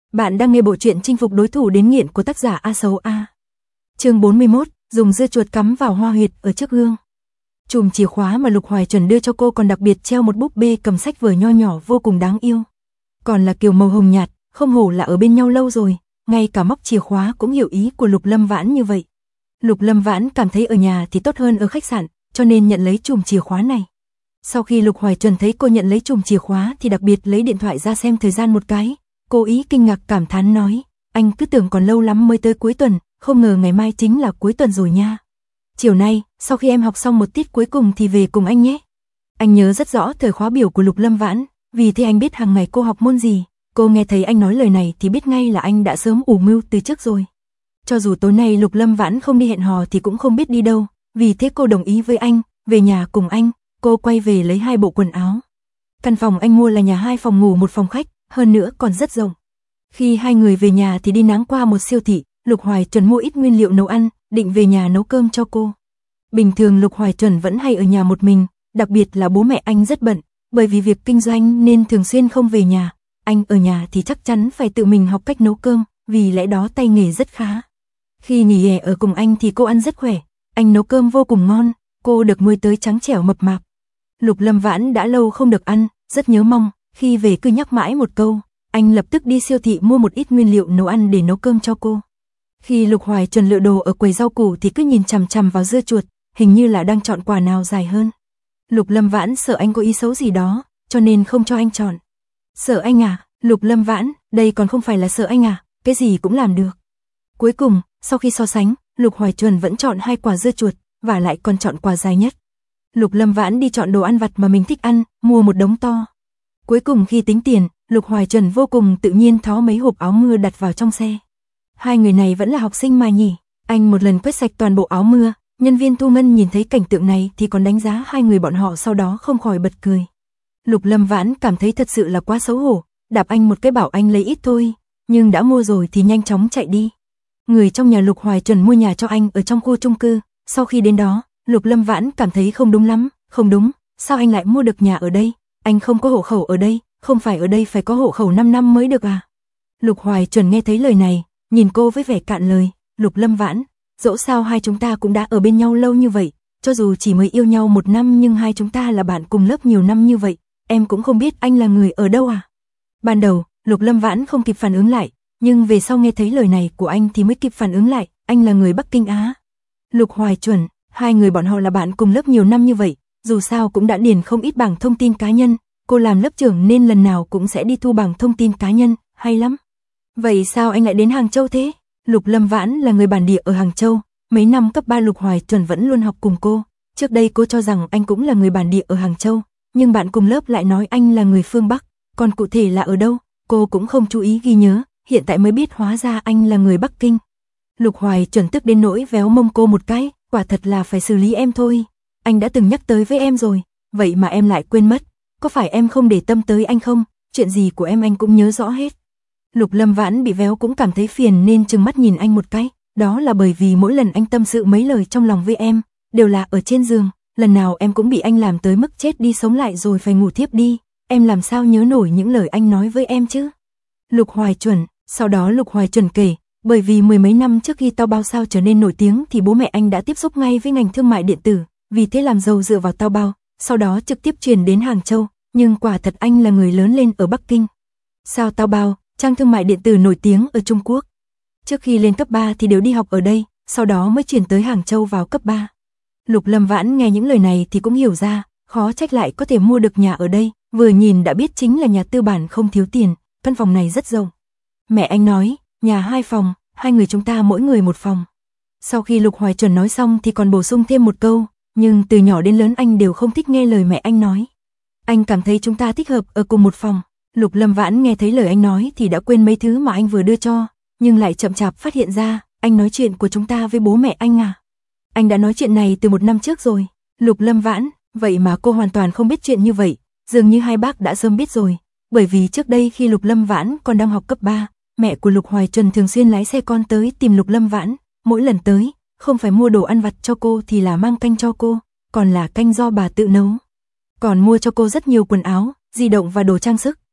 Bạn đang nghe bộ truyện Chinh phục đối thủ đến nghiện của tác giả A Sấu A. Chương 41, dùng dưa chuột cắm vào hoa huyệt ở trước gương. Chùm chìa khóa mà Lục Hoài Chuẩn đưa cho cô còn đặc biệt treo một búp bê cầm sách vở nho nhỏ vô cùng đáng yêu. Còn là kiểu màu hồng nhạt, không hổ là ở bên nhau lâu rồi, ngay cả móc chìa khóa cũng hiểu ý của Lục Lâm Vãn như vậy. Lục Lâm Vãn cảm thấy ở nhà thì tốt hơn ở khách sạn, cho nên nhận lấy chùm chìa khóa này. Sau khi Lục Hoài Chuẩn thấy cô nhận lấy chùm chìa khóa thì đặc biệt lấy điện thoại ra xem thời gian một cái. Cô ý kinh ngạc cảm thán nói, anh cứ tưởng còn lâu lắm mới tới cuối tuần, không ngờ ngày mai chính là cuối tuần rồi nha. Chiều nay, sau khi em học xong một tiết cuối cùng thì về cùng anh nhé. Anh nhớ rất rõ thời khóa biểu của Lục Lâm Vãn, vì thế anh biết hàng ngày cô học môn gì. Cô nghe thấy anh nói lời này thì biết ngay là anh đã sớm ủ mưu từ trước rồi. Cho dù tối nay Lục Lâm Vãn không đi hẹn hò thì cũng không biết đi đâu, vì thế cô đồng ý với anh, về nhà cùng anh. Cô quay về lấy 2 bộ quần áo. Căn phòng anh mua là nhà 2 phòng ngủ 1 phòng khách, hơn nữa còn rất rộng. Khi hai người về nhà thì đi náng qua một siêu thị, Lục Hoài Chuẩn mua ít nguyên liệu nấu ăn, định về nhà nấu cơm cho cô. Bình thường Lục Hoài Chuẩn vẫn hay ở nhà một mình, đặc biệt là bố mẹ anh rất bận, bởi vì việc kinh doanh nên thường xuyên không về nhà. Anh ở nhà thì chắc chắn phải tự mình học cách nấu cơm, vì lẽ đó tay nghề rất khá. Khi nghỉ hè ở cùng anh thì cô ăn rất khỏe, anh nấu cơm vô cùng ngon, cô được nuôi tới trắng trẻo mập mạp. Lục Lâm Vãn đã lâu không được ăn, rất nhớ mong, khi về cứ nhắc mãi một câu, anh lập tức đi siêu thị mua một ít nguyên liệu nấu ăn để nấu cơm cho cô. Khi Lục Hoài Chuẩn lựa đồ ở quầy rau củ thì cứ nhìn chằm chằm vào dưa chuột, hình như là đang chọn quả nào dài hơn. Lục Lâm Vãn sợ anh có ý xấu gì đó, cho nên không cho anh chọn. Sợ anh à? Lục Lâm Vãn, đây còn không phải là sợ anh à, cái gì cũng làm được. Cuối cùng, sau khi so sánh, Lục Hoài Chuẩn vẫn chọn 2 quả dưa chuột, và lại còn chọn quả dài nhất. Lục Lâm Vãn đi chọn đồ ăn vặt mà mình thích ăn, mua một đống to. Cuối cùng khi tính tiền, Lục Hoài Chuẩn vô cùng tự nhiên tháo mấy hộp áo mưa đặt vào trong xe. Hai người này vẫn là học sinh mà nhỉ? Anh một lần quét sạch toàn bộ áo mưa, nhân viên thu ngân nhìn thấy cảnh tượng này thì còn đánh giá hai người bọn họ, sau đó không khỏi bật cười. Lục Lâm Vãn cảm thấy thật sự là quá xấu hổ, đạp anh một cái bảo anh lấy ít thôi, nhưng đã mua rồi thì nhanh chóng chạy đi. Người trong nhà Lục Hoài Chuẩn mua nhà cho anh ở trong khu chung cư, sau khi đến đó, Lục Lâm Vãn cảm thấy không đúng lắm, không đúng, sao anh lại mua được nhà ở đây? Anh không có hộ khẩu ở đây, không phải ở đây phải có hộ khẩu 5 năm mới được à? Lục Hoài Chuẩn nghe thấy lời này, nhìn cô với vẻ cạn lời, Lục Lâm Vãn, dẫu sao hai chúng ta cũng đã ở bên nhau lâu như vậy, cho dù chỉ mới yêu nhau 1 năm nhưng hai chúng ta là bạn cùng lớp nhiều năm như vậy, em cũng không biết anh là người ở đâu à? Ban đầu, Lục Lâm Vãn không kịp phản ứng lại, nhưng về sau nghe thấy lời này của anh thì mới kịp phản ứng lại, anh là người Bắc Kinh á. Lục Hoài Chuẩn, hai người bọn họ là bạn cùng lớp nhiều năm như vậy, dù sao cũng đã điền không ít bảng thông tin cá nhân, cô làm lớp trưởng nên lần nào cũng sẽ đi thu bảng thông tin cá nhân, hay lắm. Vậy sao anh lại đến Hàng Châu thế? Lục Lâm Vãn là người bản địa ở Hàng Châu, mấy năm cấp 3 Lục Hoài Chuẩn vẫn luôn học cùng cô, trước đây cô cho rằng anh cũng là người bản địa ở Hàng Châu, nhưng bạn cùng lớp lại nói anh là người phương Bắc, còn cụ thể là ở đâu, cô cũng không chú ý ghi nhớ, hiện tại mới biết hóa ra anh là người Bắc Kinh. Lục Hoài Chuẩn tức đến nỗi véo mông cô một cái, quả thật là phải xử lý em thôi. Anh đã từng nhắc tới với em rồi, vậy mà em lại quên mất, có phải em không để tâm tới anh không? Chuyện gì của em anh cũng nhớ rõ hết. Lục Lâm Vãn bị véo cũng cảm thấy phiền nên trừng mắt nhìn anh một cái, đó là bởi vì mỗi lần anh tâm sự mấy lời trong lòng với em, đều là ở trên giường, lần nào em cũng bị anh làm tới mức chết đi sống lại rồi phải ngủ thiếp đi, em làm sao nhớ nổi những lời anh nói với em chứ? Lục Hoài Chuẩn, sau đó Lục Hoài Chuẩn kể, bởi vì 10 mấy năm trước khi Taobao sao trở nên nổi tiếng thì bố mẹ anh đã tiếp xúc ngay với ngành thương mại điện tử, vì thế làm giàu dựa vào Taobao, sau đó trực tiếp chuyển đến Hàng Châu, nhưng quả thật anh là người lớn lên ở Bắc Kinh. Sao Taobao, trang thương mại điện tử nổi tiếng ở Trung Quốc. Trước khi lên cấp 3 thì đều đi học ở đây, sau đó mới chuyển tới Hàng Châu vào cấp 3. Lục Lâm Vãn nghe những lời này thì cũng hiểu ra, khó trách lại có thể mua được nhà ở đây, vừa nhìn đã biết chính là nhà tư bản không thiếu tiền, căn phòng này rất rộng. Mẹ anh nói, nhà 2 phòng, 2 người chúng ta mỗi người 1 phòng. Sau khi Lục Hoài Chuẩn nói xong thì còn bổ sung thêm một câu, nhưng từ nhỏ đến lớn anh đều không thích nghe lời mẹ anh nói. Anh cảm thấy chúng ta thích hợp ở cùng 1 phòng. Lục Lâm Vãn nghe thấy lời anh nói thì đã quên mấy thứ mà anh vừa đưa cho, nhưng lại chậm chạp phát hiện ra, anh nói chuyện của chúng ta với bố mẹ anh à? Anh đã nói chuyện này từ 1 năm trước rồi. Lục Lâm Vãn, vậy mà cô hoàn toàn không biết chuyện như vậy, dường như hai bác đã sớm biết rồi, bởi vì trước đây khi Lục Lâm Vãn còn đang học cấp 3, mẹ của Lục Hoài Chuẩn thường xuyên lái xe con tới tìm Lục Lâm Vãn, mỗi lần tới, không phải mua đồ ăn vặt cho cô thì là mang canh cho cô, còn là canh do bà tự nấu. Còn mua cho cô rất nhiều quần áo, di động và đồ trang sức,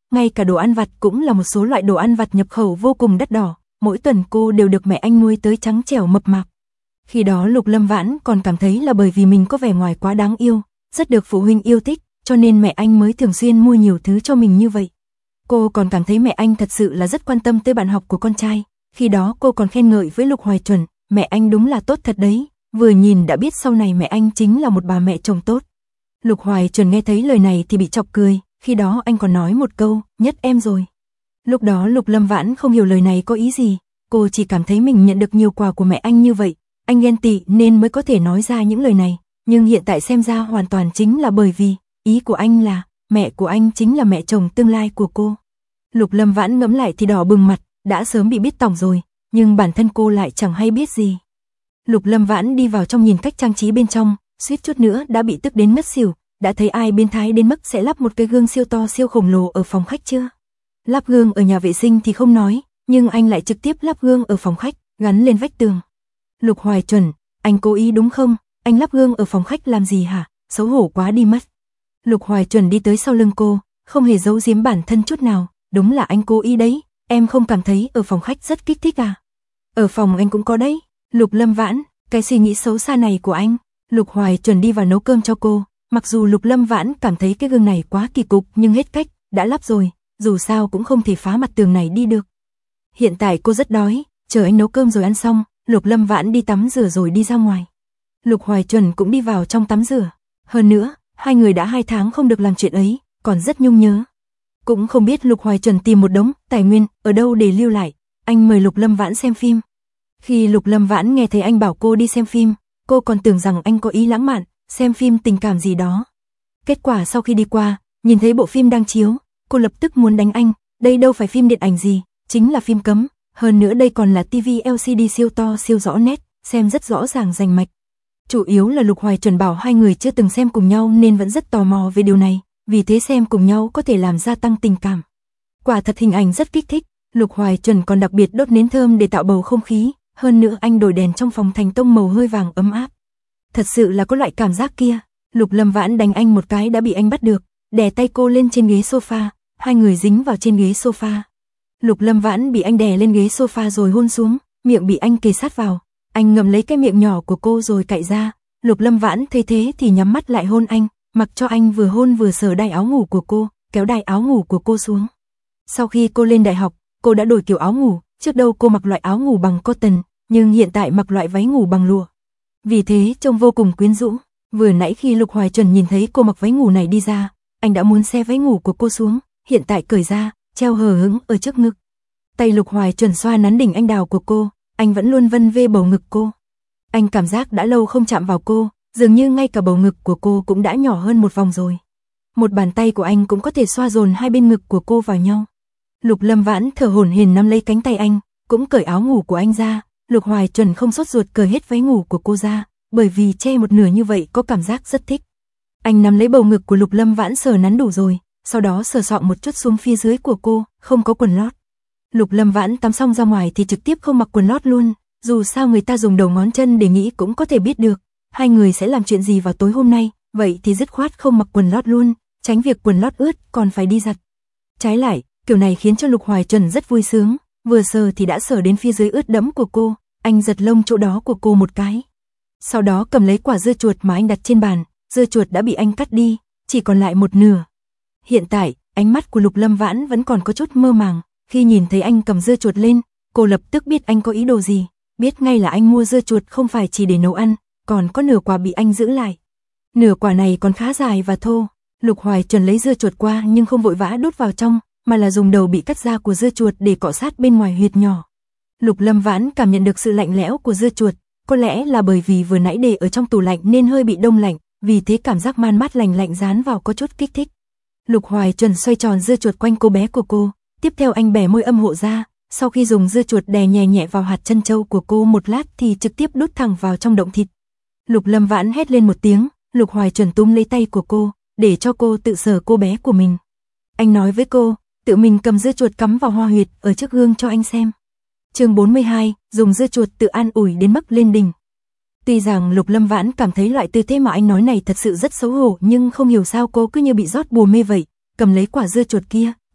ngay cả đồ ăn vặt cũng là một số loại đồ ăn vặt nhập khẩu vô cùng đắt đỏ, mỗi tuần cô đều được mẹ anh nuôi tới trắng trẻo mập mạp. Khi đó Lục Lâm Vãn còn cảm thấy là bởi vì mình có vẻ ngoài quá đáng yêu, rất được phụ huynh yêu thích, cho nên mẹ anh mới thường xuyên mua nhiều thứ cho mình như vậy. Cô còn cảm thấy mẹ anh thật sự là rất quan tâm tới bạn học của con trai, khi đó cô còn khen ngợi với Lục Hoài Chuẩn, mẹ anh đúng là tốt thật đấy, vừa nhìn đã biết sau này mẹ anh chính là một bà mẹ chồng tốt. Lục Hoài Chuẩn nghe thấy lời này thì bị chọc cười, khi đó anh còn nói một câu, nhất em rồi. Lúc đó Lục Lâm Vãn không hiểu lời này có ý gì, cô chỉ cảm thấy mình nhận được nhiều quà của mẹ anh như vậy, anh ghen tị nên mới có thể nói ra những lời này, nhưng hiện tại xem ra hoàn toàn chính là bởi vì, ý của anh là, mẹ của anh chính là mẹ chồng tương lai của cô. Lục Lâm Vãn ngẫm lại thì đỏ bừng mặt, đã sớm bị biết tỏng rồi, nhưng bản thân cô lại chẳng hay biết gì. Lục Lâm Vãn đi vào trong nhìn cách trang trí bên trong, suýt chút nữa đã bị tức đến ngất xỉu, đã thấy ai biến thái đến mức sẽ lắp một cái gương siêu to siêu khổng lồ ở phòng khách chưa? Lắp gương ở nhà vệ sinh thì không nói, nhưng anh lại trực tiếp lắp gương ở phòng khách, gắn lên vách tường. Lục Hoài Chuẩn, anh cố ý đúng không? Anh lắp gương ở phòng khách làm gì hả? Xấu hổ quá đi mất. Lục Hoài Chuẩn đi tới sau lưng cô, không hề giấu giếm bản thân chút nào, đúng là anh cố ý đấy, em không cảm thấy ở phòng khách rất kích thích à? Ở phòng anh cũng có đấy. Lục Lâm Vãn, cái suy nghĩ xấu xa này của anh. Lục Hoài Chuẩn đi vào nấu cơm cho cô, mặc dù Lục Lâm Vãn cảm thấy cái gương này quá kỳ cục nhưng hết cách, đã lắp rồi, dù sao cũng không thể phá mặt tường này đi được. Hiện tại cô rất đói, chờ anh nấu cơm rồi ăn xong, Lục Lâm Vãn đi tắm rửa rồi đi ra ngoài. Lục Hoài Chuẩn cũng đi vào trong tắm rửa. Hơn nữa, hai người đã 2 tháng không được làm chuyện ấy, còn rất nhung nhớ. Cũng không biết Lục Hoài Chuẩn tìm một đống tài nguyên ở đâu để lưu lại. Anh mời Lục Lâm Vãn xem phim. Khi Lục Lâm Vãn nghe thấy anh bảo cô đi xem phim, cô còn tưởng rằng anh có ý lãng mạn, xem phim tình cảm gì đó. Kết quả sau khi đi qua, nhìn thấy bộ phim đang chiếu, cô lập tức muốn đánh anh, đây đâu phải phim điện ảnh gì, chính là phim cấm, hơn nữa đây còn là TV LCD siêu to siêu rõ nét, xem rất rõ ràng rành mạch. Chủ yếu là Lục Hoài Chuẩn bảo hai người chưa từng xem cùng nhau nên vẫn rất tò mò về điều này, vì thế xem cùng nhau có thể làm gia tăng tình cảm. Quả thật hình ảnh rất kích thích, Lục Hoài Chuẩn còn đặc biệt đốt nến thơm để tạo bầu không khí, hơn nữa anh đổi đèn trong phòng thành tông màu hơi vàng ấm áp. Thật sự là có loại cảm giác kia. Lục Lâm Vãn đánh anh một cái đã bị anh bắt được, đè tay cô lên trên ghế sofa, hai người dính vào trên ghế sofa. Lục Lâm Vãn bị anh đè lên ghế sofa rồi hôn xuống, miệng bị anh kề sát vào. Anh ngậm lấy cái miệng nhỏ của cô rồi cạy ra. Lục Lâm Vãn thấy thế thì nhắm mắt lại hôn anh, mặc cho anh vừa hôn vừa sờ đai áo ngủ của cô, kéo đai áo ngủ của cô xuống. Sau khi cô lên đại học, cô đã đổi kiểu áo ngủ, trước đâu cô mặc loại áo ngủ bằng cotton, nhưng hiện tại mặc loại váy ngủ bằng lụa. Vì thế trông vô cùng quyến rũ. Vừa nãy khi Lục Hoài Chuẩn nhìn thấy cô mặc váy ngủ này đi ra, anh đã muốn xé váy ngủ của cô xuống, hiện tại cởi ra, treo hờ hững ở trước ngực. Tay Lục Hoài Chuẩn xoa nắn đỉnh anh đào của cô, anh vẫn luôn vân vê bầu ngực cô. Anh cảm giác đã lâu không chạm vào cô, dường như ngay cả bầu ngực của cô cũng đã nhỏ hơn một vòng rồi. Một bàn tay của anh cũng có thể xoa dồn hai bên ngực của cô vào nhau. Lục Lâm Vãn thở hổn hển nắm lấy cánh tay anh, cũng cởi áo ngủ của anh ra. Lục Hoài Chuẩn không sốt ruột cởi hết váy ngủ của cô ra, bởi vì che một nửa như vậy có cảm giác rất thích. Anh nắm lấy bầu ngực của Lục Lâm Vãn sờ nắn đủ rồi, sau đó sờ soạng một chút xuống phía dưới của cô, không có quần lót. Lục Lâm Vãn tắm xong ra ngoài thì trực tiếp không mặc quần lót luôn, dù sao người ta dùng đầu ngón chân để nghĩ cũng có thể biết được hai người sẽ làm chuyện gì vào tối hôm nay, vậy thì dứt khoát không mặc quần lót luôn, tránh việc quần lót ướt còn phải đi giặt. Trái lại, kiểu này khiến cho Lục Hoài Chuẩn rất vui sướng, vừa sờ thì đã sờ đến phía dưới ướt đẫm của cô, anh giật lông chỗ đó của cô một cái. Sau đó cầm lấy quả dưa chuột mà anh đặt trên bàn, dưa chuột đã bị anh cắt đi, chỉ còn lại một nửa. Hiện tại, ánh mắt của Lục Lâm Vãn vẫn còn có chút mơ màng, khi nhìn thấy anh cầm dưa chuột lên, cô lập tức biết anh có ý đồ gì, biết ngay là anh mua dưa chuột không phải chỉ để nấu ăn, còn có nửa quả bị anh giữ lại. Nửa quả này còn khá dài và thô. Lục Hoài Chuẩn lấy dưa chuột qua nhưng không vội vã đút vào trong, mà là dùng đầu bị cắt ra của dưa chuột để cọ sát bên ngoài huyệt nhỏ. Lục Lâm Vãn cảm nhận được sự lạnh lẽo của dưa chuột, có lẽ là bởi vì vừa nãy để ở trong tủ lạnh nên hơi bị đông lạnh, vì thế cảm giác man mát lành lạnh dán vào có chút kích thích. Lục Hoài Chuẩn xoay tròn dưa chuột quanh cô bé của cô, tiếp theo anh bẻ môi âm hộ ra, sau khi dùng dưa chuột đè nhẹ nhẹ vào hạt chân châu của cô một lát thì trực tiếp đút thẳng vào trong động thịt. Lục Lâm Vãn hét lên một tiếng, Lục Hoài Chuẩn túm lấy tay của cô, để cho cô tự sờ cô bé của mình. Anh nói với cô, tự mình cầm dưa chuột cắm vào hoa huyệt ở trước gương cho anh xem. Chương 42, dùng dưa chuột tự an ủi đến mức lên đỉnh. Tuy rằng Lục Lâm Vãn cảm thấy loại tư thế mà anh nói này thật sự rất xấu hổ, nhưng không hiểu sao cô cứ như bị rót bùa mê vậy, cầm lấy quả dưa chuột kia,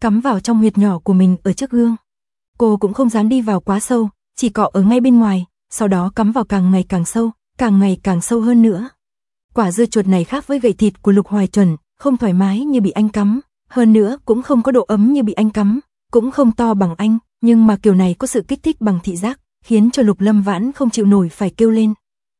cắm vào trong huyệt nhỏ của mình ở trước gương. Cô cũng không dám đi vào quá sâu, chỉ cọ ở ngay bên ngoài, sau đó cắm vào càng ngày càng sâu hơn nữa. Quả dưa chuột này khác với gậy thịt của Lục Hoài Chuẩn, không thoải mái như bị anh cắm, hơn nữa cũng không có độ ấm như bị anh cắm, cũng không to bằng anh, nhưng mà kiểu này có sự kích thích bằng thị giác, khiến cho Lục Lâm Vãn không chịu nổi phải kêu lên.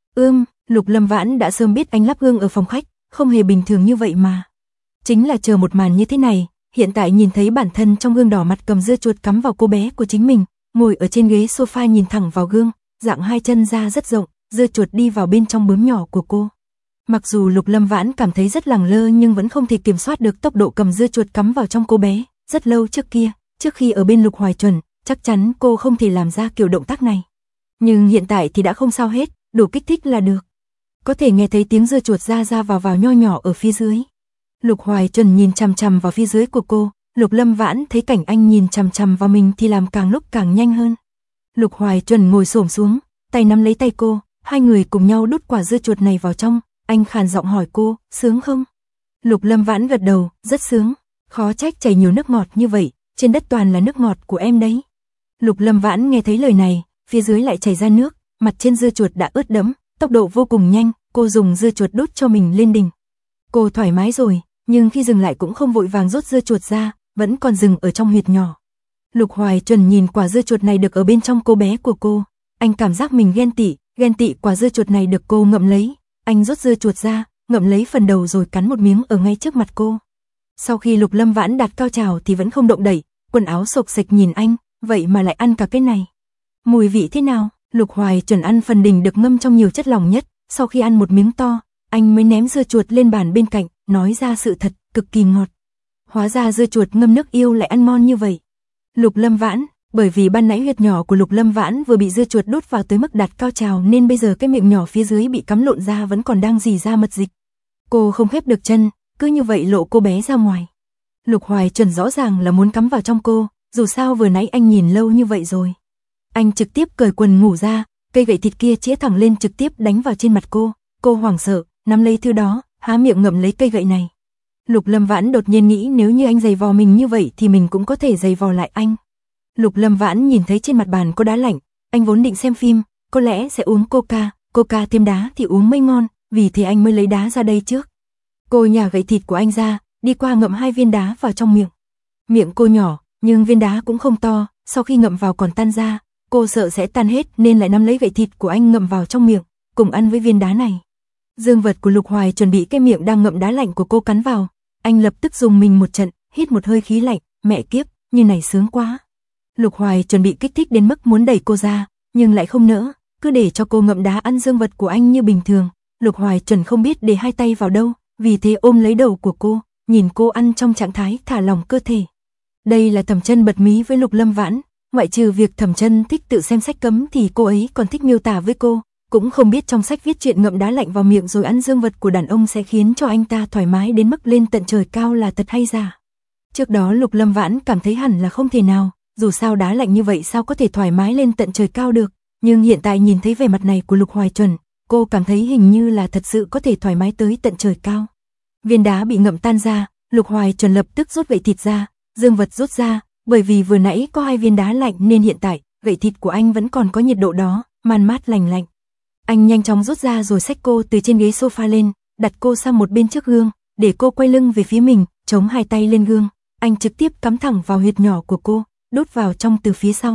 Lục Lâm Vãn đã sớm biết anh lắp gương ở phòng khách, không hề bình thường như vậy mà. Chính là chờ một màn như thế này, hiện tại nhìn thấy bản thân trong gương đỏ mặt cầm dưa chuột cắm vào cô bé của chính mình, ngồi ở trên ghế sofa nhìn thẳng vào gương, dạng hai chân ra rất rộng, dưa chuột đi vào bên trong bướm nhỏ của cô. Mặc dù Lục Lâm Vãn cảm thấy rất lẳng lơ nhưng vẫn không thể kiểm soát được tốc độ cầm dưa chuột cắm vào trong cô bé. Rất lâu trước kia, trước khi ở bên Lục Hoài Chuẩn, chắc chắn cô không thể làm ra kiểu động tác này. Nhưng hiện tại thì đã không sao hết, đủ kích thích là được. Có thể nghe thấy tiếng dưa chuột ra vào nho nhỏ ở phía dưới. Lục Hoài Chuẩn nhìn chằm chằm vào phía dưới của cô, Lục Lâm Vãn thấy cảnh anh nhìn chằm chằm vào mình thì làm càng lúc càng nhanh hơn. Lục Hoài Chuẩn ngồi xổm xuống, tay nắm lấy tay cô, hai người cùng nhau đút quả dưa chuột này vào trong, anh khàn giọng hỏi cô, sướng không? Lục Lâm Vãn gật đầu, rất sướng, khó trách chảy nhiều nước ngọt như vậy, trên đất toàn là nước ngọt của em đấy. Lục Lâm Vãn nghe thấy lời này, phía dưới lại chảy ra nước, mặt trên dưa chuột đã ướt đẫm, tốc độ vô cùng nhanh, cô dùng dưa chuột đút cho mình lên đỉnh. Cô thoải mái rồi, nhưng khi dừng lại cũng không vội vàng rút dưa chuột ra, vẫn còn dừng ở trong huyệt nhỏ. Lục Hoài Chuẩn nhìn quả dưa chuột này được ở bên trong cô bé của cô, anh cảm giác mình ghen tị quả dưa chuột này được cô ngậm lấy. Anh rút dưa chuột ra, ngậm lấy phần đầu rồi cắn một miếng ở ngay trước mặt cô. Sau khi Lục Lâm Vãn đạt cao trào thì vẫn không động đậy, quần áo xộc xệch nhìn anh, vậy mà lại ăn cả cái này. Mùi vị thế nào? Lục Hoài Chuẩn ăn phần đỉnh được ngâm trong nhiều chất lỏng nhất, sau khi ăn một miếng to, anh mới ném dưa chuột lên bàn bên cạnh, nói ra sự thật, cực kỳ ngọt. Hóa ra dưa chuột ngâm nước yêu lại ăn ngon như vậy. Lục Lâm Vãn, bởi vì ban nãy huyệt nhỏ của Lục Lâm Vãn vừa bị dưa chuột đút vào tới mức đạt cao trào nên bây giờ cái miệng nhỏ phía dưới bị cắm lộn ra vẫn còn đang rỉ ra mật dịch. Cô không khép được chân, cứ như vậy lộ cô bé ra ngoài. Lục Hoài Chuẩn rõ ràng là muốn cắm vào trong cô, dù sao vừa nãy anh nhìn lâu như vậy rồi. Anh trực tiếp cởi quần ngủ ra, cây gậy thịt kia chĩa thẳng lên trực tiếp đánh vào trên mặt cô hoảng sợ, nắm lấy thứ đó, há miệng ngậm lấy cây gậy này. Lục Lâm Vãn đột nhiên nghĩ nếu như anh giày vò mình như vậy thì mình cũng có thể giày vò lại anh. Lục Lâm Vãn nhìn thấy trên mặt bàn có đá lạnh, anh vốn định xem phim, có lẽ sẽ uống coca thêm đá thì uống mới ngon, vì thế anh mới lấy đá ra đây trước. Cô nhả gậy thịt của anh ra, đi qua ngậm 2 viên đá vào trong miệng. Miệng cô nhỏ, nhưng viên đá cũng không to, sau khi ngậm vào còn tan ra, cô sợ sẽ tan hết nên lại nắm lấy gậy thịt của anh ngậm vào trong miệng, cùng ăn với viên đá này. Dương vật của Lục Hoài chuẩn bị cái miệng đang ngậm đá lạnh của cô cắn vào, anh lập tức dùng mình một trận, hít một hơi khí lạnh, mẹ kiếp, như này sướng quá. Lục Hoài chuẩn bị kích thích đến mức muốn đẩy cô ra, nhưng lại không nỡ, cứ để cho cô ngậm đá ăn dương vật của anh như bình thường. Lục Hoài Chuẩn không biết để hai tay vào đâu, vì thế ôm lấy đầu của cô, nhìn cô ăn trong trạng thái thả lỏng cơ thể. Đây là Thẩm Chân bật mí với Lục Lâm Vãn, ngoại trừ việc Thẩm Chân thích tự xem sách cấm thì cô ấy còn thích miêu tả với cô, cũng không biết trong sách viết chuyện ngậm đá lạnh vào miệng rồi ăn dương vật của đàn ông sẽ khiến cho anh ta thoải mái đến mức lên tận trời cao là thật hay giả. Trước đó Lục Lâm Vãn cảm thấy hẳn là không thể nào, dù sao đá lạnh như vậy sao có thể thoải mái lên tận trời cao được, nhưng hiện tại nhìn thấy vẻ mặt này của Lục Hoài Chuẩn, cô cảm thấy hình như là thật sự có thể thoải mái tới tận trời cao. Viên đá bị ngậm tan ra, Lục Hoài Chuẩn lập tức rút gậy thịt ra, dương vật rút ra, bởi vì vừa nãy có 2 viên đá lạnh nên hiện tại gậy thịt của anh vẫn còn có nhiệt độ đó, man mát lành lạnh. Anh nhanh chóng rút ra rồi xách cô từ trên ghế sofa lên, đặt cô sang một bên trước gương, để cô quay lưng về phía mình, chống hai tay lên gương, anh trực tiếp cắm thẳng vào huyệt nhỏ của cô, đút vào trong từ phía sau.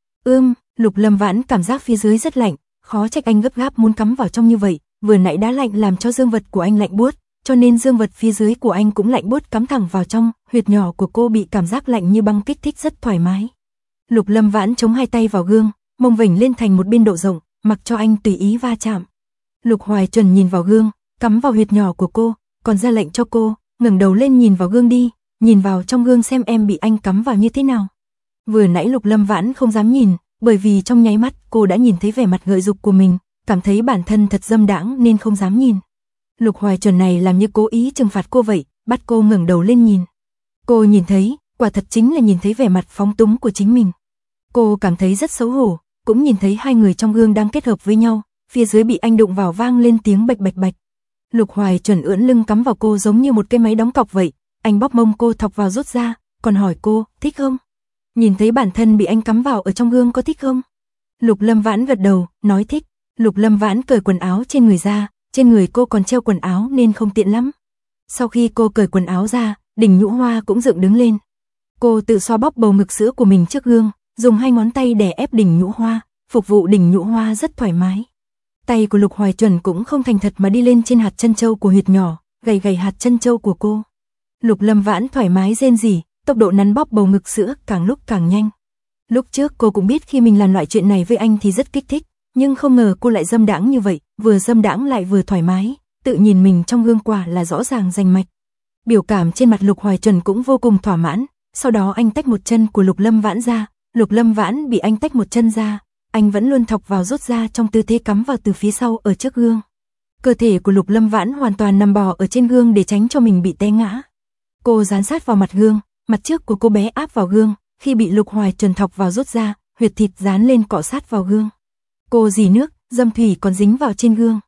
Lục Lâm Vãn cảm giác phía dưới rất lạnh, khó trách anh gấp gáp muốn cắm vào trong như vậy, vừa nãy đá lạnh làm cho dương vật của anh lạnh buốt, cho nên dương vật phía dưới của anh cũng lạnh buốt cắm thẳng vào trong, huyệt nhỏ của cô bị cảm giác lạnh như băng kích thích rất thoải mái. Lục Lâm Vãn chống hai tay vào gương, mông vểnh lên thành một biên độ rộng, mặc cho anh tùy ý va chạm. Lục Hoài Chuẩn nhìn vào gương, cắm vào huyệt nhỏ của cô, còn ra lệnh cho cô, ngẩng đầu lên nhìn vào gương đi, nhìn vào trong gương xem em bị anh cắm vào như thế nào. Vừa nãy Lục Lâm Vãn không dám nhìn, bởi vì trong nháy mắt cô đã nhìn thấy vẻ mặt gợi dục của mình, cảm thấy bản thân thật dâm đãng nên không dám nhìn. Lục Hoài Chuẩn này làm như cố ý trừng phạt cô vậy, bắt cô ngẩng đầu lên nhìn. Cô nhìn thấy, quả thật chính là nhìn thấy vẻ mặt phóng túng của chính mình. Cô cảm thấy rất xấu hổ, cũng nhìn thấy hai người trong gương đang kết hợp với nhau, phía dưới bị anh đụng vào vang lên tiếng bạch bạch bạch. Lục Hoài Chuẩn ưỡn lưng cắm vào cô giống như một cái máy đóng cọc vậy, anh bóp mông cô thọc vào rút ra, còn hỏi cô, thích không? Nhìn thấy bản thân bị anh cắm vào ở trong gương có thích không? Lục Lâm Vãn gật đầu, nói thích. Lục Lâm Vãn cởi quần áo trên người ra, trên người cô còn treo quần áo nên không tiện lắm. Sau khi cô cởi quần áo ra, đỉnh nhũ hoa cũng dựng đứng lên. Cô tự xoa bóp bầu ngực sữa của mình trước gương, dùng 2 ngón tay đè ép đỉnh nhũ hoa, phục vụ đỉnh nhũ hoa rất thoải mái. Tay của Lục Hoài Chuẩn cũng không thành thật mà đi lên trên hạt chân châu của huyệt nhỏ, gầy gầy hạt chân châu của cô. Lục Lâm Vãn thoải mái rên rỉ, tốc độ nắn bóp bầu ngực sữa càng lúc càng nhanh. Lúc trước cô cũng biết khi mình làm loại chuyện này với anh thì rất kích thích, nhưng không ngờ cô lại dâm đãng như vậy, vừa dâm đãng lại vừa thoải mái, tự nhìn mình trong gương quả là rõ ràng rành mạch. Biểu cảm trên mặt Lục Hoài Chuẩn cũng vô cùng thỏa mãn, sau đó anh tách một chân của Lục Lâm Vãn ra, Lục Lâm Vãn bị anh tách một chân ra, anh vẫn luôn thọc vào rút ra trong tư thế cắm vào từ phía sau ở trước gương. Cơ thể của Lục Lâm Vãn hoàn toàn nằm bò ở trên gương để tránh cho mình bị té ngã. Cô dán sát vào mặt gương, mặt trước của cô bé áp vào gương, khi bị Lục Hoài Chuẩn thọc vào rút ra, huyệt thịt dán lên cọ sát vào gương. Cô rỉ nước, dâm thủy còn dính vào trên gương.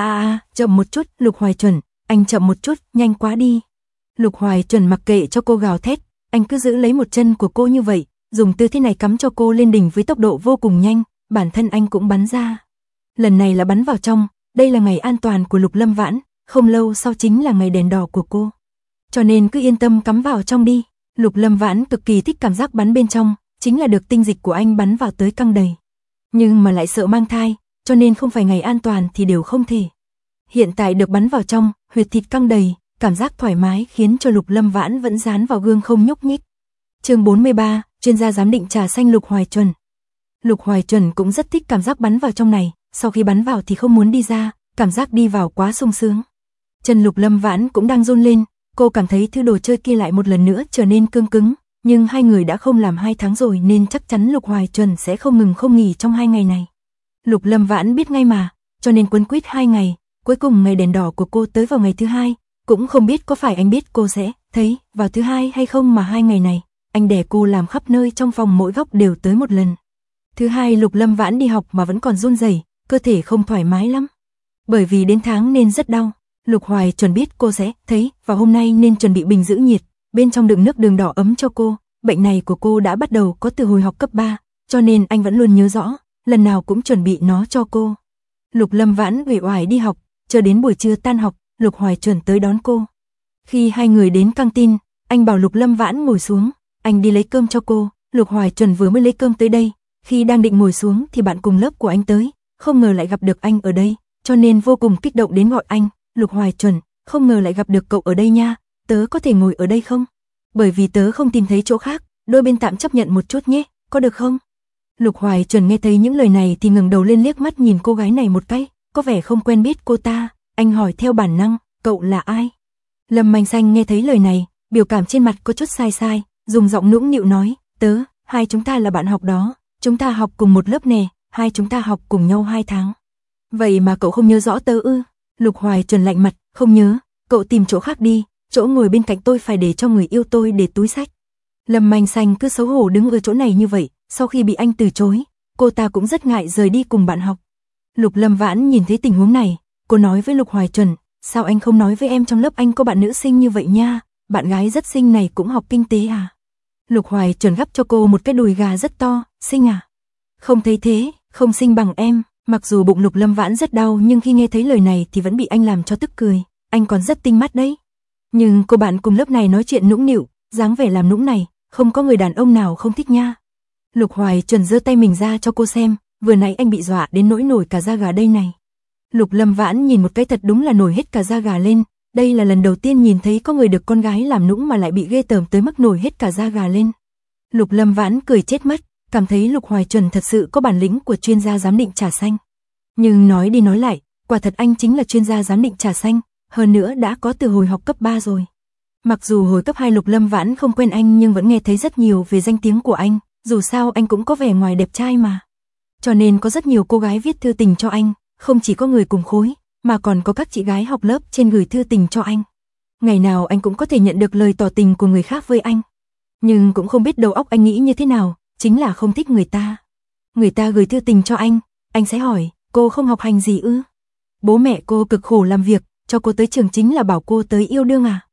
Chậm một chút, Lục Hoài Chuẩn, anh chậm một chút, nhanh quá đi. Lục Hoài Chuẩn mặc kệ cho cô gào thét, anh cứ giữ lấy một chân của cô như vậy, dùng tư thế này cắm cho cô lên đỉnh với tốc độ vô cùng nhanh, bản thân anh cũng bắn ra. Lần này là bắn vào trong, đây là ngày an toàn của Lục Lâm Vãn, không lâu sau chính là ngày đèn đỏ của cô. Cho nên cứ yên tâm cắm vào trong đi. Lục Lâm Vãn cực kỳ thích cảm giác bắn bên trong, chính là được tinh dịch của anh bắn vào tới căng đầy. Nhưng mà lại sợ mang thai, cho nên không phải ngày an toàn thì đều không thể. Hiện tại được bắn vào trong, huyệt thịt căng đầy, cảm giác thoải mái khiến cho Lục Lâm Vãn vẫn dán vào gương không nhúc nhích. Chương 43, chuyên gia giám định trà xanh Lục Hoài Chuẩn. Lục Hoài Chuẩn cũng rất thích cảm giác bắn vào trong này, sau khi bắn vào thì không muốn đi ra, cảm giác đi vào quá sung sướng. Chân Lục Lâm Vãn cũng đang run lên, cô cảm thấy thứ đồ chơi kia lại một lần nữa trở nên cương cứng, nhưng hai người đã không làm 2 tháng rồi nên chắc chắn Lục Hoài Chuẩn sẽ không ngừng không nghỉ trong 2 ngày này. Lục Lâm Vãn biết ngay mà, cho nên quấn quýt 2 ngày, cuối cùng ngày đèn đỏ của cô tới vào ngày thứ 2, cũng không biết có phải anh biết cô sẽ thấy vào thứ 2 hay không mà 2 ngày này, anh đè cô làm khắp nơi trong phòng mỗi góc đều tới một lần. Thứ 2 Lục Lâm Vãn đi học mà vẫn còn run rẩy, cơ thể không thoải mái lắm. Bởi vì đến tháng nên rất đau. Lục Hoài Chuẩn biết cô sẽ thấy vào hôm nay nên chuẩn bị bình giữ nhiệt, bên trong đựng nước đường đỏ ấm cho cô. Bệnh này của cô đã bắt đầu có từ hồi học cấp 3, cho nên anh vẫn luôn nhớ rõ, lần nào cũng chuẩn bị nó cho cô. Lục Lâm Vãn uể oải đi học, chờ đến buổi trưa tan học, Lục Hoài Chuẩn tới đón cô. Khi hai người đến căng tin, anh bảo Lục Lâm Vãn ngồi xuống, anh đi lấy cơm cho cô. Lục Hoài Chuẩn vừa mới lấy cơm tới đây, khi đang định ngồi xuống thì bạn cùng lớp của anh tới, không ngờ lại gặp được anh ở đây, cho nên vô cùng kích động đến gọi anh, Lục Hoài Chuẩn, không ngờ lại gặp được cậu ở đây nha, tớ có thể ngồi ở đây không? Bởi vì tớ không tìm thấy chỗ khác, đôi bên tạm chấp nhận một chút nhé, có được không? Lục Hoài Chuẩn nghe thấy những lời này thì ngẩng đầu lên liếc mắt nhìn cô gái này một cái, có vẻ không quen biết cô ta, anh hỏi theo bản năng, cậu là ai? Lâm Manh Xanh nghe thấy lời này, biểu cảm trên mặt có chút sai sai, dùng giọng nũng nịu nói, hai chúng ta là bạn học đó, chúng ta học cùng một lớp nè, hai chúng ta học cùng nhau 2 tháng. Vậy mà cậu không nhớ rõ tớ ư? Lục Hoài Chuẩn lạnh mặt, không nhớ, cậu tìm chỗ khác đi, chỗ ngồi bên cạnh tôi phải để cho người yêu tôi để túi sách. Lâm Manh Xanh cứ xấu hổ đứng ở chỗ này như vậy, sau khi bị anh từ chối, cô ta cũng rất ngại rời đi cùng bạn học. Lục Lâm Vãn nhìn thấy tình huống này, cô nói với Lục Hoài Chuẩn, sao anh không nói với em trong lớp anh có bạn nữ sinh như vậy nha, bạn gái rất xinh này cũng học kinh tế à? Lục Hoài Chuẩn gắp cho cô một cái đùi gà rất to, xinh à? Không thấy thế, không xinh bằng em. Mặc dù bụng Lục Lâm Vãn rất đau nhưng khi nghe thấy lời này thì vẫn bị anh làm cho tức cười, anh còn rất tinh mắt đấy. Nhưng cô bạn cùng lớp này nói chuyện nũng nịu, dáng vẻ làm nũng này, không có người đàn ông nào không thích nha. Lục Hoài Chuẩn giơ tay mình ra cho cô xem, vừa nãy anh bị dọa đến nỗi nổi cả da gà đây này. Lục Lâm Vãn nhìn một cái thật đúng là nổi hết cả da gà lên, đây là lần đầu tiên nhìn thấy có người được con gái làm nũng mà lại bị ghê tởm tới mức nổi hết cả da gà lên. Lục Lâm Vãn cười chết mất, cảm thấy Lục Hoài Chuẩn thật sự có bản lĩnh của chuyên gia giám định trà xanh. Nhưng nói đi nói lại, quả thật anh chính là chuyên gia giám định trà xanh, hơn nữa đã có từ hồi học cấp 3 rồi. Mặc dù hồi cấp 2 Lục Lâm Vãn không quen anh nhưng vẫn nghe thấy rất nhiều về danh tiếng của anh, dù sao anh cũng có vẻ ngoài đẹp trai mà. Cho nên có rất nhiều cô gái viết thư tình cho anh, không chỉ có người cùng khối, mà còn có các chị gái học lớp trên gửi thư tình cho anh. Ngày nào anh cũng có thể nhận được lời tỏ tình của người khác với anh. Nhưng cũng không biết đầu óc anh nghĩ như thế nào, chính là không thích người ta. Người ta gửi thư tình cho anh sẽ hỏi, cô không học hành gì ư? Bố mẹ cô cực khổ làm việc, cho cô tới trường chính là bảo cô tới yêu đương à?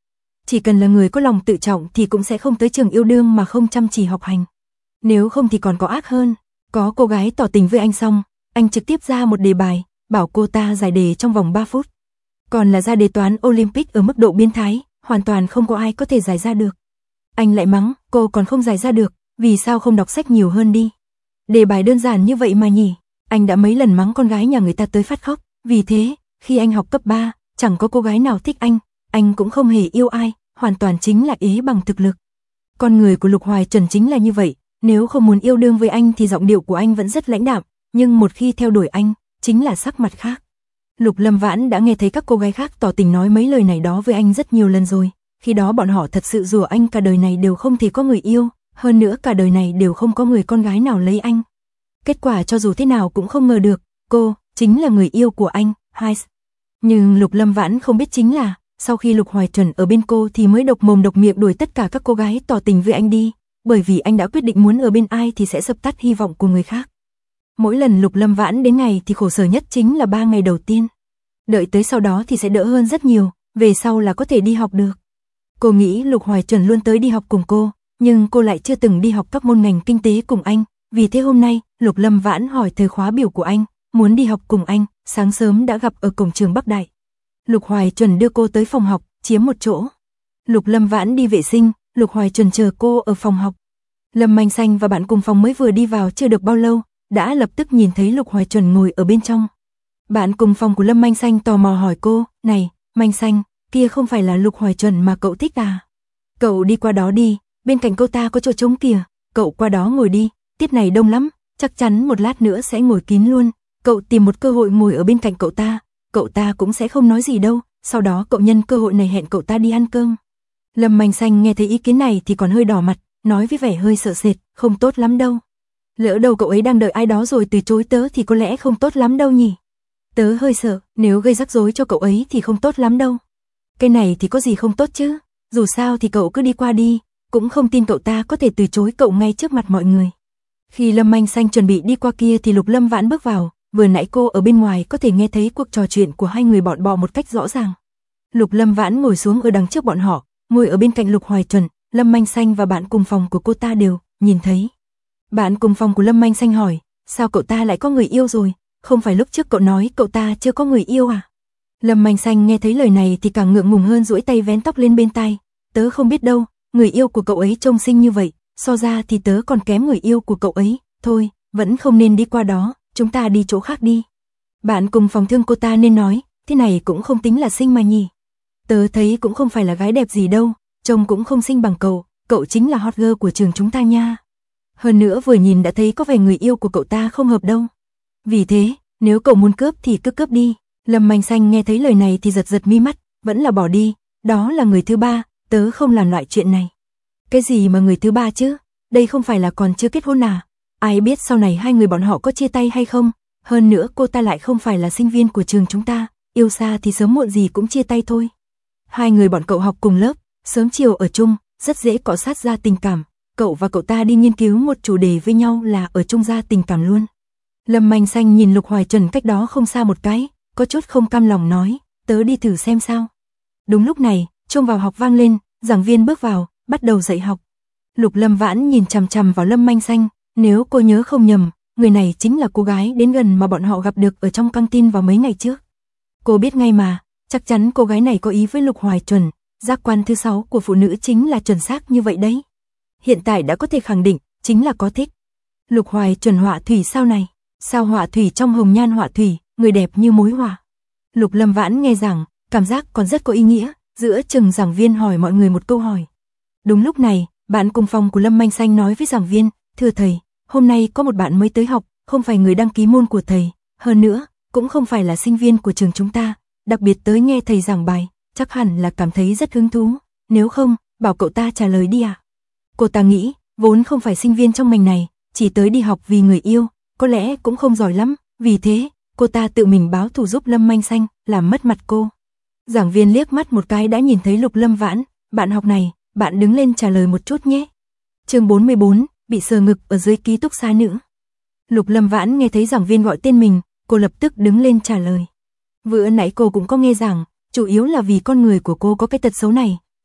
chỉ cần là người có lòng tự trọng thì cũng sẽ không tới trường yêu đương mà không chăm chỉ học hành. Nếu không thì còn có ác hơn. Có cô gái tỏ tình với anh xong, anh trực tiếp ra một đề bài, bảo cô ta giải đề trong vòng 3 phút. Còn là ra đề toán Olympic ở mức độ biến thái, hoàn toàn không có ai có thể giải ra được. Anh lại mắng, cô còn không giải ra được, vì sao không đọc sách nhiều hơn đi. Đề bài đơn giản như vậy mà nhỉ. Anh đã mấy lần mắng con gái nhà người ta tới phát khóc. Vì thế, khi anh học cấp 3, chẳng có cô gái nào thích anh cũng không hề yêu ai, hoàn toàn chính là ế bằng thực lực. Con người của Lục Hoài Trần chính là như vậy, nếu không muốn yêu đương với anh thì giọng điệu của anh vẫn rất lãnh đạm, nhưng một khi theo đuổi anh, chính là sắc mặt khác. Lục Lâm Vãn đã nghe thấy các cô gái khác tỏ tình nói mấy lời này đó với anh rất nhiều lần rồi, khi đó bọn họ thật sự rủa anh cả đời này đều không thể có người yêu, hơn nữa cả đời này đều không có người con gái nào lấy anh. Kết quả cho dù thế nào cũng không ngờ được, cô chính là người yêu của anh, Heis. Nhưng Lục Lâm Vãn không biết chính là, sau khi Lục Hoài Trần ở bên cô thì mới độc mồm độc miệng đuổi tất cả các cô gái tỏ tình với anh đi, bởi vì anh đã quyết định muốn ở bên ai thì sẽ dập tắt hy vọng của người khác. Mỗi lần Lục Lâm Vãn đến ngày thì khổ sở nhất chính là 3 ngày đầu tiên. Đợi tới sau đó thì sẽ đỡ hơn rất nhiều, về sau là có thể đi học được. Cô nghĩ Lục Hoài Trần luôn tới đi học cùng cô, nhưng cô lại chưa từng đi học các môn ngành kinh tế cùng anh, vì thế hôm nay, Lục Lâm Vãn hỏi thời khóa biểu của anh, muốn đi học cùng anh, sáng sớm đã gặp ở cổng trường Bắc Đại. Lục Hoài Trần đưa cô tới phòng học, chiếm một chỗ. Lục Lâm Vãn đi vệ sinh, Lục Hoài Trần chờ cô ở phòng học. Lâm Manh Xanh và bạn cùng phòng mới vừa đi vào chưa được bao lâu, đã lập tức nhìn thấy Lục Hoài Trần ngồi ở bên trong. Bạn cùng phòng của Lâm Manh Xanh tò mò hỏi cô, này, Manh Xanh, kia không phải là Lục Hoài Trần mà cậu thích à? Cậu đi qua đó đi, bên cạnh cô ta có chỗ trống kìa, cậu qua đó ngồi đi, tiết này đông lắm, chắc chắn một lát nữa sẽ ngồi kín luôn. Cậu tìm một cơ hội ngồi ở bên cạnh cậu ta cũng sẽ không nói gì đâu, sau đó cậu nhân cơ hội này hẹn cậu ta đi ăn cơm. Lâm Manh Xanh nghe thấy ý kiến này thì còn hơi đỏ mặt, nói với vẻ hơi sợ sệt, không tốt lắm đâu. Lỡ đâu cậu ấy đang đợi ai đó rồi từ chối tớ thì có lẽ không tốt lắm đâu nhỉ. Tớ hơi sợ, nếu gây rắc rối cho cậu ấy thì không tốt lắm đâu. Cái này thì có gì không tốt chứ, dù sao thì cậu cứ đi qua đi, cũng không tin cậu ta có thể từ chối cậu ngay trước mặt mọi người. Khi Lâm Manh Xanh chuẩn bị đi qua kia thì Lục Lâm Vãn bước vào, vừa nãy cô ở bên ngoài có thể nghe thấy cuộc trò chuyện của hai người bọn bọ một cách rõ ràng. Lục Lâm Vãn ngồi xuống ở đằng trước bọn họ, ngồi ở bên cạnh Lục Hoài Trần, Lâm Manh Xanh và bạn cùng phòng của cô ta đều nhìn thấy. Bạn cùng phòng của Lâm Manh Xanh hỏi, sao cậu ta lại có người yêu rồi, không phải lúc trước cậu nói cậu ta chưa có người yêu à? Lâm Manh Xanh nghe thấy lời này thì càng ngượng ngùng hơn, duỗi tay vén tóc lên bên tai, tớ không biết đâu, người yêu của cậu ấy trông xinh như vậy, so ra thì tớ còn kém người yêu của cậu ấy, thôi, vẫn không nên đi qua đó, chúng ta đi chỗ khác đi. Bạn cùng phòng thương cô ta nên nói, thế này cũng không tính là xinh mà nhỉ. Tớ thấy cũng không phải là gái đẹp gì đâu, trông cũng không xinh bằng cậu chính là hot girl của trường chúng ta nha. Hơn nữa vừa nhìn đã thấy có vẻ người yêu của cậu ta không hợp đâu. Vì thế, nếu cậu muốn cướp thì cứ cướp đi. Lâm Manh Xanh nghe thấy lời này thì giật giật mi mắt, vẫn là bỏ đi, đó là người thứ ba, tớ không làm loại chuyện này. Cái gì mà người thứ ba chứ, đây không phải là còn chưa kết hôn à? Ai biết sau này hai người bọn họ có chia tay hay không, hơn nữa cô ta lại không phải là sinh viên của trường chúng ta, yêu xa thì sớm muộn gì cũng chia tay thôi. Hai người bọn cậu học cùng lớp, sớm chiều ở chung, rất dễ cọ sát ra tình cảm, cậu và cậu ta đi nghiên cứu một chủ đề với nhau là ở chung ra tình cảm luôn. Lâm Manh Xanh nhìn Lục Hoài Trần cách đó không xa một cái, có chút không cam lòng nói, tớ đi thử xem sao. Đúng lúc này, chuông vào học vang lên, giảng viên bước vào, bắt đầu dạy học. Lục Lâm Vãn nhìn chằm chằm vào Lâm Manh Xanh, nếu cô nhớ không nhầm, người này chính là cô gái đến gần mà bọn họ gặp được ở trong căng tin vào mấy ngày trước. Cô biết ngay mà, chắc chắn cô gái này có ý với Lục Hoài Trần, giác quan thứ 6 của phụ nữ chính là chuẩn xác như vậy đấy. Hiện tại đã có thể khẳng định, chính là có thích. Lục Hoài Trần họa thủy sao này, sao họa thủy trong hồng nhan họa thủy, người đẹp như mối họa. Lục Lâm Vãn nghe rằng, cảm giác còn rất có ý nghĩa, giữa chừng giảng viên hỏi mọi người một câu hỏi. Đúng lúc này, bạn cùng phòng của Lâm Manh Xanh nói với giảng viên, thưa thầy, hôm nay có một bạn mới tới học, không phải người đăng ký môn của thầy, hơn nữa, cũng không phải là sinh viên của trường chúng ta, đặc biệt tới nghe thầy giảng bài, chắc hẳn là cảm thấy rất hứng thú, nếu không, bảo cậu ta trả lời đi ạ. Cô ta nghĩ, vốn không phải sinh viên trong ngành này, chỉ tới đi học vì người yêu, có lẽ cũng không giỏi lắm, vì thế, cô ta tự mình báo thù giúp Lâm Manh Xanh, làm mất mặt cô. Giảng viên liếc mắt một cái đã nhìn thấy Lục Lâm Vãn, bạn học này, bạn đứng lên trả lời một chút nhé. Chương 44, bị sờ ngực ở dưới ký túc xá nữ. Lục Lâm Vãn nghe thấy giảng viên gọi tên mình, cô lập tức đứng lên trả lời. Vừa nãy cô cũng có nghe rằng, chủ yếu là vì con người của cô có cái tật xấu này,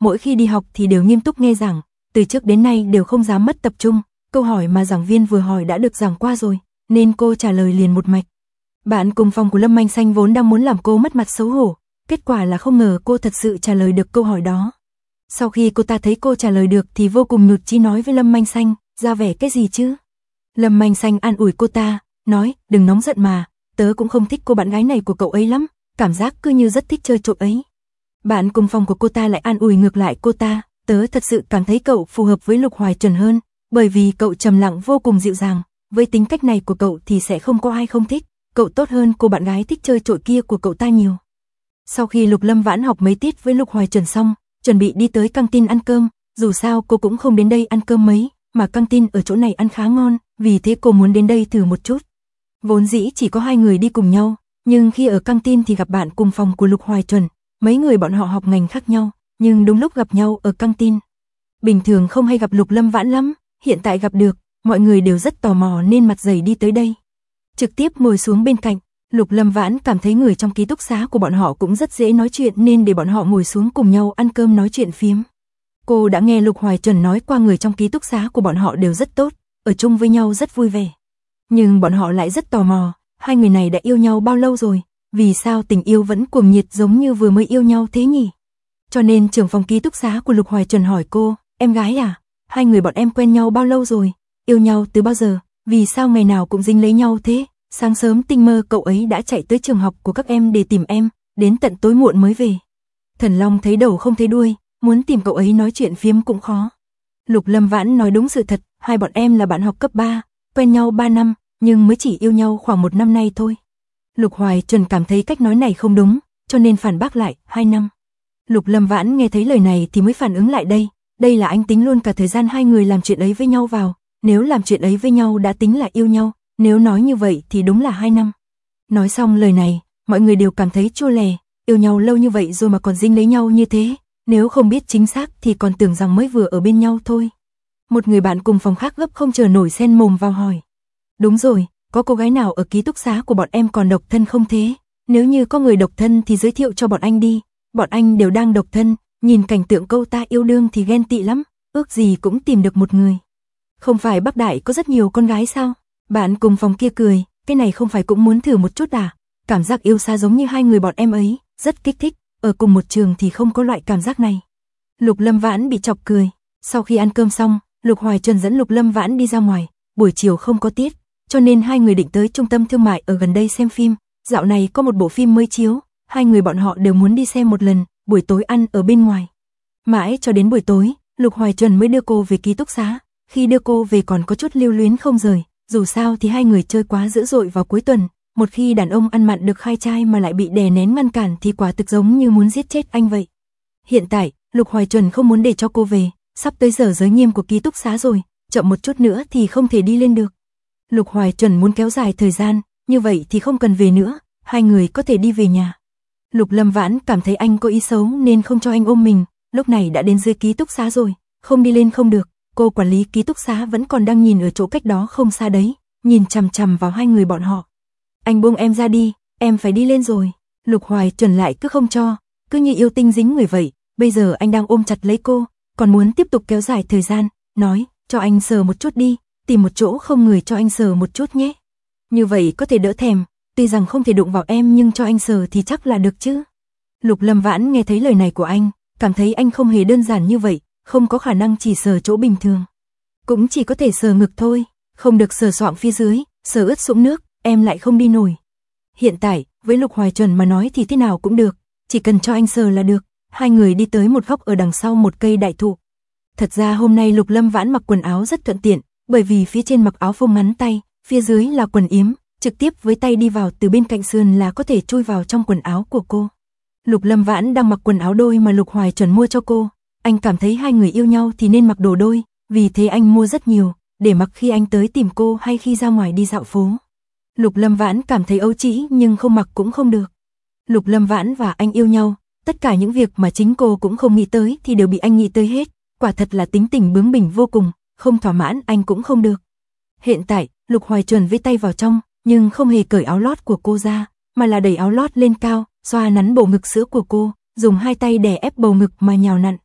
mỗi khi đi học thì đều nghiêm túc nghe giảng, từ trước đến nay đều không dám mất tập trung, câu hỏi mà giảng viên vừa hỏi đã được giảng qua rồi, nên cô trả lời liền một mạch. Bạn cùng phòng của Lâm Manh Xanh vốn đang muốn làm cô mất mặt xấu hổ, kết quả là không ngờ cô thật sự trả lời được câu hỏi đó. Sau khi cô ta thấy cô trả lời được thì vô cùng nhụt chí nói với Lâm Manh Xanh, ra vẻ cái gì chứ? Lâm Manh Xanh an ủi cô ta, nói, đừng nóng giận mà, tớ cũng không thích cô bạn gái này của cậu ấy lắm, cảm giác cứ như rất thích chơi trộm ấy. Bạn cùng phòng của cô ta lại an ủi ngược lại cô ta, tớ thật sự cảm thấy cậu phù hợp với Lục Hoài Chuẩn hơn, bởi vì cậu trầm lặng vô cùng dịu dàng, với tính cách này của cậu thì sẽ không có ai không thích, cậu tốt hơn cô bạn gái thích chơi trội kia của cậu ta nhiều. Sau khi Lục Lâm Vãn học mấy tiết với Lục Hoài Chuẩn xong, chuẩn bị đi tới căng tin ăn cơm, dù sao cô cũng không đến đây ăn cơm mấy, mà căng tin ở chỗ này ăn khá ngon, vì thế cô muốn đến đây thử một chút. Vốn dĩ chỉ có 2 người đi cùng nhau, nhưng khi ở căng tin thì gặp bạn cùng phòng của Lục Hoài Chuẩn, mấy người bọn họ học ngành khác nhau, nhưng đúng lúc gặp nhau ở căng tin. Bình thường không hay gặp Lục Lâm Vãn lắm, hiện tại gặp được, mọi người đều rất tò mò nên mặt dày đi tới đây. Trực tiếp ngồi xuống bên cạnh, Lục Lâm Vãn cảm thấy người trong ký túc xá của bọn họ cũng rất dễ nói chuyện nên để bọn họ ngồi xuống cùng nhau ăn cơm nói chuyện phiếm. Cô đã nghe Lục Hoài Chuẩn nói qua người trong ký túc xá của bọn họ đều rất tốt, ở chung với nhau rất vui vẻ. Nhưng bọn họ lại rất tò mò, 2 người này đã yêu nhau bao lâu rồi, vì sao tình yêu vẫn cuồng nhiệt giống như vừa mới yêu nhau thế nhỉ? Cho nên trưởng phòng ký túc xá của Lục Hoài Chuẩn hỏi cô, em gái à, 2 người bọn em quen nhau bao lâu rồi, yêu nhau từ bao giờ, vì sao ngày nào cũng dính lấy nhau thế? Sáng sớm tinh mơ cậu ấy đã chạy tới trường học của các em để tìm em, đến tận tối muộn mới về. Thần Long thấy đầu không thấy đuôi, muốn tìm cậu ấy nói chuyện phiếm cũng khó. Lục Lâm Vãn nói đúng sự thật, 2 bọn em là bạn học cấp 3, quen nhau 3 năm, nhưng mới chỉ yêu nhau khoảng 1 năm nay thôi. Lục Hoài Chuẩn cảm thấy cách nói này không đúng, cho nên phản bác lại, 2 năm. Lục Lâm Vãn nghe thấy lời này thì mới phản ứng lại đây là anh tính luôn cả thời gian 2 người làm chuyện ấy với nhau vào, nếu làm chuyện ấy với nhau đã tính là yêu nhau, nếu nói như vậy thì đúng là 2 năm. Nói xong lời này, mọi người đều cảm thấy chua lè, yêu nhau lâu như vậy rồi mà còn dính lấy nhau như thế, nếu không biết chính xác thì còn tưởng rằng mới vừa ở bên nhau thôi. Một người bạn cùng phòng khác gấp không chờ nổi xen mồm vào hỏi. Đúng rồi, có cô gái nào ở ký túc xá của bọn em còn độc thân không thế? Nếu như có người độc thân thì giới thiệu cho bọn anh đi, bọn anh đều đang độc thân, nhìn cảnh tượng câu ta yêu đương thì ghen tị lắm, ước gì cũng tìm được một người. Không phải Bắc Đại có rất nhiều con gái sao? Bạn cùng phòng kia cười, cái này không phải cũng muốn thử một chút à? Cảm giác yêu xa giống như 2 người bọn em ấy, rất kích thích, ở cùng một trường thì không có loại cảm giác này. Lục Lâm Vãn bị chọc cười, sau khi ăn cơm xong, Lục Hoài Chuẩn dẫn Lục Lâm Vãn đi ra ngoài, buổi chiều không có tiết, cho nên 2 người định tới trung tâm thương mại ở gần đây xem phim, dạo này có một bộ phim mới chiếu, 2 người bọn họ đều muốn đi xem một lần, buổi tối ăn ở bên ngoài. Mãi cho đến buổi tối, Lục Hoài Chuẩn mới đưa cô về ký túc xá, khi đưa cô về còn có chút lưu luyến không rời, dù sao thì 2 người chơi quá dữ dội vào cuối tuần, một khi đàn ông ăn mặn được khai trai mà lại bị đè nén ngăn cản thì quả thực giống như muốn giết chết anh vậy. Hiện tại, Lục Hoài Chuẩn không muốn để cho cô về, sắp tới giờ giới nghiêm của ký túc xá rồi, chậm một chút nữa thì không thể đi lên được. Lục Hoài Chuẩn muốn kéo dài thời gian, như vậy thì không cần về nữa, 2 người có thể đi về nhà. Lục Lâm Vãn cảm thấy anh có ý xấu nên không cho anh ôm mình, lúc này đã đến dưới ký túc xá rồi, không đi lên không được, cô quản lý ký túc xá vẫn còn đang nhìn ở chỗ cách đó không xa đấy, nhìn chằm chằm vào 2 người bọn họ. Anh buông em ra đi, em phải đi lên rồi. Lục Hoài Chuẩn lại cứ không cho, cứ như yêu tinh dính người vậy, bây giờ anh đang ôm chặt lấy cô, còn muốn tiếp tục kéo dài thời gian, nói, cho anh sờ một chút đi, tìm một chỗ không người cho anh sờ một chút nhé. Như vậy có thể đỡ thèm, tuy rằng không thể đụng vào em nhưng cho anh sờ thì chắc là được chứ. Lục Lâm Vãn nghe thấy lời này của anh, cảm thấy anh không hề đơn giản như vậy, không có khả năng chỉ sờ chỗ bình thường. Cũng chỉ có thể sờ ngực thôi, không được sờ xoạng phía dưới, sờ ướt sũng nước, em lại không đi nổi. Hiện tại, với Lục Hoài Chuẩn mà nói thì thế nào cũng được, chỉ cần cho anh sờ là được. 2 người đi tới một góc ở đằng sau một cây đại thụ. Thật ra hôm nay Lục Lâm Vãn mặc quần áo rất thuận tiện, bởi vì phía trên mặc áo phông ngắn tay, phía dưới là quần yếm, trực tiếp với tay đi vào từ bên cạnh sườn là có thể chui vào trong quần áo của cô. Lục Lâm Vãn đang mặc quần áo đôi mà Lục Hoài Chuẩn mua cho cô, anh cảm thấy 2 người yêu nhau thì nên mặc đồ đôi, vì thế anh mua rất nhiều, để mặc khi anh tới tìm cô hay khi ra ngoài đi dạo phố. Lục Lâm Vãn cảm thấy ấu trĩ nhưng không mặc cũng không được. Lục Lâm Vãn và anh yêu nhau, tất cả những việc mà chính cô cũng không nghĩ tới thì đều bị anh nghĩ tới hết, quả thật là tính tình bướng bỉnh vô cùng, không thỏa mãn anh cũng không được. Hiện tại, Lục Hoài Chuẩn với tay vào trong, nhưng không hề cởi áo lót của cô ra, mà là đẩy áo lót lên cao, xoa nắn bầu ngực sữa của cô, dùng 2 tay đè ép bầu ngực mà nhào nặn.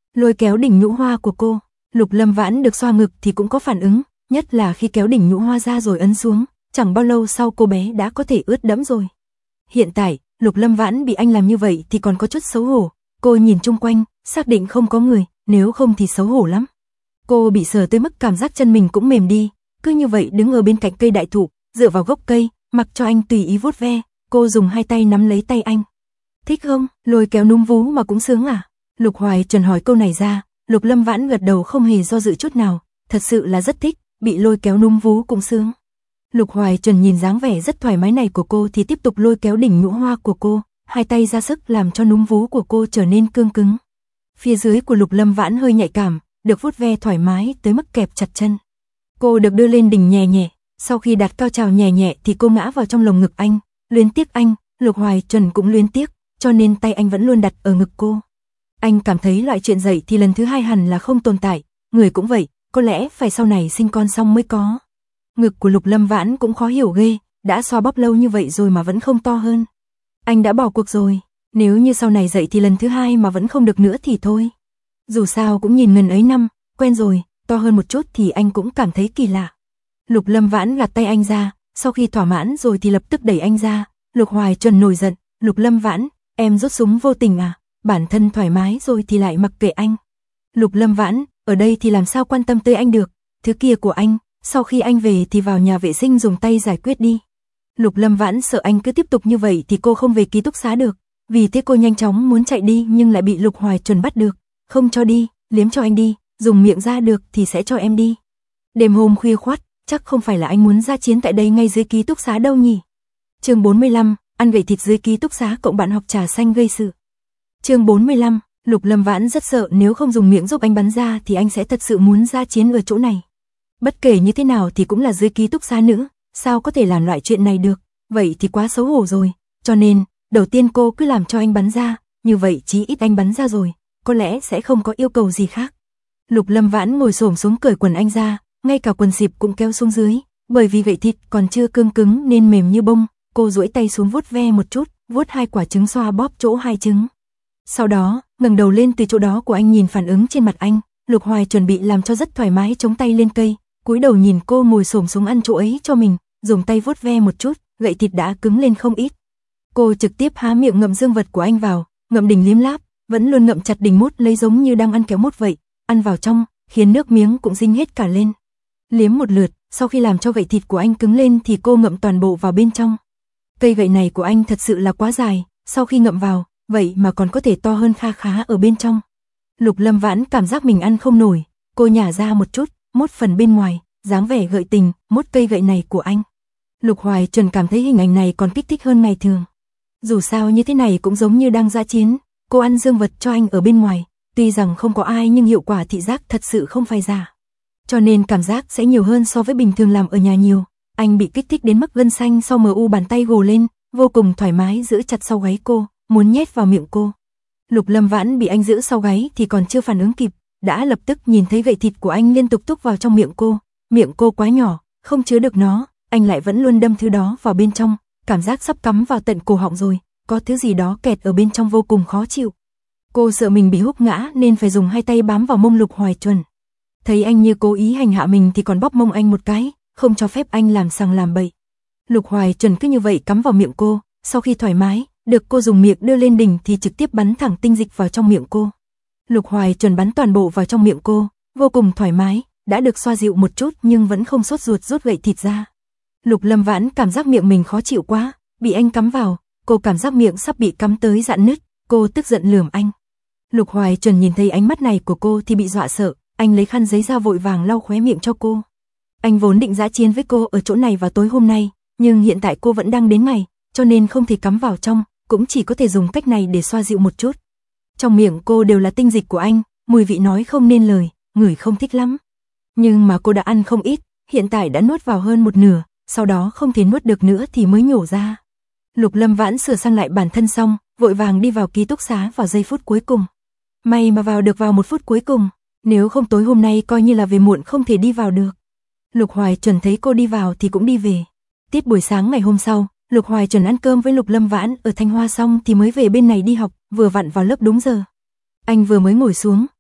lôi kéo đỉnh nhũ hoa của cô. Lục Lâm Vãn được xoa ngực thì cũng có phản ứng, nhất là khi kéo đỉnh nhũ hoa ra rồi ấn xuống, chẳng bao lâu sau cô bé đã có thể ướt đẫm rồi. Hiện tại, Lục Lâm Vãn bị anh làm như vậy thì còn có chút xấu hổ, cô nhìn chung quanh, xác định không có người, nếu không thì xấu hổ lắm. Cô bị sờ tới mức cảm giác chân mình cũng mềm đi, cứ như vậy đứng ở bên cạnh cây đại thụ, dựa vào gốc cây, mặc cho anh tùy ý vuốt ve, cô dùng hai tay nắm lấy tay anh. Thích không, lôi kéo núm vú mà cũng sướng à? Lục Hoài Trần hỏi câu này ra, Lục Lâm Vãn gật đầu không hề do dự chút nào, thật sự là rất thích, bị lôi kéo núm vú cũng sướng. Lục Hoài Trần nhìn dáng vẻ rất thoải mái này của cô thì tiếp tục lôi kéo đỉnh nhũ hoa của cô, hai tay ra sức làm cho núm vú của cô trở nên cương cứng. Phía dưới của Lục Lâm Vãn hơi nhạy cảm, được vuốt ve thoải mái tới mức kẹp chặt chân. Cô được đưa lên đỉnh nhẹ nhẹ, sau khi đạt cao trào nhẹ nhẹ thì cô ngã vào trong lồng ngực anh, luyến tiếc anh, Lục Hoài Trần cũng luyến tiếc, cho nên tay anh vẫn luôn đặt ở ngực cô. Anh cảm thấy loại chuyện dậy thì lần thứ hai hẳn là không tồn tại, người cũng vậy, có lẽ phải sau này sinh con xong mới có. Ngực của Lục Lâm Vãn cũng khó hiểu ghê, đã xoa bóp lâu như vậy rồi mà vẫn không to hơn. Anh đã bỏ cuộc rồi, nếu như sau này dậy thì lần thứ hai mà vẫn không được nữa thì thôi. Dù sao cũng nhìn ngần ấy năm, quen rồi, to hơn một chút thì anh cũng cảm thấy kỳ lạ. Lục Lâm Vãn gạt tay anh ra, sau khi thỏa mãn rồi thì lập tức đẩy anh ra. Lục Hoài Trần nổi giận, Lục Lâm Vãn, em rút súng vô tình à, bản thân thoải mái rồi thì lại mặc kệ anh. Lục Lâm Vãn, ở đây thì làm sao quan tâm tới anh được, thứ kia của anh, sau khi anh về thì vào nhà vệ sinh dùng tay giải quyết đi. Lục Lâm Vãn sợ anh cứ tiếp tục như vậy thì cô không về ký túc xá được, vì thế cô nhanh chóng muốn chạy đi nhưng lại bị Lục Hoài Trần bắt được, không cho đi, liếm cho anh đi, dùng miệng ra được thì sẽ cho em đi. Đêm hôm khuya khoắt, chắc không phải là anh muốn ra chiến tại đây ngay dưới ký túc xá đâu nhỉ. Chương 45, ăn gậy thịt dưới ký túc xá cộng bạn học trà xanh gây sự. Chương 45, Lục Lâm Vãn rất sợ nếu không dùng miệng giúp anh bắn ra thì anh sẽ thật sự muốn ra chiến ở chỗ này. Bất kể như thế nào thì cũng là dưới ký túc xá nữa, sao có thể làm loại chuyện này được, vậy thì quá xấu hổ rồi, cho nên, đầu tiên cô cứ làm cho anh bắn ra, như vậy chí ít anh bắn ra rồi, có lẽ sẽ không có yêu cầu gì khác. Lục Lâm Vãn ngồi xổm xuống cởi quần anh ra, ngay cả quần xịp cũng kéo xuống dưới, bởi vì gậy thịt còn chưa cương cứng nên mềm như bông, cô duỗi tay xuống vuốt ve một chút, vuốt hai quả trứng xoa bóp chỗ hai trứng. Sau đó, ngẩng đầu lên từ chỗ đó của anh nhìn phản ứng trên mặt anh, Lục Hoài chuẩn bị làm cho rất thoải mái chống tay lên cây, cúi đầu nhìn cô ngồi xổm xuống ăn chỗ ấy cho mình, dùng tay vuốt ve một chút, gậy thịt đã cứng lên không ít. Cô trực tiếp há miệng ngậm dương vật của anh vào, ngậm đỉnh liếm láp, vẫn luôn ngậm chặt đỉnh mút lấy giống như đang ăn kéo mút vậy, ăn vào trong, khiến nước miếng cũng dinh hết cả lên. Liếm một lượt, sau khi làm cho gậy thịt của anh cứng lên thì cô ngậm toàn bộ vào bên trong. Cây gậy này của anh thật sự là quá dài, sau khi ngậm vào, vậy mà còn có thể to hơn kha khá ở bên trong. Lục Lâm Vãn cảm giác mình ăn không nổi, cô nhả ra một chút, mốt phần bên ngoài, dáng vẻ gợi tình, mốt cây gậy này của anh. Lục Hoài Trần cảm thấy hình ảnh này còn kích thích hơn ngày thường. Dù sao như thế này cũng giống như đang dã chiến, cô ăn dương vật cho anh ở bên ngoài, tuy rằng không có ai nhưng hiệu quả thị giác thật sự không phải giả. Cho nên cảm giác sẽ nhiều hơn so với bình thường làm ở nhà nhiều. Anh bị kích thích đến mức gân xanh sau mờ u bàn tay gồ lên, vô cùng thoải mái giữ chặt sau gáy cô, muốn nhét vào miệng cô. Lục Lâm Vãn bị anh giữ sau gáy thì còn chưa phản ứng kịp, đã lập tức nhìn thấy gậy thịt của anh liên tục túc vào trong miệng cô quá nhỏ, không chứa được nó, anh lại vẫn luôn đâm thứ đó vào bên trong, cảm giác sắp cắm vào tận cổ họng rồi, có thứ gì đó kẹt ở bên trong vô cùng khó chịu. Cô sợ mình bị húc ngã nên phải dùng hai tay bám vào mông Lục Hoài Trần. Thấy anh như cố ý hành hạ mình thì còn bóp mông anh một cái, không cho phép anh làm sằng làm bậy. Lục Hoài Trần cứ như vậy cắm vào miệng cô, sau khi thoải mái, được cô dùng miệng đưa lên đỉnh thì trực tiếp bắn thẳng tinh dịch vào trong miệng cô. Lục Hoài Trần bắn toàn bộ vào trong miệng cô, vô cùng thoải mái, đã được xoa dịu một chút nhưng vẫn không sốt ruột rút gậy thịt ra. Lục Lâm Vãn cảm giác miệng mình khó chịu quá, bị anh cắm vào, cô cảm giác miệng sắp bị cắm tới rạn nứt, cô tức giận lườm anh. Lục Hoài Trần nhìn thấy ánh mắt này của cô thì bị dọa sợ, anh lấy khăn giấy ra vội vàng lau khóe miệng cho cô. Anh vốn định dã chiến với cô ở chỗ này vào tối hôm nay, nhưng hiện tại cô vẫn đang đến ngày, cho nên không thể cắm vào trong, cũng chỉ có thể dùng cách này để xoa dịu một chút. Trong miệng cô đều là tinh dịch của anh, mùi vị nói không nên lời, ngửi không thích lắm. Nhưng mà cô đã ăn không ít, hiện tại đã nuốt vào hơn một nửa, sau đó không thể nuốt được nữa thì mới nhổ ra. Lục Lâm Vãn sửa sang lại bản thân xong, vội vàng đi vào ký túc xá vào giây phút cuối cùng. May mà vào được vào một phút cuối cùng, nếu không tối hôm nay coi như là về muộn không thể đi vào được. Lục Hoài Trần thấy cô đi vào thì cũng đi về. Tiết buổi sáng ngày hôm sau, Lục Hoài Trần ăn cơm với Lục Lâm Vãn ở Thanh Hoa xong thì mới về bên này đi học, vừa vặn vào lớp đúng giờ. Anh vừa mới ngồi xuống,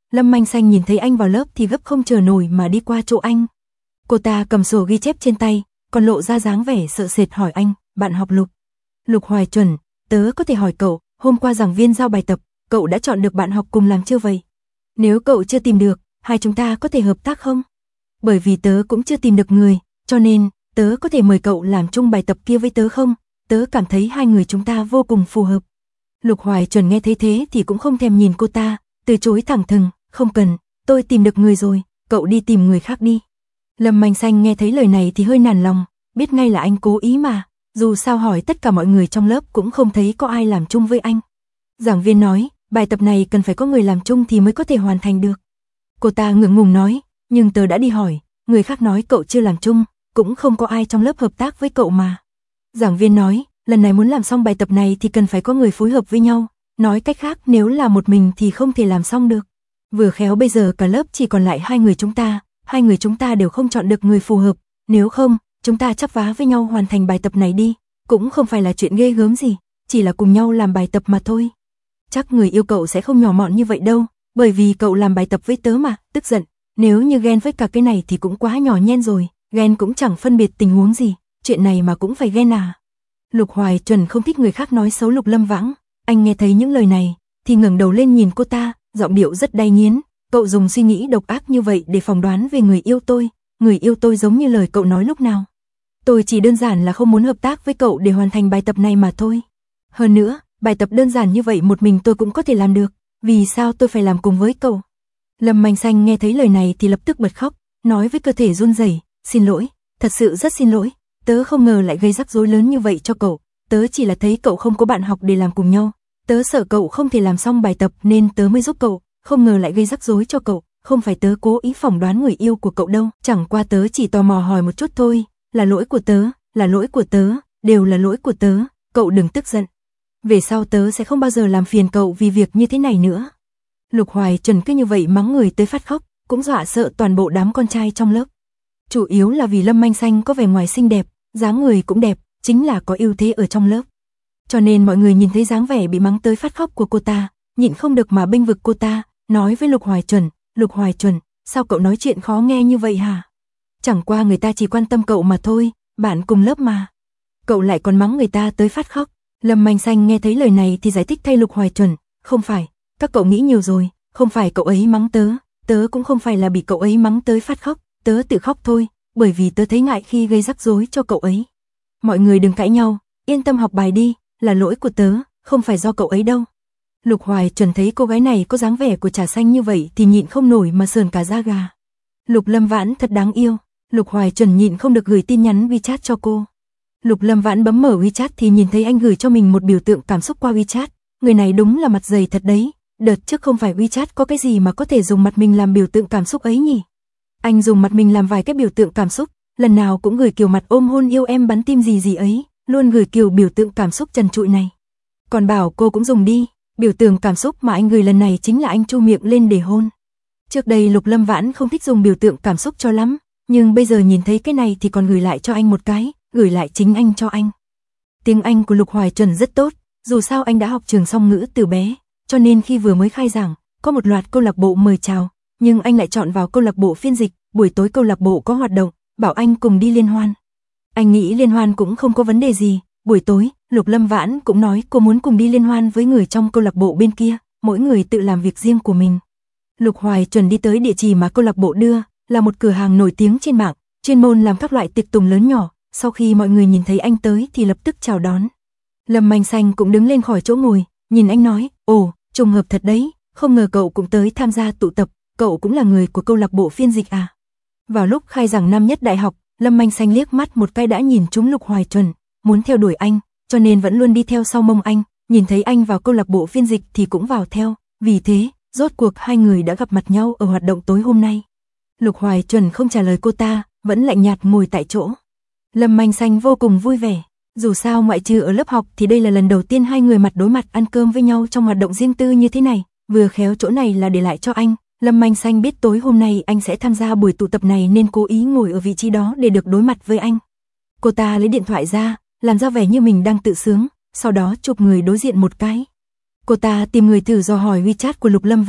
Lâm Manh Xanh nhìn thấy anh vào lớp thì gấp không chờ nổi mà đi qua chỗ anh. Cô ta cầm sổ ghi chép trên tay, còn lộ ra dáng vẻ sợ sệt hỏi anh, bạn học Lục. Lục Hoài Chuẩn, tớ có thể hỏi cậu, hôm qua giảng viên giao bài tập, cậu đã chọn được bạn học cùng làm chưa vậy? Nếu cậu chưa tìm được, hai chúng ta có thể hợp tác không? Bởi vì tớ cũng chưa tìm được người, cho nên tớ có thể mời cậu làm chung bài tập kia với tớ không? Tớ cảm thấy hai người chúng ta vô cùng phù hợp. Lục Hoài Chuẩn nghe thấy thế thì cũng không thèm nhìn cô ta, từ chối thẳng thừng, không cần, tôi tìm được người rồi, cậu đi tìm người khác đi. Lâm Manh Xanh nghe thấy lời này thì hơi nản lòng, biết ngay là anh cố ý mà, dù sao hỏi tất cả mọi người trong lớp cũng không thấy có ai làm chung với anh. Giảng viên nói, bài tập này cần phải có người làm chung thì mới có thể hoàn thành được. Cô ta ngượng ngùng nói, nhưng tớ đã đi hỏi, người khác nói cậu chưa làm chung, cũng không có ai trong lớp hợp tác với cậu mà. Giảng viên nói, lần này muốn làm xong bài tập này thì cần phải có người phối hợp với nhau, nói cách khác nếu là một mình thì không thể làm xong được. Vừa khéo bây giờ cả lớp chỉ còn lại hai người chúng ta đều không chọn được người phù hợp, nếu không, chúng ta chắp vá với nhau hoàn thành bài tập này đi, cũng không phải là chuyện ghê gớm gì, chỉ là cùng nhau làm bài tập mà thôi. Chắc người yêu cậu sẽ không nhỏ mọn như vậy đâu, bởi vì cậu làm bài tập với tớ mà, tức giận, nếu như ghen với cả cái này thì cũng quá nhỏ nhen rồi, ghen cũng chẳng phân biệt tình huống gì, chuyện này mà cũng phải ghen à. Lục Hoài Chuẩn không thích người khác nói xấu Lục Lâm Vãng, anh nghe thấy những lời này, thì ngẩng đầu lên nhìn cô ta, giọng điệu rất đay nghiến, cậu dùng suy nghĩ độc ác như vậy để phỏng đoán về người yêu tôi giống như lời cậu nói lúc nào. Tôi chỉ đơn giản là không muốn hợp tác với cậu để hoàn thành bài tập này mà thôi. Hơn nữa, bài tập đơn giản như vậy một mình tôi cũng có thể làm được, vì sao tôi phải làm cùng với cậu? Lâm Manh Xanh nghe thấy lời này thì lập tức bật khóc, nói với cơ thể run rẩy, xin lỗi, thật sự rất xin lỗi, tớ không ngờ lại gây rắc rối lớn như vậy cho cậu, tớ chỉ là thấy cậu không có bạn học để làm cùng nhau, tớ sợ cậu không thể làm xong bài tập nên tớ mới giúp cậu, không ngờ lại gây rắc rối cho cậu, không phải tớ cố ý phỏng đoán người yêu của cậu đâu, chẳng qua tớ chỉ tò mò hỏi một chút thôi, là lỗi của tớ, đều là lỗi của tớ, cậu đừng tức giận. Về sau tớ sẽ không bao giờ làm phiền cậu vì việc như thế này nữa. Lục Hoài Chuẩn cứ như vậy mắng người tới phát khóc, cũng dọa sợ toàn bộ đám con trai trong lớp. Chủ yếu là vì Lâm Manh Xanh có vẻ ngoài xinh đẹp, dáng người cũng đẹp, chính là có ưu thế ở trong lớp. Cho nên mọi người nhìn thấy dáng vẻ bị mắng tới phát khóc của cô ta, nhịn không được mà bênh vực cô ta, nói với Lục Hoài Chuẩn, sao cậu nói chuyện khó nghe như vậy hả? Chẳng qua người ta chỉ quan tâm cậu mà thôi, bạn cùng lớp mà. Cậu lại còn mắng người ta tới phát khóc. Lâm Manh Xanh nghe thấy lời này thì giải thích thay Lục Hoài Chuẩn, không phải, các cậu nghĩ nhiều rồi, không phải cậu ấy mắng tớ, tớ cũng không phải là bị cậu ấy mắng tới phát khóc, tớ tự khóc thôi, bởi vì tớ thấy ngại khi gây rắc rối cho cậu ấy. Mọi người đừng cãi nhau, yên tâm học bài đi, là lỗi của tớ, không phải do cậu ấy đâu. Lục Hoài Chuẩn thấy cô gái này có dáng vẻ của trà xanh như vậy thì nhịn không nổi mà sờn cả da gà. Lục Lâm Vãn thật đáng yêu, Lục Hoài Chuẩn nhịn không được gửi tin nhắn WeChat cho cô. Lục Lâm Vãn bấm mở WeChat thì nhìn thấy anh gửi cho mình một biểu tượng cảm xúc qua WeChat, người này đúng là mặt dày thật đấy, đợt trước không phải WeChat có cái gì mà có thể dùng mặt mình làm biểu tượng cảm xúc ấy nhỉ? Anh dùng mặt mình làm vài cái biểu tượng cảm xúc, lần nào cũng gửi kiểu mặt ôm hôn yêu em bắn tim gì gì ấy, luôn gửi kiểu biểu tượng cảm xúc trần trụi này. Còn bảo cô cũng dùng đi, biểu tượng cảm xúc mà anh gửi lần này chính là anh chu miệng lên để hôn. Trước đây Lục Lâm Vãn không thích dùng biểu tượng cảm xúc cho lắm, nhưng bây giờ nhìn thấy cái này thì còn gửi lại cho anh một cái, gửi lại chính anh cho anh. Tiếng Anh của Lục Hoài Chuẩn rất tốt, dù sao anh đã học trường song ngữ từ bé, cho nên khi vừa mới khai giảng, có một loạt câu lạc bộ mời chào, nhưng anh lại chọn vào câu lạc bộ phiên dịch, buổi tối câu lạc bộ có hoạt động, bảo anh cùng đi liên hoan. Anh nghĩ liên hoan cũng không có vấn đề gì, buổi tối, Lục Lâm Vãn cũng nói cô muốn cùng đi liên hoan với người trong câu lạc bộ bên kia, mỗi người tự làm việc riêng của mình. Lục Hoài Chuẩn đi tới địa chỉ mà câu lạc bộ đưa, là một cửa hàng nổi tiếng trên mạng, chuyên môn làm các loại tiệc tùng lớn nhỏ, sau khi mọi người nhìn thấy anh tới thì lập tức chào đón. Lâm Manh Xanh cũng đứng lên khỏi chỗ ngồi, nhìn anh nói, ồ, trùng hợp thật đấy, không ngờ cậu cũng tới tham gia tụ tập, cậu cũng là người của câu lạc bộ phiên dịch à. Vào lúc khai giảng năm nhất đại học, Lâm Manh Xanh liếc mắt một cái đã nhìn trúng Lục Hoài Chuẩn, muốn theo đuổi anh, cho nên vẫn luôn đi theo sau mông anh, nhìn thấy anh vào câu lạc bộ phiên dịch thì cũng vào theo, vì thế, rốt cuộc hai người đã gặp mặt nhau ở hoạt động tối hôm nay. Lục Hoài Chuẩn không trả lời cô ta, vẫn lạnh nhạt ngồi tại chỗ. Lâm Manh Xanh vô cùng vui vẻ, dù sao ngoại trừ ở lớp học thì đây là lần đầu tiên hai người mặt đối mặt ăn cơm với nhau trong hoạt động riêng tư như thế này, vừa khéo chỗ này là để lại cho anh. Lâm Manh Xanh biết tối hôm nay anh sẽ tham gia buổi tụ tập này nên cố ý ngồi ở vị trí đó để được đối mặt với anh. Cô ta lấy điện thoại ra, làm ra vẻ như mình đang tự sướng, sau đó chụp người đối diện một cái. Cô ta tìm người thử dò hỏi WeChat của Lục Lâm Vãn,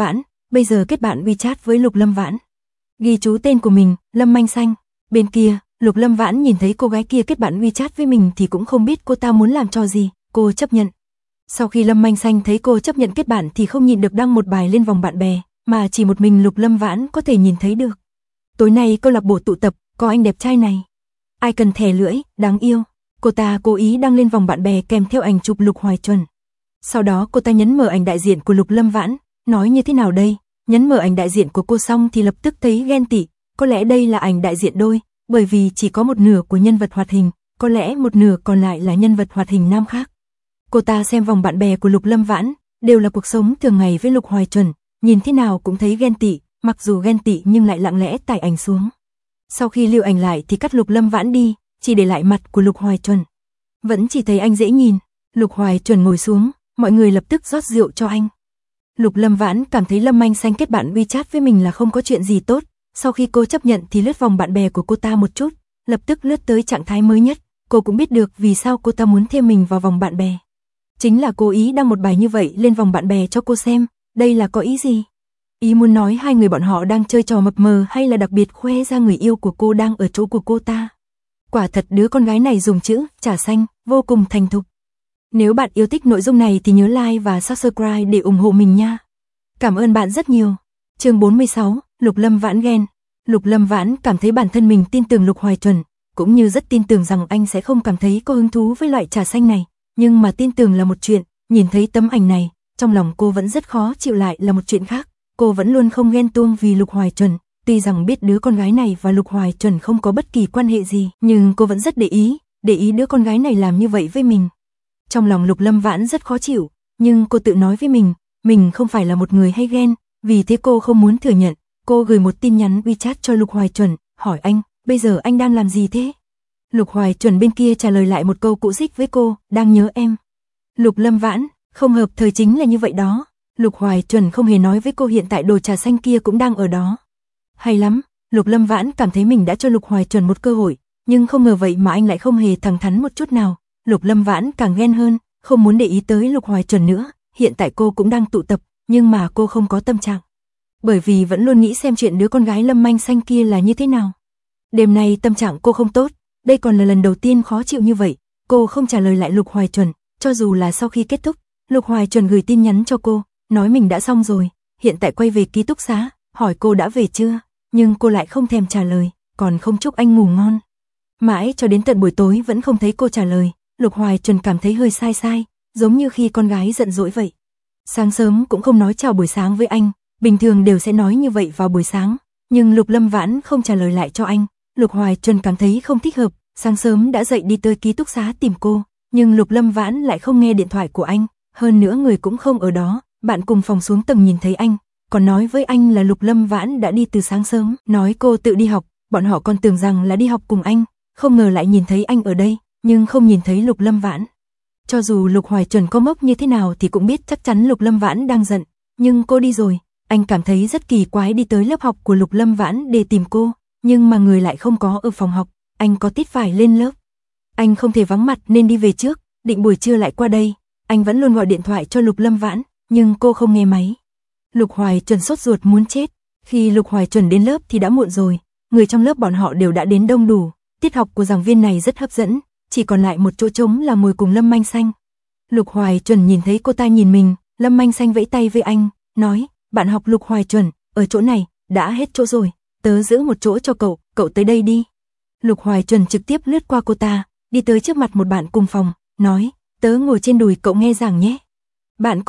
bây giờ kết bạn WeChat với Lục Lâm Vãn. Ghi chú tên của mình, Lâm Manh Xanh. Bên kia, Lục Lâm Vãn nhìn thấy cô gái kia kết bạn WeChat với mình thì cũng không biết cô ta muốn làm trò gì, cô chấp nhận. Sau khi Lâm Manh Xanh thấy cô chấp nhận kết bạn thì không nhịn được đăng một bài lên vòng bạn bè, mà chỉ một mình Lục Lâm Vãn có thể nhìn thấy được. Tối nay câu lạc bộ tụ tập, có anh đẹp trai này. Ai cần thẻ lưỡi, đáng yêu. Cô ta cố ý đăng lên vòng bạn bè kèm theo ảnh chụp Lục Hoài Chuẩn. Sau đó cô ta nhấn mở ảnh đại diện của Lục Lâm Vãn, nói như thế nào đây? Nhấn mở ảnh đại diện của cô xong thì lập tức thấy ghen tị, có lẽ đây là ảnh đại diện đôi, bởi vì chỉ có một nửa của nhân vật hoạt hình, có lẽ một nửa còn lại là nhân vật hoạt hình nam khác. Cô ta xem vòng bạn bè của Lục Lâm Vãn, đều là cuộc sống thường ngày với Lục Hoài Chuẩn, nhìn thế nào cũng thấy ghen tị, mặc dù ghen tị nhưng lại lặng lẽ tải ảnh xuống. Sau khi lưu ảnh lại thì cắt Lục Lâm Vãn đi, chỉ để lại mặt của Lục Hoài Chuẩn. Vẫn chỉ thấy anh dễ nhìn. Lục Hoài Chuẩn ngồi xuống, mọi người lập tức rót rượu cho anh. Lục Lâm Vãn cảm thấy Lâm Manh Xanh kết bạn WeChat với mình là không có chuyện gì tốt, sau khi cô chấp nhận thì lướt vòng bạn bè của cô ta một chút, lập tức lướt tới trạng thái mới nhất, cô cũng biết được vì sao cô ta muốn thêm mình vào vòng bạn bè. Chính là cố ý đăng một bài như vậy lên vòng bạn bè cho cô xem, đây là có ý gì? Ý muốn nói hai người bọn họ đang chơi trò mập mờ hay là đặc biệt khoe ra người yêu của cô đang ở chỗ của cô ta? Quả thật đứa con gái này dùng chữ trà xanh, vô cùng thành thục. Nếu bạn yêu thích nội dung này thì nhớ like và subscribe để ủng hộ mình nha. Cảm ơn bạn rất nhiều. Chương 46, Lục Lâm Vãn ghen. Lục Lâm Vãn cảm thấy bản thân mình tin tưởng Lục Hoài Chuẩn, cũng như rất tin tưởng rằng anh sẽ không cảm thấy có hứng thú với loại trà xanh này, nhưng mà tin tưởng là một chuyện, nhìn thấy tấm ảnh này, trong lòng cô vẫn rất khó chịu lại là một chuyện khác. Cô vẫn luôn không ghen tuông vì Lục Hoài Chuẩn, tuy rằng biết đứa con gái này và Lục Hoài Chuẩn không có bất kỳ quan hệ gì, nhưng cô vẫn rất để ý đứa con gái này làm như vậy với mình. Trong lòng Lục Lâm Vãn rất khó chịu, nhưng cô tự nói với mình không phải là một người hay ghen, vì thế cô không muốn thừa nhận. Cô gửi một tin nhắn WeChat cho Lục Hoài Chuẩn, hỏi anh, bây giờ anh đang làm gì thế? Lục Hoài Chuẩn bên kia trả lời lại một câu cũ xích với cô, đang nhớ em. Lục Lâm Vãn, không hợp thời chính là như vậy đó. Lục Hoài Chuẩn không hề nói với cô hiện tại đồ trà xanh kia cũng đang ở đó. Hay lắm, Lục Lâm Vãn cảm thấy mình đã cho Lục Hoài Chuẩn một cơ hội, nhưng không ngờ vậy mà anh lại không hề thẳng thắn một chút nào. Lục Lâm Vãn càng ghen hơn, không muốn để ý tới Lục Hoài Chuẩn nữa, hiện tại cô cũng đang tụ tập, nhưng mà cô không có tâm trạng. Bởi vì vẫn luôn nghĩ xem chuyện đứa con gái Lâm Manh Xanh kia là như thế nào. Đêm nay tâm trạng cô không tốt, đây còn là lần đầu tiên khó chịu như vậy, cô không trả lời lại Lục Hoài Chuẩn, cho dù là sau khi kết thúc, Lục Hoài Chuẩn gửi tin nhắn cho cô, nói mình đã xong rồi, hiện tại quay về ký túc xá, hỏi cô đã về chưa, nhưng cô lại không thèm trả lời, còn không chúc anh ngủ ngon. Mãi cho đến tận buổi tối vẫn không thấy cô trả lời, Lục Hoài Chuẩn cảm thấy hơi sai, giống như khi con gái giận dỗi vậy. Sáng sớm cũng không nói chào buổi sáng với anh, bình thường đều sẽ nói như vậy vào buổi sáng, nhưng Lục Lâm Vãn không trả lời lại cho anh. Lục Hoài Chuẩn cảm thấy không thích hợp, sáng sớm đã dậy đi tới ký túc xá tìm cô, nhưng Lục Lâm Vãn lại không nghe điện thoại của anh, hơn nữa người cũng không ở đó, bạn cùng phòng xuống tầng nhìn thấy anh, còn nói với anh là Lục Lâm Vãn đã đi từ sáng sớm, nói cô tự đi học, bọn họ còn tưởng rằng là đi học cùng anh, không ngờ lại nhìn thấy anh ở đây, nhưng không nhìn thấy Lục Lâm Vãn. Cho dù Lục Hoài Chuẩn có ngốc như thế nào thì cũng biết chắc chắn Lục Lâm Vãn đang giận, nhưng cô đi rồi, anh cảm thấy rất kỳ quái đi tới lớp học của Lục Lâm Vãn để tìm cô, nhưng mà người lại không có ở phòng học, anh có tiết phải lên lớp. Anh không thể vắng mặt nên đi về trước, định buổi trưa lại qua đây, anh vẫn luôn gọi điện thoại cho Lục Lâm Vãn, nhưng cô không nghe máy. Lục Hoài Chuẩn sốt ruột muốn chết, khi Lục Hoài Chuẩn đến lớp thì đã muộn rồi, người trong lớp bọn họ đều đã đến đông đủ, tiết học của giảng viên này rất hấp dẫn, chỉ còn lại một chỗ trống là ngồi cùng Lâm Manh Xanh. Lục Hoài Chuẩn nhìn thấy cô ta nhìn mình, Lâm Manh Xanh vẫy tay với anh, nói, bạn học Lục Hoài Chuẩn, ở chỗ này, đã hết chỗ rồi, tớ giữ một chỗ cho cậu tới đây đi. Lục Hoài Chuẩn trực tiếp lướt qua cô ta, đi tới trước mặt một bạn cùng phòng, nói, tớ ngồi trên đùi cậu nghe giảng nhé. Bạn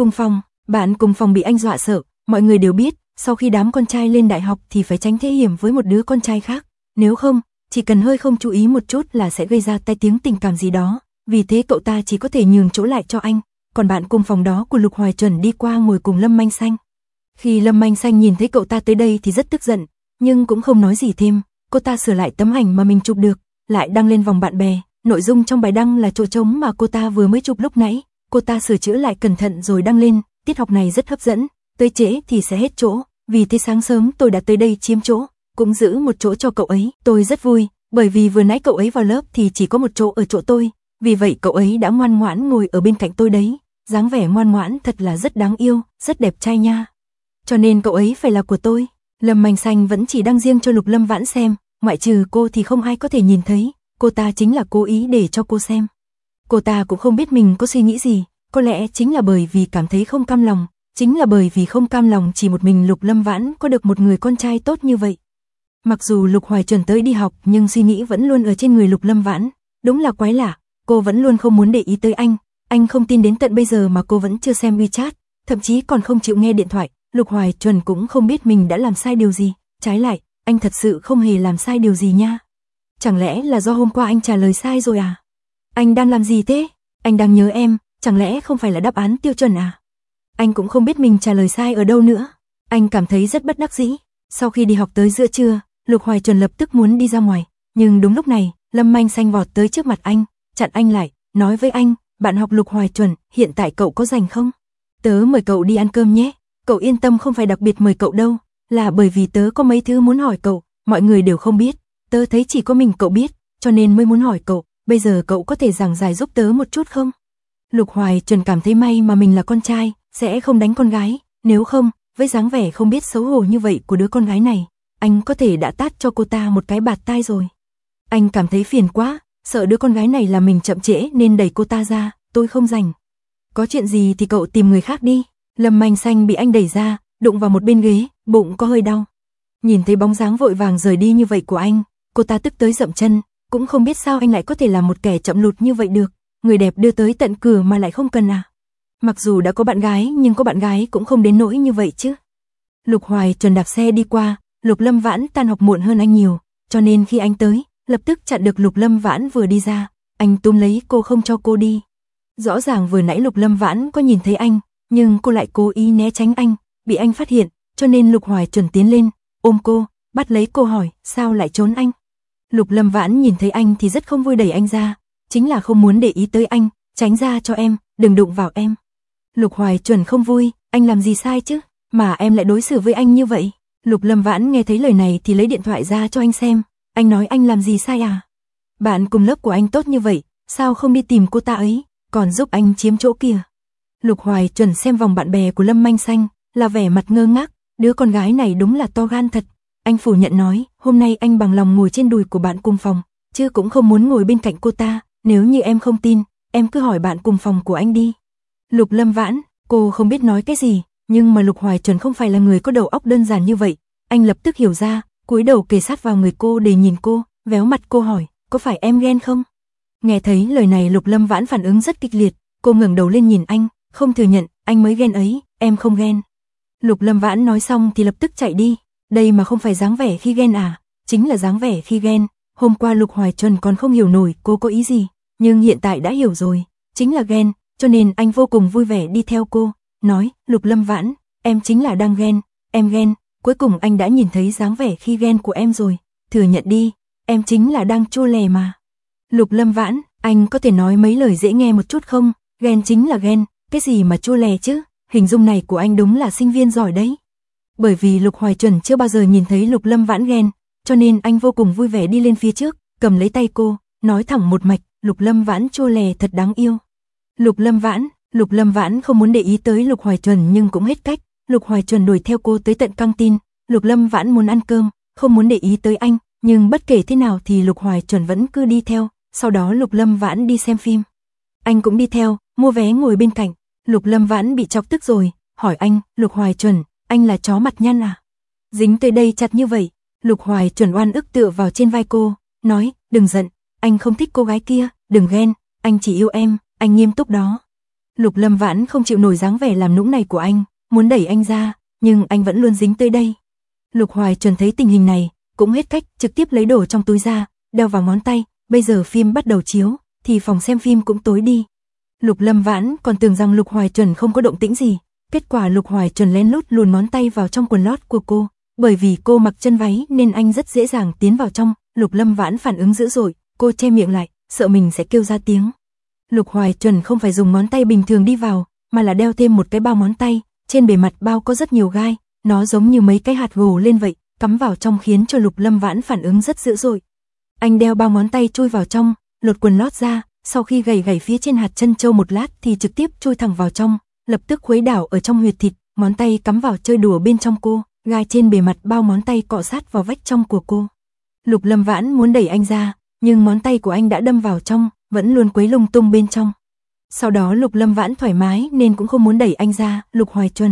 cùng phòng bị anh dọa sợ, mọi người đều biết, sau khi đám con trai lên đại học thì phải tránh thế hiểm với một đứa con trai khác, nếu không, chỉ cần hơi không chú ý một chút là sẽ gây ra tai tiếng tình cảm gì đó, vì thế cậu ta chỉ có thể nhường chỗ lại cho anh, còn bạn cùng phòng đó của Lục Hoài Chuẩn đi qua ngồi cùng Lâm Manh Xanh. Khi Lâm Manh Xanh nhìn thấy cậu ta tới đây thì rất tức giận, nhưng cũng không nói gì thêm, cô ta sửa lại tấm ảnh mà mình chụp được, lại đăng lên vòng bạn bè, nội dung trong bài đăng là chỗ trống mà cô ta vừa mới chụp lúc nãy, cô ta sửa chữa lại cẩn thận rồi đăng lên, tiết học này rất hấp dẫn, tới trễ thì sẽ hết chỗ, vì thế sáng sớm tôi đã tới đây chiếm chỗ, cũng giữ một chỗ cho cậu ấy, tôi rất vui, bởi vì vừa nãy cậu ấy vào lớp thì chỉ có một chỗ ở chỗ tôi, vì vậy cậu ấy đã ngoan ngoãn ngồi ở bên cạnh tôi đấy, dáng vẻ ngoan ngoãn thật là rất đáng yêu, rất đẹp trai nha. cho nên cậu ấy phải là của tôi. Lâm Manh Xanh vẫn chỉ đăng riêng cho Lục Lâm Vãn xem, ngoại trừ cô thì không ai có thể nhìn thấy, cô ta chính là cố ý để cho cô xem. Cô ta cũng không biết mình có suy nghĩ gì, có lẽ chính là bởi vì cảm thấy không cam lòng, chính là bởi vì không cam lòng chỉ một mình Lục Lâm Vãn có được một người con trai tốt như vậy. Mặc dù Lục Hoài Chuẩn tới đi học nhưng suy nghĩ vẫn luôn ở trên người Lục Lâm Vãn, đúng là quái lạ, cô vẫn luôn không muốn để ý tới anh không tin đến tận bây giờ mà cô vẫn chưa xem WeChat, thậm chí còn không chịu nghe điện thoại. Lục Hoài Chuẩn cũng không biết mình đã làm sai điều gì, trái lại, anh thật sự không hề làm sai điều gì nha. Chẳng lẽ là do hôm qua anh trả lời sai rồi à? Anh đang làm gì thế? Anh đang nhớ em, chẳng lẽ không phải là đáp án tiêu chuẩn à? Anh cũng không biết mình trả lời sai ở đâu nữa. Anh cảm thấy rất bất đắc dĩ. Sau khi đi học tới giữa trưa, Lục Hoài Chuẩn lập tức muốn đi ra ngoài, nhưng đúng lúc này, Lâm Manh Xanh vọt tới trước mặt anh, chặn anh lại, nói với anh, bạn học Lục Hoài Chuẩn, hiện tại cậu có rảnh không? Tớ mời cậu đi ăn cơm nhé. Cậu yên tâm, không phải đặc biệt mời cậu đâu, là bởi vì tớ có mấy thứ muốn hỏi cậu, mọi người đều không biết, tớ thấy chỉ có mình cậu biết, cho nên mới muốn hỏi cậu, bây giờ cậu có thể giảng giải giúp tớ một chút không? Lục Hoài Chuẩn cảm thấy may mà mình là con trai, sẽ không đánh con gái, nếu không, với dáng vẻ không biết xấu hổ như vậy của đứa con gái này, anh có thể đã tát cho cô ta một cái bạt tai rồi. Anh cảm thấy phiền quá, sợ đứa con gái này là mình chậm trễ nên đẩy cô ta ra, tôi không rảnh. Có chuyện gì thì cậu tìm người khác đi. Lâm Manh Xanh bị anh đẩy ra, đụng vào một bên ghế, bụng có hơi đau. Nhìn thấy bóng dáng vội vàng rời đi như vậy của anh, cô ta tức tới dậm chân, cũng không biết sao anh lại có thể làm một kẻ chậm lụt như vậy được, người đẹp đưa tới tận cửa mà lại không cần à. Mặc dù đã có bạn gái nhưng có bạn gái cũng không đến nỗi như vậy chứ. Lục Hoài Chuẩn đạp xe đi qua, Lục Lâm Vãn tan học muộn hơn anh nhiều, cho nên khi anh tới, lập tức chặn được Lục Lâm Vãn vừa đi ra, anh túm lấy cô không cho cô đi. Rõ ràng vừa nãy Lục Lâm Vãn có nhìn thấy anh, nhưng cô lại cố ý né tránh anh, bị anh phát hiện, cho nên Lục Hoài Chuẩn tiến lên, ôm cô, bắt lấy cô hỏi, sao lại trốn anh? Lục Lâm Vãn nhìn thấy anh thì rất không vui, đẩy anh ra, chính là không muốn để ý tới anh, tránh ra cho em, đừng đụng vào em. Lục Hoài Chuẩn không vui, anh làm gì sai chứ, mà em lại đối xử với anh như vậy? Lục Lâm Vãn nghe thấy lời này thì lấy điện thoại ra cho anh xem, anh nói anh làm gì sai à? Bạn cùng lớp của anh tốt như vậy, sao không đi tìm cô ta ấy, còn giúp anh chiếm chỗ kia? Lục Hoài Chuẩn xem vòng bạn bè của Lâm Manh Xanh, là vẻ mặt ngơ ngác, đứa con gái này đúng là to gan thật. Anh phủ nhận nói, hôm nay anh bằng lòng ngồi trên đùi của bạn cùng phòng, chứ cũng không muốn ngồi bên cạnh cô ta, nếu như em không tin, em cứ hỏi bạn cùng phòng của anh đi. Lục Lâm Vãn, cô không biết nói cái gì, nhưng mà Lục Hoài Chuẩn không phải là người có đầu óc đơn giản như vậy, anh lập tức hiểu ra, cúi đầu kề sát vào người cô để nhìn cô, véo mặt cô hỏi, có phải em ghen không? Nghe thấy lời này Lục Lâm Vãn phản ứng rất kịch liệt, cô ngẩng đầu lên nhìn anh, không thừa nhận, anh mới ghen ấy, em không ghen. Lục Lâm Vãn nói xong thì lập tức chạy đi, đây mà không phải dáng vẻ khi ghen à, chính là dáng vẻ khi ghen. Hôm qua Lục Hoài Chuẩn còn không hiểu nổi cô có ý gì, nhưng hiện tại đã hiểu rồi, chính là ghen, cho nên anh vô cùng vui vẻ đi theo cô, nói, Lục Lâm Vãn, em chính là đang ghen, em ghen, cuối cùng anh đã nhìn thấy dáng vẻ khi ghen của em rồi, thừa nhận đi, em chính là đang chua lè mà. Lục Lâm Vãn, anh có thể nói mấy lời dễ nghe một chút không, ghen chính là ghen, cái gì mà chua lè chứ, hình dung này của anh đúng là sinh viên giỏi đấy. Bởi vì Lục Hoài Chuẩn chưa bao giờ nhìn thấy Lục Lâm Vãn ghen, cho nên anh vô cùng vui vẻ đi lên phía trước, cầm lấy tay cô, nói thẳng một mạch, Lục Lâm Vãn chua lè thật đáng yêu. Lục Lâm Vãn không muốn để ý tới Lục Hoài Chuẩn nhưng cũng hết cách, Lục Hoài Chuẩn đuổi theo cô tới tận căng tin, Lục Lâm Vãn muốn ăn cơm, không muốn để ý tới anh, nhưng bất kể thế nào thì Lục Hoài Chuẩn vẫn cứ đi theo, sau đó Lục Lâm Vãn đi xem phim. Anh cũng đi theo, mua vé ngồi bên cạnh, Lục Lâm Vãn bị chọc tức rồi, hỏi anh, Lục Hoài Chuẩn, anh là chó mặt nhăn à? Dính tới đây chặt như vậy. Lục Hoài Chuẩn oan ức tựa vào trên vai cô, nói, đừng giận, anh không thích cô gái kia, đừng ghen, anh chỉ yêu em, anh nghiêm túc đó. Lục Lâm Vãn không chịu nổi dáng vẻ làm nũng này của anh, muốn đẩy anh ra, nhưng anh vẫn luôn dính tới đây. Lục Hoài Chuẩn thấy tình hình này, cũng hết cách, trực tiếp lấy đồ trong túi ra, đeo vào ngón tay, bây giờ phim bắt đầu chiếu, thì phòng xem phim cũng tối đi. Lục Lâm Vãn còn tưởng rằng Lục Hoài Chuẩn không có động tĩnh gì, kết quả Lục Hoài Chuẩn lén lút luồn ngón tay vào trong quần lót của cô, bởi vì cô mặc chân váy nên anh rất dễ dàng tiến vào trong. Lục Lâm Vãn phản ứng dữ dội, cô che miệng lại, sợ mình sẽ kêu ra tiếng. Lục Hoài Chuẩn không phải dùng ngón tay bình thường đi vào, mà là đeo thêm một cái bao ngón tay, trên bề mặt bao có rất nhiều gai, nó giống như mấy cái hạt gồ lên vậy, cắm vào trong khiến cho Lục Lâm Vãn phản ứng rất dữ dội. Anh đeo bao ngón tay chui vào trong, lột quần lót ra, sau khi gẩy phía trên hạt chân châu một lát thì trực tiếp chui thẳng vào trong, lập tức khuấy đảo ở trong huyệt thịt, ngón tay cắm vào chơi đùa bên trong cô, gai trên bề mặt bao ngón tay cọ sát vào vách trong của cô. Lục Lâm Vãn muốn đẩy anh ra, nhưng ngón tay của anh đã đâm vào trong, vẫn luôn quấy lung tung bên trong. Sau đó Lục Lâm Vãn thoải mái nên cũng không muốn đẩy anh ra. Lục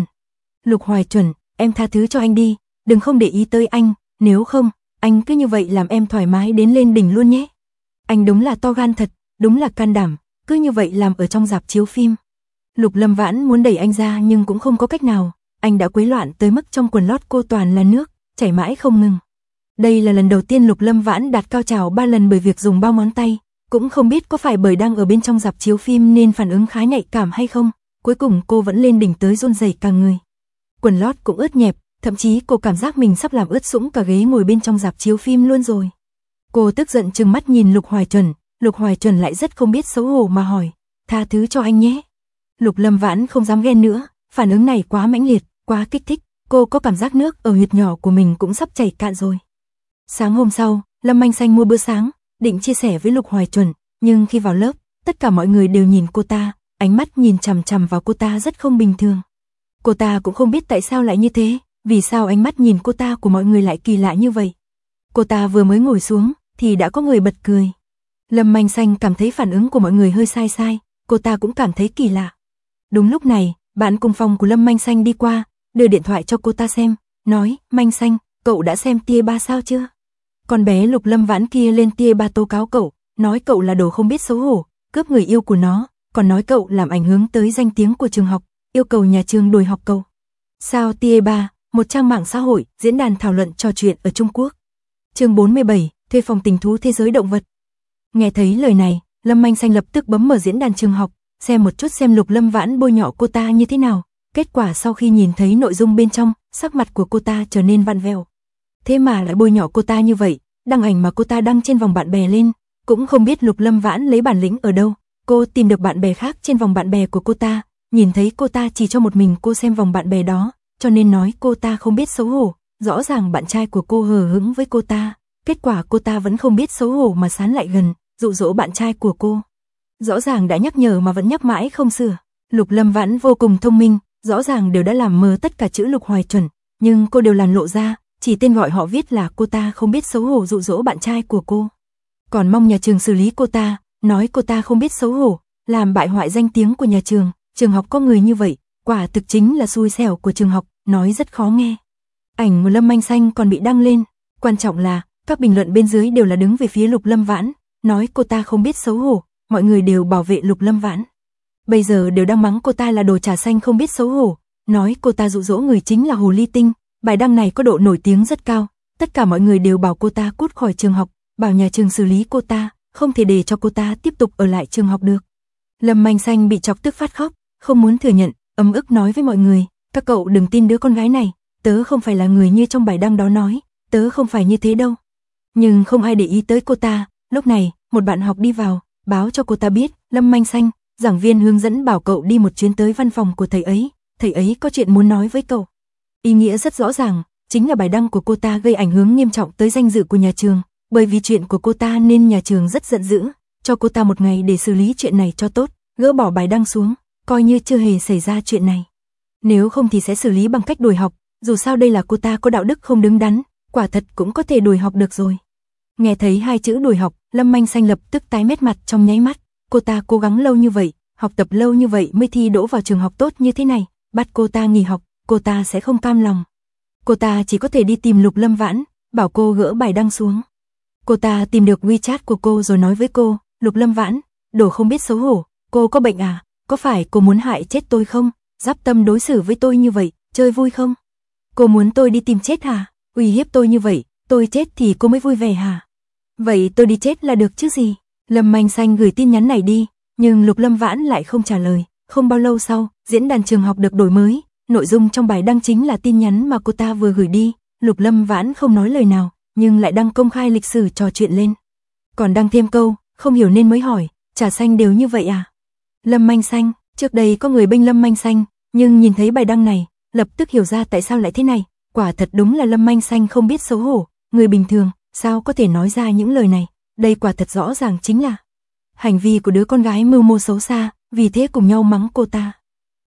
Hoài Chuẩn, em tha thứ cho anh đi, đừng không để ý tới anh, nếu không, anh cứ như vậy làm em thoải mái đến lên đỉnh luôn nhé. Anh đúng là to gan thật, đúng là can đảm, cứ như vậy làm ở trong rạp chiếu phim. Lục Lâm Vãn muốn đẩy anh ra nhưng cũng không có cách nào, anh đã quấy loạn tới mức trong quần lót cô toàn là nước, chảy mãi không ngừng. Đây là lần đầu tiên Lục Lâm Vãn đạt cao trào 3 lần bởi việc dùng bao ngón tay, cũng không biết có phải bởi đang ở bên trong rạp chiếu phim nên phản ứng khá nhạy cảm hay không, cuối cùng cô vẫn lên đỉnh tới run rẩy cả người. Quần lót cũng ướt nhẹp, thậm chí cô cảm giác mình sắp làm ướt sũng cả ghế ngồi bên trong rạp chiếu phim luôn rồi. Cô tức giận trừng mắt nhìn Lục Hoài Chuẩn lại rất không biết xấu hổ mà hỏi, tha thứ cho anh nhé. Lục Lâm Vãn không dám ghen nữa, phản ứng này quá mãnh liệt, quá kích thích, cô có cảm giác nước ở huyệt nhỏ của mình cũng sắp chảy cạn rồi. Sáng hôm sau, Lâm Anh Xanh mua bữa sáng, định chia sẻ với Lục Hoài Chuẩn, nhưng khi vào lớp, tất cả mọi người đều nhìn cô ta, ánh mắt nhìn chằm chằm vào cô ta rất không bình thường. Cô ta cũng không biết tại sao lại như thế, vì sao ánh mắt nhìn cô ta của mọi người lại kỳ lạ như vậy. Cô ta vừa mới ngồi xuống, thì đã có người bật cười. Lâm Anh Xanh cảm thấy phản ứng của mọi người hơi sai, cô ta cũng cảm thấy kỳ lạ. Đúng lúc này, bạn cùng phòng của Lâm Anh Xanh đi qua, đưa điện thoại cho cô ta xem, nói, Anh Xanh, cậu đã xem tia 3 sao chưa? Con bé Lục Lâm Vãn kia lên tia 3 tố cáo cậu, nói cậu là đồ không biết xấu hổ, cướp người yêu của nó, còn nói cậu làm ảnh hưởng tới danh tiếng của trường học, yêu cầu nhà trường đuổi học cậu. Sao tia 3, một trang mạng xã hội, diễn đàn thảo luận trò chuyện ở Trung Quốc. Chương 47, thuê phòng tình thú thế giới động vật. Nghe thấy lời này, Lâm Anh Xanh lập tức bấm mở diễn đàn trường học, xem một chút xem Lục Lâm Vãn bôi nhọ cô ta như thế nào. Kết quả sau khi nhìn thấy nội dung bên trong, sắc mặt của cô ta trở nên vặn vẹo. Thế mà lại bôi nhọ cô ta như vậy, đăng ảnh mà cô ta đăng trên vòng bạn bè lên, cũng không biết Lục Lâm Vãn lấy bản lĩnh ở đâu. Cô tìm được bạn bè khác trên vòng bạn bè của cô ta, nhìn thấy cô ta chỉ cho một mình cô xem vòng bạn bè đó, cho nên nói cô ta không biết xấu hổ. Rõ ràng bạn trai của cô hờ hững với cô ta, kết quả cô ta vẫn không biết xấu hổ mà sán lại gần, dụ dỗ bạn trai của cô. Rõ ràng đã nhắc nhở mà vẫn nhắc mãi không sửa. Lục Lâm Vãn vô cùng thông minh, rõ ràng đều đã làm mờ tất cả chữ Lục Hoài Chuẩn, nhưng cô đều làn lộ ra, chỉ tên gọi họ viết là cô ta không biết xấu hổ dụ dỗ bạn trai của cô. Còn mong nhà trường xử lý cô ta, nói cô ta không biết xấu hổ, làm bại hoại danh tiếng của nhà trường, trường học có người như vậy, quả thực chính là xui xẻo của trường học, nói rất khó nghe. Ảnh của Lâm Anh Xanh còn bị đăng lên, quan trọng là các bình luận bên dưới đều là đứng về phía Lục Lâm Vãn, nói cô ta không biết xấu hổ, mọi người đều bảo vệ Lục Lâm Vãn. Bây giờ đều đang mắng cô ta là đồ trà xanh không biết xấu hổ, nói cô ta dụ dỗ người chính là hồ ly tinh. Bài đăng này có độ nổi tiếng rất cao, tất cả mọi người đều bảo cô ta cút khỏi trường học, bảo nhà trường xử lý cô ta, không thể để cho cô ta tiếp tục ở lại trường học được. Lâm Anh Xanh bị chọc tức phát khóc, không muốn thừa nhận, ấm ức nói với mọi người, các cậu đừng tin đứa con gái này, tớ không phải là người như trong bài đăng đó nói, tớ không phải như thế đâu. Nhưng không ai để ý tới cô ta. Lúc này, một bạn học đi vào, báo cho cô ta biết, Lâm Anh Xanh, giảng viên hướng dẫn bảo cậu đi một chuyến tới văn phòng của thầy ấy có chuyện muốn nói với cậu. Ý nghĩa rất rõ ràng, chính là bài đăng của cô ta gây ảnh hưởng nghiêm trọng tới danh dự của nhà trường, bởi vì chuyện của cô ta nên nhà trường rất giận dữ, cho cô ta một ngày để xử lý chuyện này cho tốt, gỡ bỏ bài đăng xuống, coi như chưa hề xảy ra chuyện này. Nếu không thì sẽ xử lý bằng cách đuổi học, dù sao đây là cô ta có đạo đức không đứng đắn, quả thật cũng có thể đuổi học được rồi. Nghe thấy hai chữ đuổi học, Lâm Anh Xanh lập tức tái mét mặt trong nháy mắt, cô ta cố gắng lâu như vậy, học tập lâu như vậy mới thi đỗ vào trường học tốt như thế này, bắt cô ta nghỉ học, cô ta sẽ không cam lòng. Cô ta chỉ có thể đi tìm Lục Lâm Vãn, bảo cô gỡ bài đăng xuống. Cô ta tìm được WeChat của cô rồi nói với cô, Lục Lâm Vãn, đồ không biết xấu hổ, cô có bệnh à, có phải cô muốn hại chết tôi không, giáp tâm đối xử với tôi như vậy, chơi vui không? Cô muốn tôi đi tìm chết hả, uy hiếp tôi như vậy, tôi chết thì cô mới vui vẻ hả? Vậy tôi đi chết là được chứ gì? Lâm Anh Xanh gửi tin nhắn này đi, nhưng Lục Lâm Vãn lại không trả lời. Không bao lâu sau, diễn đàn trường học được đổi mới, nội dung trong bài đăng chính là tin nhắn mà cô ta vừa gửi đi. Lục Lâm Vãn không nói lời nào, nhưng lại đăng công khai lịch sử trò chuyện lên. Còn đăng thêm câu, không hiểu nên mới hỏi, trà xanh đều như vậy à? Lâm Anh Xanh, trước đây có người bênh Lâm Anh Xanh, nhưng nhìn thấy bài đăng này, lập tức hiểu ra tại sao lại thế này. Quả thật đúng là Lâm Anh Xanh không biết xấu hổ, người bình thường sao có thể nói ra những lời này, đây quả thật rõ ràng chính là hành vi của đứa con gái mưu mô xấu xa, vì thế cùng nhau mắng cô ta.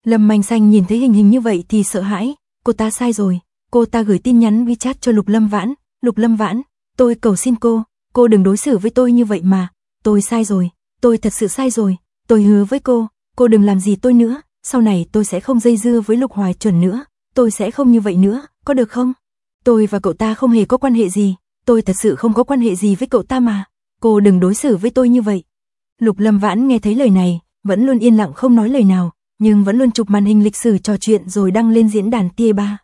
Lâm Manh Xanh nhìn thấy hình như vậy thì sợ hãi, cô ta sai rồi, cô ta gửi tin nhắn WeChat cho Lục Lâm Vãn, Lục Lâm Vãn, tôi cầu xin cô đừng đối xử với tôi như vậy mà, tôi sai rồi, tôi thật sự sai rồi, tôi hứa với cô đừng làm gì tôi nữa, sau này tôi sẽ không dây dưa với Lục Hoài Chuẩn nữa, tôi sẽ không như vậy nữa, có được không? Tôi và cậu ta không hề có quan hệ gì, tôi thật sự không có quan hệ gì với cậu ta mà, cô đừng đối xử với tôi như vậy. Lục Lâm Vãn nghe thấy lời này, vẫn luôn yên lặng không nói lời nào, nhưng vẫn luôn chụp màn hình lịch sử trò chuyện rồi đăng lên diễn đàn Tia3.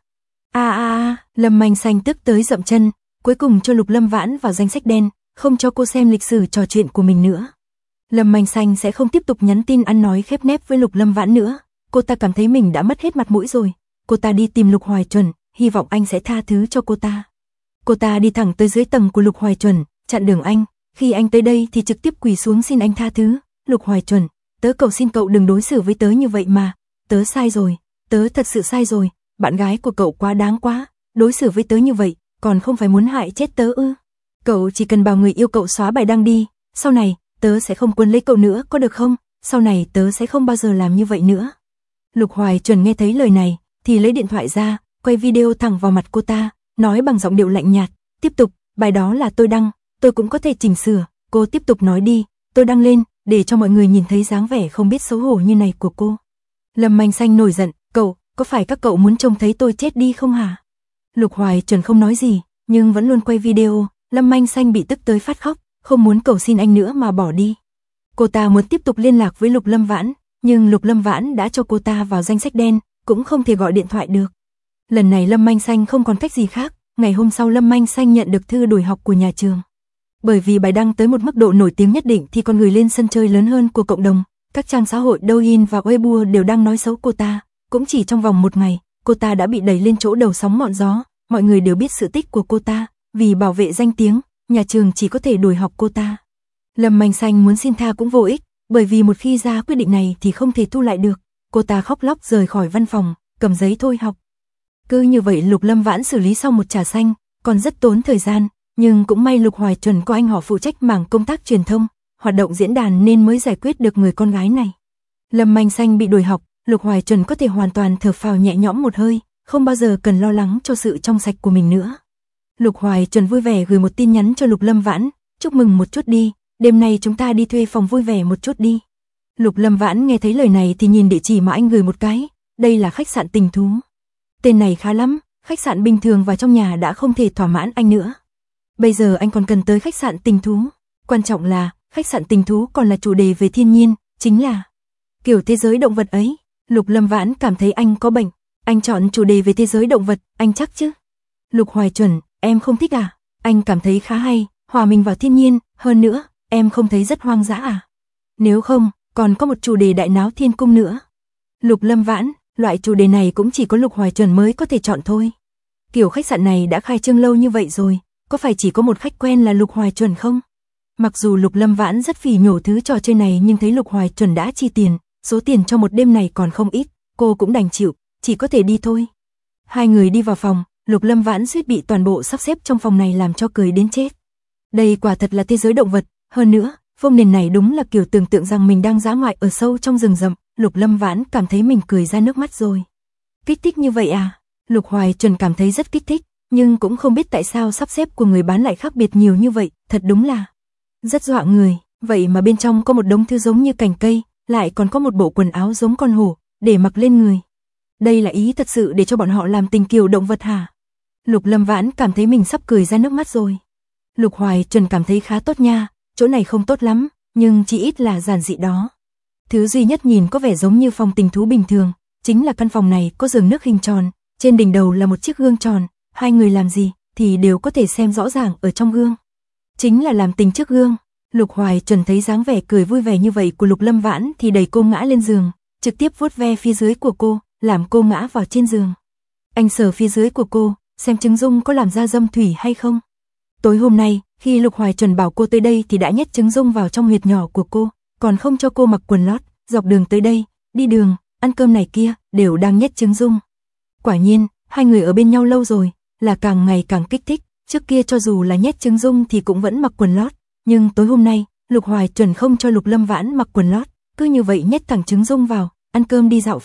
Lâm Manh Xanh tức tới dậm chân, cuối cùng cho Lục Lâm Vãn vào danh sách đen, không cho cô xem lịch sử trò chuyện của mình nữa. Lâm Manh Xanh sẽ không tiếp tục nhắn tin ăn nói khép nép với Lục Lâm Vãn nữa, cô ta cảm thấy mình đã mất hết mặt mũi rồi, cô ta đi tìm Lục Hoài Chuẩn, hy vọng anh sẽ tha thứ cho cô ta. Cô ta đi thẳng tới dưới tầng của Lục Hoài Chuẩn, chặn đường anh, khi anh tới đây thì trực tiếp quỳ xuống xin anh tha thứ, Lục Hoài Chuẩn, tớ cầu xin cậu đừng đối xử với tớ như vậy mà, tớ sai rồi, tớ thật sự sai rồi, bạn gái của cậu quá đáng quá, đối xử với tớ như vậy, còn không phải muốn hại chết tớ ư? Cậu chỉ cần bảo người yêu cậu xóa bài đăng đi, sau này, tớ sẽ không quấn lấy cậu nữa có được không? Sau này tớ sẽ không bao giờ làm như vậy nữa. Lục Hoài Chuẩn nghe thấy lời này, thì lấy điện thoại ra, quay video thẳng vào mặt cô ta, nói bằng giọng điệu lạnh nhạt, tiếp tục, bài đó là tôi đăng, tôi cũng có thể chỉnh sửa, cô tiếp tục nói đi, tôi đăng lên, để cho mọi người nhìn thấy dáng vẻ không biết xấu hổ như này của cô. Lâm Manh Xanh nổi giận, có phải các cậu muốn trông thấy tôi chết đi không hả? Lục Hoài Chuẩn không nói gì, nhưng vẫn luôn quay video, Lâm Manh Xanh bị tức tới phát khóc, không muốn cầu xin anh nữa mà bỏ đi. Cô ta muốn tiếp tục liên lạc với Lục Lâm Vãn, nhưng Lục Lâm Vãn đã cho cô ta vào danh sách đen, cũng không thể gọi điện thoại được. Lần này Lâm Manh Xanh không còn cách gì khác, ngày hôm sau Lâm Manh Xanh nhận được thư đuổi học của nhà trường. Bởi vì bài đăng tới một mức độ nổi tiếng nhất định thì còn gửi lên sân chơi lớn hơn của cộng đồng, các trang xã hội Douyin và Weibo đều đang nói xấu cô ta, cũng chỉ trong vòng một ngày, cô ta đã bị đẩy lên chỗ đầu sóng ngọn gió, mọi người đều biết sự tích của cô ta, vì bảo vệ danh tiếng, nhà trường chỉ có thể đuổi học cô ta. Lâm Manh Xanh muốn xin tha cũng vô ích, bởi vì một khi ra quyết định này thì không thể thu lại được, cô ta khóc lóc rời khỏi văn phòng, cầm giấy thôi học. Cứ như vậy Lục Lâm Vãn xử lý xong một trà xanh, còn rất tốn thời gian, nhưng cũng may Lục Hoài Chuẩn có anh họ phụ trách mảng công tác truyền thông, hoạt động diễn đàn nên mới giải quyết được người con gái này. Lâm Manh Xanh bị đuổi học, Lục Hoài Chuẩn có thể hoàn toàn thở phào nhẹ nhõm một hơi, không bao giờ cần lo lắng cho sự trong sạch của mình nữa. Lục Hoài Chuẩn vui vẻ gửi một tin nhắn cho Lục Lâm Vãn, chúc mừng một chút đi, đêm nay chúng ta đi thuê phòng vui vẻ một chút đi. Lục Lâm Vãn nghe thấy lời này thì nhìn địa chỉ mà anh gửi một cái, đây là khách sạn Tình Thú. Tên này khá lắm, khách sạn bình thường và trong nhà đã không thể thỏa mãn anh nữa. Bây giờ anh còn cần tới khách sạn Tình Thú, quan trọng là khách sạn Tình Thú còn là chủ đề về thiên nhiên, chính là kiểu thế giới động vật ấy. Lục Lâm Vãn cảm thấy anh có bệnh, anh chọn chủ đề về thế giới động vật, anh chắc chứ? Lục Hoài Chuẩn, em không thích à? Anh cảm thấy khá hay, hòa mình vào thiên nhiên, hơn nữa, em không thấy rất hoang dã à? Nếu không, còn có một chủ đề đại náo thiên cung nữa. Lục Lâm Vãn, loại chủ đề này cũng chỉ có Lục Hoài Chuẩn mới có thể chọn thôi. Kiểu khách sạn này đã khai trương lâu như vậy rồi, có phải chỉ có một khách quen là Lục Hoài Chuẩn không? Mặc dù Lục Lâm Vãn rất phỉ nhổ thứ trò chơi này nhưng thấy Lục Hoài Chuẩn đã chi tiền, số tiền cho một đêm này còn không ít, cô cũng đành chịu, chỉ có thể đi thôi. Hai người đi vào phòng, Lục Lâm Vãn suýt bị toàn bộ sắp xếp trong phòng này làm cho cười đến chết. Đây quả thật là thế giới động vật, hơn nữa, phông nền này đúng là kiểu tưởng tượng rằng mình đang dã ngoại ở sâu trong rừng rậm, Lục Lâm Vãn cảm thấy mình cười ra nước mắt rồi. Kích thích như vậy à? Lục Hoài Chuẩn cảm thấy rất kích thích, nhưng cũng không biết tại sao sắp xếp của người bán lại khác biệt nhiều như vậy, thật đúng là rất dọa người, vậy mà bên trong có một đống thứ giống như cành cây, lại còn có một bộ quần áo giống con hổ, để mặc lên người. Đây là ý thật sự để cho bọn họ làm tình kiểu động vật hả? Lục Lâm Vãn cảm thấy mình sắp cười ra nước mắt rồi. Lục Hoài Chuẩn cảm thấy khá tốt nha, chỗ này không tốt lắm, nhưng chỉ ít là giản dị đó. Thứ duy nhất nhìn có vẻ giống như phòng Tình Thú bình thường, chính là căn phòng này có giường nước hình tròn, trên đỉnh đầu là một chiếc gương tròn, hai người làm gì thì đều có thể xem rõ ràng ở trong gương. Chính là làm tình trước gương. Lục Hoài Chuẩn thấy dáng vẻ cười vui vẻ như vậy của Lục Lâm Vãn thì đẩy cô ngã lên giường, trực tiếp vuốt ve phía dưới của cô, làm cô ngã vào trên giường. Anh sờ phía dưới của cô, xem trứng dung có làm ra dâm thủy hay không. Tối hôm nay, khi Lục Hoài Chuẩn bảo cô tới đây thì đã nhét trứng dung vào trong huyệt nhỏ của cô, còn không cho cô mặc quần lót, dọc đường tới đây, đi đường, ăn cơm này kia, đều đang nhét trứng dung. Quả nhiên, hai người ở bên nhau lâu rồi, là càng ngày càng kích thích, trước kia cho dù là nhét trứng dung thì cũng vẫn mặc quần lót, nhưng tối hôm nay, Lục Hoài Chuẩn không cho Lục Lâm Vãn mặc quần lót, cứ như vậy nhét thẳng trứng dung vào, ăn cơm đi dạo phố,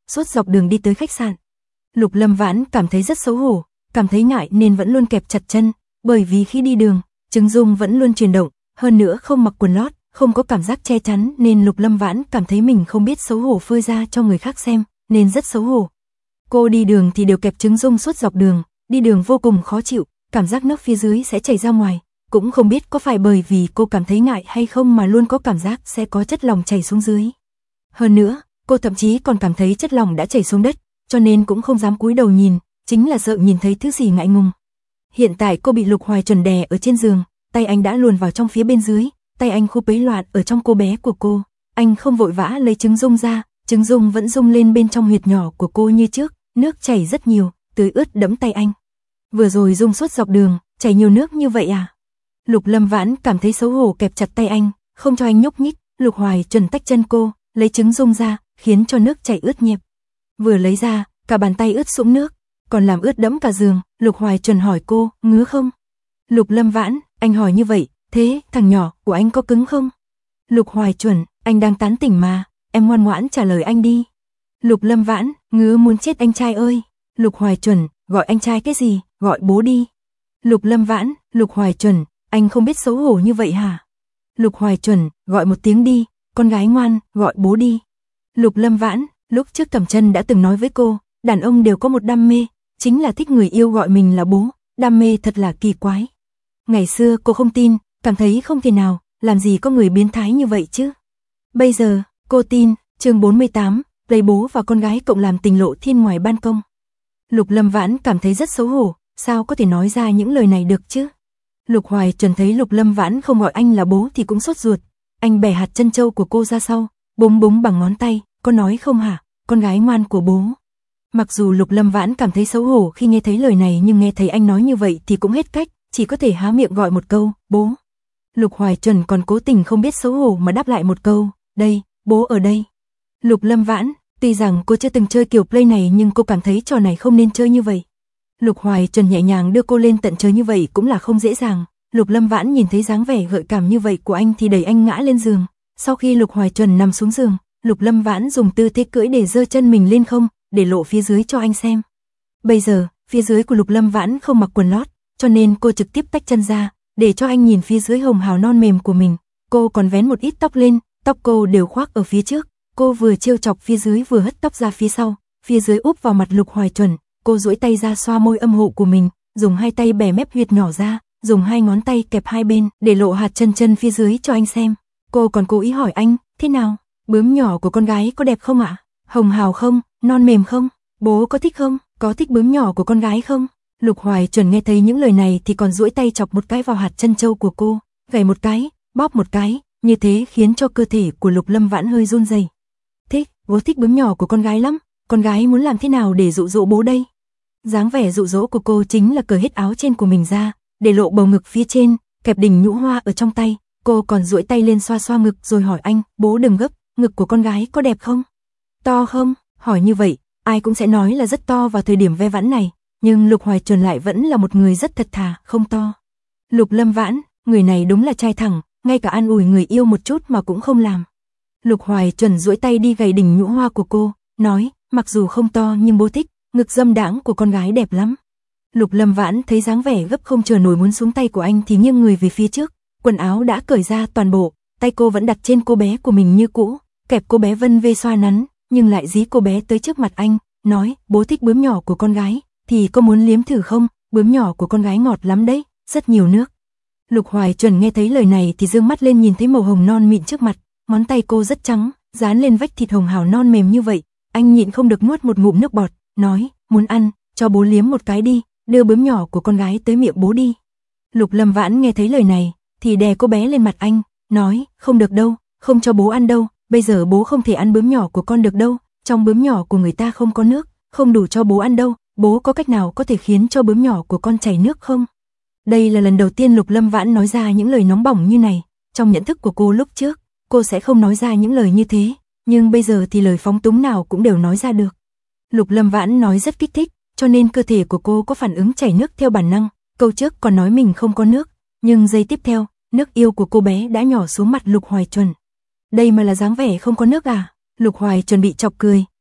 suốt dọc đường đi tới khách sạn. Lục Lâm Vãn cảm thấy rất xấu hổ, cảm thấy ngại nên vẫn luôn kẹp chặt chân, bởi vì khi đi đường, trứng dung vẫn luôn chuyển động, hơn nữa không mặc quần lót, không có cảm giác che chắn nên Lục Lâm Vãn cảm thấy mình không biết xấu hổ phơi ra cho người khác xem, nên rất xấu hổ. Cô đi đường thì đều kẹp trứng dung suốt dọc đường, đi đường vô cùng khó chịu, cảm giác nước phía dưới sẽ chảy ra ngoài, cũng không biết có phải bởi vì cô cảm thấy ngại hay không mà luôn có cảm giác sẽ có chất lỏng chảy xuống dưới. Hơn nữa, cô thậm chí còn cảm thấy chất lỏng đã chảy xuống đất, cho nên cũng không dám cúi đầu nhìn, chính là sợ nhìn thấy thứ gì ngại ngùng. Hiện tại cô bị Lục Hoài Chuẩn đè ở trên giường, tay anh đã luồn vào trong phía bên dưới, tay anh khu bấy loạn ở trong cô bé của cô. Anh không vội vã lấy trứng dung ra, trứng dung vẫn rung lên bên trong huyệt nhỏ của cô như trước, nước chảy rất nhiều, tưới ướt đẫm tay anh. Vừa rồi rung suốt dọc đường, chảy nhiều nước như vậy à? Lục Lâm Vãn cảm thấy xấu hổ kẹp chặt tay anh, không cho anh nhúc nhích. Lục Hoài Chuẩn tách chân cô, lấy trứng dung ra, khiến cho nước chảy ướt nhẹp. Vừa lấy ra, cả bàn tay ướt sũng nước, còn làm ướt đẫm cả giường. Lục Hoài Chuẩn hỏi cô, ngứa không? Lục Lâm Vãn, anh hỏi như vậy, thế thằng nhỏ của anh có cứng không? Lục Hoài Chuẩn, anh đang tán tỉnh mà, em ngoan ngoãn trả lời anh đi. Lục Lâm Vãn, ngứa muốn chết anh trai ơi. Lục Hoài Chuẩn, gọi anh trai cái gì, gọi bố đi. Lục Lâm Vãn, Lục Hoài Chuẩn, anh không biết xấu hổ như vậy hả? Lục Hoài Chuẩn, gọi một tiếng đi, con gái ngoan, gọi bố đi. Lục Lâm Vãn, lúc trước Cẩm Chân đã từng nói với cô, đàn ông đều có một đam mê, chính là thích người yêu gọi mình là bố, đam mê thật là kỳ quái. Ngày xưa cô không tin, cảm thấy không thể nào, làm gì có người biến thái như vậy chứ. Bây giờ, cô tin. Chương 48, lấy bố và con gái cộng làm tình lộ thiên ngoài ban công. Lục Lâm Vãn cảm thấy rất xấu hổ, sao có thể nói ra những lời này được chứ? Lục Hoài Chuẩn thấy Lục Lâm Vãn không gọi anh là bố thì cũng sốt ruột, anh bẻ hạt chân châu của cô ra sau, búng búng bằng ngón tay, có nói không hả, con gái ngoan của bố. Mặc dù Lục Lâm Vãn cảm thấy xấu hổ khi nghe thấy lời này nhưng nghe thấy anh nói như vậy thì cũng hết cách, chỉ có thể há miệng gọi một câu, bố. Lục Hoài Chuẩn còn cố tình không biết xấu hổ mà đáp lại một câu, đây, bố ở đây. Lục Lâm Vãn, tuy rằng cô chưa từng chơi kiểu play này nhưng cô cảm thấy trò này không nên chơi như vậy. Lục Hoài Chuẩn nhẹ nhàng đưa cô lên tận trời như vậy cũng là không dễ dàng. Lục Lâm Vãn nhìn thấy dáng vẻ gợi cảm như vậy của anh thì đẩy anh ngã lên giường. Sau khi Lục Hoài Chuẩn nằm xuống giường, Lục Lâm Vãn dùng tư thế cưỡi để giơ chân mình lên không, để lộ phía dưới cho anh xem. Bây giờ, phía dưới của Lục Lâm Vãn không mặc quần lót, cho nên cô trực tiếp tách chân ra, để cho anh nhìn phía dưới hồng hào non mềm của mình. Cô còn vén một ít tóc lên, tóc cô đều khoác ở phía trước. Cô vừa trêu chọc phía dưới vừa hất tóc ra phía sau, phía dưới úp vào mặt Lục Hoài Chuẩn. Cô duỗi tay ra xoa môi âm hộ của mình, dùng hai tay bẻ mép huyệt nhỏ ra, dùng hai ngón tay kẹp hai bên để lộ hạt chân phía dưới cho anh xem. Cô còn cố ý hỏi anh, thế nào, bướm nhỏ của con gái có đẹp không ạ? Hồng hào không, non mềm không? Bố có thích không? Có thích bướm nhỏ của con gái không? Lục Hoài Chuẩn nghe thấy những lời này thì còn duỗi tay chọc một cái vào hạt chân châu của cô, gảy một cái, bóp một cái, như thế khiến cho cơ thể của Lục Lâm Vãn hơi run rẩy. Thích, bố thích bướm nhỏ của con gái lắm, con gái muốn làm thế nào để dụ dỗ bố đây? Dáng vẻ dụ dỗ của cô chính là cởi hết áo trên của mình ra, để lộ bầu ngực phía trên, kẹp đỉnh nhũ hoa ở trong tay. Cô còn duỗi tay lên xoa xoa ngực rồi hỏi anh, bố đừng gấp, ngực của con gái có đẹp không? To không? Hỏi như vậy, ai cũng sẽ nói là rất to vào thời điểm ve vãn này, nhưng Lục Hoài Chuẩn lại vẫn là một người rất thật thà, không to. Lục Lâm Vãn, người này đúng là trai thẳng, ngay cả an ủi người yêu một chút mà cũng không làm. Lục Hoài Chuẩn duỗi tay đi gầy đỉnh nhũ hoa của cô, nói, mặc dù không to nhưng bố thích, ngực dâm đãng của con gái đẹp lắm. Lục Lâm Vãn thấy dáng vẻ gấp không chờ nổi muốn xuống tay của anh thì nghiêng người về phía trước, quần áo đã cởi ra toàn bộ, tay cô vẫn đặt trên cô bé của mình như cũ, kẹp cô bé vân vê xoa nắn, nhưng lại dí cô bé tới trước mặt anh, nói, bố thích bướm nhỏ của con gái, thì có muốn liếm thử không, bướm nhỏ của con gái ngọt lắm đấy, rất nhiều nước. Lục Hoài Chuẩn nghe thấy lời này thì dương mắt lên nhìn thấy màu hồng non mịn trước mặt, ngón tay cô rất trắng, dán lên vách thịt hồng hào non mềm như vậy, anh nhịn không được nuốt một ngụm nước bọt, nói, muốn ăn, cho bố liếm một cái đi, đưa bướm nhỏ của con gái tới miệng bố đi. Lục Lâm Vãn nghe thấy lời này, thì đè cô bé lên mặt anh, nói, không được đâu, không cho bố ăn đâu, bây giờ bố không thể ăn bướm nhỏ của con được đâu, trong bướm nhỏ của người ta không có nước, không đủ cho bố ăn đâu, bố có cách nào có thể khiến cho bướm nhỏ của con chảy nước không? Đây là lần đầu tiên Lục Lâm Vãn nói ra những lời nóng bỏng như này, trong nhận thức của cô lúc trước, cô sẽ không nói ra những lời như thế, nhưng bây giờ thì lời phóng túng nào cũng đều nói ra được. Lục Lâm Vãn nói rất kích thích, cho nên cơ thể của cô có phản ứng chảy nước theo bản năng, câu trước còn nói mình không có nước, nhưng giây tiếp theo, nước yêu của cô bé đã nhỏ xuống mặt Lục Hoài Chuẩn. Đây mà là dáng vẻ không có nước à? Lục Hoài Chuẩn bị chọc cười,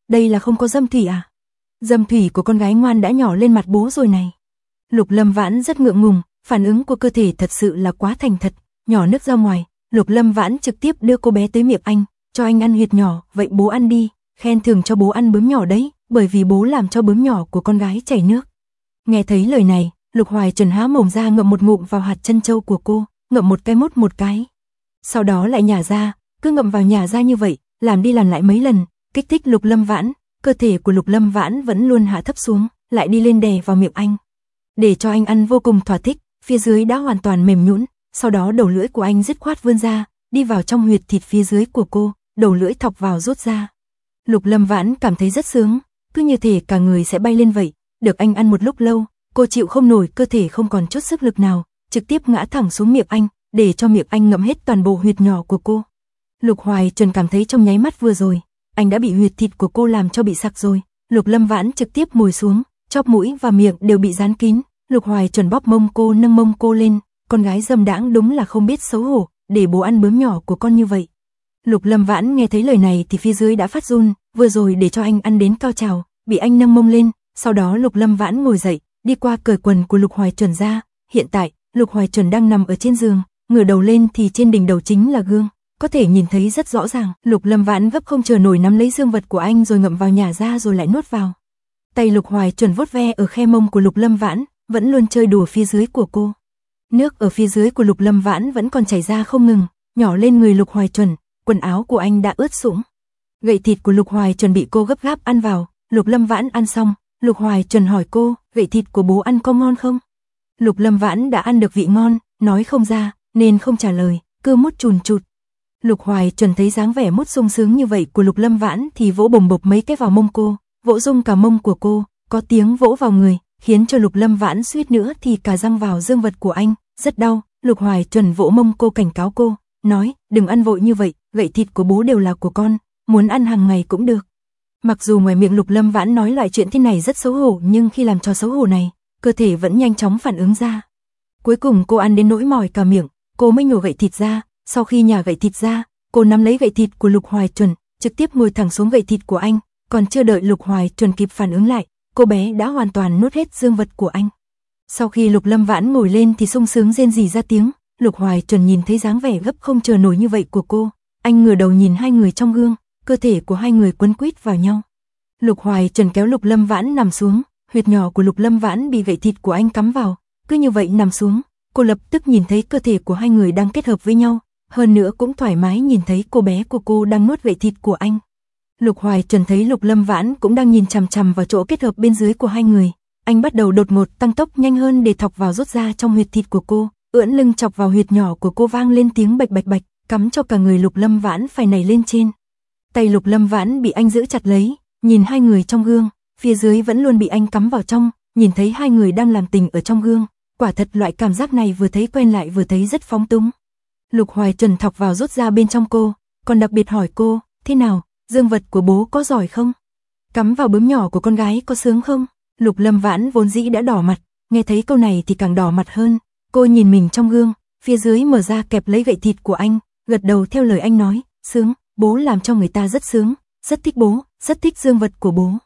đây là không có dâm thủy à? Dâm thủy của con gái ngoan đã nhỏ lên mặt bố rồi này. Lục Lâm Vãn rất ngượng ngùng, phản ứng của cơ thể thật sự là quá thành thật, nhỏ nước ra ngoài, Lục Lâm Vãn trực tiếp đưa cô bé tới miệng anh, cho anh ăn huyệt nhỏ, vậy bố ăn đi, khen thưởng cho bố ăn bướm nhỏ đấy, bởi vì bố làm cho bướm nhỏ của con gái chảy nước. Nghe thấy lời này, Lục Hoài Trần há mồm ra ngậm một ngụm vào hạt chân châu của cô, ngậm một cái mút một cái. Sau đó lại nhả ra, cứ ngậm vào nhả ra như vậy, làm đi làm lại mấy lần, kích thích Lục Lâm Vãn, cơ thể của Lục Lâm Vãn vẫn luôn hạ thấp xuống, lại đi lên đè vào miệng anh. Để cho anh ăn vô cùng thỏa thích, phía dưới đã hoàn toàn mềm nhũn, sau đó đầu lưỡi của anh dứt khoát vươn ra, đi vào trong huyệt thịt phía dưới của cô, đầu lưỡi thọc vào rút ra. Lục Lâm Vãn cảm thấy rất sướng, cứ như thể cả người sẽ bay lên vậy, được anh ăn một lúc lâu, cô chịu không nổi, cơ thể không còn chút sức lực nào, trực tiếp ngã thẳng xuống miệng anh, để cho miệng anh ngậm hết toàn bộ huyệt nhỏ của cô. Lục Hoài Trần cảm thấy trong nháy mắt vừa rồi, anh đã bị huyệt thịt của cô làm cho bị sặc rồi. Lục Lâm Vãn trực tiếp ngồi xuống, chóp mũi và miệng đều bị dán kín. Lục Hoài Trần bóp mông cô, nâng mông cô lên, con gái dâm đãng đúng là không biết xấu hổ, để bố ăn bướm nhỏ của con như vậy. Lục Lâm Vãn nghe thấy lời này thì phía dưới đã phát run, vừa rồi để cho anh ăn đến cao trào, bị anh nâng mông lên, sau đó Lục Lâm Vãn ngồi dậy, đi qua cởi quần của Lục Hoài Trần ra. Hiện tại, Lục Hoài Trần đang nằm ở trên giường, ngửa đầu lên thì trên đỉnh đầu chính là gương, có thể nhìn thấy rất rõ ràng. Lục Lâm Vãn gấp không chờ nổi nắm lấy dương vật của anh rồi ngậm vào nhả ra rồi lại nuốt vào. Tay Lục Hoài Trần vuốt ve ở khe mông của Lục Lâm Vãn, vẫn luôn chơi đùa phía dưới của cô. Nước ở phía dưới của Lục Lâm Vãn vẫn còn chảy ra không ngừng, nhỏ lên người Lục Hoài Trần, quần áo của anh đã ướt sũng. Gậy thịt của Lục Hoài Trần bị cô gấp gáp ăn vào, Lục Lâm Vãn ăn xong, Lục Hoài Trần hỏi cô, gậy thịt của bố ăn có ngon không? Lục Lâm Vãn đã ăn được vị ngon, nói không ra, nên không trả lời, cứ mút chùn chụt. Lục Hoài Trần thấy dáng vẻ mút sung sướng như vậy của Lục Lâm Vãn thì vỗ bồng bộc mấy cái vào mông cô, vỗ rung cả mông của cô, có tiếng vỗ vào người, khiến cho Lục Lâm Vãn suýt nữa thì cả răng vào dương vật của anh, rất đau. Lục Hoài Trần vỗ mông cô cảnh cáo cô, nói, đừng ăn vội như vậy, gậy thịt của bố đều là của con, muốn ăn hàng ngày cũng được. Mặc dù ngoài miệng Lục Lâm Vãn nói loại chuyện thế này rất xấu hổ, nhưng khi làm trò xấu hổ này, cơ thể vẫn nhanh chóng phản ứng ra. Cuối cùng cô ăn đến nỗi mỏi cả miệng, cô mới nhổ gậy thịt ra, sau khi nhả gậy thịt ra, cô nắm lấy gậy thịt của Lục Hoài Trần, trực tiếp ngồi thẳng xuống gậy thịt của anh, còn chưa đợi Lục Hoài Trần kịp phản ứng lại, cô bé đã hoàn toàn nuốt hết dương vật của anh. Sau khi Lục Lâm Vãn ngồi lên thì sung sướng rên rỉ ra tiếng, Lục Hoài Trần nhìn thấy dáng vẻ gấp không chờ nổi như vậy của cô, anh ngửa đầu nhìn hai người trong gương, cơ thể của hai người quấn quýt vào nhau. Lục Hoài Trần kéo Lục Lâm Vãn nằm xuống, huyệt nhỏ của Lục Lâm Vãn bị gậy thịt của anh cắm vào, cứ như vậy nằm xuống, cô lập tức nhìn thấy cơ thể của hai người đang kết hợp với nhau, hơn nữa cũng thoải mái nhìn thấy cô bé của cô đang nuốt gậy thịt của anh. Lục Hoài Trần thấy Lục Lâm Vãn cũng đang nhìn chằm chằm vào chỗ kết hợp bên dưới của hai người, anh bắt đầu đột ngột tăng tốc nhanh hơn để thọc vào rút ra trong huyệt thịt của cô, ưỡn lưng chọc vào huyệt nhỏ của cô vang lên tiếng bạch bạch bạch, cắm cho cả người Lục Lâm Vãn phải nảy lên trên. Tay Lục Lâm Vãn bị anh giữ chặt lấy, nhìn hai người trong gương, phía dưới vẫn luôn bị anh cắm vào trong, nhìn thấy hai người đang làm tình ở trong gương, quả thật loại cảm giác này vừa thấy quen lại vừa thấy rất phóng túng. Lục Hoài Trần thọc vào rút ra bên trong cô, còn đặc biệt hỏi cô, thế nào, dương vật của bố có giỏi không? Cắm vào bướm nhỏ của con gái có sướng không? Lục Lâm Vãn vốn dĩ đã đỏ mặt, nghe thấy câu này thì càng đỏ mặt hơn, cô nhìn mình trong gương, phía dưới mở ra kẹp lấy gậy thịt của anh, gật đầu theo lời anh nói, sướng, bố làm cho người ta rất sướng, rất thích bố, rất thích dương vật của bố.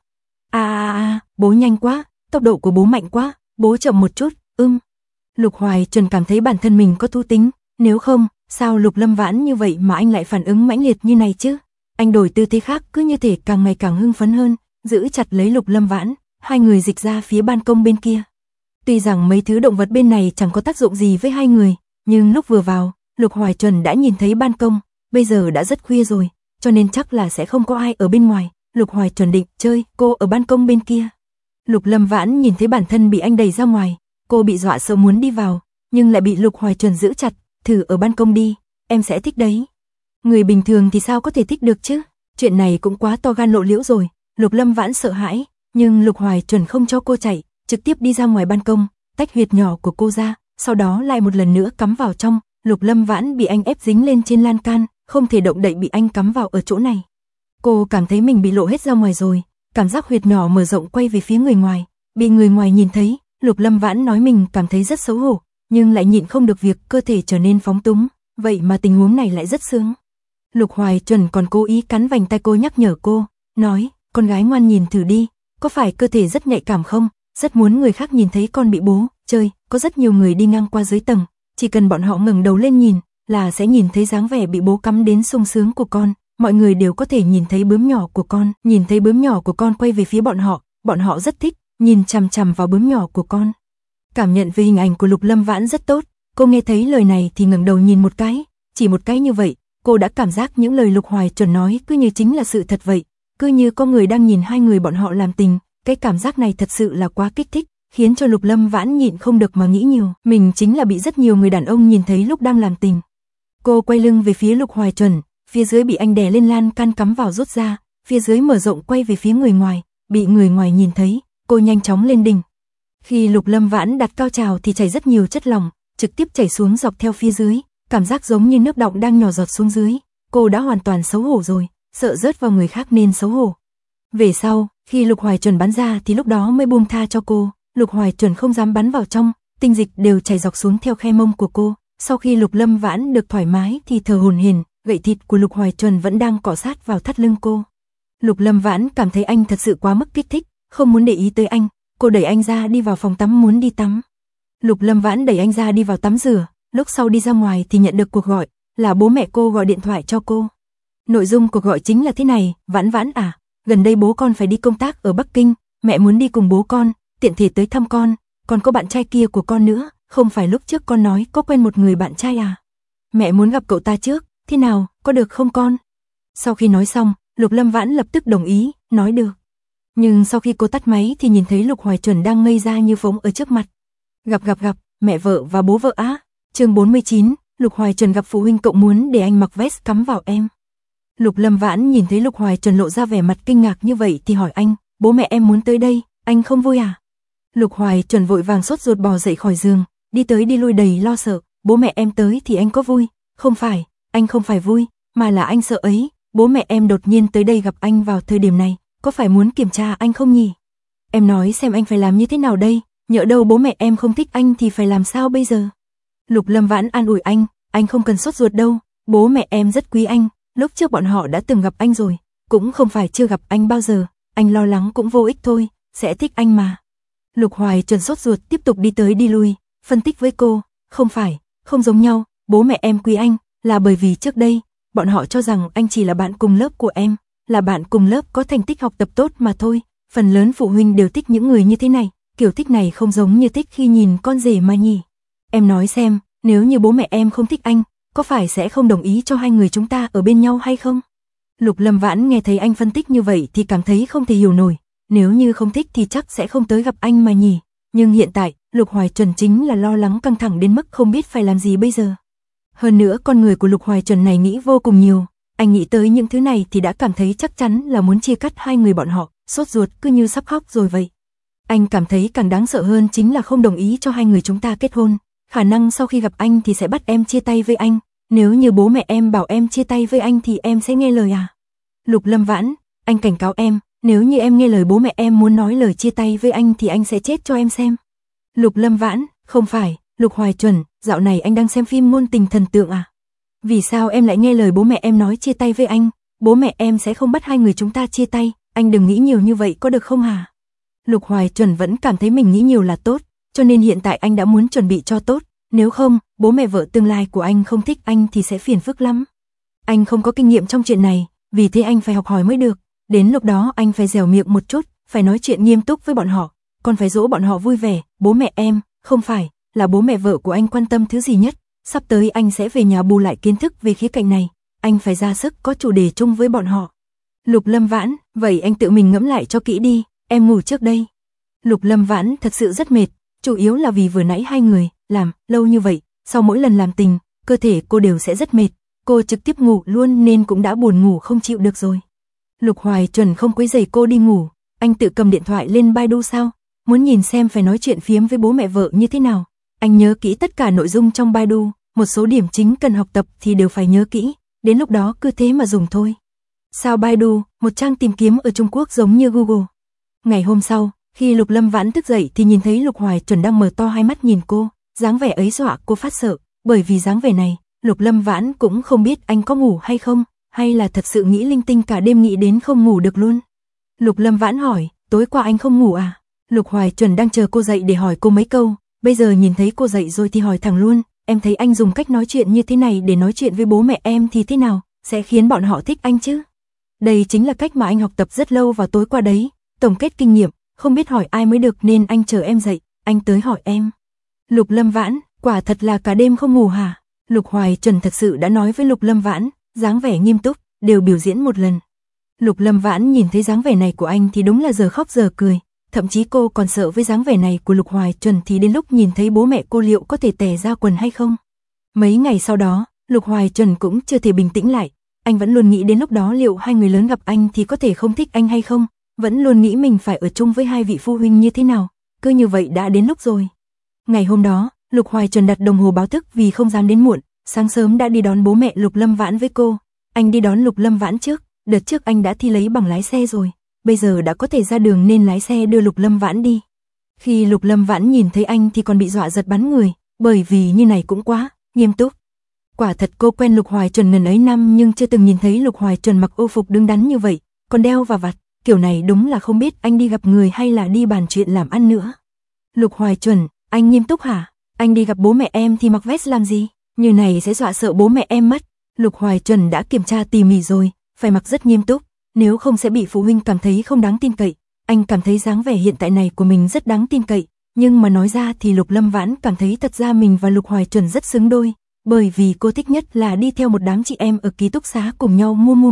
Bố nhanh quá, tốc độ của bố mạnh quá, bố chậm một chút, Lục Hoài Trần cảm thấy bản thân mình có thú tính, nếu không, sao Lục Lâm Vãn như vậy mà anh lại phản ứng mãnh liệt như này chứ? Anh đổi tư thế khác cứ như thể càng ngày càng hưng phấn hơn, giữ chặt lấy Lục Lâm Vãn, hai người dịch ra phía ban công bên kia. Tuy rằng mấy thứ động vật bên này chẳng có tác dụng gì với hai người, nhưng lúc vừa vào, Lục Hoài Trần đã nhìn thấy ban công, bây giờ đã rất khuya rồi, cho nên chắc là sẽ không có ai ở bên ngoài. Lục Hoài Trần định chơi, cô ở ban công bên kia. Lục Lâm Vãn nhìn thấy bản thân bị anh đẩy ra ngoài, cô bị dọa sợ muốn đi vào, nhưng lại bị Lục Hoài Trần giữ chặt, thử ở ban công đi, em sẽ thích đấy. Người bình thường thì sao có thể thích được chứ, chuyện này cũng quá to gan lộ liễu rồi. Lục Lâm Vãn sợ hãi, nhưng Lục Hoài Trần không cho cô chạy, trực tiếp đi ra ngoài ban công, tách huyệt nhỏ của cô ra, sau đó lại một lần nữa cắm vào trong. Lục Lâm Vãn bị anh ép dính lên trên lan can, không thể động đậy bị anh cắm vào ở chỗ này. Cô cảm thấy mình bị lộ hết ra ngoài rồi, cảm giác huyệt nhỏ mở rộng quay về phía người ngoài, bị người ngoài nhìn thấy. Lục Lâm Vãn nói mình cảm thấy rất xấu hổ, nhưng lại nhịn không được việc cơ thể trở nên phóng túng, vậy mà tình huống này lại rất sướng. Lục Hoài Trần còn cố ý cắn vành tay cô nhắc nhở cô, nói, con gái ngoan nhìn thử đi, có phải cơ thể rất nhạy cảm không? Rất muốn người khác nhìn thấy con bị bố chơi, có rất nhiều người đi ngang qua dưới tầng, chỉ cần bọn họ ngẩng đầu lên nhìn là sẽ nhìn thấy dáng vẻ bị bố cắm đến sung sướng của con. Mọi người đều có thể nhìn thấy bướm nhỏ của con, nhìn thấy bướm nhỏ của con quay về phía bọn họ rất thích, nhìn chằm chằm vào bướm nhỏ của con. Cảm nhận về hình ảnh của Lục Lâm Vãn rất tốt, cô nghe thấy lời này thì ngẩng đầu nhìn một cái, chỉ một cái như vậy, cô đã cảm giác những lời Lục Hoài Chuẩn nói cứ như chính là sự thật vậy, cứ như có người đang nhìn hai người bọn họ làm tình, cái cảm giác này thật sự là quá kích thích, khiến cho Lục Lâm Vãn nhịn không được mà nghĩ nhiều, mình chính là bị rất nhiều người đàn ông nhìn thấy lúc đang làm tình. Cô quay lưng về phía Lục Hoài Chuẩn, phía dưới bị anh đè lên lan can cắm vào rút ra, phía dưới mở rộng quay về phía người ngoài, bị người ngoài nhìn thấy, cô nhanh chóng lên đỉnh. Khi Lục Lâm Vãn đặt cao trào thì chảy rất nhiều chất lỏng, trực tiếp chảy xuống dọc theo phía dưới, cảm giác giống như nước đọng đang nhỏ giọt xuống dưới, cô đã hoàn toàn xấu hổ rồi, sợ rớt vào người khác nên xấu hổ. Về sau, khi Lục Hoài Chuẩn bắn ra thì lúc đó mới buông tha cho cô, Lục Hoài Chuẩn không dám bắn vào trong, tinh dịch đều chảy dọc xuống theo khe mông của cô. Sau khi Lục Lâm Vãn được thoải mái thì thở hổn hển, gậy thịt của Lục Hoài Chuẩn vẫn đang cọ sát vào thắt lưng cô. Lục Lâm Vãn cảm thấy anh thật sự quá mức kích thích, không muốn để ý tới anh, cô đẩy anh ra đi vào phòng tắm muốn đi tắm. Lục Lâm Vãn đẩy anh ra đi vào tắm rửa, lúc sau đi ra ngoài thì nhận được cuộc gọi, là bố mẹ cô gọi điện thoại cho cô. Nội dung cuộc gọi chính là thế này: Vãn Vãn à, gần đây bố con phải đi công tác ở Bắc Kinh, mẹ muốn đi cùng bố con, tiện thể tới thăm con, còn có bạn trai kia của con nữa, không phải lúc trước con nói có quen một người bạn trai à? Mẹ muốn gặp cậu ta trước, thế nào, có được không con? Sau khi nói xong, Lục Lâm Vãn lập tức đồng ý, nói được. Nhưng sau khi cô tắt máy thì nhìn thấy Lục Hoài Chuẩn đang ngây ra như phỗng ở trước mặt. Gặp, mẹ vợ và bố vợ á. Chương 49, Lục Hoài Chuẩn gặp phụ huynh cậu muốn để anh mặc vest cắm vào em. Lục Lâm Vãn nhìn thấy Lục Hoài Chuẩn lộ ra vẻ mặt kinh ngạc như vậy thì hỏi anh, bố mẹ em muốn tới đây, anh không vui à? Lục Hoài Chuẩn vội vàng sốt ruột bò dậy khỏi giường, đi tới đi lui đầy lo sợ, bố mẹ em tới thì anh có vui? Không phải, anh không phải vui, mà là anh sợ ấy, bố mẹ em đột nhiên tới đây gặp anh vào thời điểm này, có phải muốn kiểm tra anh không nhỉ? Em nói xem anh phải làm như thế nào đây, nhỡ đâu bố mẹ em không thích anh thì phải làm sao bây giờ? Lục Lâm Vãn an ủi anh không cần sốt ruột đâu, bố mẹ em rất quý anh, lúc trước bọn họ đã từng gặp anh rồi, cũng không phải chưa gặp anh bao giờ, anh lo lắng cũng vô ích thôi, sẽ thích anh mà. Lục Hoài Chuẩn sốt ruột tiếp tục đi tới đi lui, phân tích với cô, không phải, không giống nhau, bố mẹ em quý anh, là bởi vì trước đây, bọn họ cho rằng anh chỉ là bạn cùng lớp của em, là bạn cùng lớp có thành tích học tập tốt mà thôi, phần lớn phụ huynh đều thích những người như thế này, kiểu thích này không giống như thích khi nhìn con rể mà nhỉ. Em nói xem, nếu như bố mẹ em không thích anh, có phải sẽ không đồng ý cho hai người chúng ta ở bên nhau hay không? Lục Lâm Vãn nghe thấy anh phân tích như vậy thì cảm thấy không thể hiểu nổi, nếu như không thích thì chắc sẽ không tới gặp anh mà nhỉ. Nhưng hiện tại, Lục Hoài Chuẩn chính là lo lắng căng thẳng đến mức không biết phải làm gì bây giờ. Hơn nữa con người của Lục Hoài Chuẩn này nghĩ vô cùng nhiều, anh nghĩ tới những thứ này thì đã cảm thấy chắc chắn là muốn chia cắt hai người bọn họ, sốt ruột cứ như sắp khóc rồi vậy. Anh cảm thấy càng đáng sợ hơn chính là không đồng ý cho hai người chúng ta kết hôn, khả năng sau khi gặp anh thì sẽ bắt em chia tay với anh, nếu như bố mẹ em bảo em chia tay với anh thì em sẽ nghe lời à? Lục Lâm Vãn, anh cảnh cáo em, nếu như em nghe lời bố mẹ em muốn nói lời chia tay với anh thì anh sẽ chết cho em xem. Lục Lâm Vãn, không phải, Lục Hoài Chuẩn, dạo này anh đang xem phim ngôn tình thần tượng à? Vì sao em lại nghe lời bố mẹ em nói chia tay với anh? Bố mẹ em sẽ không bắt hai người chúng ta chia tay, anh đừng nghĩ nhiều như vậy có được không hả? Lục Hoài Chuẩn vẫn cảm thấy mình nghĩ nhiều là tốt, cho nên hiện tại anh đã muốn chuẩn bị cho tốt, nếu không, bố mẹ vợ tương lai của anh không thích anh thì sẽ phiền phức lắm. Anh không có kinh nghiệm trong chuyện này, vì thế anh phải học hỏi mới được, đến lúc đó anh phải dẻo miệng một chút, phải nói chuyện nghiêm túc với bọn họ, còn phải dỗ bọn họ vui vẻ, bố mẹ em, không phải, là bố mẹ vợ của anh quan tâm thứ gì nhất, sắp tới anh sẽ về nhà bù lại kiến thức về khía cạnh này, anh phải ra sức có chủ đề chung với bọn họ. Lục Lâm Vãn, vậy anh tự mình ngẫm lại cho kỹ đi, em ngủ trước đây. Lục Lâm Vãn thật sự rất mệt, chủ yếu là vì vừa nãy hai người làm lâu như vậy, sau mỗi lần làm tình, cơ thể cô đều sẽ rất mệt, cô trực tiếp ngủ luôn nên cũng đã buồn ngủ không chịu được rồi. Lục Hoài Chuẩn không quấy rầy cô đi ngủ, anh tự cầm điện thoại lên Baidu sao, muốn nhìn xem phải nói chuyện phiếm với bố mẹ vợ như thế nào. Anh nhớ kỹ tất cả nội dung trong Baidu, một số điểm chính cần học tập thì đều phải nhớ kỹ, đến lúc đó cứ thế mà dùng thôi. Sao Baidu, một trang tìm kiếm ở Trung Quốc giống như Google. Ngày hôm sau, khi Lục Lâm Vãn thức dậy thì nhìn thấy Lục Hoài Chuẩn đang mở to hai mắt nhìn cô, dáng vẻ ấy dọa cô phát sợ, bởi vì dáng vẻ này, Lục Lâm Vãn cũng không biết anh có ngủ hay không, hay là thật sự nghĩ linh tinh cả đêm nghĩ đến không ngủ được luôn. Lục Lâm Vãn hỏi, tối qua anh không ngủ à? Lục Hoài Chuẩn đang chờ cô dậy để hỏi cô mấy câu, bây giờ nhìn thấy cô dậy rồi thì hỏi thẳng luôn, em thấy anh dùng cách nói chuyện như thế này để nói chuyện với bố mẹ em thì thế nào, sẽ khiến bọn họ thích anh chứ? Đây chính là cách mà anh học tập rất lâu vào tối qua đấy, tổng kết kinh nghiệm, không biết hỏi ai mới được nên anh chờ em dậy, anh tới hỏi em. Lục Lâm Vãn, quả thật là cả đêm không ngủ hả? Lục Hoài Chuẩn thật sự đã nói với Lục Lâm Vãn, dáng vẻ nghiêm túc, đều biểu diễn một lần. Lục Lâm Vãn nhìn thấy dáng vẻ này của anh thì đúng là giờ khóc giờ cười, thậm chí cô còn sợ với dáng vẻ này của Lục Hoài Chuẩn thì đến lúc nhìn thấy bố mẹ cô liệu có thể tè ra quần hay không. Mấy ngày sau đó, Lục Hoài Chuẩn cũng chưa thể bình tĩnh lại, anh vẫn luôn nghĩ đến lúc đó liệu hai người lớn gặp anh thì có thể không thích anh hay không, vẫn luôn nghĩ mình phải ở chung với hai vị phu huynh như thế nào, cứ như vậy đã đến lúc rồi. Ngày hôm đó, Lục Hoài Chuẩn đặt đồng hồ báo thức vì không dám đến muộn, sáng sớm đã đi đón bố mẹ Lục Lâm Vãn với cô. Anh đi đón Lục Lâm Vãn trước, đợt trước anh đã thi lấy bằng lái xe rồi, bây giờ đã có thể ra đường nên lái xe đưa Lục Lâm Vãn đi. Khi Lục Lâm Vãn nhìn thấy anh thì còn bị dọa giật bắn người, bởi vì như này cũng quá nghiêm túc. Quả thật cô quen Lục Hoài Chuẩn ngần ấy năm nhưng chưa từng nhìn thấy Lục Hoài Chuẩn mặc ô phục đứng đắn như vậy, còn đeo và vặt, kiểu này đúng là không biết anh đi gặp người hay là đi bàn chuyện làm ăn nữa. Lục Hoài Chuẩn, anh nghiêm túc hả? Anh đi gặp bố mẹ em thì mặc vest làm gì? Như này sẽ dọa sợ bố mẹ em mất. Lục Hoài Chuẩn đã kiểm tra tỉ mỉ rồi, phải mặc rất nghiêm túc, nếu không sẽ bị phụ huynh cảm thấy không đáng tin cậy. Anh cảm thấy dáng vẻ hiện tại này của mình rất đáng tin cậy, nhưng mà nói ra thì Lục Lâm Vãn cảm thấy thật ra mình và Lục Hoài Chuẩn rất xứng đôi, bởi vì cô thích nhất là đi theo một đám chị em ở ký túc xá cùng nhau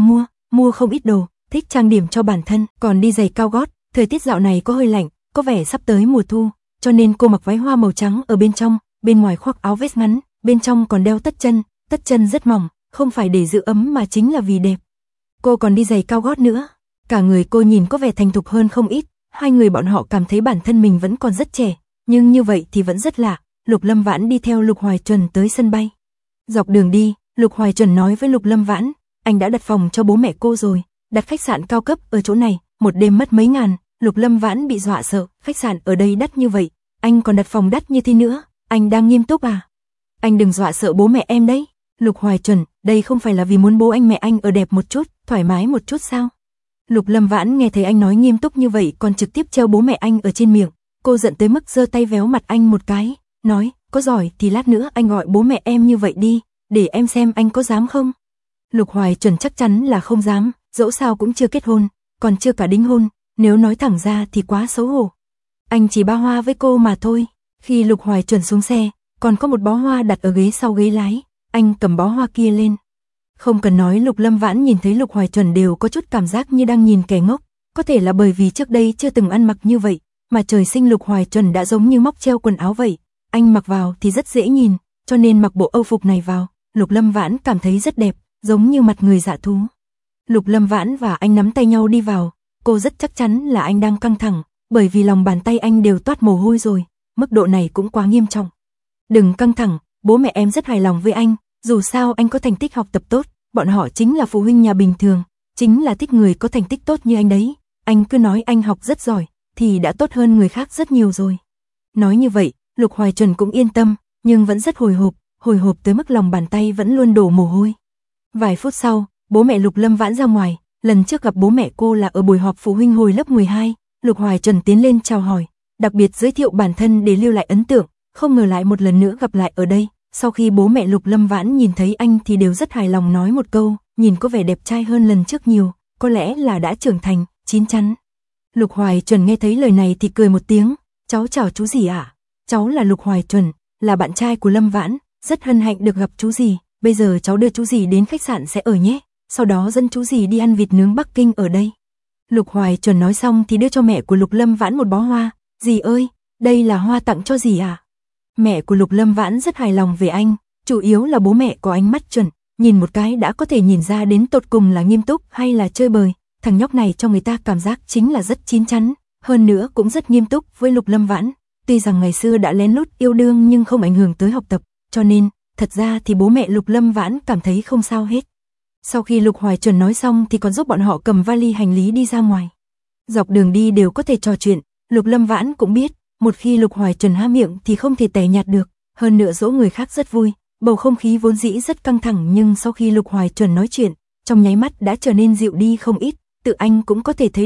mua không ít đồ, thích trang điểm cho bản thân, còn đi giày cao gót, thời tiết dạo này có hơi lạnh, có vẻ sắp tới mùa thu, cho nên cô mặc váy hoa màu trắng ở bên trong, bên ngoài khoác áo vest ngắn, bên trong còn đeo tất chân rất mỏng, không phải để giữ ấm mà chính là vì đẹp. Cô còn đi giày cao gót nữa, cả người cô nhìn có vẻ thành thục hơn không ít, hai người bọn họ cảm thấy bản thân mình vẫn còn rất trẻ, nhưng như vậy thì vẫn rất lạ. Lục Lâm Vãn đi theo Lục Hoài Chuẩn tới sân bay. Dọc đường đi, Lục Hoài Chuẩn nói với Lục Lâm Vãn, anh đã đặt phòng cho bố mẹ cô rồi, đặt khách sạn cao cấp ở chỗ này, một đêm mất mấy ngàn. Lục Lâm Vãn bị dọa sợ, khách sạn ở đây đắt như vậy, anh còn đặt phòng đắt như thế nữa, anh đang nghiêm túc à? Anh đừng dọa sợ bố mẹ em đấy. Lục Hoài Chuẩn, đây không phải là vì muốn bố anh mẹ anh ở đẹp một chút, thoải mái một chút sao? Lục Lâm Vãn nghe thấy anh nói nghiêm túc như vậy còn trực tiếp treo bố mẹ anh ở trên miệng, cô giận tới mức giơ tay véo mặt anh một cái, nói, có giỏi thì lát nữa anh gọi bố mẹ em như vậy đi, để em xem anh có dám không? Lục Hoài Chuẩn chắc chắn là không dám, dẫu sao cũng chưa kết hôn, còn chưa cả đính hôn, nếu nói thẳng ra thì quá xấu hổ. Anh chỉ ba hoa với cô mà thôi. Khi Lục Hoài Chuẩn xuống xe, còn có một bó hoa đặt ở ghế sau ghế lái, anh cầm bó hoa kia lên. Không cần nói Lục Lâm Vãn nhìn thấy Lục Hoài Chuẩn đều có chút cảm giác như đang nhìn kẻ ngốc, có thể là bởi vì trước đây chưa từng ăn mặc như vậy, mà trời sinh Lục Hoài Chuẩn đã giống như móc treo quần áo vậy, anh mặc vào thì rất dễ nhìn, cho nên mặc bộ âu phục này vào, Lục Lâm Vãn cảm thấy rất đẹp, giống như mặt người dạ thú. Lục Lâm Vãn và anh nắm tay nhau đi vào, cô rất chắc chắn là anh đang căng thẳng, bởi vì lòng bàn tay anh đều toát mồ hôi rồi, mức độ này cũng quá nghiêm trọng. Đừng căng thẳng, bố mẹ em rất hài lòng với anh, dù sao anh có thành tích học tập tốt, bọn họ chính là phụ huynh nhà bình thường, chính là thích người có thành tích tốt như anh đấy, anh cứ nói anh học rất giỏi, thì đã tốt hơn người khác rất nhiều rồi. Nói như vậy, Lục Hoài Chuẩn cũng yên tâm, nhưng vẫn rất hồi hộp tới mức lòng bàn tay vẫn luôn đổ mồ hôi. Vài phút sau, bố mẹ Lục Lâm Vãn ra ngoài, lần trước gặp bố mẹ cô là ở buổi họp phụ huynh hồi lớp 12, Lục Hoài Chuẩn tiến lên chào hỏi, đặc biệt giới thiệu bản thân để lưu lại ấn tượng, không ngờ lại một lần nữa gặp lại ở đây. Sau khi bố mẹ Lục Lâm Vãn nhìn thấy anh thì đều rất hài lòng nói một câu, nhìn có vẻ đẹp trai hơn lần trước nhiều, có lẽ là đã trưởng thành, chín chắn. Lục Hoài Chuẩn nghe thấy lời này thì cười một tiếng, cháu chào chú gì ạ? Cháu là Lục Hoài Chuẩn, là bạn trai của Lâm Vãn, rất hân hạnh được gặp chú gì, bây giờ cháu đưa chú gì đến khách sạn sẽ ở nhé, sau đó dẫn chú gì đi ăn vịt nướng Bắc Kinh ở đây. Lục Hoài Chuẩn nói xong thì đưa cho mẹ của Lục Lâm Vãn một bó hoa, dì ơi, đây là hoa tặng cho dì à? Mẹ của Lục Lâm Vãn rất hài lòng về anh, chủ yếu là bố mẹ có ánh mắt chuẩn, nhìn một cái đã có thể nhìn ra đến tột cùng là nghiêm túc hay là chơi bời, thằng nhóc này cho người ta cảm giác chính là rất chín chắn, hơn nữa cũng rất nghiêm túc với Lục Lâm Vãn, tuy rằng ngày xưa đã lén lút yêu đương nhưng không ảnh hưởng tới học tập, cho nên, thật ra thì bố mẹ Lục Lâm Vãn cảm thấy không sao hết. Sau khi Lục Hoài Chuẩn nói xong thì còn giúp bọn họ cầm vali hành lý đi ra ngoài. Dọc đường đi đều có thể trò chuyện, Lục Lâm Vãn cũng biết, một khi Lục Hoài Chuẩn há miệng thì không thể tẻ nhạt được, hơn nữa dỗ người khác rất vui, bầu không khí vốn dĩ rất căng thẳng nhưng sau khi Lục Hoài Chuẩn nói chuyện, trong nháy mắt đã trở nên dịu đi không ít, tự anh cũng có thể thấy được,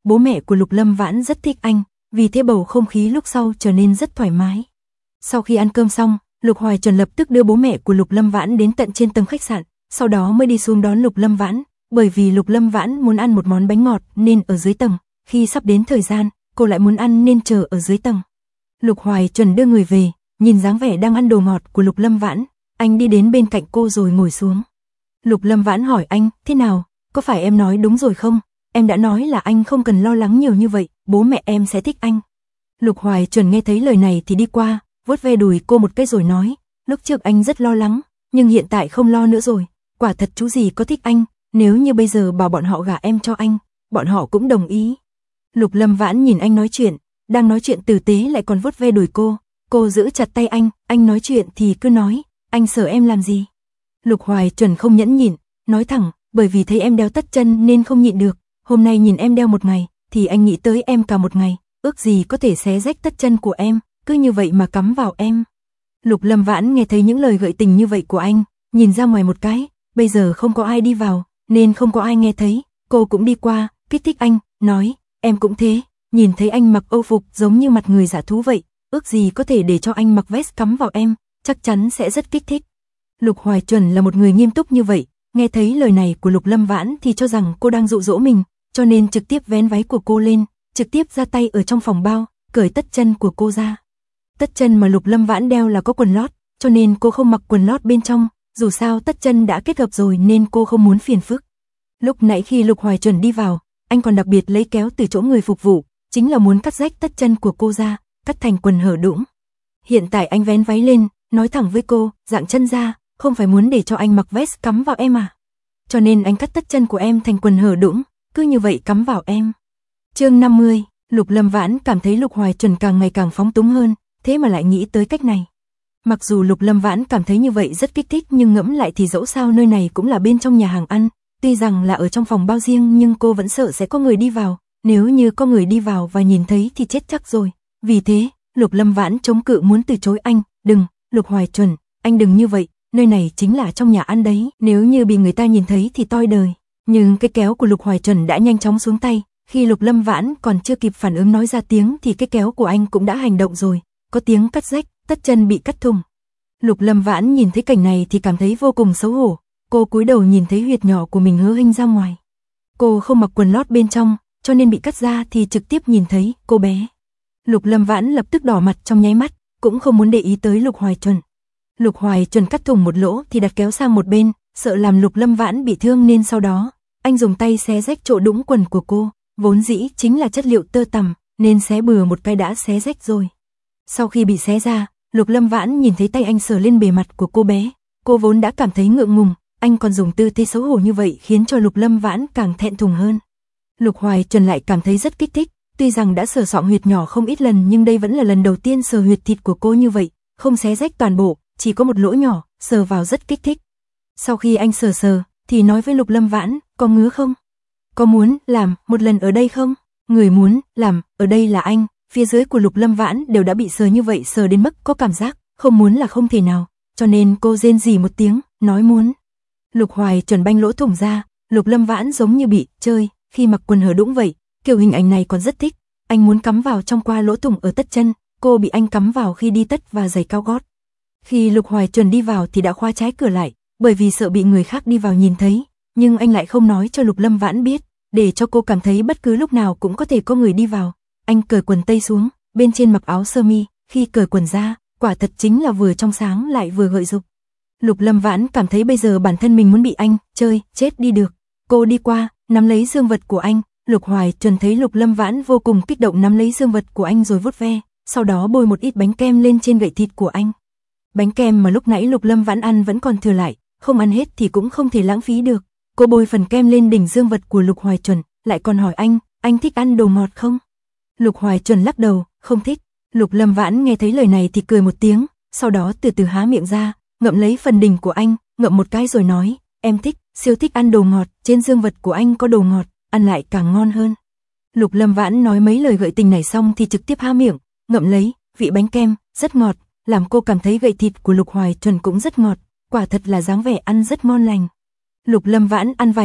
bố mẹ của Lục Lâm Vãn rất thích anh, vì thế bầu không khí lúc sau trở nên rất thoải mái. Sau khi ăn cơm xong, Lục Hoài Chuẩn lập tức đưa bố mẹ của Lục Lâm Vãn đến tận trên tầng khách sạn, sau đó mới đi xuống đón Lục Lâm Vãn, bởi vì Lục Lâm Vãn muốn ăn một món bánh ngọt nên ở dưới tầng, khi sắp đến thời gian, cô lại muốn ăn nên chờ ở dưới tầng. Lục Hoài Chuẩn đưa người về, nhìn dáng vẻ đang ăn đồ ngọt của Lục Lâm Vãn, anh đi đến bên cạnh cô rồi ngồi xuống. Lục Lâm Vãn hỏi anh, thế nào, có phải em nói đúng rồi không? Em đã nói là anh không cần lo lắng nhiều như vậy, bố mẹ em sẽ thích anh. Lục Hoài Chuẩn nghe thấy lời này thì đi qua, vuốt ve đùi cô một cái rồi nói, lúc trước anh rất lo lắng, nhưng hiện tại không lo nữa rồi, quả thật chú gì có thích anh, nếu như bây giờ bảo bọn họ gả em cho anh, bọn họ cũng đồng ý. Lục Lâm Vãn nhìn anh nói chuyện, đang nói chuyện tử tế lại còn vuốt ve đùi cô giữ chặt tay anh nói chuyện thì cứ nói, anh sợ em làm gì? Lục Hoài Chuẩn không nhẫn nhịn, nói thẳng, bởi vì thấy em đeo tất chân nên không nhịn được, hôm nay nhìn em đeo một ngày, thì anh nghĩ tới em cả một ngày, ước gì có thể xé rách tất chân của em, cứ như vậy mà cắm vào em. Lục Lâm Vãn nghe thấy những lời gợi tình như vậy của anh, nhìn ra ngoài một cái, bây giờ không có ai đi vào, nên không có ai nghe thấy, cô cũng đi qua, kích thích anh, nói, em cũng thế, nhìn thấy anh mặc âu phục giống như mặt người giả thú vậy, ước gì có thể để cho anh mặc vest cắm vào em, chắc chắn sẽ rất kích thích. Lục Hoài Chuẩn là một người nghiêm túc như vậy, nghe thấy lời này của Lục Lâm Vãn thì cho rằng cô đang dụ dỗ mình, cho nên trực tiếp vén váy của cô lên, trực tiếp ra tay ở trong phòng bao, cởi tất chân của cô ra. Tất chân mà Lục Lâm Vãn đeo là có quần lót, cho nên cô không mặc quần lót bên trong, dù sao tất chân đã kết hợp rồi nên cô không muốn phiền phức. Lúc nãy khi Lục Hoài Chuẩn đi vào, anh còn đặc biệt lấy kéo từ chỗ người phục vụ, chính là muốn cắt rách tất chân của cô ra, cắt thành quần hở đũng. Hiện tại anh vén váy lên, nói thẳng với cô, dạng chân ra, không phải muốn để cho anh mặc vest cắm vào em à? Cho nên anh cắt tất chân của em thành quần hở đũng, cứ như vậy cắm vào em. Chương 50, Lục Lâm Vãn cảm thấy Lục Hoài Chuẩn càng ngày càng phóng túng hơn, thế mà lại nghĩ tới cách này. Mặc dù Lục Lâm Vãn cảm thấy như vậy rất kích thích nhưng ngẫm lại thì dẫu sao nơi này cũng là bên trong nhà hàng ăn, tuy rằng là ở trong phòng bao riêng nhưng cô vẫn sợ sẽ có người đi vào, nếu như có người đi vào và nhìn thấy thì chết chắc rồi. Vì thế, Lục Lâm Vãn chống cự muốn từ chối anh, đừng, Lục Hoài Chuẩn, anh đừng như vậy, nơi này chính là trong nhà ăn đấy, nếu như bị người ta nhìn thấy thì toi đời. Nhưng cái kéo của Lục Hoài Chuẩn đã nhanh chóng xuống tay, khi Lục Lâm Vãn còn chưa kịp phản ứng nói ra tiếng thì cái kéo của anh cũng đã hành động rồi, có tiếng cắt rách, tất chân bị cắt thủng. Lục Lâm Vãn nhìn thấy cảnh này thì cảm thấy vô cùng xấu hổ, cô cúi đầu nhìn thấy huyệt nhỏ của mình hớ hênh ra ngoài. Cô không mặc quần lót bên trong, cho nên bị cắt ra thì trực tiếp nhìn thấy cô bé. Lục Lâm Vãn lập tức đỏ mặt trong nháy mắt, cũng không muốn để ý tới Lục Hoài Chuẩn. Lục Hoài Chuẩn cắt thủng một lỗ thì đặt kéo sang một bên, sợ làm Lục Lâm Vãn bị thương nên sau đó, anh dùng tay xé rách chỗ đũng quần của cô, vốn dĩ chính là chất liệu tơ tằm, nên xé bừa một cái đã xé rách rồi. Sau khi bị xé ra, Lục Lâm Vãn nhìn thấy tay anh sờ lên bề mặt của cô bé, cô vốn đã cảm thấy ngượng ngùng, anh còn dùng tư thế xấu hổ như vậy khiến cho Lục Lâm Vãn càng thẹn thùng hơn. Lục Hoài Chuẩn lại cảm thấy rất kích thích, tuy rằng đã sờ soạng huyệt nhỏ không ít lần nhưng đây vẫn là lần đầu tiên sờ huyệt thịt của cô như vậy, không xé rách toàn bộ, chỉ có một lỗ nhỏ, sờ vào rất kích thích. Sau khi anh sờ thì nói với Lục Lâm Vãn, có ngứa không? Có muốn làm một lần ở đây không? Người muốn làm ở đây là anh. Phía dưới của Lục Lâm Vãn đều đã bị sờ như vậy, sờ đến mức có cảm giác không muốn là không thể nào, cho nên cô rên rỉ một tiếng, nói muốn. Lục Hoài Chuẩn banh lỗ thủng ra, Lục Lâm Vãn giống như bị chơi khi mặc quần hở đũng vậy, kiểu hình ảnh này còn rất thích. Anh muốn cắm vào trong qua lỗ thủng ở tất chân, cô bị anh cắm vào khi đi tất và giày cao gót. Khi Lục Hoài Chuẩn đi vào thì đã khóa trái cửa lại, bởi vì sợ bị người khác đi vào nhìn thấy, nhưng anh lại không nói cho Lục Lâm Vãn biết, để cho cô cảm thấy bất cứ lúc nào cũng có thể có người đi vào. Anh cởi quần tây xuống, bên trên mặc áo sơ mi, khi cởi quần ra, quả thật chính là vừa trong sáng lại vừa gợi dục. Lục Lâm Vãn cảm thấy bây giờ bản thân mình muốn bị anh chơi chết đi được. Cô đi qua, nắm lấy dương vật của anh, Lục Hoài Chuẩn thấy Lục Lâm Vãn vô cùng kích động nắm lấy dương vật của anh rồi vuốt ve, sau đó bôi một ít bánh kem lên trên gậy thịt của anh. Bánh kem mà lúc nãy Lục Lâm Vãn ăn vẫn còn thừa lại, không ăn hết thì cũng không thể lãng phí được. Cô bôi phần kem lên đỉnh dương vật của Lục Hoài Chuẩn, lại còn hỏi anh thích ăn đồ ngọt không? Lục Hoài Chuẩn lắc đầu, không thích. Lục Lâm Vãn nghe thấy lời này thì cười một tiếng, sau đó từ từ há miệng ra, ngậm lấy phần đỉnh của anh, ngậm một cái rồi nói, em thích, siêu thích ăn đồ ngọt, trên dương vật của anh có đồ ngọt, ăn lại càng ngon hơn. Lục Lâm Vãn nói mấy lời gợi tình này xong thì trực tiếp há miệng, ngậm lấy, vị bánh kem, rất ngọt, làm cô cảm thấy gậy thịt của Lục Hoài Chuẩn cũng rất ngọt, quả thật là dáng vẻ ăn rất ngon lành. Lục Lâm Vãn ăn vài ngụm,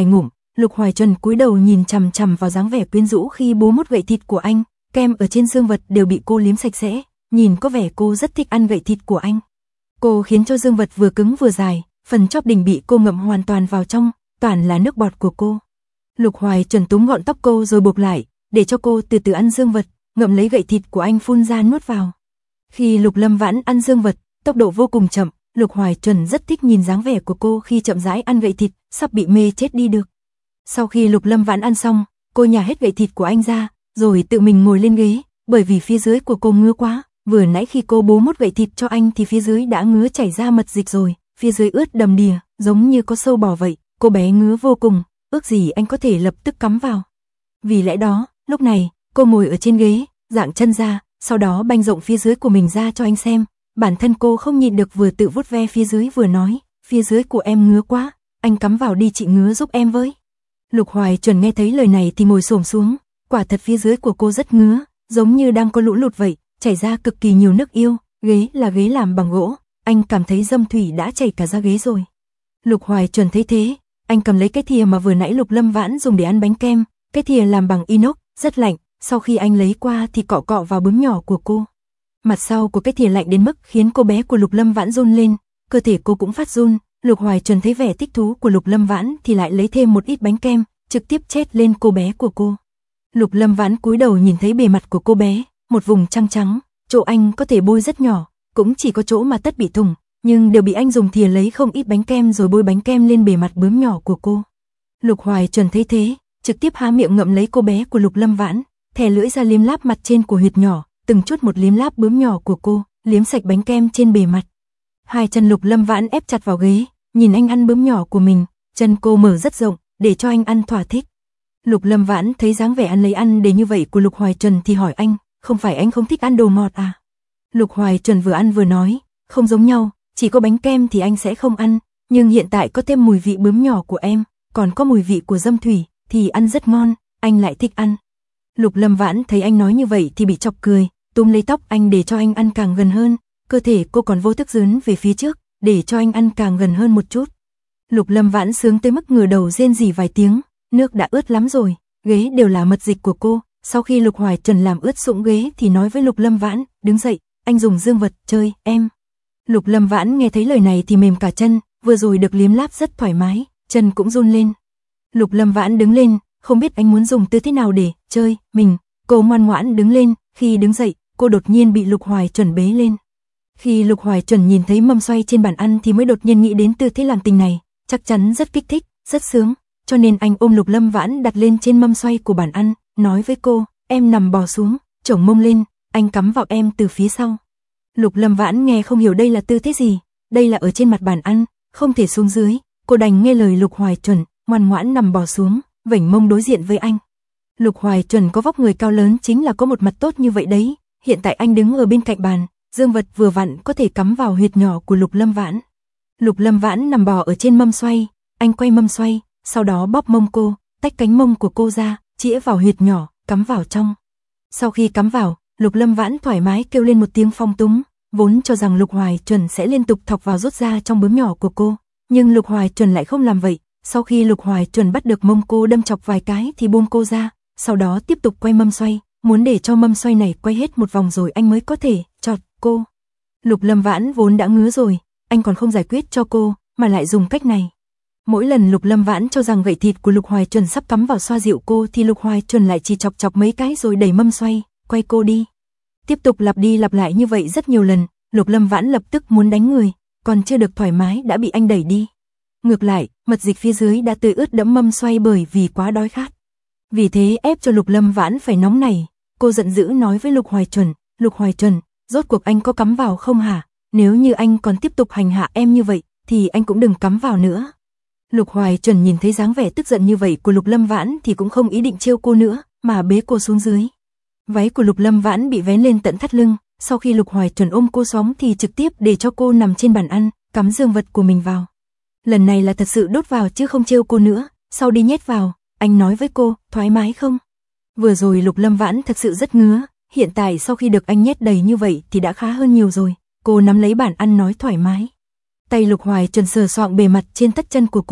Lục Hoài Trần cúi đầu nhìn chằm chằm vào dáng vẻ quyến rũ khi bố mút gậy thịt của anh, kem ở trên dương vật đều bị cô liếm sạch sẽ, nhìn có vẻ cô rất thích ăn gậy thịt của anh. Cô khiến cho dương vật vừa cứng vừa dài, phần chóp đỉnh bị cô ngậm hoàn toàn vào trong, toàn là nước bọt của cô. Lục Hoài Trần túm gọn tóc cô rồi buộc lại, để cho cô từ từ ăn dương vật, ngậm lấy gậy thịt của anh phun ra nuốt vào. Khi Lục Lâm Vãn ăn dương vật, tốc độ vô cùng chậm, Lục Hoài Trần rất thích nhìn dáng vẻ của cô khi chậm rãi ăn gậy thịt, sắp bị mê chết đi được. Sau khi Lục Lâm Vãn ăn xong, cô nhả hết gậy thịt của anh ra, rồi tự mình ngồi lên ghế, bởi vì phía dưới của cô ngứa quá, vừa nãy khi cô bố mút gậy thịt cho anh thì phía dưới đã ngứa chảy ra mật dịch rồi, phía dưới ướt đầm đìa, giống như có sâu bò vậy, cô bé ngứa vô cùng, ước gì anh có thể lập tức cắm vào. Vì lẽ đó, lúc này, cô ngồi ở trên ghế, dạng chân ra, sau đó banh rộng phía dưới của mình ra cho anh xem, bản thân cô không nhịn được vừa tự vuốt ve phía dưới vừa nói, phía dưới của em ngứa quá, anh cắm vào đi chị ngứa giúp em với. Lục Hoài Trần nghe thấy lời này thì ngồi xổm xuống, quả thật phía dưới của cô rất ngứa, giống như đang có lũ lụt vậy, chảy ra cực kỳ nhiều nước yêu, ghế là ghế làm bằng gỗ, anh cảm thấy dâm thủy đã chảy cả ra ghế rồi. Lục Hoài Trần thấy thế, anh cầm lấy cái thìa mà vừa nãy Lục Lâm Vãn dùng để ăn bánh kem, cái thìa làm bằng inox, rất lạnh, sau khi anh lấy qua thì cọ cọ vào bướm nhỏ của cô. Mặt sau của cái thìa lạnh đến mức khiến cô bé của Lục Lâm Vãn run lên, cơ thể cô cũng phát run. Lục Hoài Trần thấy vẻ thích thú của Lục Lâm Vãn thì lại lấy thêm một ít bánh kem, trực tiếp chét lên cô bé của cô. Lục Lâm Vãn cúi đầu nhìn thấy bề mặt của cô bé, một vùng trắng trắng, chỗ anh có thể bôi rất nhỏ, cũng chỉ có chỗ mà tất bị thủng, nhưng đều bị anh dùng thìa lấy không ít bánh kem rồi bôi bánh kem lên bề mặt bướm nhỏ của cô. Lục Hoài Trần thấy thế, trực tiếp há miệng ngậm lấy cô bé của Lục Lâm Vãn, thè lưỡi ra liếm láp mặt trên của huyệt nhỏ, từng chút một liếm láp bướm nhỏ của cô, liếm sạch bánh kem trên bề mặt. Hai chân Lục Lâm Vãn ép chặt vào ghế, nhìn anh ăn bướm nhỏ của mình, chân cô mở rất rộng, để cho anh ăn thỏa thích. Lục Lâm Vãn thấy dáng vẻ ăn lấy ăn để như vậy của Lục Hoài Trần thì hỏi anh, không phải anh không thích ăn đồ ngọt à? Lục Hoài Trần vừa ăn vừa nói, không giống nhau, chỉ có bánh kem thì anh sẽ không ăn, nhưng hiện tại có thêm mùi vị bướm nhỏ của em, còn có mùi vị của dâm thủy, thì ăn rất ngon, anh lại thích ăn. Lục Lâm Vãn thấy anh nói như vậy thì bị chọc cười, túm lấy tóc anh để cho anh ăn càng gần hơn, cơ thể cô còn vô thức dướn về phía trước, để cho anh ăn càng gần hơn một chút. Lục Lâm Vãn sướng tới mức ngửa đầu rên rỉ vài tiếng, nước đã ướt lắm rồi, ghế đều là mật dịch của cô. Sau khi Lục Hoài Trần làm ướt sũng ghế thì nói với Lục Lâm Vãn, đứng dậy, anh dùng dương vật chơi, em. Lục Lâm Vãn nghe thấy lời này thì mềm cả chân, vừa rồi được liếm láp rất thoải mái, chân cũng run lên. Lục Lâm Vãn đứng lên, không biết anh muốn dùng tư thế nào để chơi mình, cô ngoan ngoãn đứng lên, khi đứng dậy, cô đột nhiên bị Lục Hoài Trần bế lên. Khi Lục Hoài Trần nhìn thấy mâm xoay trên bàn ăn thì mới đột nhiên nghĩ đến tư thế làm tình này, chắc chắn rất kích thích, rất sướng, cho nên anh ôm Lục Lâm Vãn đặt lên trên mâm xoay của bàn ăn, nói với cô, em nằm bò xuống, chổng mông lên, anh cắm vào em từ phía sau. Lục Lâm Vãn nghe không hiểu đây là tư thế gì, đây là ở trên mặt bàn ăn, không thể xuống dưới, cô đành nghe lời Lục Hoài Trần, ngoan ngoãn nằm bò xuống, vểnh mông đối diện với anh. Lục Hoài Trần có vóc người cao lớn chính là có một mặt tốt như vậy đấy, hiện tại anh đứng ở bên cạnh bàn, dương vật vừa vặn có thể cắm vào huyệt nhỏ của Lục Lâm Vãn. Lục Lâm Vãn nằm bò ở trên mâm xoay, anh quay mâm xoay, sau đó bóp mông cô, tách cánh mông của cô ra, chĩa vào huyệt nhỏ, cắm vào trong. Sau khi cắm vào, Lục Lâm Vãn thoải mái kêu lên một tiếng phong túng, vốn cho rằng Lục Hoài Trần sẽ liên tục thọc vào rút ra trong bướm nhỏ của cô, nhưng Lục Hoài Trần lại không làm vậy. Sau khi Lục Hoài Trần bắt được mông cô đâm chọc vài cái thì buông cô ra, sau đó tiếp tục quay mâm xoay, muốn để cho mâm xoay này quay hết một vòng rồi anh mới có thể chọt cô. Lục Lâm Vãn vốn đã ngứa rồi, anh còn không giải quyết cho cô, mà lại dùng cách này. Mỗi lần Lục Lâm Vãn cho rằng gậy thịt của Lục Hoài Trần sắp cắm vào xoa dịu cô thì Lục Hoài Trần lại chỉ chọc chọc mấy cái rồi đẩy mâm xoay, quay cô đi. Tiếp tục lặp đi lặp lại như vậy rất nhiều lần, Lục Lâm Vãn lập tức muốn đánh người, còn chưa được thoải mái đã bị anh đẩy đi. Ngược lại, mật dịch phía dưới đã tươi ướt đẫm mâm xoay bởi vì quá đói khát. Vì thế ép cho Lục Lâm Vãn phải nóng nảy, cô giận dữ nói với Lục Hoài Trần, rốt cuộc anh có cắm vào không hả? Nếu như anh còn tiếp tục hành hạ em như vậy, thì anh cũng đừng cắm vào nữa. Lục Hoài Trần nhìn thấy dáng vẻ tức giận như vậy của Lục Lâm Vãn thì cũng không ý định trêu cô nữa, mà bế cô xuống dưới. Váy của Lục Lâm Vãn bị vén lên tận thắt lưng, sau khi Lục Hoài Trần ôm cô xuống thì trực tiếp để cho cô nằm trên bàn ăn, cắm dương vật của mình vào. Lần này là thật sự đốt vào chứ không trêu cô nữa, sau đi nhét vào, anh nói với cô, thoải mái không? Vừa rồi Lục Lâm Vãn thật sự rất ngứa, hiện tại sau khi được anh nhét đầy như vậy thì đã khá hơn nhiều rồi, cô nắm lấy bàn ăn nói thoải mái. Tay Lục Hoài Trần sờ soạng bề mặt trên tất chân của cô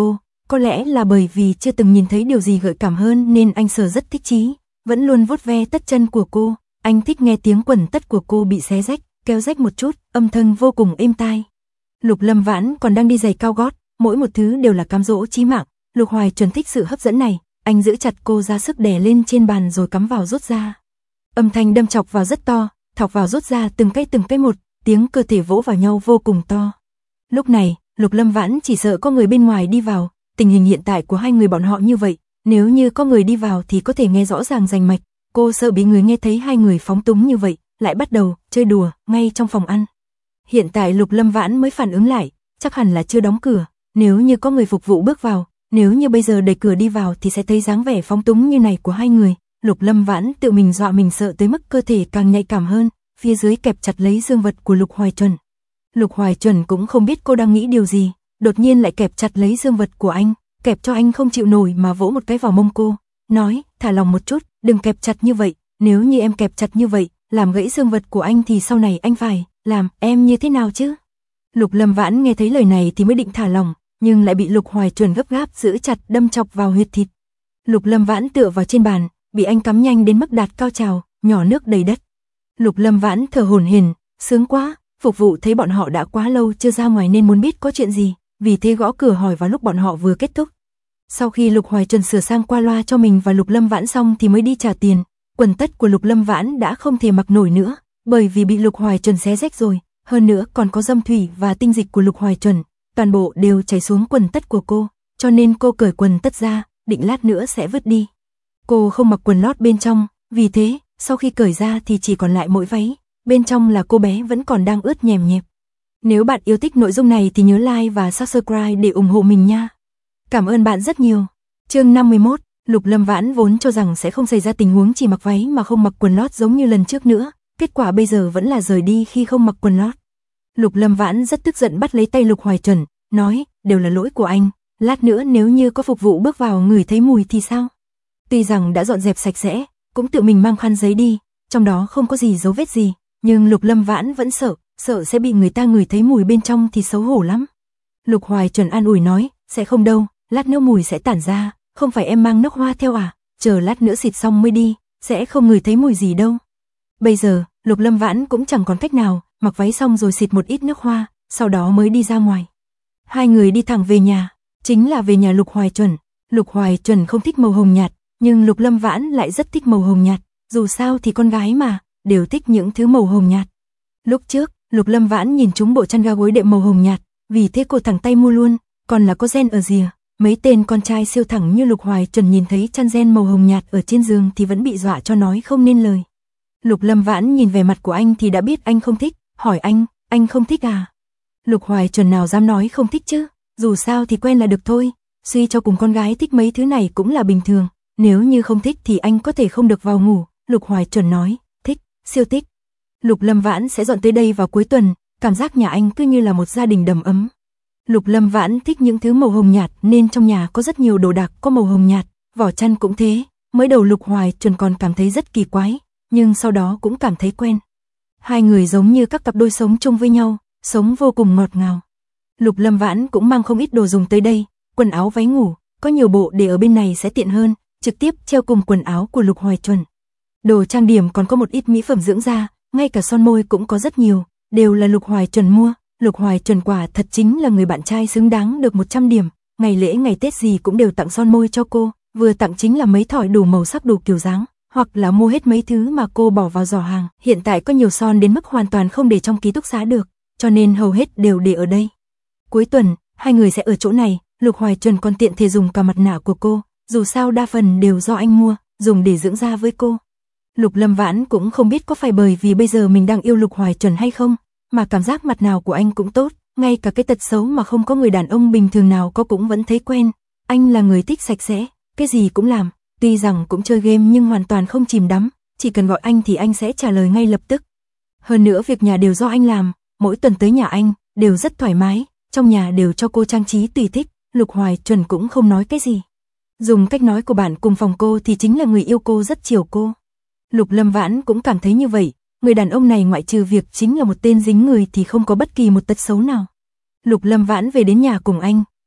Có lẽ là bởi vì chưa từng nhìn thấy điều gì gợi cảm hơn nên anh Sở rất thích chí, vẫn luôn vuốt ve tất chân của cô. Anh thích nghe tiếng quần tất của cô bị xé rách, kéo rách một chút, âm thanh vô cùng êm tai. Lục Lâm Vãn còn đang đi giày cao gót, mỗi một thứ đều là cám dỗ chí mạng. Lục Hoài Chuẩn thích sự hấp dẫn này, anh giữ chặt cô ra sức đè lên trên bàn rồi cắm vào rút ra. Âm thanh đâm chọc vào rất to, thọc vào rút ra từng cái một, tiếng cơ thể vỗ vào nhau vô cùng to. Lúc này, Lục Lâm Vãn chỉ sợ có người bên ngoài đi vào, tình hình hiện tại của hai người bọn họ như vậy, nếu như có người đi vào thì có thể nghe rõ ràng rành mạch, cô sợ bị người nghe thấy hai người phóng túng như vậy, lại bắt đầu chơi đùa ngay trong phòng ăn. Hiện tại Lục Lâm Vãn mới phản ứng lại, chắc hẳn là chưa đóng cửa, nếu như có người phục vụ bước vào, nếu như bây giờ đẩy cửa đi vào thì sẽ thấy dáng vẻ phóng túng như này của hai người. Lục Lâm Vãn tự mình dọa mình sợ tới mức cơ thể càng nhạy cảm hơn, phía dưới kẹp chặt lấy dương vật của Lục Hoài Chuẩn. Lục Hoài Chuẩn cũng không biết cô đang nghĩ điều gì, đột nhiên lại kẹp chặt lấy dương vật của anh, kẹp cho anh không chịu nổi mà vỗ một cái vào mông cô, nói, thả lòng một chút, đừng kẹp chặt như vậy, nếu như em kẹp chặt như vậy, làm gãy dương vật của anh thì sau này anh phải làm em như thế nào chứ? Lục Lâm Vãn nghe thấy lời này thì mới định thả lòng, nhưng lại bị Lục Hoài Chuẩn gấp gáp giữ chặt đâm chọc vào huyệt thịt. Lục Lâm Vãn tựa vào trên bàn, bị anh cắm nhanh đến mức đạt cao trào, nhỏ nước đầy đất. Lục Lâm Vãn thở hổn hển, sướng quá, phục vụ thấy bọn họ đã quá lâu chưa ra ngoài nên muốn biết có chuyện gì, vì thế gõ cửa hỏi vào lúc bọn họ vừa kết thúc. Sau khi Lục Hoài Chuẩn sửa sang qua loa cho mình và Lục Lâm Vãn xong thì mới đi trả tiền. Quần tất của Lục Lâm Vãn đã không thể mặc nổi nữa, bởi vì bị Lục Hoài Chuẩn xé rách rồi, hơn nữa còn có dâm thủy và tinh dịch của Lục Hoài Chuẩn, toàn bộ đều chảy xuống quần tất của cô, cho nên cô cởi quần tất ra, định lát nữa sẽ vứt đi. Cô không mặc quần lót bên trong, vì thế, sau khi cởi ra thì chỉ còn lại mỗi váy, bên trong là cô bé vẫn còn đang ướt nhèm nhẹp. Nếu bạn yêu thích nội dung này thì nhớ like và subscribe để ủng hộ mình nha. Cảm ơn bạn rất nhiều. Chương 51, Lục Lâm Vãn vốn cho rằng sẽ không xảy ra tình huống chỉ mặc váy mà không mặc quần lót giống như lần trước nữa, kết quả bây giờ vẫn là rời đi khi không mặc quần lót. Lục Lâm Vãn rất tức giận bắt lấy tay Lục Hoài Chuẩn, nói, đều là lỗi của anh, lát nữa nếu như có phục vụ bước vào ngửi thấy mùi thì sao? Tuy rằng đã dọn dẹp sạch sẽ, cũng tự mình mang khăn giấy đi, trong đó không có gì dấu vết gì, nhưng Lục Lâm Vãn vẫn sợ sẽ bị người ta ngửi thấy mùi bên trong thì xấu hổ lắm. Lục Hoài Chuẩn an ủi nói, sẽ không đâu, lát nữa mùi sẽ tản ra, không phải em mang nước hoa theo à, chờ lát nữa xịt xong mới đi, sẽ không ngửi thấy mùi gì đâu. Bây giờ, Lục Lâm Vãn cũng chẳng còn cách nào, mặc váy xong rồi xịt một ít nước hoa, sau đó mới đi ra ngoài. Hai người đi thẳng về nhà, chính là về nhà Lục Hoài Chuẩn. Lục Hoài Chuẩn không thích màu hồng nhạt, nhưng Lục Lâm Vãn lại rất thích màu hồng nhạt, dù sao thì con gái mà, đều thích những thứ màu hồng nhạt. Lúc trước, Lục Lâm Vãn nhìn trúng bộ chăn ga gối đệm màu hồng nhạt, vì thế cô thẳng tay mua luôn, còn là có gen ở rìa. Mấy tên con trai siêu thẳng như Lục Hoài Chuẩn nhìn thấy chăn gen màu hồng nhạt ở trên giường thì vẫn bị dọa cho nói không nên lời. Lục Lâm Vãn nhìn vẻ mặt của anh thì đã biết anh không thích, hỏi anh không thích à? Lục Hoài Chuẩn nào dám nói không thích chứ, dù sao thì quen là được thôi, suy cho cùng con gái thích mấy thứ này cũng là bình thường, nếu như không thích thì anh có thể không được vào ngủ. Lục Hoài Chuẩn nói, thích, siêu thích. Lục Lâm Vãn sẽ dọn tới đây vào cuối tuần, cảm giác nhà anh cứ như là một gia đình đầm ấm. Lục Lâm Vãn thích những thứ màu hồng nhạt nên trong nhà có rất nhiều đồ đạc có màu hồng nhạt, vỏ chăn cũng thế. Mới đầu Lục Hoài Chuẩn còn cảm thấy rất kỳ quái, nhưng sau đó cũng cảm thấy quen. Hai người giống như các cặp đôi sống chung với nhau, sống vô cùng ngọt ngào. Lục Lâm Vãn cũng mang không ít đồ dùng tới đây, quần áo váy ngủ, có nhiều bộ để ở bên này sẽ tiện hơn, trực tiếp treo cùng quần áo của Lục Hoài Chuẩn. Đồ trang điểm còn có một ít mỹ phẩm dưỡng da, ngay cả son môi cũng có rất nhiều, đều là Lục Hoài Chuẩn mua. Lục Hoài Chuẩn quả thật chính là người bạn trai xứng đáng được 100 điểm, ngày lễ ngày Tết gì cũng đều tặng son môi cho cô, vừa tặng chính là mấy thỏi đủ màu sắc đủ kiểu dáng, hoặc là mua hết mấy thứ mà cô bỏ vào giỏ hàng. Hiện tại có nhiều son đến mức hoàn toàn không để trong ký túc xá được, cho nên hầu hết đều để ở đây. Cuối tuần, hai người sẽ ở chỗ này, Lục Hoài Chuẩn còn tiện thể dùng cả mặt nạ của cô, dù sao đa phần đều do anh mua, dùng để dưỡng da với cô. Lục Lâm Vãn cũng không biết có phải bởi vì bây giờ mình đang yêu Lục Hoài Chuẩn hay không, mà cảm giác mặt nào của anh cũng tốt, ngay cả cái tật xấu mà không có người đàn ông bình thường nào có cũng vẫn thấy quen. Anh là người thích sạch sẽ, cái gì cũng làm, tuy rằng cũng chơi game nhưng hoàn toàn không chìm đắm, chỉ cần gọi anh thì anh sẽ trả lời ngay lập tức. Hơn nữa việc nhà đều do anh làm, mỗi tuần tới nhà anh, đều rất thoải mái, trong nhà đều cho cô trang trí tùy thích, Lục Hoài Chuẩn cũng không nói cái gì. Dùng cách nói của bạn cùng phòng cô thì chính là người yêu cô rất chiều cô. Lục Lâm Vãn cũng cảm thấy như vậy, người đàn ông này ngoại trừ việc chính là một tên dính người thì không có bất kỳ một tật xấu nào. Lục Lâm Vãn về đến nhà cùng anh,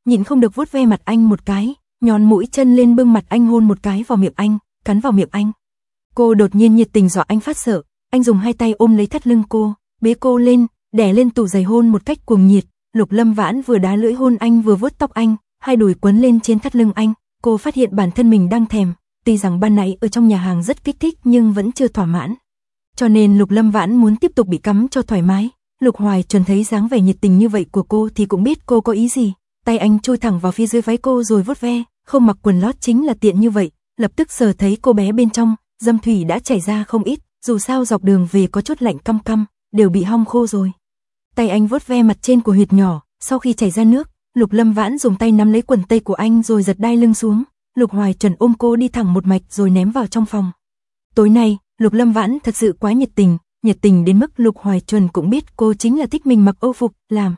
nhịn không được vuốt ve mặt anh một cái, nhón mũi chân lên bưng mặt anh hôn một cái vào miệng anh, cắn vào miệng anh. Cô đột nhiên nhiệt tình dọa anh phát sợ, anh dùng hai tay ôm lấy thắt lưng cô, bế cô lên, đè lên tủ giày hôn một cách cuồng nhiệt. Lục Lâm Vãn vừa đá lưỡi hôn anh vừa vuốt tóc anh, hai đùi quấn lên trên thắt lưng anh. Cô phát hiện bản thân mình đang thèm, tuy rằng ban nãy ở trong nhà hàng rất kích thích nhưng vẫn chưa thỏa mãn. Cho nên Lục Lâm Vãn muốn tiếp tục bị cắm cho thoải mái. Lục Hoài Chuẩn thấy dáng vẻ nhiệt tình như vậy của cô thì cũng biết cô có ý gì. Tay anh chui thẳng vào phía dưới váy cô rồi vuốt ve, không mặc quần lót chính là tiện như vậy. Lập tức sờ thấy cô bé bên trong, dâm thủy đã chảy ra không ít, dù sao dọc đường về có chút lạnh căm căm, đều bị hong khô rồi. Tay anh vuốt ve mặt trên của huyệt nhỏ, sau khi chảy ra nước, Lục Lâm Vãn dùng tay nắm lấy quần tây của anh rồi giật đai lưng xuống. Lục Hoài Chuẩn ôm cô đi thẳng một mạch rồi ném vào trong phòng. Tối nay, Lục Lâm Vãn thật sự quá nhiệt tình đến mức Lục Hoài Chuẩn cũng biết cô chính là thích mình mặc Âu phục, làm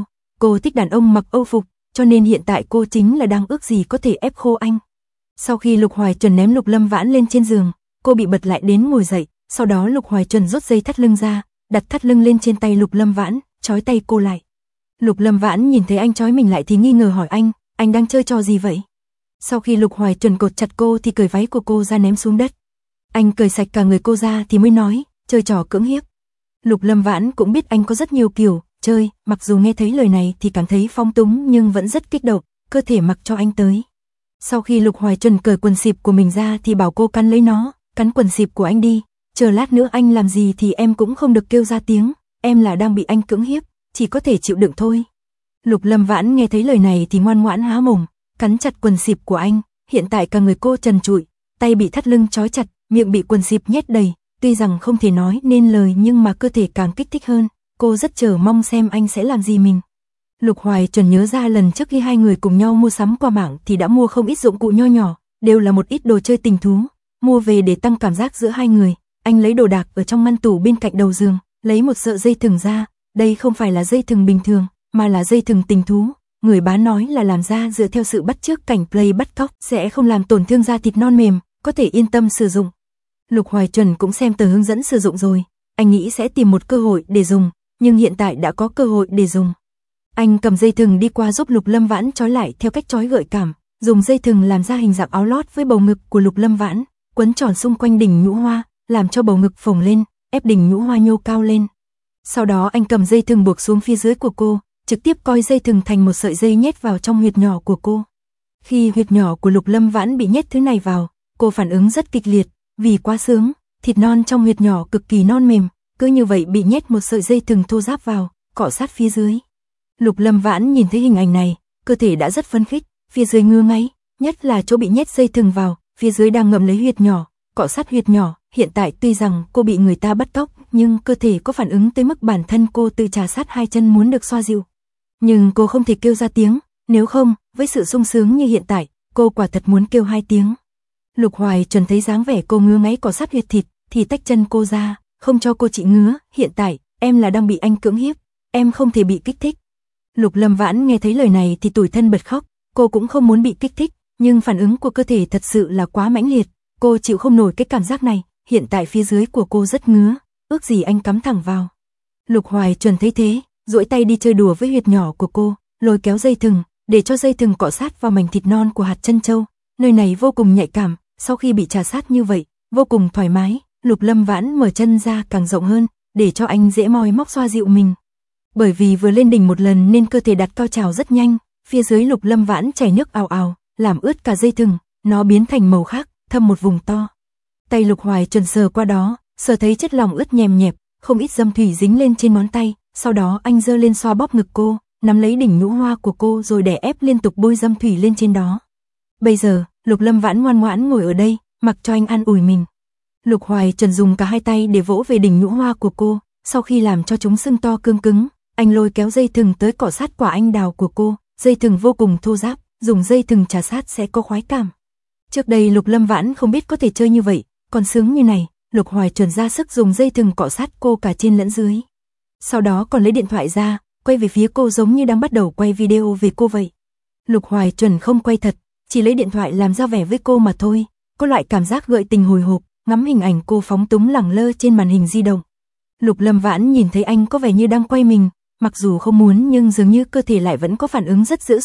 cô thích đàn ông mặc Âu phục, cho nên hiện tại cô chính là đang ước gì có thể ép khô anh. Sau khi Lục Hoài Chuẩn ném Lục Lâm Vãn lên trên giường, cô bị bật lại đến ngồi dậy, sau đó Lục Hoài Chuẩn rút dây thắt lưng ra, đặt thắt lưng lên trên tay Lục Lâm Vãn, trói tay cô lại. Lục Lâm Vãn nhìn thấy anh trói mình lại thì nghi ngờ hỏi anh đang chơi trò gì vậy? Sau khi Lục Hoài Chuẩn cột chặt cô thì cởi váy của cô ra ném xuống đất. Anh cởi sạch cả người cô ra thì mới nói, chơi trò cưỡng hiếp. Lục Lâm Vãn cũng biết anh có rất nhiều kiểu chơi, mặc dù nghe thấy lời này thì cảm thấy phong túng nhưng vẫn rất kích động, cơ thể mặc cho anh tới. Sau khi Lục Hoài Chuẩn cởi quần xịp của mình ra thì bảo cô cắn lấy nó, cắn quần xịp của anh đi, chờ lát nữa anh làm gì thì em cũng không được kêu ra tiếng, em là đang bị anh cưỡng hiếp, chỉ có thể chịu đựng thôi. Lục Lâm Vãn nghe thấy lời này thì ngoan ngoãn há mồm, cắn chặt quần xịp của anh, hiện tại cả người cô trần trụi, tay bị thắt lưng trói chặt, miệng bị quần xịp nhét đầy, tuy rằng không thể nói nên lời nhưng mà cơ thể càng kích thích hơn, cô rất chờ mong xem anh sẽ làm gì mình. Lục Hoài Chuẩn nhớ ra lần trước khi hai người cùng nhau mua sắm qua mạng thì đã mua không ít dụng cụ nho nhỏ, đều là một ít đồ chơi tình thú, mua về để tăng cảm giác giữa hai người. Anh lấy đồ đạc ở trong ngăn tủ bên cạnh đầu giường, lấy một sợi dây thừng ra, đây không phải là dây thừng bình thường, mà là dây thừng tình thú. Người bán nói là làm ra dựa theo sự bắt chước cảnh play bắt cóc, sẽ không làm tổn thương da thịt non mềm, có thể yên tâm sử dụng. Lục Hoài Chuẩn cũng xem tờ hướng dẫn sử dụng rồi, anh nghĩ sẽ tìm một cơ hội để dùng, nhưng hiện tại đã có cơ hội để dùng. Anh cầm dây thừng đi qua giúp Lục Lâm Vãn trói lại theo cách trói gợi cảm, dùng dây thừng làm ra hình dạng áo lót với bầu ngực của Lục Lâm Vãn, quấn tròn xung quanh đỉnh nhũ hoa, làm cho bầu ngực phồng lên, ép đỉnh nhũ hoa nhô cao lên. Sau đó anh cầm dây thừng buộc xuống phía dưới của cô, trực tiếp coi dây thừng thành một sợi dây nhét vào trong huyệt nhỏ của cô. Khi huyệt nhỏ của Lục Lâm Vãn bị nhét thứ này vào, cô phản ứng rất kịch liệt, vì quá sướng, thịt non trong huyệt nhỏ cực kỳ non mềm, cứ như vậy bị nhét một sợi dây thừng thô ráp vào, cọ sát phía dưới. Lục Lâm Vãn nhìn thấy hình ảnh này, cơ thể đã rất phấn khích, phía dưới ngứa ngáy, nhất là chỗ bị nhét dây thừng vào, phía dưới đang ngậm lấy huyệt nhỏ, cọ sát huyệt nhỏ. Hiện tại tuy rằng cô bị người ta bắt cóc, nhưng cơ thể có phản ứng tới mức bản thân cô tự trà sát hai chân muốn được xoa dịu. Nhưng cô không thể kêu ra tiếng, nếu không, với sự sung sướng như hiện tại, cô quả thật muốn kêu hai tiếng. Lục Hoài Chuẩn thấy dáng vẻ cô ngứa ngáy cọ sát huyệt thịt, thì tách chân cô ra, không cho cô chị ngứa, hiện tại, em là đang bị anh cưỡng hiếp, em không thể bị kích thích. Lục Lâm Vãn nghe thấy lời này thì tủi thân bật khóc, cô cũng không muốn bị kích thích, nhưng phản ứng của cơ thể thật sự là quá mãnh liệt, cô chịu không nổi cái cảm giác này, hiện tại phía dưới của cô rất ngứa, ước gì anh cắm thẳng vào. Lục Hoài Chuẩn thấy thế, duỗi tay đi chơi đùa với huyệt nhỏ của cô, lôi kéo dây thừng, để cho dây thừng cọ sát vào mảnh thịt non của hạt chân châu, nơi này vô cùng nhạy cảm, sau khi bị trà sát như vậy, vô cùng thoải mái. Lục Lâm Vãn mở chân ra càng rộng hơn, để cho anh dễ moi móc xoa dịu mình. Bởi vì vừa lên đỉnh một lần nên cơ thể đạt cao trào rất nhanh, phía dưới Lục Lâm Vãn chảy nước ào ào, làm ướt cả dây thừng, nó biến thành màu khác, thâm một vùng to. Tay Lục Hoài Chuẩn sờ qua đó, sờ thấy chất lỏng ướt nhèm nhẹp, không ít dâm thủy dính lên trên ngón tay, sau đó anh giơ lên xoa bóp ngực cô, nắm lấy đỉnh nhũ hoa của cô rồi đè ép liên tục bôi dâm thủy lên trên đó. Bây giờ, Lục Lâm Vãn ngoan ngoãn ngồi ở đây, mặc cho anh an ủi mình. Lục Hoài Chuẩn dùng cả hai tay để vỗ về đỉnh nhũ hoa của cô, sau khi làm cho chúng sưng to cương cứng, anh lôi kéo dây thừng tới cọ sát quả anh đào của cô, dây thừng vô cùng thô ráp, dùng dây thừng trà sát sẽ có khoái cảm. Trước đây Lục Lâm Vãn không biết có thể chơi như vậy, còn sướng như này, Lục Hoài Chuẩn ra sức dùng dây thừng cọ sát cô cả trên lẫn dưới. Sau đó còn lấy điện thoại ra, quay về phía cô giống như đang bắt đầu quay video về cô vậy. Lục Hoài Chuẩn không quay thật, chỉ lấy điện thoại làm ra vẻ với cô mà thôi, có loại cảm giác gợi tình hồi hộp, ngắm hình ảnh cô phóng túng lẳng lơ trên màn hình di động. Lục Lâm Vãn nhìn thấy anh có vẻ như đang quay mình, mặc dù không muốn nhưng dường như cơ thể lại vẫn có phản ứng rất dữ dội,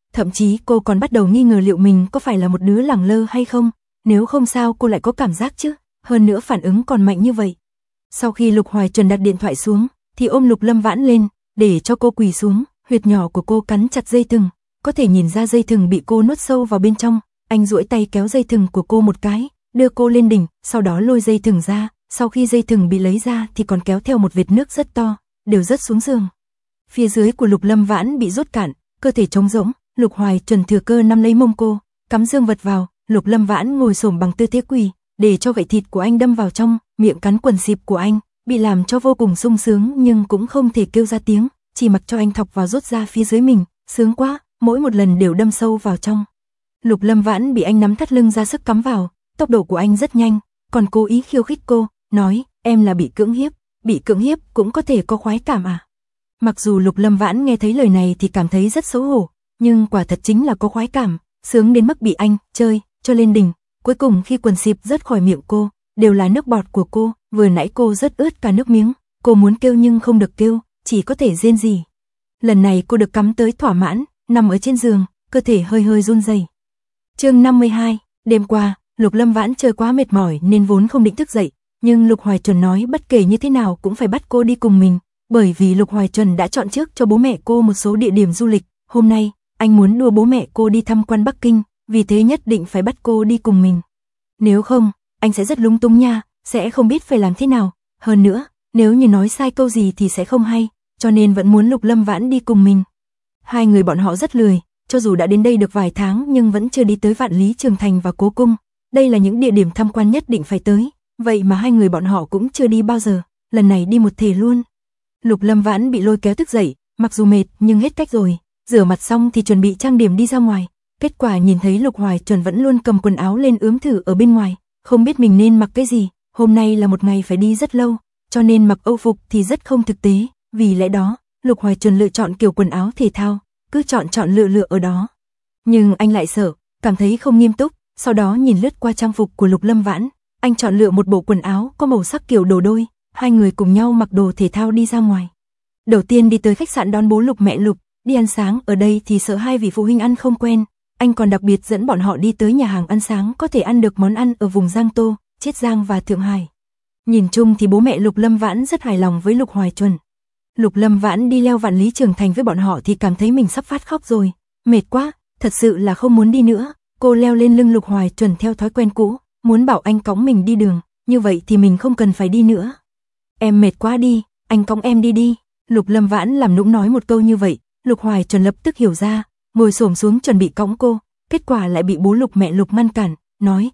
thậm chí cô còn bắt đầu nghi ngờ liệu mình có phải là một đứa lẳng lơ hay không, nếu không sao cô lại có cảm giác chứ, hơn nữa phản ứng còn mạnh như vậy. Sau khi Lục Hoài Trần đặt điện thoại xuống, thì ôm Lục Lâm Vãn lên, để cho cô quỳ xuống, huyệt nhỏ của cô cắn chặt dây thừng, có thể nhìn ra dây thừng bị cô nuốt sâu vào bên trong, anh duỗi tay kéo dây thừng của cô một cái, đưa cô lên đỉnh, sau đó lôi dây thừng ra, sau khi dây thừng bị lấy ra thì còn kéo theo một vệt nước rất to, đều rớt xuống giường. Phía dưới của Lục Lâm Vãn bị rút cạn, cơ thể trống rỗng, Lục Hoài Trần thừa cơ nắm lấy mông cô, cắm dương vật vào, Lục Lâm Vãn ngồi xổm bằng tư thế quỳ, để cho gậy thịt của anh đâm vào trong, miệng cắn quần xịp của anh, bị làm cho vô cùng sung sướng nhưng cũng không thể kêu ra tiếng, chỉ mặc cho anh thọc vào rút ra phía dưới mình, sướng quá, mỗi một lần đều đâm sâu vào trong. Lục Lâm Vãn bị anh nắm thắt lưng ra sức cắm vào, tốc độ của anh rất nhanh, còn cố ý khiêu khích cô, nói, em là bị cưỡng hiếp cũng có thể có khoái cảm à? Mặc dù Lục Lâm Vãn nghe thấy lời này thì cảm thấy rất xấu hổ, nhưng quả thật chính là có khoái cảm, sướng đến mức bị anh chơi cho lên đỉnh. Cuối cùng khi quần xịp rớt khỏi miệng cô, đều là nước bọt của cô, vừa nãy cô rất ướt cả nước miếng, cô muốn kêu nhưng không được kêu, chỉ có thể rên rỉ. Lần này cô được cắm tới thỏa mãn, nằm ở trên giường, cơ thể hơi hơi run rẩy. Chương 52, đêm qua, Lục Lâm Vãn chơi quá mệt mỏi nên vốn không định thức dậy, nhưng Lục Hoài Trần nói bất kể như thế nào cũng phải bắt cô đi cùng mình, bởi vì Lục Hoài Trần đã chọn trước cho bố mẹ cô một số địa điểm du lịch, hôm nay, anh muốn đùa bố mẹ cô đi tham quan Bắc Kinh, vì thế nhất định phải bắt cô đi cùng mình. Nếu không, anh sẽ rất lung túng nha, sẽ không biết phải làm thế nào, hơn nữa, nếu như nói sai câu gì thì sẽ không hay, cho nên vẫn muốn Lục Lâm Vãn đi cùng mình. Hai người bọn họ rất lười, cho dù đã đến đây được vài tháng nhưng vẫn chưa đi tới Vạn Lý Trường Thành và Cố Cung, đây là những địa điểm tham quan nhất định phải tới, vậy mà hai người bọn họ cũng chưa đi bao giờ, lần này đi một thể luôn. Lục Lâm Vãn bị lôi kéo thức dậy, mặc dù mệt nhưng hết cách rồi, rửa mặt xong thì chuẩn bị trang điểm đi ra ngoài, kết quả nhìn thấy Lục Hoài Trần vẫn luôn cầm quần áo lên ướm thử ở bên ngoài, không biết mình nên mặc cái gì, hôm nay là một ngày phải đi rất lâu, cho nên mặc âu phục thì rất không thực tế, vì lẽ đó, Lục Hoài Trần lựa chọn kiểu quần áo thể thao, cứ chọn lựa ở đó. Nhưng anh lại sợ, cảm thấy không nghiêm túc, sau đó nhìn lướt qua trang phục của Lục Lâm Vãn, anh chọn lựa một bộ quần áo có màu sắc kiểu đồ đôi, hai người cùng nhau mặc đồ thể thao đi ra ngoài. Đầu tiên đi tới khách sạn đón bố Lục mẹ Lục, đi ăn sáng ở đây thì sợ hai vị phụ huynh ăn không quen, anh còn đặc biệt dẫn bọn họ đi tới nhà hàng ăn sáng có thể ăn được món ăn ở vùng Giang Tô, Chiết Giang và Thượng Hải. Nhìn chung thì bố mẹ Lục Lâm Vãn rất hài lòng với Lục Hoài Trần. Lục Lâm Vãn đi leo Vạn Lý Trường Thành với bọn họ thì cảm thấy mình sắp phát khóc rồi, mệt quá, thật sự là không muốn đi nữa. Cô leo lên lưng Lục Hoài Trần theo thói quen cũ, muốn bảo anh cõng mình đi đường, như vậy thì mình không cần phải đi nữa. Em mệt quá đi, anh cõng em đi đi. Lục Lâm Vãn làm nũng nói một câu như vậy, Lục Hoài Trần lập tức hiểu ra, ngồi xổm xuống chuẩn bị cõng cô, kết quả lại bị bố Lục mẹ Lục ngăn cản, nói,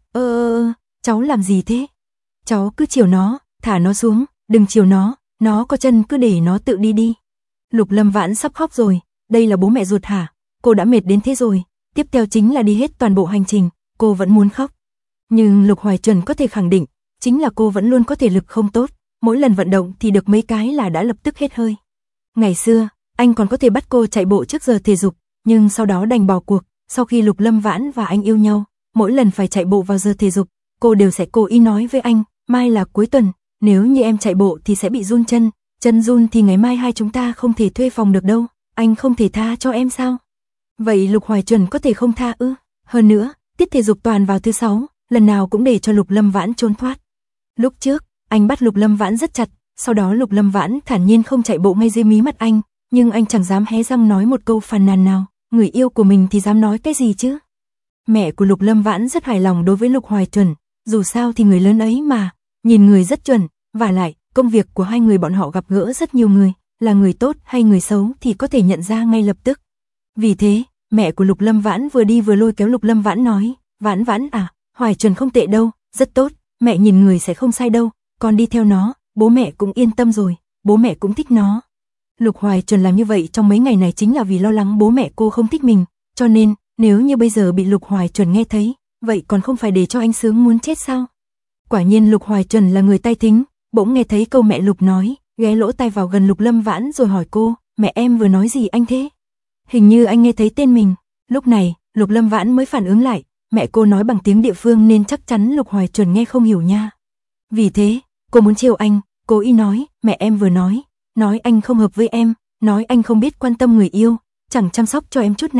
cháu làm gì thế? Cháu cứ chiều nó, thả nó xuống, đừng chiều nó có chân cứ để nó tự đi đi. Lục Lâm Vãn sắp khóc rồi, đây là bố mẹ ruột hả? Cô đã mệt đến thế rồi, tiếp theo chính là đi hết toàn bộ hành trình, cô vẫn muốn khóc. Nhưng Lục Hoài Trần có thể khẳng định, chính là cô vẫn luôn có thể lực không tốt, mỗi lần vận động thì được mấy cái là đã lập tức hết hơi. Ngày xưa, anh còn có thể bắt cô chạy bộ trước giờ thể dục, nhưng sau đó đành bỏ cuộc, sau khi Lục Lâm Vãn và anh yêu nhau, mỗi lần phải chạy bộ vào giờ thể dục, cô đều sẽ cố ý nói với anh, mai là cuối tuần, nếu như em chạy bộ thì sẽ bị run chân run thì ngày mai hai chúng ta không thể thuê phòng được đâu, anh không thể tha cho em sao? Vậy Lục Hoài Trần có thể không tha ư? Hơn nữa, tiết thể dục toàn vào thứ 6, lần nào cũng để cho Lục Lâm Vãn trốn thoát. Lúc trước, anh bắt Lục Lâm Vãn rất chặt, sau đó Lục Lâm Vãn thản nhiên không chạy bộ ngay dưới mí mắt anh, nhưng anh chẳng dám hé răng nói một câu phàn nàn nào, người yêu của mình thì dám nói cái gì chứ? Mẹ của Lục Lâm Vãn rất hài lòng đối với Lục Hoài Trần, dù sao thì người lớn ấy mà, nhìn người rất chuẩn, và lại, công việc của hai người bọn họ gặp gỡ rất nhiều người, là người tốt hay người xấu thì có thể nhận ra ngay lập tức. Vì thế, mẹ của Lục Lâm Vãn vừa đi vừa lôi kéo Lục Lâm Vãn nói, Vãn à, Hoài Trần không tệ đâu, rất tốt, mẹ nhìn người sẽ không sai đâu, con đi theo nó, bố mẹ cũng yên tâm rồi, bố mẹ cũng thích nó. Lục Hoài Trần làm như vậy trong mấy ngày này chính là vì lo lắng bố mẹ cô không thích mình, cho nên, nếu như bây giờ bị Lục Hoài Trần nghe thấy, vậy còn không phải để cho anh sướng muốn chết sao? Quả nhiên Lục Hoài Trần là người tai thính, bỗng nghe thấy câu mẹ Lục nói, ghé lỗ tai vào gần Lục Lâm Vãn rồi hỏi cô, mẹ em vừa nói gì anh thế? Hình như anh nghe thấy tên mình. Lúc này, Lục Lâm Vãn mới phản ứng lại, mẹ cô nói bằng tiếng địa phương nên chắc chắn Lục Hoài Trần nghe không hiểu nha. Vì thế, cô muốn trêu anh, cố ý nói, mẹ em vừa nói anh không hợp với em, nói anh không biết quan tâm người yêu, chẳng chăm sóc cho em chút nào,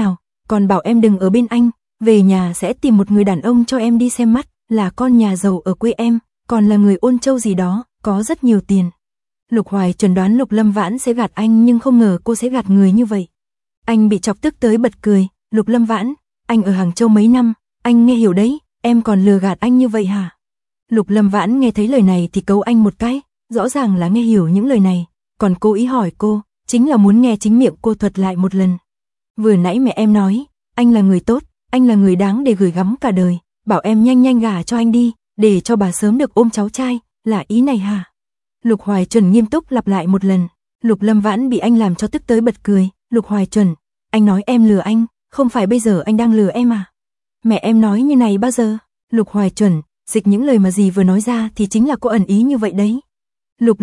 còn bảo em đừng ở bên anh, về nhà sẽ tìm một người đàn ông cho em đi xem mắt, là con nhà giàu ở quê em, còn là người Ôn Châu gì đó, có rất nhiều tiền. Lục Hoài chuẩn đoán Lục Lâm Vãn sẽ gạt anh nhưng không ngờ cô sẽ gạt người như vậy. Anh bị chọc tức tới bật cười, Lục Lâm Vãn, anh ở Hàng Châu mấy năm, anh nghe hiểu đấy, em còn lừa gạt anh như vậy hả? Lục Lâm Vãn nghe thấy lời này thì cấu anh một cái, rõ ràng là nghe hiểu những lời này, còn cố ý hỏi cô, chính là muốn nghe chính miệng cô thuật lại một lần. Vừa nãy mẹ em nói, anh là người tốt, anh là người đáng để gửi gắm cả đời, bảo em nhanh nhanh gả cho anh đi, để cho bà sớm được ôm cháu trai, là ý này hả? Lục Hoài Chuẩn nghiêm túc lặp lại một lần, Lục Lâm Vãn bị anh làm cho tức tới bật cười, Lục Hoài Chuẩn, anh nói em lừa anh, không phải bây giờ anh đang lừa em à? Mẹ em nói như này bao giờ? Lục Hoài Chuẩn, dịch những lời mà dì vừa nói ra thì chính là có ẩn ý như vậy đấy. Lục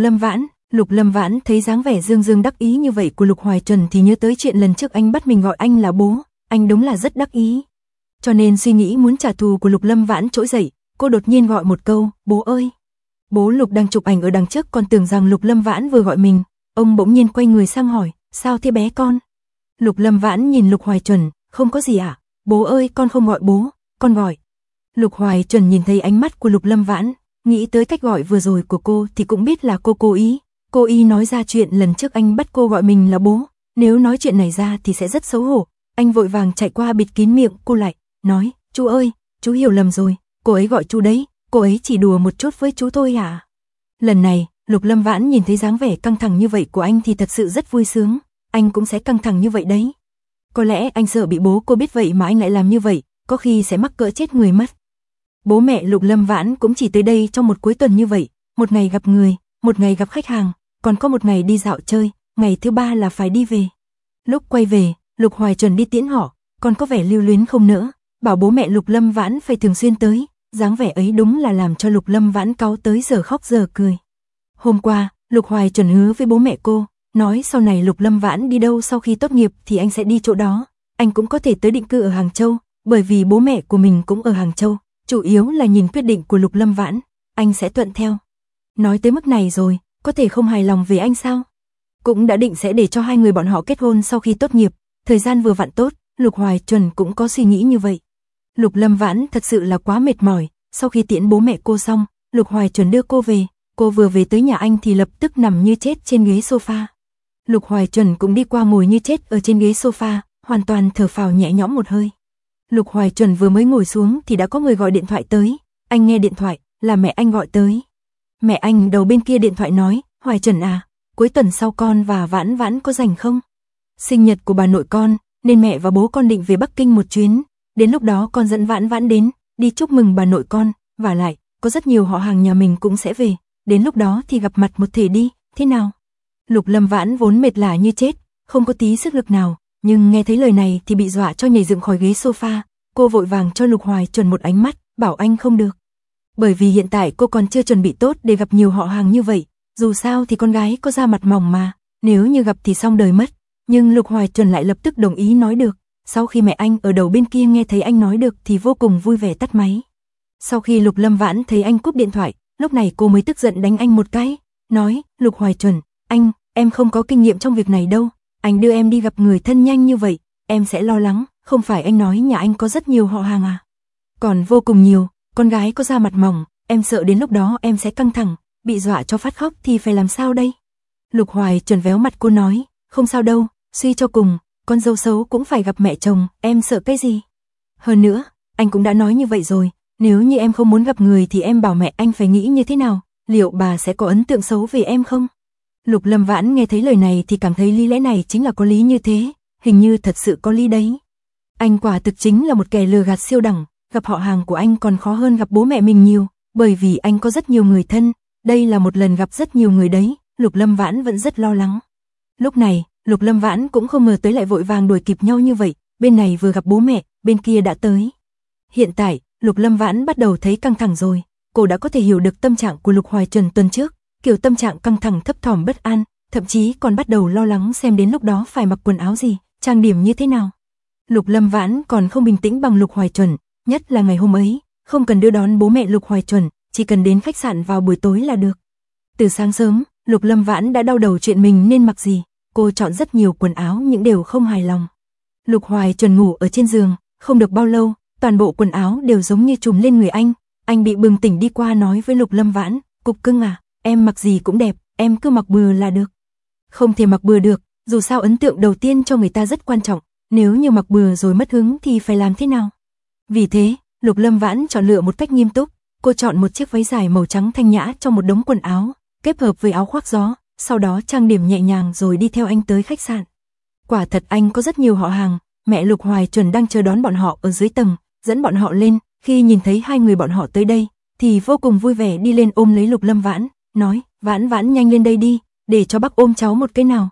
Lâm Vãn thấy dáng vẻ dương dương đắc ý như vậy của Lục Hoài Chuẩn thì nhớ tới chuyện lần trước anh bắt mình gọi anh là bố, anh đúng là rất đắc ý. Cho nên suy nghĩ muốn trả thù của Lục Lâm Vãn trỗi dậy, cô đột nhiên gọi một câu, bố ơi. Bố Lục đang chụp ảnh ở đằng trước còn tưởng rằng Lục Lâm Vãn vừa gọi mình, ông bỗng nhiên quay người sang hỏi, sao thế bé con? Lục Lâm Vãn nhìn Lục Hoài Chuẩn, không có gì ạ, bố ơi con không gọi bố, con gọi. Lục Hoài Chuẩn nhìn thấy ánh mắt của Lục Lâm Vãn, nghĩ tới cách gọi vừa rồi của cô thì cũng biết là cô cố ý nói ra chuyện lần trước anh bắt cô gọi mình là bố, nếu nói chuyện này ra thì sẽ rất xấu hổ. Anh vội vàng chạy qua bịt kín miệng cô lại, nói, chú ơi, chú hiểu lầm rồi, cô ấy gọi chú đấy, cô ấy chỉ đùa một chút với chú thôi hả? Lần này, Lục Lâm Vãn nhìn thấy dáng vẻ căng thẳng như vậy của anh thì thật sự rất vui sướng, anh cũng sẽ căng thẳng như vậy đấy. Có lẽ anh sợ bị bố cô biết vậy mà anh lại làm như vậy, có khi sẽ mắc cỡ chết người mất. Bố mẹ Lục Lâm Vãn cũng chỉ tới đây trong một cuối tuần như vậy, một ngày gặp người, một ngày gặp khách hàng, còn có một ngày đi dạo chơi, ngày thứ ba là phải đi về. Lúc quay về, Lục Hoài Chuẩn đi tiễn họ, còn có vẻ lưu luyến không nỡ, bảo bố mẹ Lục Lâm Vãn phải thường xuyên tới, dáng vẻ ấy đúng là làm cho Lục Lâm Vãn cáu tới giờ khóc giờ cười. Hôm qua, Lục Hoài Chuẩn hứa với bố mẹ cô, nói sau này Lục Lâm Vãn đi đâu sau khi tốt nghiệp thì anh sẽ đi chỗ đó, anh cũng có thể tới định cư ở Hàng Châu, bởi vì bố mẹ của mình cũng ở Hàng Châu, chủ yếu là nhìn quyết định của Lục Lâm Vãn, anh sẽ thuận theo. Nói tới mức này rồi, có thể không hài lòng về anh sao? Cũng đã định sẽ để cho hai người bọn họ kết hôn sau khi tốt nghiệp, thời gian vừa vặn tốt, Lục Hoài Chuẩn cũng có suy nghĩ như vậy. Lục Lâm Vãn thật sự là quá mệt mỏi, sau khi tiễn bố mẹ cô xong, Lục Hoài Chuẩn đưa cô về, cô vừa về tới nhà anh thì lập tức nằm như chết trên ghế sofa. Lục Hoài Chuẩn cũng đi qua ngồi như chết ở trên ghế sofa, hoàn toàn thở phào nhẹ nhõm một hơi. Lục Hoài Chuẩn vừa mới ngồi xuống thì đã có người gọi điện thoại tới, anh nghe điện thoại, là mẹ anh gọi tới. Mẹ anh đầu bên kia điện thoại nói, Hoài Chuẩn à, cuối tuần sau con và Vãn Vãn có rảnh không? Sinh nhật của bà nội con, nên mẹ và bố con định về Bắc Kinh một chuyến, đến lúc đó con dẫn Vãn Vãn đến, đi chúc mừng bà nội con, và lại, có rất nhiều họ hàng nhà mình cũng sẽ về, đến lúc đó thì gặp mặt một thể đi, thế nào? Lục Lâm Vãn vốn mệt lả như chết, không có tí sức lực nào, nhưng nghe thấy lời này thì bị dọa cho nhảy dựng khỏi ghế sofa, cô vội vàng cho Lục Hoài Chuẩn một ánh mắt, bảo anh không được. Bởi vì hiện tại cô còn chưa chuẩn bị tốt để gặp nhiều họ hàng như vậy, dù sao thì con gái có da mặt mỏng mà, nếu như gặp thì xong đời mất, nhưng Lục Hoài Chuẩn lại lập tức đồng ý nói được. Sau khi mẹ anh ở đầu bên kia nghe thấy anh nói được thì vô cùng vui vẻ tắt máy. Sau khi Lục Lâm Vãn thấy anh cúp điện thoại, lúc này cô mới tức giận đánh anh một cái, nói, Lục Hoài Chuẩn, em không có kinh nghiệm trong việc này đâu, anh đưa em đi gặp người thân nhanh như vậy, em sẽ lo lắng, không phải anh nói nhà anh có rất nhiều họ hàng à? Còn vô cùng nhiều, con gái có da mặt mỏng, em sợ đến lúc đó em sẽ căng thẳng, bị dọa cho phát khóc thì phải làm sao đây? Lục Hoài Chuẩn véo mặt cô nói, không sao đâu, suy cho cùng, con dâu xấu cũng phải gặp mẹ chồng, em sợ cái gì? Hơn nữa, anh cũng đã nói như vậy rồi, nếu như em không muốn gặp người thì em bảo mẹ anh phải nghĩ như thế nào, liệu bà sẽ có ấn tượng xấu về em không? Lục Lâm Vãn nghe thấy lời này thì cảm thấy lý lẽ này chính là có lý như thế, hình như thật sự có lý đấy. Anh quả thực chính là một kẻ lừa gạt siêu đẳng, gặp họ hàng của anh còn khó hơn gặp bố mẹ mình nhiều, bởi vì anh có rất nhiều người thân, đây là một lần gặp rất nhiều người đấy, Lục Lâm Vãn vẫn rất lo lắng. Lúc này, Lục Lâm Vãn cũng không ngờ tới lại vội vàng đuổi kịp nhau như vậy, bên này vừa gặp bố mẹ, bên kia đã tới. Hiện tại, Lục Lâm Vãn bắt đầu thấy căng thẳng rồi, cô đã có thể hiểu được tâm trạng của Lục Hoài Chuẩn tuần trước, kiểu tâm trạng căng thẳng thấp thỏm bất an, thậm chí còn bắt đầu lo lắng xem đến lúc đó phải mặc quần áo gì, trang điểm như thế nào. Lục Lâm Vãn còn không bình tĩnh bằng Lục Hoài Chuẩn, nhất là ngày hôm ấy, không cần đưa đón bố mẹ Lục Hoài Chuẩn, chỉ cần đến khách sạn vào buổi tối là được. Từ sáng sớm, Lục Lâm Vãn đã đau đầu chuyện mình nên mặc gì, cô chọn rất nhiều quần áo nhưng đều không hài lòng. Lục Hoài Chuẩn ngủ ở trên giường, không được bao lâu, toàn bộ quần áo đều giống như trùm lên người anh bị bừng tỉnh đi qua nói với Lục Lâm Vãn, Cục Cưng à, em mặc gì cũng đẹp, em cứ mặc bừa là được. Không thể mặc bừa được, dù sao ấn tượng đầu tiên cho người ta rất quan trọng, nếu như mặc bừa rồi mất hứng thì phải làm thế nào? Vì thế, Lục Lâm Vãn chọn lựa một cách nghiêm túc, cô chọn một chiếc váy dài màu trắng thanh nhã trong một đống quần áo, kết hợp với áo khoác gió, sau đó trang điểm nhẹ nhàng rồi đi theo anh tới khách sạn. Quả thật anh có rất nhiều họ hàng, mẹ Lục Hoài Chuẩn đang chờ đón bọn họ ở dưới tầng, dẫn bọn họ lên, khi nhìn thấy hai người bọn họ tới đây, thì vô cùng vui vẻ đi lên ôm lấy Lục Lâm Vãn, nói, Vãn Vãn nhanh lên đây đi, để cho bác ôm cháu một cái nào,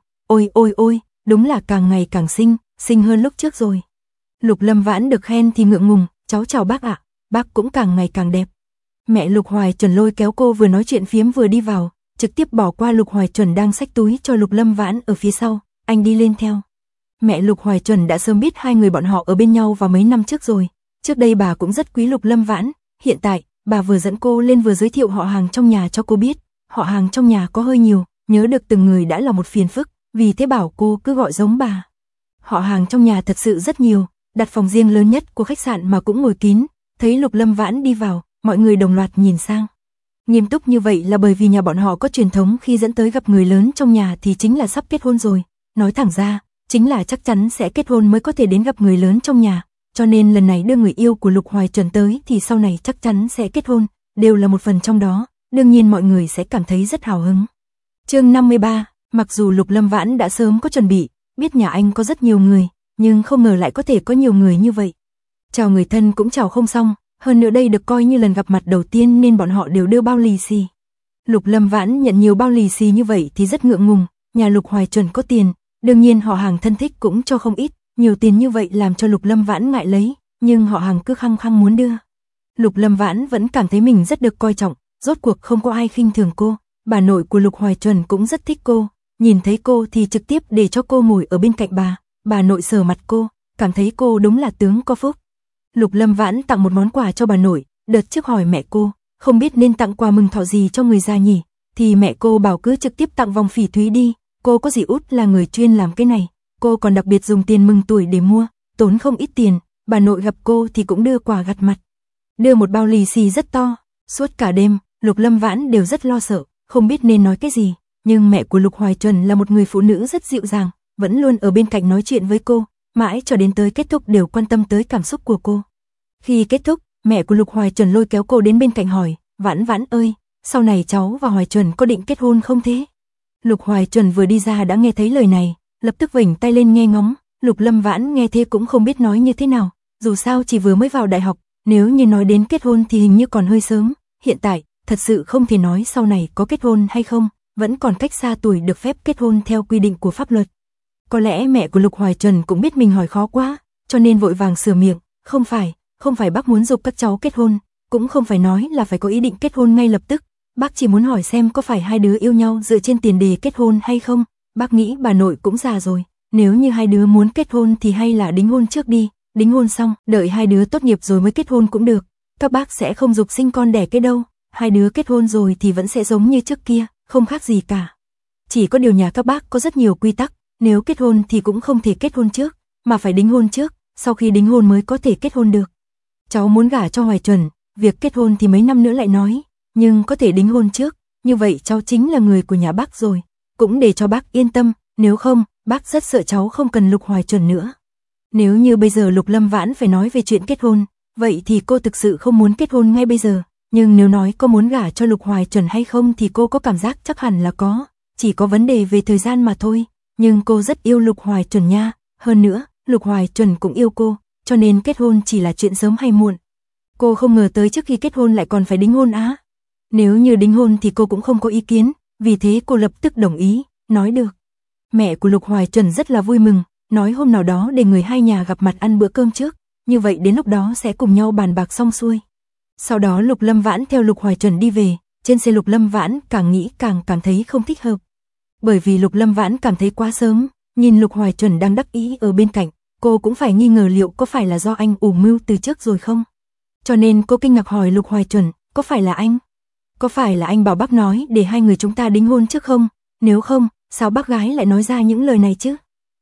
ôi, đúng là càng ngày càng xinh hơn lúc trước rồi. Lục Lâm Vãn được khen thì ngượng ngùng, cháu chào bác ạ, bác cũng càng ngày càng đẹp. Mẹ Lục Hoài Chuẩn lôi kéo cô vừa nói chuyện phiếm vừa đi vào, trực tiếp bỏ qua Lục Hoài Chuẩn đang xách túi cho Lục Lâm Vãn ở phía sau, anh đi lên theo. Mẹ Lục Hoài Chuẩn đã sớm biết hai người bọn họ ở bên nhau vào mấy năm trước rồi, trước đây bà cũng rất quý Lục Lâm Vãn, hiện tại, bà vừa dẫn cô lên vừa giới thiệu họ hàng trong nhà cho cô biết, họ hàng trong nhà có hơi nhiều, nhớ được từng người đã là một phiền phức, vì thế bảo cô cứ gọi giống bà. Họ hàng trong nhà thật sự rất nhiều, đặt phòng riêng lớn nhất của khách sạn mà cũng ngồi kín, thấy Lục Lâm Vãn đi vào, mọi người đồng loạt nhìn sang. Nghiêm túc như vậy là bởi vì nhà bọn họ có truyền thống khi dẫn tới gặp người lớn trong nhà thì chính là sắp kết hôn rồi, nói thẳng ra, chính là chắc chắn sẽ kết hôn mới có thể đến gặp người lớn trong nhà, cho nên lần này đưa người yêu của Lục Hoài Chuẩn tới thì sau này chắc chắn sẽ kết hôn, đều là một phần trong đó, đương nhiên mọi người sẽ cảm thấy rất hào hứng. Chương 53, mặc dù Lục Lâm Vãn đã sớm có chuẩn bị, biết nhà anh có rất nhiều người, nhưng không ngờ lại có thể có nhiều người như vậy. Chào người thân cũng chào không xong, hơn nữa đây được coi như lần gặp mặt đầu tiên nên bọn họ đều đưa bao lì xì. Lục Lâm Vãn nhận nhiều bao lì xì như vậy thì rất ngượng ngùng, nhà Lục Hoài Chuẩn có tiền, đương nhiên họ hàng thân thích cũng cho không ít, nhiều tiền như vậy làm cho Lục Lâm Vãn ngại lấy, nhưng họ hàng cứ khăng khăng muốn đưa. Lục Lâm Vãn vẫn cảm thấy mình rất được coi trọng, rốt cuộc không có ai khinh thường cô, bà nội của Lục Hoài Chuẩn cũng rất thích cô, nhìn thấy cô thì trực tiếp để cho cô ngồi ở bên cạnh bà nội sờ mặt cô, cảm thấy cô đúng là tướng có phúc. Lục Lâm Vãn tặng một món quà cho bà nội, đợt trước hỏi mẹ cô, không biết nên tặng quà mừng thọ gì cho người già nhỉ, thì mẹ cô bảo cứ trực tiếp tặng vòng phỉ thúy đi, cô có dì út là người chuyên làm cái này, cô còn đặc biệt dùng tiền mừng tuổi để mua, tốn không ít tiền, bà nội gặp cô thì cũng đưa quà gặt mặt. Đưa một bao lì xì rất to, suốt cả đêm, Lục Lâm Vãn đều rất lo sợ, không biết nên nói cái gì, nhưng mẹ của Lục Hoài Chuẩn là một người phụ nữ rất dịu dàng, vẫn luôn ở bên cạnh nói chuyện với cô, mãi cho đến tới kết thúc đều quan tâm tới cảm xúc của cô. Khi kết thúc, mẹ của Lục Hoài Chuẩn lôi kéo cô đến bên cạnh hỏi, Vãn Vãn ơi, sau này cháu và Hoài Chuẩn có định kết hôn không thế? Lục Hoài Chuẩn vừa đi ra đã nghe thấy lời này, lập tức vểnh tay lên nghe ngóng, Lục Lâm Vãn nghe thế cũng không biết nói như thế nào, dù sao chỉ vừa mới vào đại học, nếu như nói đến kết hôn thì hình như còn hơi sớm, hiện tại, thật sự không thể nói sau này có kết hôn hay không, vẫn còn cách xa tuổi được phép kết hôn theo quy định của pháp luật. Có lẽ mẹ của Lục Hoài Chuẩn cũng biết mình hỏi khó quá, cho nên vội vàng sửa miệng, không phải bác muốn giục các cháu kết hôn, cũng không phải nói là phải có ý định kết hôn ngay lập tức, bác chỉ muốn hỏi xem có phải hai đứa yêu nhau dựa trên tiền đề kết hôn hay không, bác nghĩ bà nội cũng già rồi, nếu như hai đứa muốn kết hôn thì hay là đính hôn trước đi, đính hôn xong, đợi hai đứa tốt nghiệp rồi mới kết hôn cũng được, các bác sẽ không giục sinh con đẻ cái đâu, hai đứa kết hôn rồi thì vẫn sẽ giống như trước kia, không khác gì cả. Chỉ có điều nhà các bác có rất nhiều quy tắc, nếu kết hôn thì cũng không thể kết hôn trước, mà phải đính hôn trước, sau khi đính hôn mới có thể kết hôn được. Cháu muốn gả cho Hoài Chuẩn, việc kết hôn thì mấy năm nữa lại nói, nhưng có thể đính hôn trước, như vậy cháu chính là người của nhà bác rồi, cũng để cho bác yên tâm, nếu không, bác rất sợ cháu không cần Lục Hoài Chuẩn nữa. Nếu như bây giờ Lục Lâm Vãn phải nói về chuyện kết hôn, vậy thì cô thực sự không muốn kết hôn ngay bây giờ, nhưng nếu nói có muốn gả cho Lục Hoài Chuẩn hay không thì cô có cảm giác chắc hẳn là có, chỉ có vấn đề về thời gian mà thôi, nhưng cô rất yêu Lục Hoài Chuẩn nha, hơn nữa, Lục Hoài Chuẩn cũng yêu cô, cho nên kết hôn chỉ là chuyện sớm hay muộn. Cô không ngờ tới trước khi kết hôn lại còn phải đính hôn á. Nếu như đính hôn thì cô cũng không có ý kiến, vì thế cô lập tức đồng ý, nói được. Mẹ của Lục Hoài Chuẩn rất là vui mừng, nói hôm nào đó để người hai nhà gặp mặt ăn bữa cơm trước, như vậy đến lúc đó sẽ cùng nhau bàn bạc xong xuôi. Sau đó Lục Lâm Vãn theo Lục Hoài Chuẩn đi về, trên xe Lục Lâm Vãn càng nghĩ càng cảm thấy không thích hợp. Bởi vì Lục Lâm Vãn cảm thấy quá sớm, nhìn Lục Hoài Chuẩn đang đắc ý ở bên cạnh, cô cũng phải nghi ngờ liệu có phải là do anh ủ mưu từ trước rồi không. Cho nên cô kinh ngạc hỏi Lục Hoài Chuẩn, có phải là anh? Có phải là anh bảo bác nói để hai người chúng ta đính hôn trước không? Nếu không, sao bác gái lại nói ra những lời này chứ?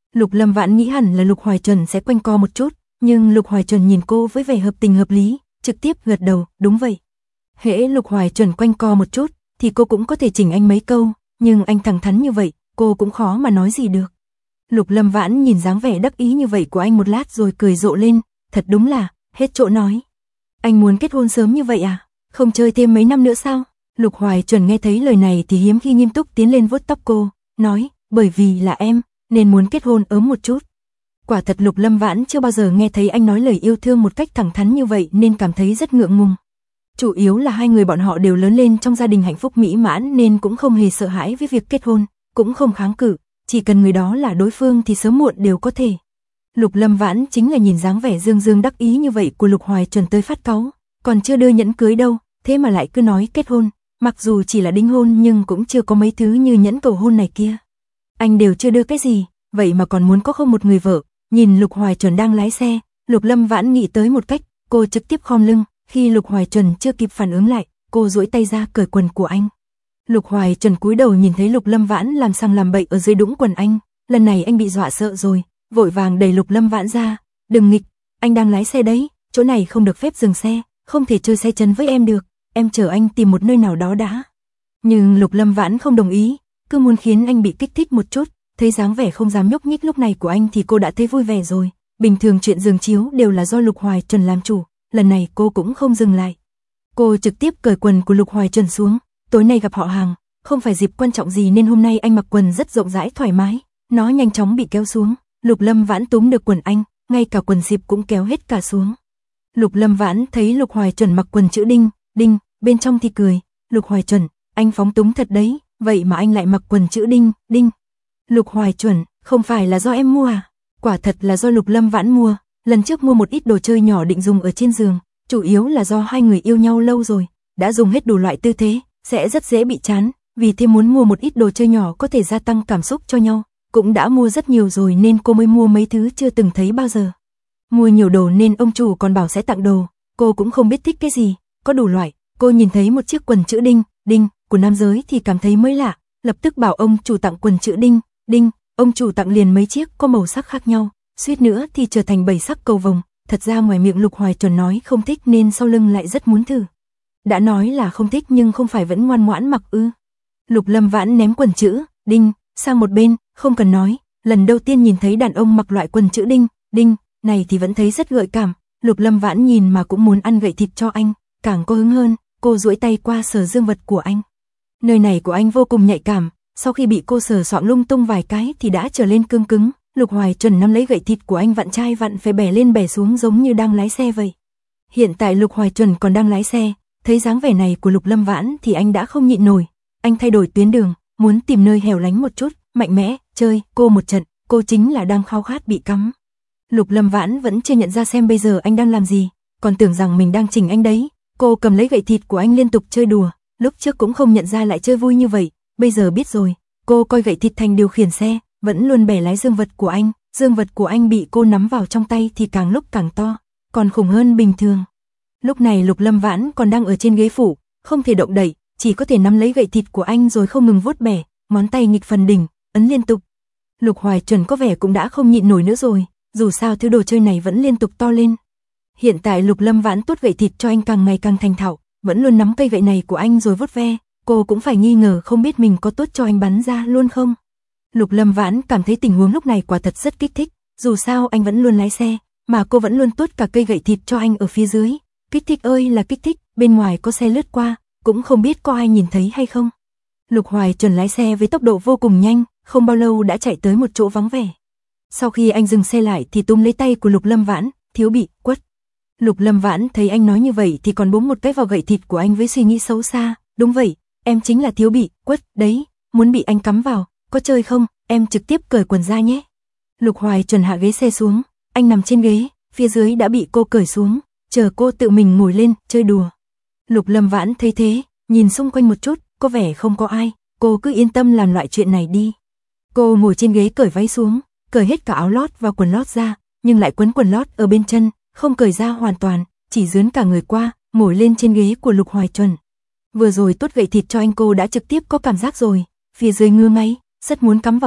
Lục Lâm Vãn nghĩ hẳn là Lục Hoài Chuẩn sẽ quanh co một chút, nhưng Lục Hoài Chuẩn nhìn cô với vẻ hợp tình hợp lý, trực tiếp gật đầu, đúng vậy. Hễ Lục Hoài Chuẩn quanh co một chút, thì cô cũng có thể chỉnh anh mấy câu, nhưng anh thẳng thắn như vậy, cô cũng khó mà nói gì được. Lục Lâm Vãn nhìn dáng vẻ đắc ý như vậy của anh một lát rồi cười rộ lên, thật đúng là, hết chỗ nói. Anh muốn kết hôn sớm như vậy à? Không chơi thêm mấy năm nữa sao? Lục Hoài Chuẩn nghe thấy lời này thì hiếm khi nghiêm túc tiến lên vuốt tóc cô, nói, bởi vì là em, nên muốn kết hôn ớm một chút. Quả thật Lục Lâm Vãn chưa bao giờ nghe thấy anh nói lời yêu thương một cách thẳng thắn như vậy nên cảm thấy rất ngượng ngùng. Chủ yếu là hai người bọn họ đều lớn lên trong gia đình hạnh phúc mỹ mãn nên cũng không hề sợ hãi với việc kết hôn, cũng không kháng cự, chỉ cần người đó là đối phương thì sớm muộn đều có thể. Lục Lâm Vãn chính là nhìn dáng vẻ dương dương đắc ý như vậy của Lục Hoài Chuẩn tới phát cáu, còn chưa đưa nhẫn cưới đâu, thế mà lại cứ nói kết hôn, mặc dù chỉ là đính hôn nhưng cũng chưa có mấy thứ như nhẫn cầu hôn này kia. Anh đều chưa đưa cái gì, vậy mà còn muốn có không một người vợ. Nhìn Lục Hoài Chuẩn đang lái xe, Lục Lâm Vãn nghĩ tới một cách, cô trực tiếp khom lưng, khi Lục Hoài Chuẩn chưa kịp phản ứng lại, cô duỗi tay ra cởi quần của anh. Lục Hoài Chuẩn cúi đầu nhìn thấy Lục Lâm Vãn làm sằng làm bậy ở dưới đũng quần anh, lần này anh bị dọa sợ rồi, vội vàng đẩy Lục Lâm Vãn ra, đừng nghịch, anh đang lái xe đấy, chỗ này không được phép dừng xe, không thể chơi xe chân với em được, em chở anh tìm một nơi nào đó đã. Nhưng Lục Lâm Vãn không đồng ý, cứ muốn khiến anh bị kích thích một chút, thấy dáng vẻ không dám nhúc nhích lúc này của anh thì cô đã thấy vui vẻ rồi, bình thường chuyện giường chiếu đều là do Lục Hoài Chuẩn làm chủ, lần này cô cũng không dừng lại. Cô trực tiếp cởi quần của Lục Hoài Chuẩn xuống, tối nay gặp họ hàng, không phải dịp quan trọng gì nên hôm nay anh mặc quần rất rộng rãi thoải mái, nó nhanh chóng bị kéo xuống, Lục Lâm Vãn túm được quần anh, ngay cả quần xịp cũng kéo hết cả xuống. Lục Lâm Vãn thấy Lục Hoài Chuẩn mặc quần chữ đinh, đinh, bên trong thì cười, Lục Hoài Chuẩn, anh phóng túng thật đấy, vậy mà anh lại mặc quần chữ đinh, đinh. Lục Hoài Chuẩn, không phải là do em mua à? Quả thật là do Lục Lâm Vãn mua, lần trước mua một ít đồ chơi nhỏ định dùng ở trên giường, chủ yếu là do hai người yêu nhau lâu rồi, đã dùng hết đủ loại tư thế, sẽ rất dễ bị chán, vì thế muốn mua một ít đồ chơi nhỏ có thể gia tăng cảm xúc cho nhau, cũng đã mua rất nhiều rồi nên cô mới mua mấy thứ chưa từng thấy bao giờ. Mua nhiều đồ nên ông chủ còn bảo sẽ tặng đồ, cô cũng không biết thích cái gì, có đủ loại, cô nhìn thấy một chiếc quần chữ đinh, đinh, của nam giới thì cảm thấy mới lạ, lập tức bảo ông chủ tặng quần chữ đinh, đinh, ông chủ tặng liền mấy chiếc có màu sắc khác nhau, suýt nữa thì trở thành 7 sắc cầu vồng, thật ra ngoài miệng Lục Hoài Chuẩn nói không thích nên sau lưng lại rất muốn thử. Đã nói là không thích nhưng không phải vẫn ngoan ngoãn mặc ư? Lục Lâm Vãn ném quần chữ đinh sang một bên, không cần nói, lần đầu tiên nhìn thấy đàn ông mặc loại quần chữ đinh, đinh này thì vẫn thấy rất gợi cảm, Lục Lâm Vãn nhìn mà cũng muốn ăn gậy thịt cho anh, càng có hứng hơn, cô duỗi tay qua sờ dương vật của anh. Nơi này của anh vô cùng nhạy cảm, sau khi bị cô sờ soạng lung tung vài cái thì đã trở lên cương cứng, Lục Hoài Chuẩn nắm lấy gậy thịt của anh vặn chai vặn phải bẻ lên bẻ xuống giống như đang lái xe vậy. Hiện tại Lục Hoài Chuẩn còn đang lái xe, thấy dáng vẻ này của Lục Lâm Vãn thì anh đã không nhịn nổi, anh thay đổi tuyến đường, muốn tìm nơi hẻo lánh một chút, mạnh mẽ, chơi cô một trận, cô chính là đang khao khát bị cắm. Lục Lâm Vãn vẫn chưa nhận ra xem bây giờ anh đang làm gì, còn tưởng rằng mình đang chỉnh anh đấy, cô cầm lấy gậy thịt của anh liên tục chơi đùa, lúc trước cũng không nhận ra lại chơi vui như vậy, bây giờ biết rồi, cô coi gậy thịt thành điều khiển xe, vẫn luôn bẻ lái dương vật của anh bị cô nắm vào trong tay thì càng lúc càng to, còn khủng hơn bình thường. Lúc này Lục Lâm Vãn còn đang ở trên ghế phụ, không thể động đậy, chỉ có thể nắm lấy gậy thịt của anh rồi không ngừng vuốt bẻ, ngón tay nghịch phần đỉnh, ấn liên tục. Lục Hoài Chuẩn có vẻ cũng đã không nhịn nổi nữa rồi, dù sao thứ đồ chơi này vẫn liên tục to lên. Hiện tại Lục Lâm Vãn tuốt gậy thịt cho anh càng ngày càng thành thạo, vẫn luôn nắm cây gậy này của anh rồi vuốt ve, cô cũng phải nghi ngờ không biết mình có tuốt cho anh bắn ra luôn không. Lục Lâm Vãn cảm thấy tình huống lúc này quả thật rất kích thích, dù sao anh vẫn luôn lái xe, mà cô vẫn luôn tuốt cả cây gậy thịt cho anh ở phía dưới. Kích thích ơi là kích thích, bên ngoài có xe lướt qua, cũng không biết có ai nhìn thấy hay không. Lục Hoài Chuẩn lái xe với tốc độ vô cùng nhanh, không bao lâu đã chạy tới một chỗ vắng vẻ. Sau khi anh dừng xe lại thì túm lấy tay của Lục Lâm Vãn, thiếu bị, quất. Lục Lâm Vãn thấy anh nói như vậy thì còn búng một cái vào gậy thịt của anh với suy nghĩ xấu xa, đúng vậy, em chính là thiếu bị, quất, đấy, muốn bị anh cắm vào, có chơi không, em trực tiếp cởi quần ra nhé. Lục Hoài Chuẩn hạ ghế xe xuống, anh nằm trên ghế, phía dưới đã bị cô cởi xuống, chờ cô tự mình ngồi lên, chơi đùa. Lục Lâm Vãn thấy thế, nhìn xung quanh một chút, có vẻ không có ai, cô cứ yên tâm làm loại chuyện này đi. Cô ngồi trên ghế cởi váy xuống, cởi hết cả áo lót và quần lót ra, nhưng lại quấn quần lót ở bên chân, không cởi ra hoàn toàn, chỉ dướn cả người qua, ngồi lên trên ghế của Lục Hoài Chuẩn. Vừa rồi tuốt gậy thịt cho anh cô đã trực tiếp có cảm giác rồi, phía dưới ngứa ngáy, rất muốn cắm vào trong,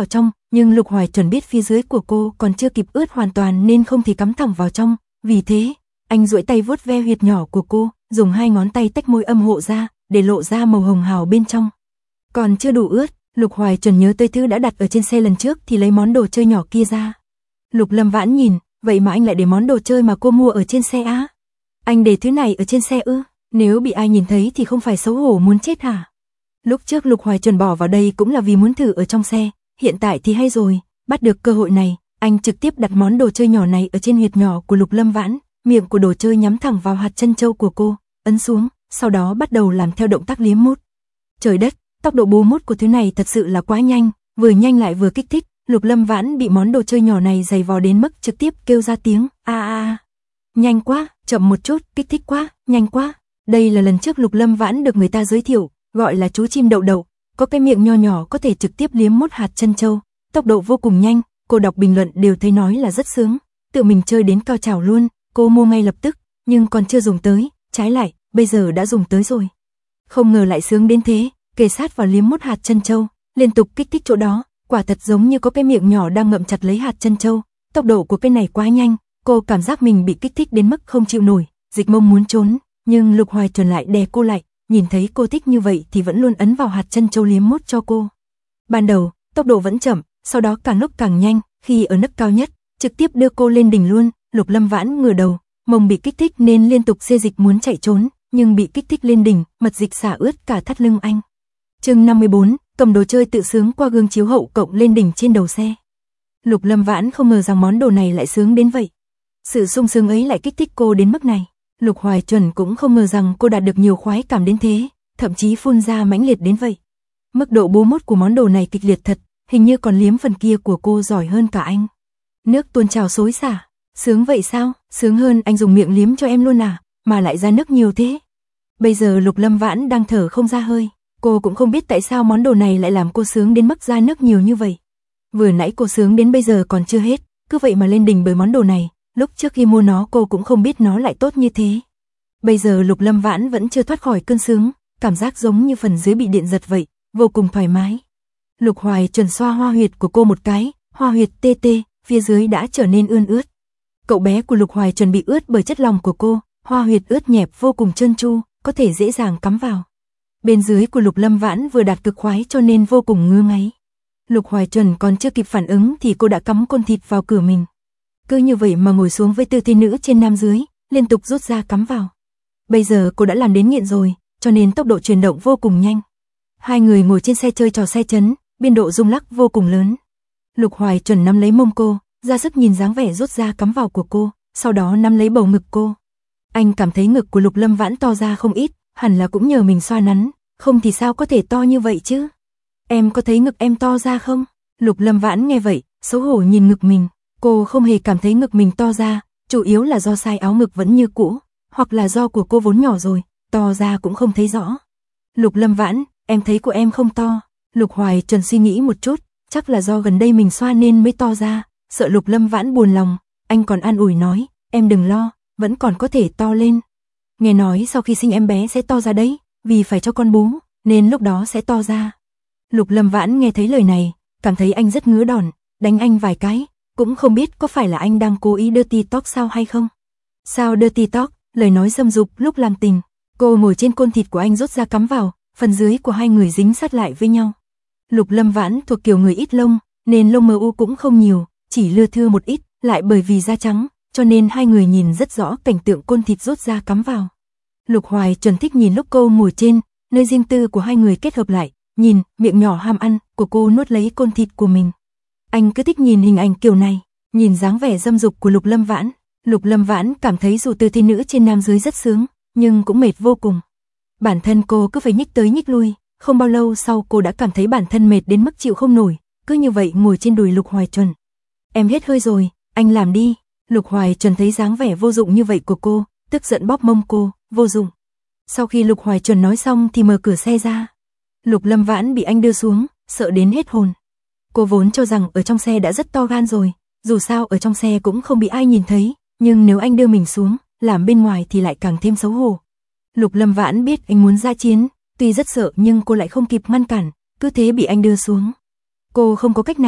Nhưng Lục Hoài Chuẩn biết phía dưới của cô còn chưa kịp ướt hoàn toàn nên không thể cắm thẳng vào trong, vì thế, anh duỗi tay vuốt ve huyệt nhỏ của cô, dùng 2 ngón tay tách môi âm hộ ra, để lộ ra màu hồng hào bên trong. Còn chưa đủ ướt, Lục Hoài Chuẩn nhớ tới thứ đã đặt ở trên xe lần trước thì lấy món đồ chơi nhỏ kia ra. Lục Lâm Vãn nhìn, vậy mà anh lại để món đồ chơi mà cô mua ở trên xe á? Anh để thứ này ở trên xe ư? Nếu bị ai nhìn thấy thì không phải xấu hổ muốn chết hả? Lúc trước Lục Hoài Chuẩn bỏ vào đây cũng là vì muốn thử ở trong xe, hiện tại thì hay rồi, bắt được cơ hội này, anh trực tiếp đặt món đồ chơi nhỏ này ở trên huyệt nhỏ của Lục Lâm Vãn, miệng của đồ chơi nhắm thẳng vào hạt chân châu của cô, ấn xuống, sau đó bắt đầu làm theo động tác liếm mút. Trời đất, tốc độ bú mút của thứ này thật sự là quá nhanh, vừa nhanh lại vừa kích thích, Lục Lâm Vãn bị món đồ chơi nhỏ này giày vò đến mức trực tiếp kêu ra tiếng a a. Nhanh quá, chậm một chút, kích thích quá, nhanh quá. Đây là lần trước Lục Lâm Vãn được người ta giới thiệu, gọi là chú chim đậu đậu, có cái miệng nho nhỏ có thể trực tiếp liếm mút hạt chân châu, tốc độ vô cùng nhanh, cô đọc bình luận đều thấy nói là rất sướng, tự mình chơi đến cao trào luôn, cô mua ngay lập tức, nhưng còn chưa dùng tới, trái lại, bây giờ đã dùng tới rồi. Không ngờ lại sướng đến thế, kề sát vào liếm mút hạt chân châu, liên tục kích thích chỗ đó, quả thật giống như có cái miệng nhỏ đang ngậm chặt lấy hạt chân châu, tốc độ của cái này quá nhanh, cô cảm giác mình bị kích thích đến mức không chịu nổi, dịch mông muốn trốn, nhưng Lục Hoài Chuẩn lại đè cô lại, nhìn thấy cô thích như vậy thì vẫn luôn ấn vào hạt chân châu liếm mút cho cô. Ban đầu, tốc độ vẫn chậm, sau đó càng lúc càng nhanh, khi ở nấc cao nhất, trực tiếp đưa cô lên đỉnh luôn, Lục Lâm Vãn ngửa đầu, mông bị kích thích nên liên tục xê dịch muốn chạy trốn, nhưng bị kích thích lên đỉnh, mật dịch xả ướt cả thắt lưng anh. Chương 54, cầm đồ chơi tự sướng qua gương chiếu hậu cộng lên đỉnh trên đầu xe. Lục Lâm Vãn không ngờ rằng món đồ này lại sướng đến vậy. Sự sung sướng ấy lại kích thích cô đến mức này. Lục Hoài Chuẩn cũng không ngờ rằng cô đạt được nhiều khoái cảm đến thế, thậm chí phun ra mãnh liệt đến vậy. Mức độ bú mút của món đồ này kịch liệt thật, hình như còn liếm phần kia của cô giỏi hơn cả anh. Nước tuôn trào xối xả, sướng vậy sao? Sướng hơn anh dùng miệng liếm cho em luôn à, mà lại ra nước nhiều thế. Bây giờ Lục Lâm Vãn đang thở không ra hơi, cô cũng không biết tại sao món đồ này lại làm cô sướng đến mức ra nước nhiều như vậy. Vừa nãy cô sướng đến bây giờ còn chưa hết, cứ vậy mà lên đỉnh bởi món đồ này, lúc trước khi mua nó cô cũng không biết nó lại tốt như thế. Bây giờ Lục Lâm Vãn vẫn chưa thoát khỏi cơn sướng, cảm giác giống như phần dưới bị điện giật vậy, vô cùng thoải mái. Lục Hoài Chuẩn xoa hoa huyệt của cô một cái, hoa huyệt tê tê, phía dưới đã trở nên ươn ướt. Cậu bé của Lục Hoài Chuẩn bị ướt bởi chất lòng của cô, hoa huyệt ướt nhẹp vô cùng trơn tru, có thể dễ dàng cắm vào. Bên dưới của Lục Lâm Vãn vừa đạt cực khoái cho nên vô cùng ngứa ngáy. Lục Hoài Chuẩn còn chưa kịp phản ứng thì cô đã cắm côn thịt vào cửa mình. Cứ như vậy mà ngồi xuống với tư thế nữ trên nam dưới, liên tục rút ra cắm vào. Bây giờ cô đã làm đến nghiện rồi, cho nên tốc độ chuyển động vô cùng nhanh. Hai người ngồi trên xe chơi trò xe chấn, biên độ rung lắc vô cùng lớn. Lục Hoài Chuẩn nắm lấy mông cô, ra sức nhìn dáng vẻ rút ra cắm vào của cô, sau đó nắm lấy bầu ngực cô. Anh cảm thấy ngực của Lục Lâm Vãn to ra không ít, hẳn là cũng nhờ mình xoa nắn, không thì sao có thể to như vậy chứ? Em có thấy ngực em to ra không? Lục Lâm Vãn nghe vậy, xấu hổ nhìn ngực mình, cô không hề cảm thấy ngực mình to ra, chủ yếu là do size áo ngực vẫn như cũ, hoặc là do của cô vốn nhỏ rồi, to ra cũng không thấy rõ. Lục Lâm Vãn, em thấy của em không to. Lục Hoài Chuẩn suy nghĩ một chút, chắc là do gần đây mình xoa nên mới to ra, sợ Lục Lâm Vãn buồn lòng, anh còn an ủi nói, em đừng lo, vẫn còn có thể to lên. Nghe nói sau khi sinh em bé sẽ to ra đấy, vì phải cho con bú, nên lúc đó sẽ to ra. Lục Lâm Vãn nghe thấy lời này, cảm thấy anh rất ngứa đòn, đánh anh vài cái, cũng không biết có phải là anh đang cố ý dirty talk sao hay không. Sao dirty talk, lời nói xâm dục lúc làm tình. Cô ngồi trên côn thịt của anh rút ra cắm vào, phần dưới của hai người dính sát lại với nhau. Lục Lâm Vãn thuộc kiểu người ít lông, nên lông mờ u cũng không nhiều, chỉ lưa thưa một ít, lại bởi vì da trắng, cho nên hai người nhìn rất rõ cảnh tượng côn thịt rút ra cắm vào. Lục Hoài Chuẩn thích nhìn lúc cô ngồi trên, nơi riêng tư của hai người kết hợp lại, nhìn miệng nhỏ ham ăn của cô nuốt lấy côn thịt của mình. Anh cứ thích nhìn hình ảnh kiểu này, nhìn dáng vẻ dâm dục của Lục Lâm Vãn. Lục Lâm Vãn cảm thấy dù tư thế nữ trên nam dưới rất sướng, nhưng cũng mệt vô cùng. Bản thân cô cứ phải nhích tới nhích lui, không bao lâu sau cô đã cảm thấy bản thân mệt đến mức chịu không nổi, cứ như vậy ngồi trên đùi Lục Hoài Chuẩn. Em hết hơi rồi, anh làm đi. Lục Hoài Chuẩn thấy dáng vẻ vô dụng như vậy của cô, tức giận bóp mông cô, vô dụng. Sau khi Lục Hoài Chuẩn nói xong thì mở cửa xe ra. Lục Lâm Vãn bị anh đưa xuống, sợ đến hết hồn. Cô vốn cho rằng ở trong xe đã rất to gan rồi, dù sao ở trong xe cũng không bị ai nhìn thấy, nhưng nếu anh đưa mình xuống, làm bên ngoài thì lại càng thêm xấu hổ. Lục Lâm Vãn biết anh muốn ra chiến, tuy rất sợ nhưng cô lại không kịp ngăn cản, cứ thế bị anh đưa xuống. Cô không có cách nào,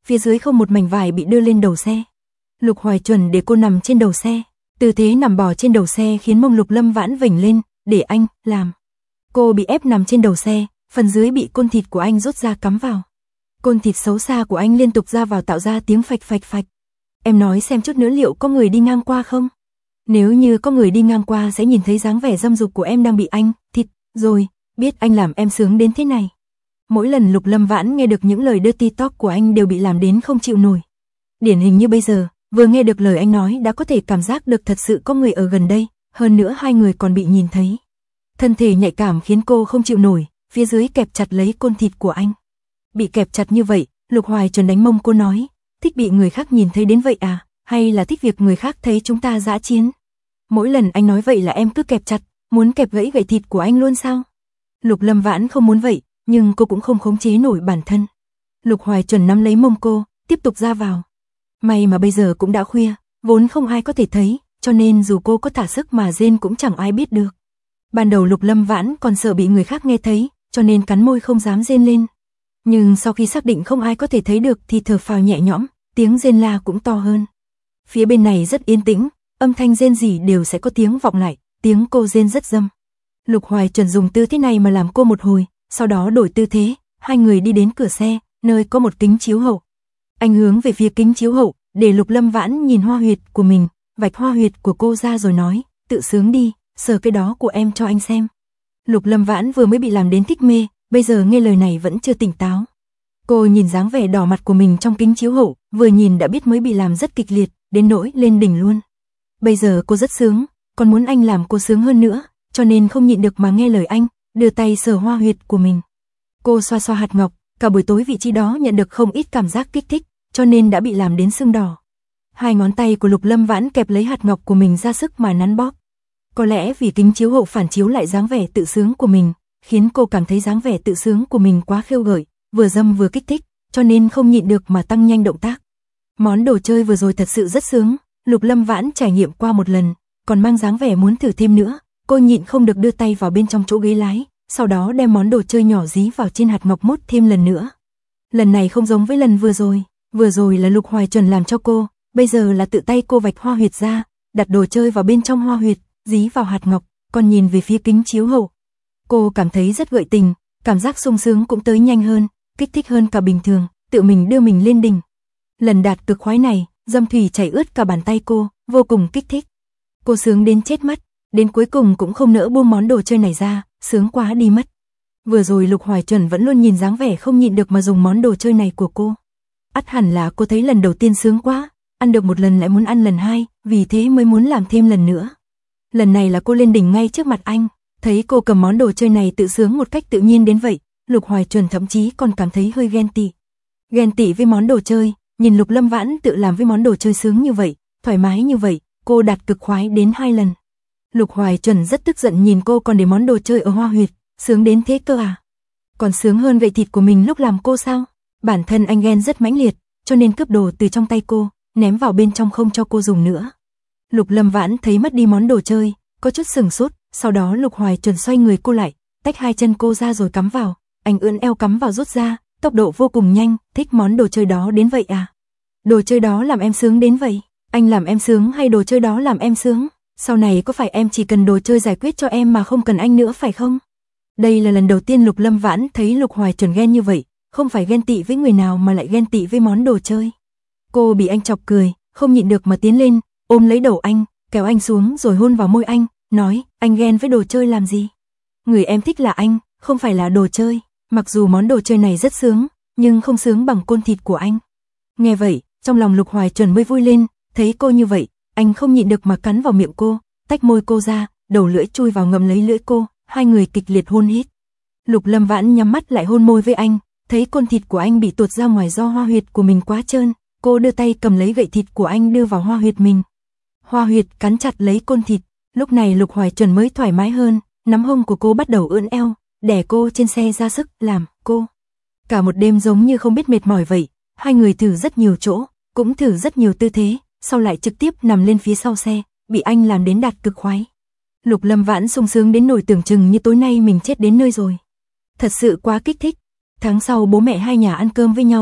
phía dưới không một mảnh vải bị đưa lên đầu xe. Lục Hoài Chuẩn để cô nằm trên đầu xe, tư thế nằm bò trên đầu xe khiến mông Lục Lâm Vãn vểnh lên, để anh làm. Cô bị ép nằm trên đầu xe, phần dưới bị côn thịt của anh rút ra cắm vào. Côn thịt xấu xa của anh liên tục ra vào tạo ra tiếng phạch phạch phạch. Em nói xem chút nữa liệu có người đi ngang qua không? Nếu như có người đi ngang qua sẽ nhìn thấy dáng vẻ dâm dục của em đang bị anh thịt rồi, biết anh làm em sướng đến thế này. Mỗi lần Lục Lâm Vãn nghe được những lời dirty talk của anh đều bị làm đến không chịu nổi. Điển hình như bây giờ, vừa nghe được lời anh nói đã có thể cảm giác được thật sự có người ở gần đây, hơn nữa hai người còn bị nhìn thấy. Thân thể nhạy cảm khiến cô không chịu nổi, phía dưới kẹp chặt lấy côn thịt của anh. Bị kẹp chặt như vậy, Lục Hoài Chuẩn đánh mông cô nói, thích bị người khác nhìn thấy đến vậy à, hay là thích việc người khác thấy chúng ta dã chiến? Mỗi lần anh nói vậy là em cứ kẹp chặt, muốn kẹp gãy gậy thịt của anh luôn sao? Lục Lâm Vãn không muốn vậy, nhưng cô cũng không khống chế nổi bản thân. Lục Hoài Chuẩn nắm lấy mông cô, tiếp tục ra vào. May mà bây giờ cũng đã khuya, vốn không ai có thể thấy, cho nên dù cô có thả sức mà rên cũng chẳng ai biết được. Ban đầu Lục Lâm Vãn còn sợ bị người khác nghe thấy, cho nên cắn môi không dám rên lên. Nhưng sau khi xác định không ai có thể thấy được thì thở phào nhẹ nhõm, tiếng rên la cũng to hơn. Phía bên này rất yên tĩnh, âm thanh rên rỉ đều sẽ có tiếng vọng lại, tiếng cô rên rất dâm. Lục Hoài Chuẩn dùng tư thế này mà làm cô một hồi, sau đó đổi tư thế, hai người đi đến cửa xe, nơi có một kính chiếu hậu. Anh hướng về phía kính chiếu hậu, để Lục Lâm Vãn nhìn hoa huyệt của mình, vạch hoa huyệt của cô ra rồi nói, tự sướng đi, sờ cái đó của em cho anh xem. Lục Lâm Vãn vừa mới bị làm đến thích mê, bây giờ nghe lời này vẫn chưa tỉnh táo. Cô nhìn dáng vẻ đỏ mặt của mình trong kính chiếu hậu, vừa nhìn đã biết mới bị làm rất kịch liệt, đến nỗi lên đỉnh luôn. Bây giờ cô rất sướng, còn muốn anh làm cô sướng hơn nữa, cho nên không nhịn được mà nghe lời anh, đưa tay sờ hoa huyệt của mình. Cô xoa xoa hạt ngọc, cả buổi tối vị trí đó nhận được không ít cảm giác kích thích, cho nên đã bị làm đến sưng đỏ. Hai ngón tay của Lục Lâm Vãn kẹp lấy hạt ngọc của mình ra sức mà nắn bóp. Có lẽ vì kính chiếu hậu phản chiếu lại dáng vẻ tự sướng của mình, khiến cô cảm thấy dáng vẻ tự sướng của mình quá khiêu gợi, vừa dâm vừa kích thích, cho nên không nhịn được mà tăng nhanh động tác. Món đồ chơi vừa rồi thật sự rất sướng, Lục Lâm Vãn trải nghiệm qua một lần, còn mang dáng vẻ muốn thử thêm nữa, cô nhịn không được đưa tay vào bên trong chỗ ghế lái, sau đó đem món đồ chơi nhỏ dí vào trên hạt ngọc mốt thêm lần nữa. Lần này không giống với lần vừa rồi là Lục Hoài Chuẩn làm cho cô, bây giờ là tự tay cô vạch hoa huyệt ra, đặt đồ chơi vào bên trong hoa huyệt, dí vào hạt ngọc, còn nhìn về phía kính chiếu hậu. Cô cảm thấy rất gợi tình, cảm giác sung sướng cũng tới nhanh hơn, kích thích hơn cả bình thường, tự mình đưa mình lên đỉnh. Lần đạt cực khoái này, dâm thủy chảy ướt cả bàn tay cô, vô cùng kích thích. Cô sướng đến chết mất, đến cuối cùng cũng không nỡ buông món đồ chơi này ra, sướng quá đi mất. Vừa rồi Lục Hoài Chuẩn vẫn luôn nhìn dáng vẻ không nhịn được mà dùng món đồ chơi này của cô. Ắt hẳn là cô thấy lần đầu tiên sướng quá, ăn được một lần lại muốn ăn lần hai, vì thế mới muốn làm thêm lần nữa. Lần này là cô lên đỉnh ngay trước mặt anh, thấy cô cầm món đồ chơi này tự sướng một cách tự nhiên đến vậy, Lục Hoài Chuẩn thậm chí còn cảm thấy hơi ghen tị. Ghen tị với món đồ chơi, nhìn Lục Lâm Vãn tự làm với món đồ chơi sướng như vậy, thoải mái như vậy, cô đạt cực khoái đến 2 lần. Lục Hoài Chuẩn rất tức giận nhìn cô còn để món đồ chơi ở hoa huyệt, sướng đến thế cơ à? Còn sướng hơn gậy thịt của mình lúc làm cô sao? Bản thân anh ghen rất mãnh liệt, cho nên cướp đồ từ trong tay cô, ném vào bên trong không cho cô dùng nữa. Lục Lâm Vãn thấy mất đi món đồ chơi, có chút sừng sốt, sau đó Lục Hoài Chuẩn xoay người cô lại, tách hai chân cô ra rồi cắm vào, anh ưỡn eo cắm vào rút ra, tốc độ vô cùng nhanh, thích món đồ chơi đó đến vậy à? Đồ chơi đó làm em sướng đến vậy? Anh làm em sướng hay đồ chơi đó làm em sướng? Sau này có phải em chỉ cần đồ chơi giải quyết cho em mà không cần anh nữa phải không? Đây là lần đầu tiên Lục Lâm Vãn thấy Lục Hoài Chuẩn ghen như vậy, không phải ghen tị với người nào mà lại ghen tị với món đồ chơi. Cô bị anh chọc cười, không nhịn được mà tiến lên, ôm lấy đầu anh, kéo anh xuống rồi hôn vào môi anh, nói, anh ghen với đồ chơi làm gì? Người em thích là anh, không phải là đồ chơi. Mặc dù món đồ chơi này rất sướng, nhưng không sướng bằng côn thịt của anh. Nghe vậy, trong lòng Lục Hoài Chuẩn mới vui lên, thấy cô như vậy, anh không nhịn được mà cắn vào miệng cô, tách môi cô ra, đầu lưỡi chui vào ngậm lấy lưỡi cô, hai người kịch liệt hôn hít. Lục Lâm Vãn nhắm mắt lại hôn môi với anh, thấy côn thịt của anh bị tuột ra ngoài do hoa huyệt của mình quá trơn, cô đưa tay cầm lấy gậy thịt của anh đưa vào hoa huyệt mình. Hoa huyệt cắn chặt lấy côn thịt, lúc này Lục Hoài Chuẩn mới thoải mái hơn, nắm hông của cô bắt đầu ưỡn eo, đè cô trên xe ra sức làm cô. Cả một đêm giống như không biết mệt mỏi vậy, hai người thử rất nhiều chỗ, cũng thử rất nhiều tư thế, sau lại trực tiếp nằm lên phía sau xe, bị anh làm đến đạt cực khoái. Lục Lâm Vãn sung sướng đến nỗi tưởng chừng như tối nay mình chết đến nơi rồi. Thật sự quá kích thích. Tháng sau bố mẹ hai nhà ăn cơm với nhau,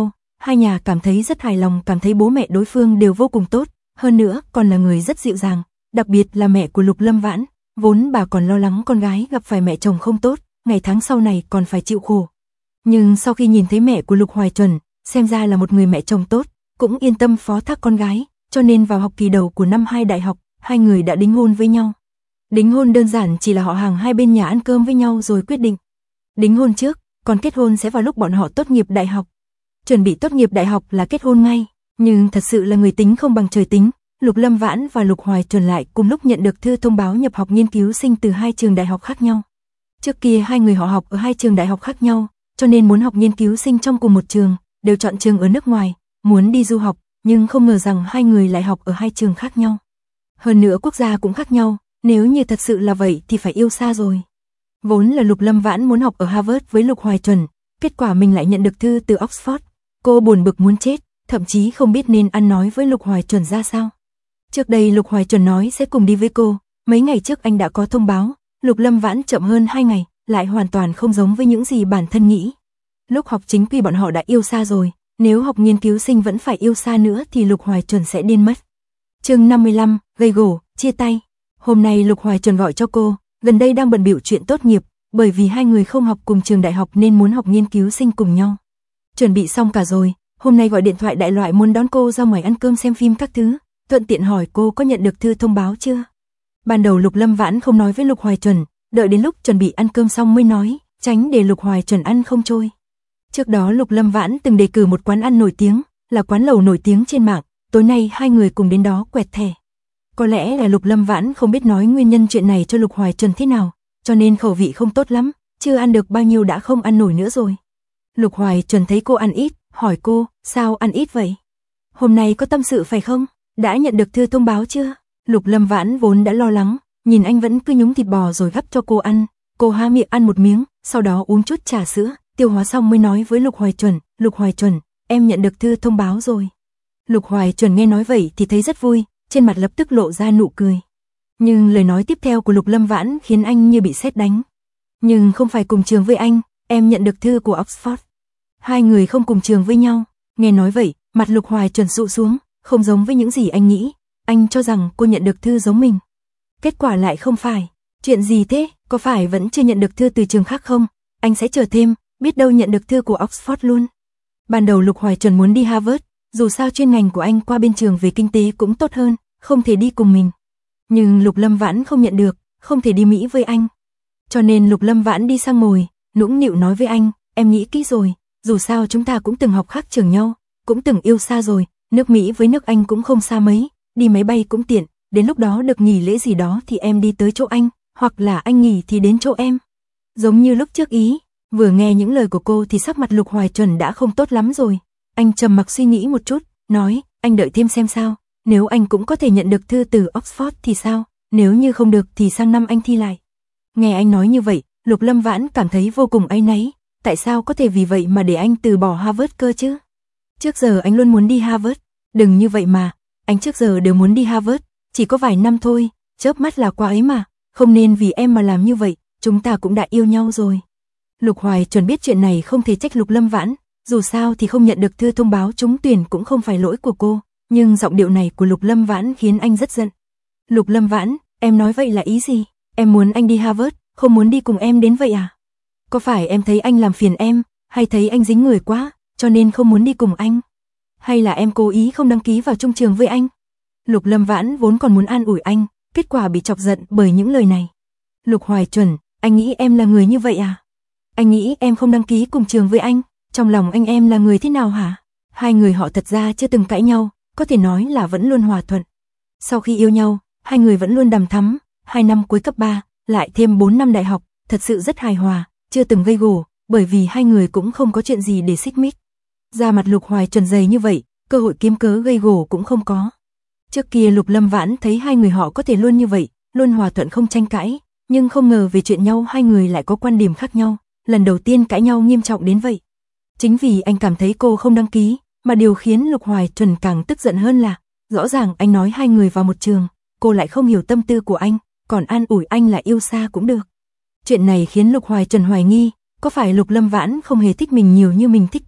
Hai nhà cảm thấy rất hài lòng, cảm thấy bố mẹ đối phương đều vô cùng tốt, hơn nữa còn là người rất dịu dàng, đặc biệt là mẹ của Lục Lâm Vãn, vốn bà còn lo lắng con gái gặp phải mẹ chồng không tốt, ngày tháng sau này còn phải chịu khổ. Nhưng sau khi nhìn thấy mẹ của Lục Hoài Chuẩn, xem ra là một người mẹ chồng tốt, cũng yên tâm phó thác con gái, cho nên vào học kỳ đầu của năm 2 đại học, hai người đã đính hôn với nhau. Đính hôn đơn giản chỉ là họ hàng hai bên nhà ăn cơm với nhau rồi quyết định. Đính hôn trước, còn kết hôn sẽ vào lúc bọn họ tốt nghiệp đại học. Chuẩn bị tốt nghiệp đại học là kết hôn ngay, nhưng thật sự là người tính không bằng trời tính, Lục Lâm Vãn và Lục Hoài Chuẩn lại cùng lúc nhận được thư thông báo nhập học nghiên cứu sinh từ hai trường đại học khác nhau. Trước kia hai người họ học ở hai trường đại học khác nhau, cho nên muốn học nghiên cứu sinh trong cùng một trường, đều chọn trường ở nước ngoài, muốn đi du học, nhưng không ngờ rằng hai người lại học ở hai trường khác nhau. Hơn nữa quốc gia cũng khác nhau, nếu như thật sự là vậy thì phải yêu xa rồi. Vốn là Lục Lâm Vãn muốn học ở Harvard với Lục Hoài Chuẩn, kết quả mình lại nhận được thư từ Oxford. Cô buồn bực muốn chết, thậm chí không biết nên ăn nói với Lục Hoài Chuẩn ra sao. Trước đây Lục Hoài Chuẩn nói sẽ cùng đi với cô, mấy ngày trước anh đã có thông báo, Lục Lâm Vãn chậm hơn 2 ngày, lại hoàn toàn không giống với những gì bản thân nghĩ. Lúc học chính quy bọn họ đã yêu xa rồi, nếu học nghiên cứu sinh vẫn phải yêu xa nữa thì Lục Hoài Chuẩn sẽ điên mất. Chương 55, gây gổ, chia tay. Hôm nay Lục Hoài Chuẩn gọi cho cô, gần đây đang bận bịu chuyện tốt nghiệp, bởi vì hai người không học cùng trường đại học nên muốn học nghiên cứu sinh cùng nhau. Chuẩn bị xong cả rồi, hôm nay gọi điện thoại đại loại muốn đón cô ra ngoài ăn cơm xem phim các thứ, thuận tiện hỏi cô có nhận được thư thông báo chưa. Ban đầu Lục Lâm Vãn không nói với Lục Hoài Chuẩn, đợi đến lúc chuẩn bị ăn cơm xong mới nói, tránh để Lục Hoài Chuẩn ăn không trôi. Trước đó Lục Lâm Vãn từng đề cử một quán ăn nổi tiếng, là quán lẩu nổi tiếng trên mạng, tối nay hai người cùng đến đó quẹt thẻ. Có lẽ là Lục Lâm Vãn không biết nói nguyên nhân chuyện này cho Lục Hoài Chuẩn thế nào, cho nên khẩu vị không tốt lắm, chưa ăn được bao nhiêu đã không ăn nổi nữa rồi. Lục Hoài Chuẩn thấy cô ăn ít, hỏi cô, sao ăn ít vậy? Hôm nay có tâm sự phải không? Đã nhận được thư thông báo chưa? Lục Lâm Vãn vốn đã lo lắng, nhìn anh vẫn cứ nhúng thịt bò rồi gắp cho cô ăn, cô há miệng ăn một miếng, sau đó uống chút trà sữa, tiêu hóa xong mới nói với Lục Hoài Chuẩn, em nhận được thư thông báo rồi. Lục Hoài Chuẩn nghe nói vậy thì thấy rất vui, trên mặt lập tức lộ ra nụ cười. Nhưng lời nói tiếp theo của Lục Lâm Vãn khiến anh như bị sét đánh. Nhưng không phải cùng trường với anh, em nhận được thư của Oxford. Hai người không cùng trường với nhau. Nghe nói vậy, mặt Lục Hoài Chuẩn sụ xuống, không giống với những gì anh nghĩ. Anh cho rằng cô nhận được thư giống mình. Kết quả lại không phải. Chuyện gì thế, có phải vẫn chưa nhận được thư từ trường khác không? Anh sẽ chờ thêm, biết đâu nhận được thư của Oxford luôn. Ban đầu Lục Hoài Chuẩn muốn đi Harvard, dù sao chuyên ngành của anh qua bên trường về kinh tế cũng tốt hơn, không thể đi cùng mình. Nhưng Lục Lâm Vãn không nhận được, không thể đi Mỹ với anh. Cho nên Lục Lâm Vãn đi sang ngồi, nũng nịu nói với anh, em nghĩ kỹ rồi, dù sao chúng ta cũng từng học khác trường nhau, cũng từng yêu xa rồi, nước Mỹ với nước Anh cũng không xa mấy, đi máy bay cũng tiện, đến lúc đó được nghỉ lễ gì đó thì em đi tới chỗ anh, hoặc là anh nghỉ thì đến chỗ em. Giống như lúc trước ý, vừa nghe những lời của cô thì sắc mặt Lục Hoài Chuẩn đã không tốt lắm rồi. Anh trầm mặc suy nghĩ một chút, nói, anh đợi thêm xem sao, nếu anh cũng có thể nhận được thư từ Oxford thì sao, nếu như không được thì sang năm anh thi lại. Nghe anh nói như vậy, Lục Lâm Vãn cảm thấy vô cùng áy náy, tại sao có thể vì vậy mà để anh từ bỏ Harvard cơ chứ? Trước giờ anh luôn muốn đi Harvard, đừng như vậy mà, anh trước giờ đều muốn đi Harvard, chỉ có vài năm thôi, chớp mắt là qua ấy mà, không nên vì em mà làm như vậy, chúng ta cũng đã yêu nhau rồi. Lục Hoài Chuẩn biết chuyện này không thể trách Lục Lâm Vãn, dù sao thì không nhận được thư thông báo trúng tuyển cũng không phải lỗi của cô, nhưng giọng điệu này của Lục Lâm Vãn khiến anh rất giận. Lục Lâm Vãn, em nói vậy là ý gì? Em muốn anh đi Harvard, không muốn đi cùng em đến vậy à? Có phải em thấy anh làm phiền em, hay thấy anh dính người quá, cho nên không muốn đi cùng anh? Hay là em cố ý không đăng ký vào chung trường với anh? Lục Lâm Vãn vốn còn muốn an ủi anh, kết quả bị chọc giận bởi những lời này. Lục Hoài Chuẩn, anh nghĩ em là người như vậy à? Anh nghĩ em không đăng ký cùng trường với anh, trong lòng anh em là người thế nào hả? Hai người họ thật ra chưa từng cãi nhau, có thể nói là vẫn luôn hòa thuận. Sau khi yêu nhau, hai người vẫn luôn đằm thắm, 2 năm cuối cấp 3, lại thêm 4 năm đại học, thật sự rất hài hòa, chưa từng gây gổ, bởi vì hai người cũng không có chuyện gì để xích mích. Da mặt Lục Hoài Chuẩn dày như vậy, cơ hội kiếm cớ gây gổ cũng không có. Trước kia Lục Lâm Vãn thấy hai người họ có thể luôn như vậy, luôn hòa thuận không tranh cãi, nhưng không ngờ về chuyện nhau hai người lại có quan điểm khác nhau, lần đầu tiên cãi nhau nghiêm trọng đến vậy. Chính vì anh cảm thấy cô không đăng ký, mà điều khiến Lục Hoài Chuẩn càng tức giận hơn là, rõ ràng anh nói hai người vào một trường, cô lại không hiểu tâm tư của anh, còn an ủi anh là yêu xa cũng được. Chuyện này khiến Lục Hoài Chuẩn hoài nghi, có phải Lục Lâm Vãn không hề thích mình nhiều như mình thích cô,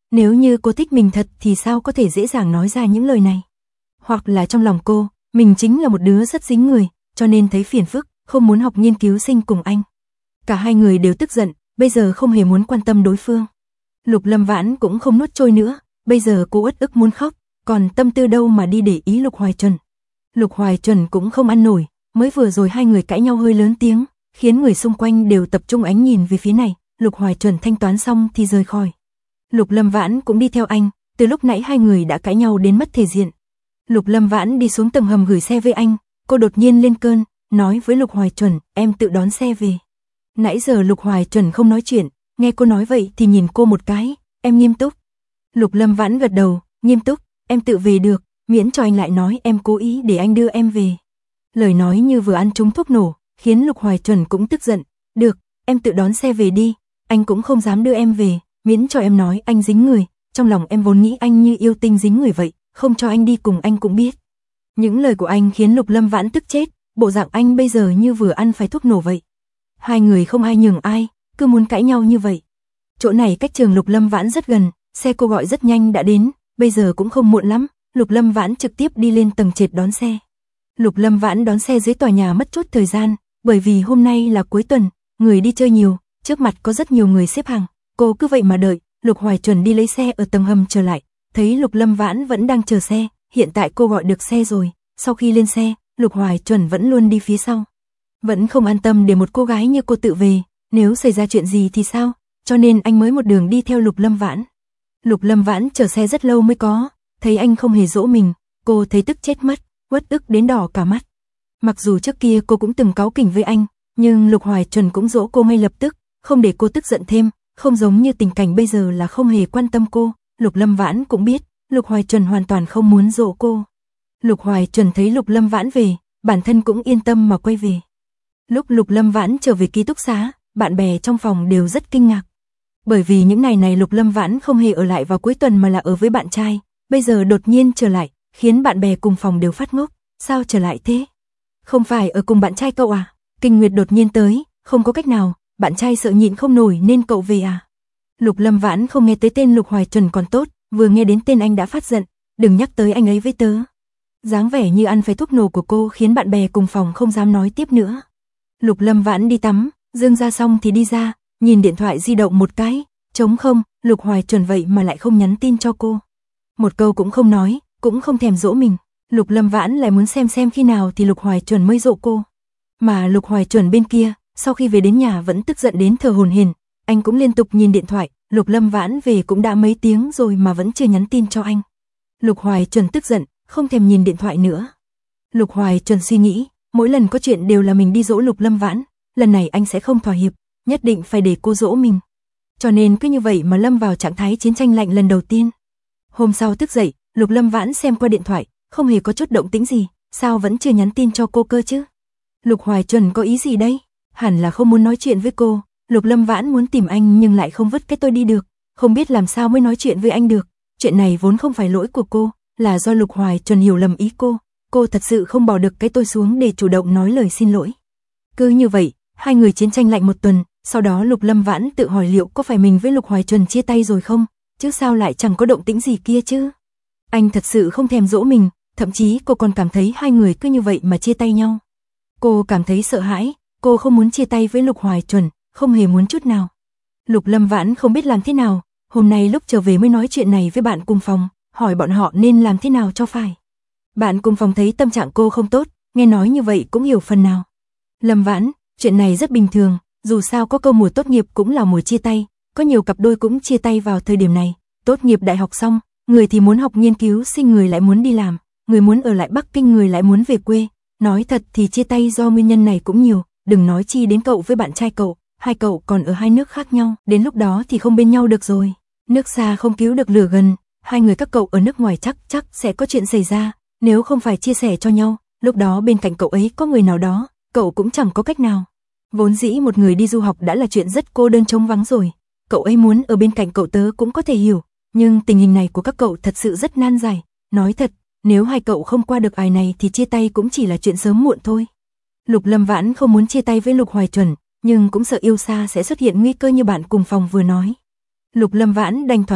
nếu như cô thích mình thật thì sao có thể dễ dàng nói ra những lời này. Hoặc là trong lòng cô, mình chính là một đứa rất dính người, cho nên thấy phiền phức, không muốn học nghiên cứu sinh cùng anh. Cả hai người đều tức giận, bây giờ không hề muốn quan tâm đối phương. Lục Lâm Vãn cũng không nuốt trôi nữa, bây giờ cô uất ức muốn khóc, còn tâm tư đâu mà đi để ý Lục Hoài Chuẩn. Lục Hoài Chuẩn cũng không ăn nổi, mới vừa rồi hai người cãi nhau hơi lớn tiếng, khiến người xung quanh đều tập trung ánh nhìn về phía này. Lục Hoài Chuẩn thanh toán xong thì rời khỏi. Lục Lâm Vãn cũng đi theo anh, từ lúc nãy hai người đã cãi nhau đến mất thể diện. Lục Lâm Vãn đi xuống tầng hầm gửi xe với anh, cô đột nhiên lên cơn, nói với Lục Hoài Chuẩn, em tự đón xe về. Nãy giờ Lục Hoài Chuẩn không nói chuyện, nghe cô nói vậy thì nhìn cô một cái, em nghiêm túc. Lục Lâm Vãn gật đầu, nghiêm túc, em tự về được, miễn cho anh lại nói em cố ý để anh đưa em về. Lời nói như vừa ăn trúng thuốc nổ, khiến Lục Hoài Chuẩn cũng tức giận, được, em tự đón xe về đi, anh cũng không dám đưa em về, miễn cho em nói anh dính người, trong lòng em vốn nghĩ anh như yêu tinh dính người vậy, không cho anh đi cùng anh cũng biết. Những lời của anh khiến Lục Lâm Vãn tức chết, bộ dạng anh bây giờ như vừa ăn phải thuốc nổ vậy. Hai người không ai nhường ai, cứ muốn cãi nhau như vậy. Chỗ này cách trường Lục Lâm Vãn rất gần, xe cô gọi rất nhanh đã đến, bây giờ cũng không muộn lắm, Lục Lâm Vãn trực tiếp đi lên tầng trệt đón xe. Lục Lâm Vãn đón xe dưới tòa nhà mất chút thời gian, bởi vì hôm nay là cuối tuần, người đi chơi nhiều, trước mặt có rất nhiều người xếp hàng, cô cứ vậy mà đợi. Lục Hoài Chuẩn đi lấy xe ở tầng hầm trở lại, thấy Lục Lâm Vãn vẫn đang chờ xe, hiện tại cô gọi được xe rồi. Sau khi lên xe, Lục Hoài Chuẩn vẫn luôn đi phía sau, vẫn không an tâm để một cô gái như cô tự về, nếu xảy ra chuyện gì thì sao, cho nên anh mới một đường đi theo Lục Lâm Vãn. Lục Lâm Vãn chờ xe rất lâu mới có, thấy anh không hề dỗ mình, cô thấy tức chết mất, uất ức đến đỏ cả mắt. Mặc dù trước kia cô cũng từng cáu kỉnh với anh, nhưng Lục Hoài Chuẩn cũng dỗ cô ngay lập tức, không để cô tức giận thêm, không giống như tình cảnh bây giờ là không hề quan tâm cô. Lục Lâm Vãn cũng biết, Lục Hoài Chuẩn hoàn toàn không muốn dỗ cô. Lục Hoài Chuẩn thấy Lục Lâm Vãn về, bản thân cũng yên tâm mà quay về. Lúc Lục Lâm Vãn trở về ký túc xá, bạn bè trong phòng đều rất kinh ngạc. Bởi vì những ngày này Lục Lâm Vãn không hề ở lại vào cuối tuần mà là ở với bạn trai, bây giờ đột nhiên trở lại, khiến bạn bè cùng phòng đều phát ngốc, sao trở lại thế? Không phải ở cùng bạn trai cậu à? Kinh Nguyệt đột nhiên tới, không có cách nào, bạn trai sợ nhịn không nổi nên cậu về à? Lục Lâm Vãn không nghe tới tên Lục Hoài Chuẩn còn tốt, vừa nghe đến tên anh đã phát giận, đừng nhắc tới anh ấy với tớ. Dáng vẻ như ăn phải thuốc nổ của cô khiến bạn bè cùng phòng không dám nói tiếp nữa. Lục Lâm Vãn đi tắm, dương ra xong thì đi ra, nhìn điện thoại di động một cái, trống không, Lục Hoài Chuẩn vậy mà lại không nhắn tin cho cô. Một câu cũng không nói, cũng không thèm dỗ mình. Lục Lâm Vãn lại muốn xem khi nào thì Lục Hoài Chuẩn mới dỗ cô. Mà Lục Hoài Chuẩn bên kia, sau khi về đến nhà vẫn tức giận đến thở hổn hển, anh cũng liên tục nhìn điện thoại, Lục Lâm Vãn về cũng đã mấy tiếng rồi mà vẫn chưa nhắn tin cho anh. Lục Hoài Chuẩn tức giận, không thèm nhìn điện thoại nữa. Lục Hoài Chuẩn suy nghĩ, mỗi lần có chuyện đều là mình đi dỗ Lục Lâm Vãn, lần này anh sẽ không thỏa hiệp, nhất định phải để cô dỗ mình. Cho nên cứ như vậy mà lâm vào trạng thái chiến tranh lạnh lần đầu tiên. Hôm sau thức dậy, Lục Lâm Vãn xem qua điện thoại, không hề có chút động tĩnh gì, sao vẫn chưa nhắn tin cho cô cơ chứ? Lục Hoài Chuẩn có ý gì đây? Hẳn là không muốn nói chuyện với cô. Lục Lâm Vãn muốn tìm anh nhưng lại không vứt cái tôi đi được, không biết làm sao mới nói chuyện với anh được. Chuyện này vốn không phải lỗi của cô, là do Lục Hoài Chuẩn hiểu lầm ý cô thật sự không bỏ được cái tôi xuống để chủ động nói lời xin lỗi. Cứ như vậy, hai người chiến tranh lạnh một tuần, sau đó Lục Lâm Vãn tự hỏi liệu có phải mình với Lục Hoài Chuẩn chia tay rồi không, chứ sao lại chẳng có động tĩnh gì kia chứ. Anh thật sự không thèm dỗ mình, thậm chí cô còn cảm thấy hai người cứ như vậy mà chia tay nhau. Cô cảm thấy sợ hãi, cô không muốn chia tay với Lục Hoài Chuẩn, không hề muốn chút nào. Lục Lâm Vãn không biết làm thế nào, hôm nay lúc trở về mới nói chuyện này với bạn cùng phòng, hỏi bọn họ nên làm thế nào cho phải. Bạn cùng phòng thấy tâm trạng cô không tốt, nghe nói như vậy cũng hiểu phần nào. Lâm Vãn, chuyện này rất bình thường, dù sao có câu mùa tốt nghiệp cũng là mùa chia tay, có nhiều cặp đôi cũng chia tay vào thời điểm này. Tốt nghiệp đại học xong, người thì muốn học nghiên cứu sinh, người lại muốn đi làm, người muốn ở lại Bắc Kinh, người lại muốn về quê. Nói thật thì chia tay do nguyên nhân này cũng nhiều, đừng nói chi đến cậu với bạn trai cậu, hai cậu còn ở hai nước khác nhau, đến lúc đó thì không bên nhau được rồi. Nước xa không cứu được lửa gần, hai người các cậu ở nước ngoài chắc sẽ có chuyện xảy ra, nếu không phải chia sẻ cho nhau, lúc đó bên cạnh cậu ấy có người nào đó, cậu cũng chẳng có cách nào. Vốn dĩ một người đi du học đã là chuyện rất cô đơn trống vắng rồi, cậu ấy muốn ở bên cạnh cậu tớ cũng có thể hiểu, nhưng tình hình này của các cậu thật sự rất nan giải. Nói thật, nếu hai cậu không qua được ải này thì chia tay cũng chỉ là chuyện sớm muộn thôi. Lục Lâm Vãn không muốn chia tay với Lục Hoài Chuẩn, nhưng cũng sợ yêu xa sẽ xuất hiện nguy cơ như bạn cùng phòng vừa nói. Lục Lâm Vãn đành thỏa hiệp,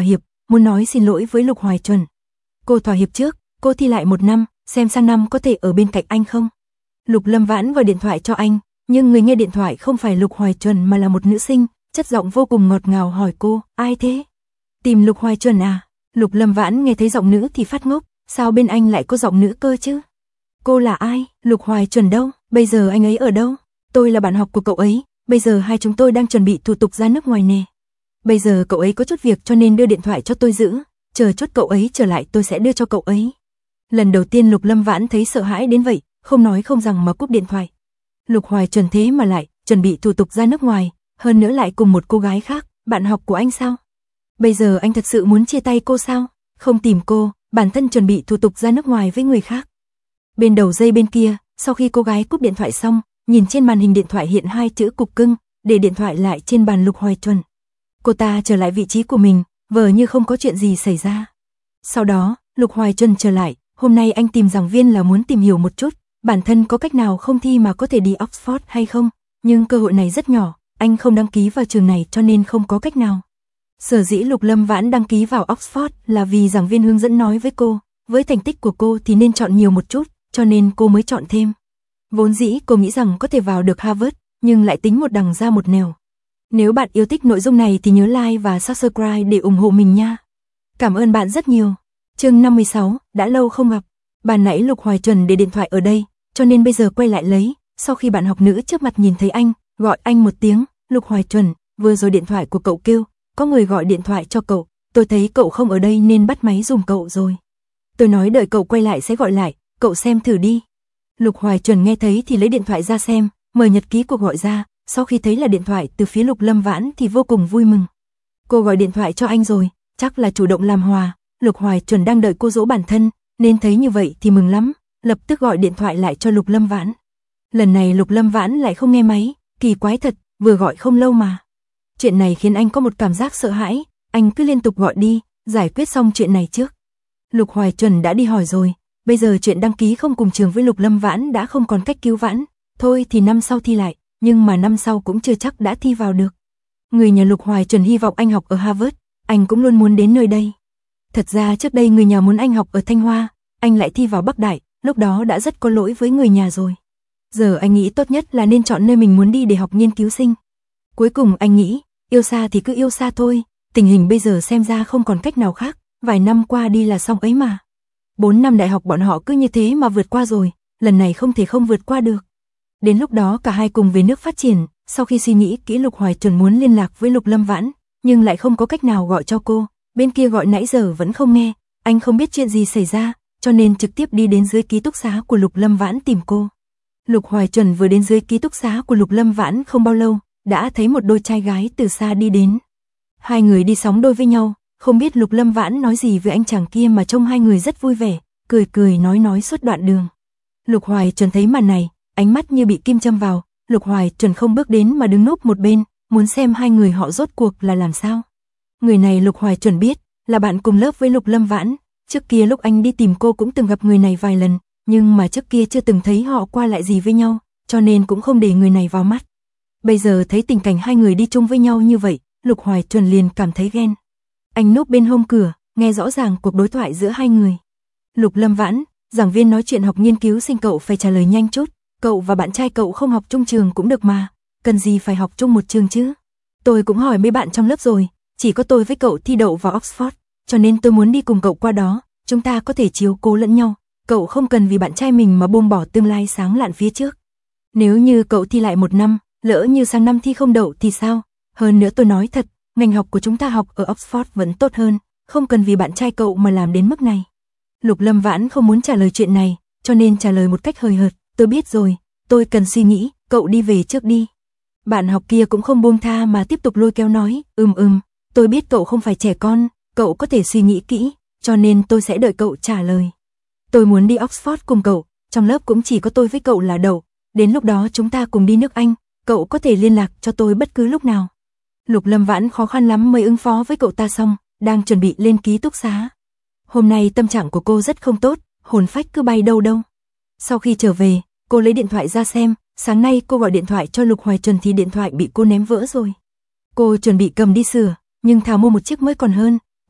muốn nói xin lỗi với Lục Hoài Chuẩn. Cô thỏa hiệp trước, cô thi lại 1 năm, xem sang năm có thể ở bên cạnh anh không. Lục Lâm Vãn gọi điện thoại cho anh, nhưng người nghe điện thoại không phải Lục Hoài Chuẩn mà là một nữ sinh, chất giọng vô cùng ngọt ngào hỏi cô, ai thế? Tìm Lục Hoài Chuẩn à? Lục Lâm Vãn nghe thấy giọng nữ thì phát ngốc, sao bên anh lại có giọng nữ cơ chứ? Cô là ai? Lục Hoài Chuẩn đâu? Bây giờ anh ấy ở đâu? Tôi là bạn học của cậu ấy, bây giờ hai chúng tôi đang chuẩn bị thủ tục ra nước ngoài nè. Bây giờ cậu ấy có chút việc cho nên đưa điện thoại cho tôi giữ, chờ chút cậu ấy trở lại tôi sẽ đưa cho cậu ấy. Lần đầu tiên Lục Lâm Vãn thấy sợ hãi đến vậy, không nói không rằng mà cúp điện thoại. Lục Hoài Chuẩn thế mà lại chuẩn bị thủ tục ra nước ngoài, hơn nữa lại cùng một cô gái khác, bạn học của anh sao? Bây giờ anh thật sự muốn chia tay cô sao? Không tìm cô, bản thân chuẩn bị thủ tục ra nước ngoài với người khác. Bên đầu dây bên kia, sau khi cô gái cúp điện thoại xong, nhìn trên màn hình điện thoại hiện 2 chữ cục cưng, để điện thoại lại trên bàn Lục Hoài Chuẩn. Cô ta trở lại vị trí của mình, vờ như không có chuyện gì xảy ra. Sau đó, Lục Hoài Chuẩn trở lại, hôm nay anh tìm giảng viên là muốn tìm hiểu một chút, bản thân có cách nào không thi mà có thể đi Oxford hay không, nhưng cơ hội này rất nhỏ, anh không đăng ký vào trường này cho nên không có cách nào. Sở dĩ Lục Lâm Vãn đăng ký vào Oxford là vì giảng viên hướng dẫn nói với cô, với thành tích của cô thì nên chọn nhiều một chút, cho nên cô mới chọn thêm. Vốn dĩ cô nghĩ rằng có thể vào được Harvard, nhưng lại tính một đằng ra một nẻo. Nếu bạn yêu thích nội dung này thì nhớ like và subscribe để ủng hộ mình nha. Cảm ơn bạn rất nhiều. Chương 56, đã lâu không gặp. Ban nãy Lục Hoài Chuẩn để điện thoại ở đây, cho nên bây giờ quay lại lấy, sau khi bạn học nữ trước mặt nhìn thấy anh, gọi anh một tiếng, Lục Hoài Chuẩn, vừa rồi điện thoại của cậu kêu, có người gọi điện thoại cho cậu, tôi thấy cậu không ở đây nên bắt máy giùm cậu rồi. Tôi nói đợi cậu quay lại sẽ gọi lại, cậu xem thử đi. Lục Hoài Chuẩn nghe thấy thì lấy điện thoại ra xem, mở nhật ký cuộc gọi ra, sau khi thấy là điện thoại từ phía Lục Lâm Vãn thì vô cùng vui mừng. Cô gọi điện thoại cho anh rồi, chắc là chủ động làm hòa, Lục Hoài Chuẩn đang đợi cô dỗ bản thân, nên thấy như vậy thì mừng lắm, lập tức gọi điện thoại lại cho Lục Lâm Vãn. Lần này Lục Lâm Vãn lại không nghe máy, kỳ quái thật, vừa gọi không lâu mà. Chuyện này khiến anh có một cảm giác sợ hãi, anh cứ liên tục gọi đi, giải quyết xong chuyện này trước. Lục Hoài Chuẩn đã đi hỏi rồi, bây giờ chuyện đăng ký không cùng trường với Lục Lâm Vãn đã không còn cách cứu vãn, thôi thì năm sau thi lại, nhưng mà năm sau cũng chưa chắc đã thi vào được. Người nhà Lục Hoài Chuẩn hy vọng anh học ở Harvard, anh cũng luôn muốn đến nơi đây. Thật ra trước đây người nhà muốn anh học ở Thanh Hoa, anh lại thi vào Bắc Đại, lúc đó đã rất có lỗi với người nhà rồi. Giờ anh nghĩ tốt nhất là nên chọn nơi mình muốn đi để học nghiên cứu sinh. Cuối cùng anh nghĩ, yêu xa thì cứ yêu xa thôi, tình hình bây giờ xem ra không còn cách nào khác, vài năm qua đi là xong ấy mà. 4 năm đại học bọn họ cứ như thế mà vượt qua rồi, lần này không thể không vượt qua được. Đến lúc đó cả hai cùng về nước phát triển, sau khi suy nghĩ kỹ Lục Hoài Chuẩn muốn liên lạc với Lục Lâm Vãn, nhưng lại không có cách nào gọi cho cô, bên kia gọi nãy giờ vẫn không nghe, anh không biết chuyện gì xảy ra, cho nên trực tiếp đi đến dưới ký túc xá của Lục Lâm Vãn tìm cô. Lục Hoài Chuẩn vừa đến dưới ký túc xá của Lục Lâm Vãn không bao lâu, đã thấy một đôi trai gái từ xa đi đến. Hai người đi sóng đôi với nhau, không biết Lục Lâm Vãn nói gì với anh chàng kia mà trông hai người rất vui vẻ, cười cười nói suốt đoạn đường. Lục Hoài Chuẩn thấy màn này, ánh mắt như bị kim châm vào, Lục Hoài Chuẩn không bước đến mà đứng núp một bên, muốn xem hai người họ rốt cuộc là làm sao. Người này Lục Hoài Chuẩn biết, là bạn cùng lớp với Lục Lâm Vãn, trước kia lúc anh đi tìm cô cũng từng gặp người này vài lần, nhưng mà trước kia chưa từng thấy họ qua lại gì với nhau, cho nên cũng không để người này vào mắt. Bây giờ thấy tình cảnh hai người đi chung với nhau như vậy, Lục Hoài Chuẩn liền cảm thấy ghen. Anh núp bên hông cửa, nghe rõ ràng cuộc đối thoại giữa hai người. Lục Lâm Vãn, giảng viên nói chuyện học nghiên cứu sinh cậu phải trả lời nhanh chút, cậu và bạn trai cậu không học chung trường cũng được mà, cần gì phải học chung một trường chứ. Tôi cũng hỏi mấy bạn trong lớp rồi, chỉ có tôi với cậu thi đậu vào Oxford, cho nên tôi muốn đi cùng cậu qua đó, chúng ta có thể chiếu cố lẫn nhau, cậu không cần vì bạn trai mình mà buông bỏ tương lai sáng lạn phía trước. Nếu như cậu thi lại 1 năm, lỡ như sang năm thi không đậu thì sao? Hơn nữa tôi nói thật, ngành học của chúng ta học ở Oxford vẫn tốt hơn, không cần vì bạn trai cậu mà làm đến mức này. Lục Lâm Vãn không muốn trả lời chuyện này, cho nên trả lời một cách hời hợt, tôi biết rồi, tôi cần suy nghĩ, cậu đi về trước đi. Bạn học kia cũng không buông tha mà tiếp tục lôi kéo nói, tôi biết cậu không phải trẻ con, cậu có thể suy nghĩ kỹ, cho nên tôi sẽ đợi cậu trả lời. Tôi muốn đi Oxford cùng cậu, trong lớp cũng chỉ có tôi với cậu là đậu, đến lúc đó chúng ta cùng đi nước Anh, cậu có thể liên lạc cho tôi bất cứ lúc nào. Lục Lâm Vãn khó khăn lắm mới ứng phó với cậu ta xong, đang chuẩn bị lên ký túc xá. Hôm nay tâm trạng của cô rất không tốt, hồn phách cứ bay đâu đâu. Sau khi trở về, cô lấy điện thoại ra xem, sáng nay cô gọi điện thoại cho Lục Hoài Chuẩn thì điện thoại bị cô ném vỡ rồi. Cô chuẩn bị cầm đi sửa, nhưng thà mua một chiếc mới còn hơn,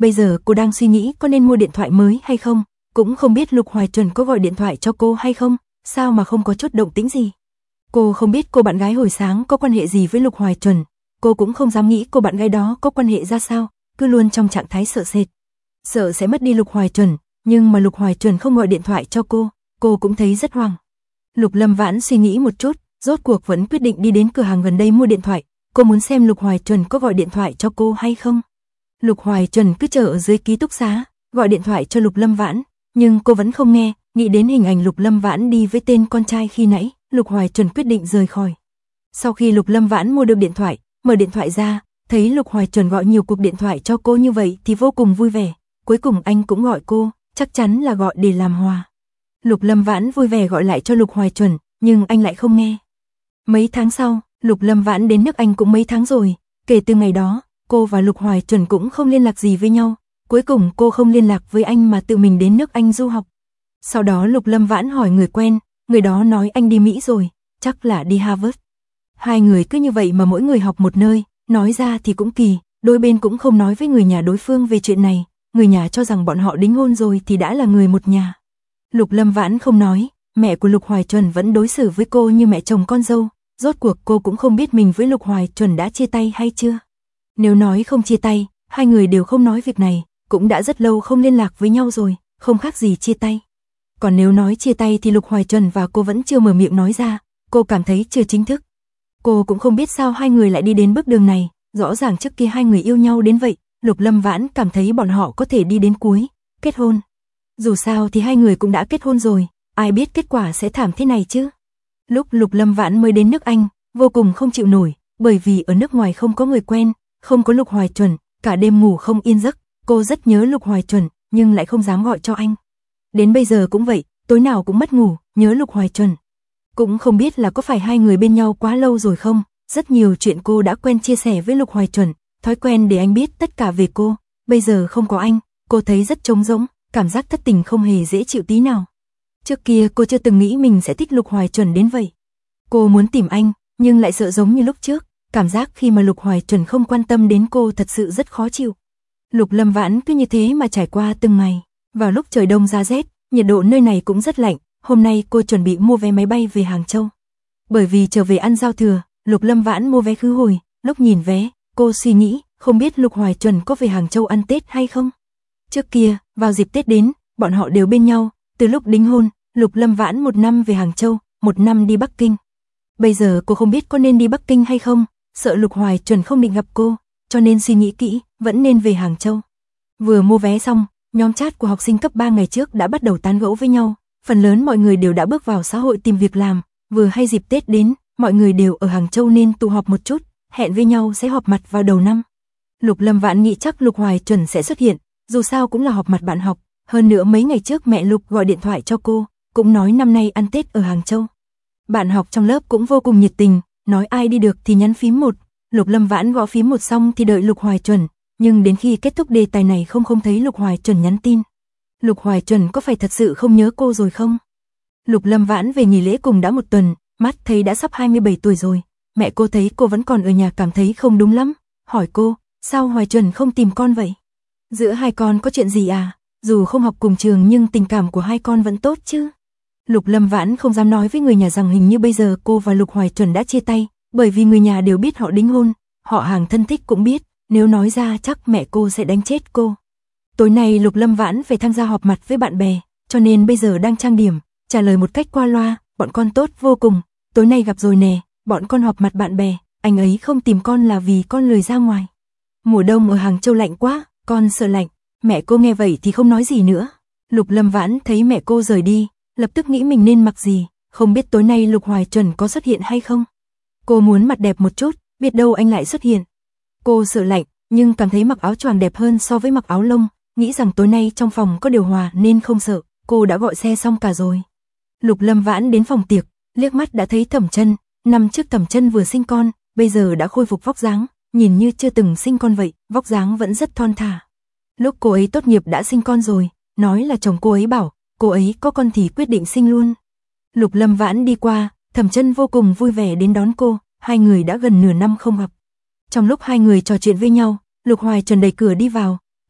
Bây giờ cô đang suy nghĩ có nên mua điện thoại mới hay không, cũng không biết Lục Hoài Chuẩn có gọi điện thoại cho cô hay không, sao mà không có chút động tĩnh gì. Cô không biết cô bạn gái hồi sáng có quan hệ gì với Lục Hoài Chuẩn, cô cũng không dám nghĩ cô bạn gái đó có quan hệ ra sao, cứ luôn trong trạng thái sợ sệt. Sợ sẽ mất đi Lục Hoài Chuẩn, nhưng mà Lục Hoài Chuẩn không gọi điện thoại cho cô cũng thấy rất hoang. Lục Lâm Vãn suy nghĩ một chút, rốt cuộc vẫn quyết định đi đến cửa hàng gần đây mua điện thoại, cô muốn xem Lục Hoài Chuẩn có gọi điện thoại cho cô hay không. Lục Hoài Chuẩn cứ chờ ở dưới ký túc xá, gọi điện thoại cho Lục Lâm Vãn, nhưng cô vẫn không nghe, nghĩ đến hình ảnh Lục Lâm Vãn đi với tên con trai khi nãy, Lục Hoài Chuẩn quyết định rời khỏi. Sau khi Lục Lâm Vãn mua được điện thoại, mở điện thoại ra, thấy Lục Hoài Chuẩn gọi nhiều cuộc điện thoại cho cô như vậy thì vô cùng vui vẻ, cuối cùng anh cũng gọi cô, chắc chắn là gọi để làm hòa. Lục Lâm Vãn vui vẻ gọi lại cho Lục Hoài Chuẩn, nhưng anh lại không nghe. Mấy tháng sau, Lục Lâm Vãn đến nước Anh cũng mấy tháng rồi, kể từ ngày đó, cô và Lục Hoài Chuẩn cũng không liên lạc gì với nhau, cuối cùng cô không liên lạc với anh mà tự mình đến nước Anh du học. Sau đó Lục Lâm Vãn hỏi người quen, người đó nói anh đi Mỹ rồi, chắc là đi Harvard. Hai người cứ như vậy mà mỗi người học một nơi, nói ra thì cũng kỳ, đôi bên cũng không nói với người nhà đối phương về chuyện này, người nhà cho rằng bọn họ đính hôn rồi thì đã là người một nhà. Lục Lâm Vãn không nói, mẹ của Lục Hoài Chuẩn vẫn đối xử với cô như mẹ chồng con dâu, rốt cuộc cô cũng không biết mình với Lục Hoài Chuẩn đã chia tay hay chưa. Nếu nói không chia tay, hai người đều không nói việc này, cũng đã rất lâu không liên lạc với nhau rồi, không khác gì chia tay. Còn nếu nói chia tay thì Lục Hoài Chuẩn và cô vẫn chưa mở miệng nói ra, cô cảm thấy chưa chính thức. Cô cũng không biết sao hai người lại đi đến bước đường này, rõ ràng trước kia hai người yêu nhau đến vậy, Lục Lâm Vãn cảm thấy bọn họ có thể đi đến cuối, kết hôn. Dù sao thì hai người cũng đã kết hôn rồi, ai biết kết quả sẽ thảm thế này chứ. Lúc Lục Lâm Vãn mới đến nước Anh, vô cùng không chịu nổi, bởi vì ở nước ngoài không có người quen, không có Lục Hoài Chuẩn, cả đêm ngủ không yên giấc, cô rất nhớ Lục Hoài Chuẩn, nhưng lại không dám gọi cho anh. Đến bây giờ cũng vậy, tối nào cũng mất ngủ, nhớ Lục Hoài Chuẩn. Cũng không biết là có phải hai người bên nhau quá lâu rồi không, rất nhiều chuyện cô đã quen chia sẻ với Lục Hoài Chuẩn, thói quen để anh biết tất cả về cô, bây giờ không có anh, cô thấy rất trống rỗng, cảm giác thất tình không hề dễ chịu tí nào. Trước kia cô chưa từng nghĩ mình sẽ thích Lục Hoài Chuẩn đến vậy. Cô muốn tìm anh, nhưng lại sợ giống như lúc trước, cảm giác khi mà Lục Hoài Chuẩn không quan tâm đến cô thật sự rất khó chịu. Lục Lâm Vãn cứ như thế mà trải qua từng ngày, vào lúc trời đông ra rét, nhiệt độ nơi này cũng rất lạnh, hôm nay cô chuẩn bị mua vé máy bay về Hàng Châu. Bởi vì trở về ăn giao thừa, Lục Lâm Vãn mua vé khứ hồi, lúc nhìn vé, cô suy nghĩ, không biết Lục Hoài Chuẩn có về Hàng Châu ăn Tết hay không. Trước kia, vào dịp Tết đến, bọn họ đều bên nhau, từ lúc đính hôn, Lục Lâm Vãn 1 năm về Hàng Châu, 1 năm đi Bắc Kinh. Bây giờ cô không biết có nên đi Bắc Kinh hay không, sợ Lục Hoài Chuẩn không định gặp cô, cho nên suy nghĩ kỹ, vẫn nên về Hàng Châu. Vừa mua vé xong, nhóm chat của học sinh cấp 3 ngày trước đã bắt đầu tán gẫu với nhau, phần lớn mọi người đều đã bước vào xã hội tìm việc làm, vừa hay dịp Tết đến, mọi người đều ở Hàng Châu nên tụ họp một chút, hẹn với nhau sẽ họp mặt vào đầu năm. Lục Lâm Vãn nghĩ chắc Lục Hoài Chuẩn sẽ xuất hiện, dù sao cũng là họp mặt bạn học, hơn nữa mấy ngày trước mẹ Lục gọi điện thoại cho cô, cũng nói năm nay ăn Tết ở Hàng Châu. Bạn học trong lớp cũng vô cùng nhiệt tình, nói ai đi được thì nhấn phím 1, Lục Lâm Vãn gõ phím 1 xong thì đợi Lục Hoài Chuẩn, nhưng đến khi kết thúc đề tài này không thấy Lục Hoài Chuẩn nhắn tin. Lục Hoài Chuẩn có phải thật sự không nhớ cô rồi không? Lục Lâm Vãn về nghỉ lễ cùng đã 1 tuần, mắt thấy đã sắp 27 tuổi rồi, mẹ cô thấy cô vẫn còn ở nhà cảm thấy không đúng lắm, hỏi cô, sao Hoài Chuẩn không tìm con vậy? Giữa hai con có chuyện gì à? Dù không học cùng trường nhưng tình cảm của hai con vẫn tốt chứ? Lục Lâm Vãn không dám nói với người nhà rằng hình như bây giờ cô và Lục Hoài Chuẩn đã chia tay, bởi vì người nhà đều biết họ đính hôn, họ hàng thân thích cũng biết, nếu nói ra chắc mẹ cô sẽ đánh chết cô. Tối nay Lục Lâm Vãn phải tham gia họp mặt với bạn bè, cho nên bây giờ đang trang điểm, trả lời một cách qua loa, bọn con tốt vô cùng, tối nay gặp rồi nè, bọn con họp mặt bạn bè, anh ấy không tìm con là vì con lười ra ngoài. Mùa đông ở Hàng Châu lạnh quá, con sợ lạnh. Mẹ cô nghe vậy thì không nói gì nữa. Lục Lâm Vãn thấy mẹ cô rời đi, lập tức nghĩ mình nên mặc gì, không biết tối nay Lục Hoài Chuẩn có xuất hiện hay không. Cô muốn mặt đẹp một chút, biết đâu anh lại xuất hiện. Cô sợ lạnh, nhưng cảm thấy mặc áo choàng đẹp hơn so với mặc áo lông, nghĩ rằng tối nay trong phòng có điều hòa nên không sợ, cô đã gọi xe xong cả rồi. Lục Lâm Vãn đến phòng tiệc, liếc mắt đã thấy Thẩm Chân, năm trước Thẩm Chân vừa sinh con, bây giờ đã khôi phục vóc dáng, nhìn như chưa từng sinh con vậy, vóc dáng vẫn rất thon thả. Lúc cô ấy tốt nghiệp đã sinh con rồi, nói là chồng cô ấy bảo, cô ấy có con thì quyết định sinh luôn. Lục Lâm Vãn đi qua, Thẩm Chân vô cùng vui vẻ đến đón cô, hai người đã gần nửa năm không gặp. Trong lúc hai người trò chuyện với nhau, Lục Hoài Chuẩn đẩy cửa đi vào,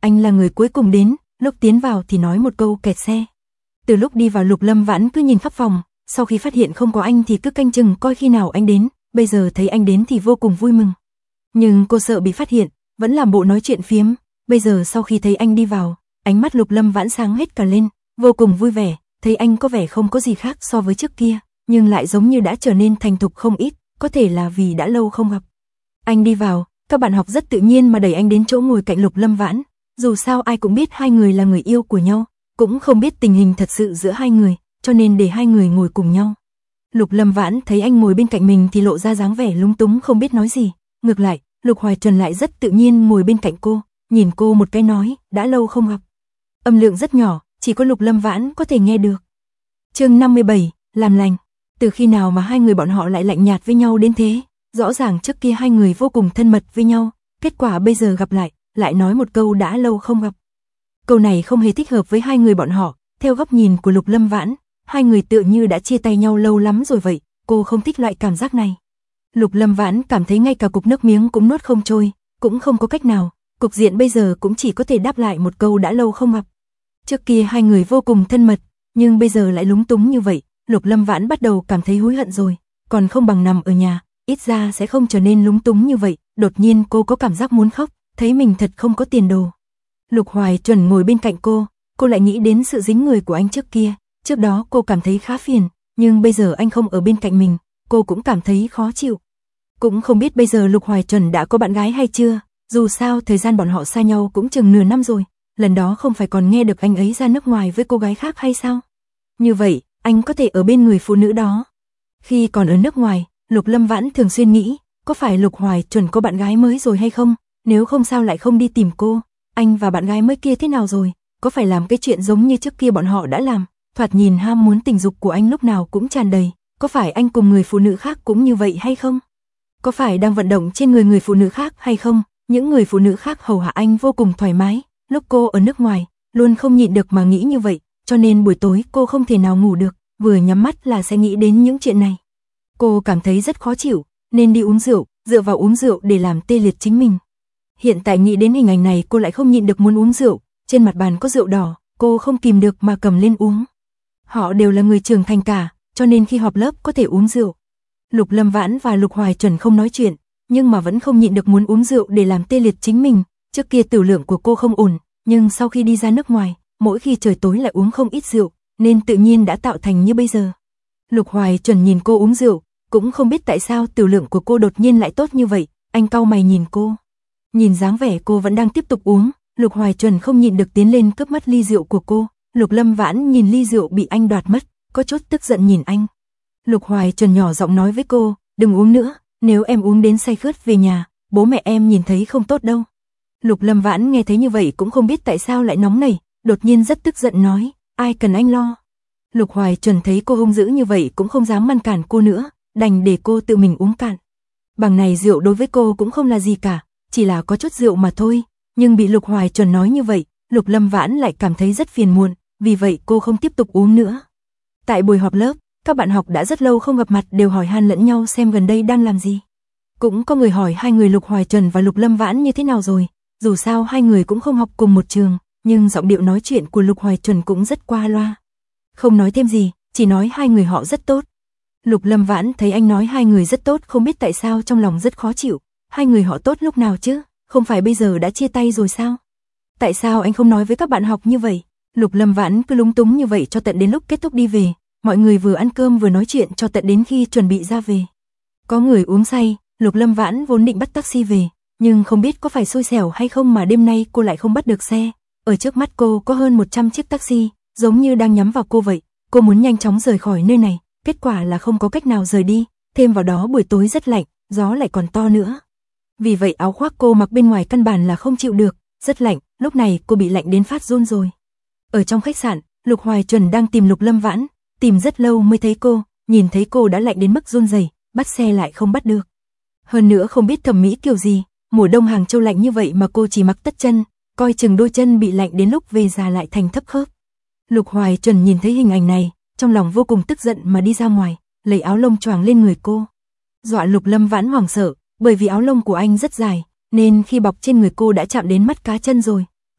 Anh là người cuối cùng đến, lúc tiến vào thì nói một câu kẹt xe. Từ lúc đi vào Lục Lâm Vãn cứ nhìn khắp phòng, sau khi phát hiện không có anh thì cứ canh chừng coi khi nào anh đến, bây giờ thấy anh đến thì vô cùng vui mừng. Nhưng cô sợ bị phát hiện, vẫn làm bộ nói chuyện phiếm, bây giờ sau khi thấy anh đi vào, ánh mắt Lục Lâm Vãn sáng hết cả lên, vô cùng vui vẻ, thấy anh có vẻ không có gì khác so với trước kia, nhưng lại giống như đã trở nên thành thục không ít, có thể là vì đã lâu không gặp. Anh đi vào, các bạn học rất tự nhiên mà đẩy anh đến chỗ ngồi cạnh Lục Lâm Vãn, dù sao ai cũng biết hai người là người yêu của nhau, cũng không biết tình hình thật sự giữa hai người, cho nên để hai người ngồi cùng nhau. Lục Lâm Vãn thấy anh ngồi bên cạnh mình thì lộ ra dáng vẻ lúng túng không biết nói gì, ngược lại, Lục Hoài Trần lại rất tự nhiên ngồi bên cạnh cô, nhìn cô một cái nói, đã lâu không gặp. Âm lượng rất nhỏ, chỉ có Lục Lâm Vãn có thể nghe được. Chương 57, làm lành. Từ khi nào mà hai người bọn họ lại lạnh nhạt với nhau đến thế? Rõ ràng trước kia hai người vô cùng thân mật với nhau, kết quả bây giờ gặp lại nói một câu đã lâu không gặp. Câu này không hề thích hợp với hai người bọn họ, theo góc nhìn của Lục Lâm Vãn, hai người tựa như đã chia tay nhau lâu lắm rồi vậy, cô không thích loại cảm giác này. Lục Lâm Vãn cảm thấy ngay cả cục nước miếng cũng nuốt không trôi, cũng không có cách nào, cục diện bây giờ cũng chỉ có thể đáp lại một câu đã lâu không gặp. Trước kia hai người vô cùng thân mật, nhưng bây giờ lại lúng túng như vậy, Lục Lâm Vãn bắt đầu cảm thấy hối hận rồi, còn không bằng nằm ở nhà, ít ra sẽ không trở nên lúng túng như vậy. Đột nhiên cô có cảm giác muốn khóc, thấy mình thật không có tiền đồ. Lục Hoài Chuẩn ngồi bên cạnh cô lại nghĩ đến sự dính người của anh trước kia, trước đó cô cảm thấy khá phiền, nhưng bây giờ anh không ở bên cạnh mình, cô cũng cảm thấy khó chịu. Cũng không biết bây giờ Lục Hoài Chuẩn đã có bạn gái hay chưa, dù sao thời gian bọn họ xa nhau cũng chừng nửa năm rồi, lần đó không phải còn nghe được anh ấy ra nước ngoài với cô gái khác hay sao? Như vậy, anh có thể ở bên người phụ nữ đó. Khi còn ở nước ngoài, Lục Lâm Vãn thường xuyên nghĩ, có phải Lục Hoài Chuẩn có bạn gái mới rồi hay không? Nếu không sao lại không đi tìm cô? Anh và bạn gái mới kia thế nào rồi? Có phải làm cái chuyện giống như trước kia bọn họ đã làm? Thoạt nhìn ham muốn tình dục của anh lúc nào cũng tràn đầy, có phải anh cùng người phụ nữ khác cũng như vậy hay không? Có phải đang vận động trên người phụ nữ khác hay không? Những người phụ nữ khác hầu hạ anh vô cùng thoải mái, lúc cô ở nước ngoài, luôn không nhịn được mà nghĩ như vậy, cho nên buổi tối cô không thể nào ngủ được, vừa nhắm mắt là sẽ nghĩ đến những chuyện này. Cô cảm thấy rất khó chịu, nên đi uống rượu, dựa vào uống rượu để làm tê liệt chính mình. Hiện tại nghĩ đến hình ảnh này cô lại không nhịn được muốn uống rượu, trên mặt bàn có rượu đỏ, cô không kìm được mà cầm lên uống. Họ đều là người trưởng thành cả, cho nên khi họp lớp có thể uống rượu. Lục Lâm Vãn và Lục Hoài Chuẩn không nói chuyện, nhưng mà vẫn không nhịn được muốn uống rượu để làm tê liệt chính mình. Trước kia tiểu lượng của cô không ổn, nhưng sau khi đi ra nước ngoài, mỗi khi trời tối lại uống không ít rượu, nên tự nhiên đã tạo thành như bây giờ. Lục Hoài Chuẩn nhìn cô uống rượu, cũng không biết tại sao tiểu lượng của cô đột nhiên lại tốt như vậy, anh cau mày nhìn cô. Nhìn dáng vẻ cô vẫn đang tiếp tục uống, Lục Hoài Chuẩn không nhịn được tiến lên cướp mất ly rượu của cô. Lục Lâm Vãn nhìn ly rượu bị anh đoạt mất, có chút tức giận nhìn anh. Lục Hoài Chuẩn nhỏ giọng nói với cô, đừng uống nữa, nếu em uống đến say khướt về nhà, bố mẹ em nhìn thấy không tốt đâu. Lục Lâm Vãn nghe thấy như vậy cũng không biết tại sao lại nóng nảy, đột nhiên rất tức giận nói, ai cần anh lo. Lục Hoài Chuẩn thấy cô hung dữ như vậy cũng không dám ngăn cản cô nữa, đành để cô tự mình uống cạn. Bằng này rượu đối với cô cũng không là gì cả, chỉ là có chút rượu mà thôi, nhưng bị Lục Hoài Chuẩn nói như vậy, Lục Lâm Vãn lại cảm thấy rất phiền muộn, vì vậy cô không tiếp tục uống nữa. Tại buổi họp lớp, các bạn học đã rất lâu không gặp mặt đều hỏi han lẫn nhau xem gần đây đang làm gì. Cũng có người hỏi hai người Lục Hoài Chuẩn và Lục Lâm Vãn như thế nào rồi, dù sao hai người cũng không học cùng một trường, nhưng giọng điệu nói chuyện của Lục Hoài Chuẩn cũng rất qua loa. Không nói thêm gì, chỉ nói hai người họ rất tốt. Lục Lâm Vãn thấy anh nói hai người rất tốt không biết tại sao trong lòng rất khó chịu, hai người họ tốt lúc nào chứ, không phải bây giờ đã chia tay rồi sao? Tại sao anh không nói với các bạn học như vậy? Lục Lâm Vãn cứ lúng túng như vậy cho tận đến lúc kết thúc đi về, mọi người vừa ăn cơm vừa nói chuyện cho tận đến khi chuẩn bị ra về. Có người uống say, Lục Lâm Vãn vốn định bắt taxi về, nhưng không biết có phải xui xẻo hay không mà đêm nay cô lại không bắt được xe. Ở trước mắt cô có hơn 100 chiếc taxi, giống như đang nhắm vào cô vậy. Cô muốn nhanh chóng rời khỏi nơi này, kết quả là không có cách nào rời đi, thêm vào đó buổi tối rất lạnh, gió lại còn to nữa. Vì vậy áo khoác cô mặc bên ngoài căn bản là không chịu được, rất lạnh, lúc này cô bị lạnh đến phát run rồi. Ở trong khách sạn, Lục Hoài Chuẩn đang tìm Lục Lâm Vãn, tìm rất lâu mới thấy cô, nhìn thấy cô đã lạnh đến mức run rẩy, bắt xe lại không bắt được. Hơn nữa không biết thẩm mỹ kiểu gì, mùa đông Hàng Châu lạnh như vậy mà cô chỉ mặc tất chân, coi chừng đôi chân bị lạnh đến lúc về già lại thành thấp khớp. Lục Hoài Chuẩn nhìn thấy hình ảnh này, trong lòng vô cùng tức giận mà đi ra ngoài, lấy áo lông choàng lên người cô. Dọa Lục Lâm Vãn hoảng sợ, bởi vì áo lông của anh rất dài, nên khi bọc trên người cô đã chạm đến mắt cá chân rồi.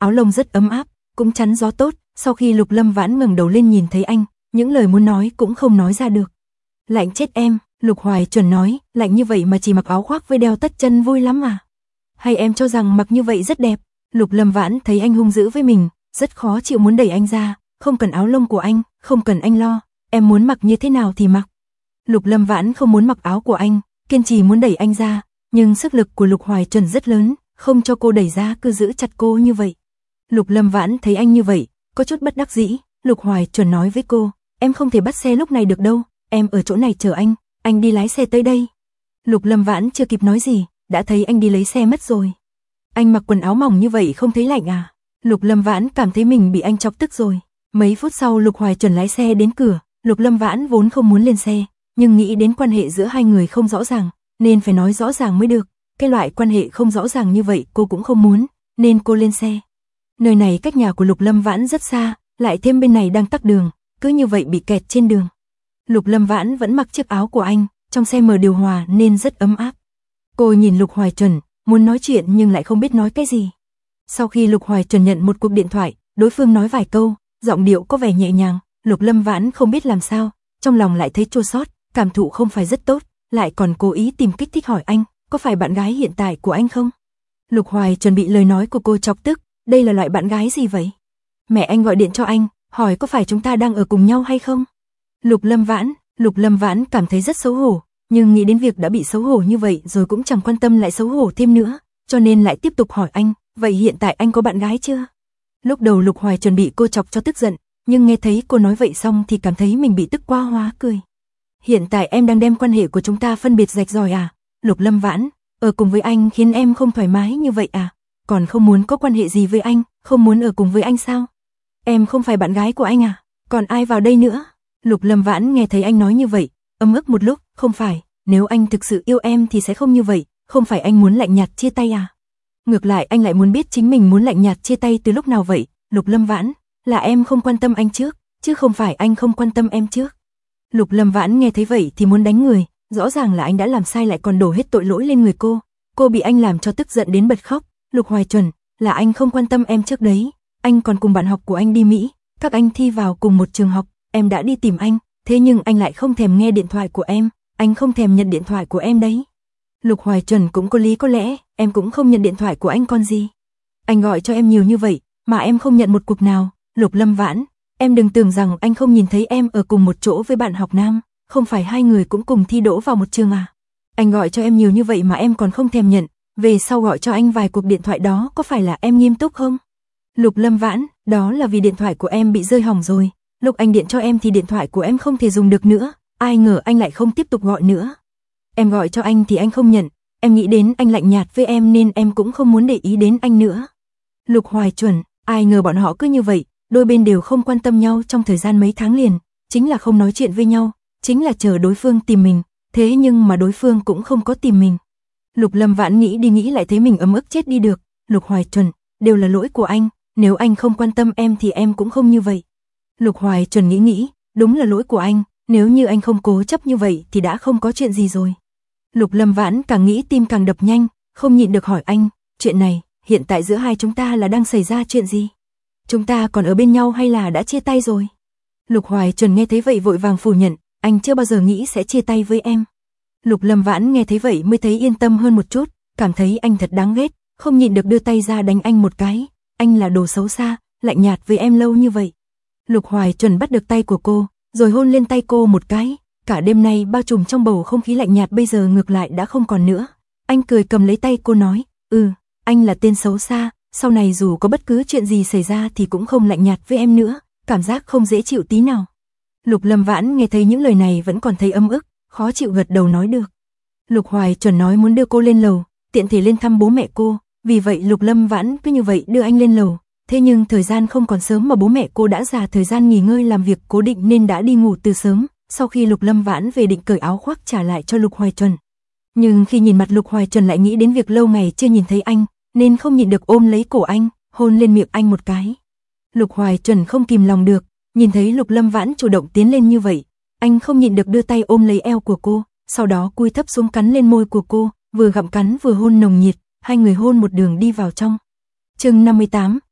áo lông rất ấm áp, cũng chắn gió tốt. Sau khi Lục Lâm Vãn ngẩng đầu lên nhìn thấy anh, những lời muốn nói cũng không nói ra được. Lạnh chết em, Lục Hoài Chuẩn nói, lạnh như vậy mà chỉ mặc áo khoác với đeo tất chân vui lắm à? Hay em cho rằng mặc như vậy rất đẹp? Lục Lâm Vãn thấy anh hung dữ với mình, rất khó chịu muốn đẩy anh ra, không cần áo lông của anh, không cần anh lo, em muốn mặc như thế nào thì mặc. Lục Lâm Vãn không muốn mặc áo của anh, kiên trì muốn đẩy anh ra, nhưng sức lực của Lục Hoài Chuẩn rất lớn, không cho cô đẩy ra cứ giữ chặt cô như vậy. Lục Lâm Vãn thấy anh như vậy, có chút bất đắc dĩ, Lục Hoài Chuẩn nói với cô, em không thể bắt xe lúc này được đâu, em ở chỗ này chờ anh đi lái xe tới đây. Lục Lâm Vãn chưa kịp nói gì, đã thấy anh đi lấy xe mất rồi. Anh mặc quần áo mỏng như vậy không thấy lạnh à? Lục Lâm Vãn cảm thấy mình bị anh chọc tức rồi. Mấy phút sau Lục Hoài Chuẩn lái xe đến cửa, Lục Lâm Vãn vốn không muốn lên xe, nhưng nghĩ đến quan hệ giữa hai người không rõ ràng, nên phải nói rõ ràng mới được. Cái loại quan hệ không rõ ràng như vậy cô cũng không muốn, nên cô lên xe. Nơi này cách nhà của Lục Lâm Vãn rất xa, lại thêm bên này đang tắc đường, cứ như vậy bị kẹt trên đường. Lục Lâm Vãn vẫn mặc chiếc áo của anh, trong xe mở điều hòa nên rất ấm áp. Cô nhìn Lục Hoài Chuẩn, muốn nói chuyện nhưng lại không biết nói cái gì. Sau khi Lục Hoài Chuẩn nhận một cuộc điện thoại, đối phương nói vài câu, giọng điệu có vẻ nhẹ nhàng, Lục Lâm Vãn không biết làm sao, trong lòng lại thấy chua xót, cảm thụ không phải rất tốt, lại còn cố ý tìm kích thích hỏi anh, có phải bạn gái hiện tại của anh không? Lục Hoài Chuẩn bị lời nói của cô chọc tức, đây là loại bạn gái gì vậy? Mẹ anh gọi điện cho anh, hỏi có phải chúng ta đang ở cùng nhau hay không? Lục Lâm Vãn cảm thấy rất xấu hổ, nhưng nghĩ đến việc đã bị xấu hổ như vậy rồi cũng chẳng quan tâm lại xấu hổ thêm nữa, cho nên lại tiếp tục hỏi anh, vậy hiện tại anh có bạn gái chưa? Lúc đầu Lục Hoài chuẩn bị cô chọc cho tức giận, nhưng nghe thấy cô nói vậy xong thì cảm thấy mình bị tức quá hóa cười. Hiện tại em đang đem quan hệ của chúng ta phân biệt rạch ròi à? Lục Lâm Vãn, ở cùng với anh khiến em không thoải mái như vậy à? Còn không muốn có quan hệ gì với anh, không muốn ở cùng với anh sao? Em không phải bạn gái của anh à? Còn ai vào đây nữa? Lục Lâm Vãn nghe thấy anh nói như vậy, ấm ức một lúc, không phải, nếu anh thực sự yêu em thì sẽ không như vậy, không phải anh muốn lạnh nhạt chia tay à? Ngược lại anh lại muốn biết chính mình muốn lạnh nhạt chia tay từ lúc nào vậy? Lục Lâm Vãn, là em không quan tâm anh trước, chứ không phải anh không quan tâm em trước. Lục Lâm Vãn nghe thấy vậy thì muốn đánh người, rõ ràng là anh đã làm sai lại còn đổ hết tội lỗi lên người cô bị anh làm cho tức giận đến bật khóc. Lục Hoài Chuẩn, là anh không quan tâm em trước đấy, anh còn cùng bạn học của anh đi Mỹ, các anh thi vào cùng một trường học, em đã đi tìm anh, thế nhưng anh lại không thèm nghe điện thoại của em, anh không thèm nhận điện thoại của em đấy. Lục Hoài Chuẩn cũng có lý có lẽ, em cũng không nhận điện thoại của anh còn gì. Anh gọi cho em nhiều như vậy, mà em không nhận một cuộc nào. Lục Lâm Vãn, em đừng tưởng rằng anh không nhìn thấy em ở cùng một chỗ với bạn học nam, không phải hai người cũng cùng thi đỗ vào một trường à? Anh gọi cho em nhiều như vậy mà em còn không thèm nhận, về sau gọi cho anh vài cuộc điện thoại đó có phải là em nghiêm túc không? Lục Lâm Vãn, đó là vì điện thoại của em bị rơi hỏng rồi, lúc anh điện cho em thì điện thoại của em không thể dùng được nữa, ai ngờ anh lại không tiếp tục gọi nữa. Em gọi cho anh thì anh không nhận, em nghĩ đến anh lạnh nhạt với em nên em cũng không muốn để ý đến anh nữa. Lục Hoài Chuẩn, ai ngờ bọn họ cứ như vậy, đôi bên đều không quan tâm nhau trong thời gian mấy tháng liền, chính là không nói chuyện với nhau, chính là chờ đối phương tìm mình, thế nhưng mà đối phương cũng không có tìm mình. Lục Lâm Vãn nghĩ đi nghĩ lại thấy mình ấm ức chết đi được. Lục Hoài Chuẩn, đều là lỗi của anh, nếu anh không quan tâm em thì em cũng không như vậy. Lục Hoài Chuẩn nghĩ, đúng là lỗi của anh, nếu như anh không cố chấp như vậy thì đã không có chuyện gì rồi. Lục Lâm Vãn càng nghĩ tim càng đập nhanh, không nhịn được hỏi anh, chuyện này, hiện tại giữa hai chúng ta là đang xảy ra chuyện gì? Chúng ta còn ở bên nhau hay là đã chia tay rồi? Lục Hoài Chuẩn nghe thấy vậy vội vàng phủ nhận, anh chưa bao giờ nghĩ sẽ chia tay với em. Lục Lâm Vãn nghe thấy vậy mới thấy yên tâm hơn một chút, cảm thấy anh thật đáng ghét, không nhịn được đưa tay ra đánh anh một cái, anh là đồ xấu xa, lạnh nhạt với em lâu như vậy. Lục Hoài Chuẩn bắt được tay của cô, rồi hôn lên tay cô một cái, cả đêm nay bao trùm trong bầu không khí lạnh nhạt bây giờ ngược lại đã không còn nữa. Anh cười cầm lấy tay cô nói, anh là tên xấu xa, sau này dù có bất cứ chuyện gì xảy ra thì cũng không lạnh nhạt với em nữa, cảm giác không dễ chịu tí nào. Lục Lâm Vãn nghe thấy những lời này vẫn còn thấy ấm ức, khó chịu gật đầu nói được. Lục Hoài Chuẩn nói muốn đưa cô lên lầu, tiện thể lên thăm bố mẹ cô, vì vậy Lục Lâm Vãn cứ như vậy đưa anh lên lầu. Thế nhưng thời gian không còn sớm mà bố mẹ cô đã già thời gian nghỉ ngơi làm việc cố định nên đã đi ngủ từ sớm. Sau khi Lục Lâm Vãn về định cởi áo khoác trả lại cho Lục Hoài Chuẩn. Nhưng khi nhìn mặt Lục Hoài Chuẩn lại nghĩ đến việc lâu ngày chưa nhìn thấy anh, nên không nhịn được ôm lấy cổ anh, hôn lên miệng anh một cái. Lục Hoài Chuẩn không kìm lòng được, nhìn thấy Lục Lâm Vãn chủ động tiến lên như vậy, anh không nhịn được đưa tay ôm lấy eo của cô, sau đó cúi thấp xuống cắn lên môi của cô, vừa gặm cắn vừa hôn nồng nhiệt, hai người hôn một đường đi vào trong. Chương 58,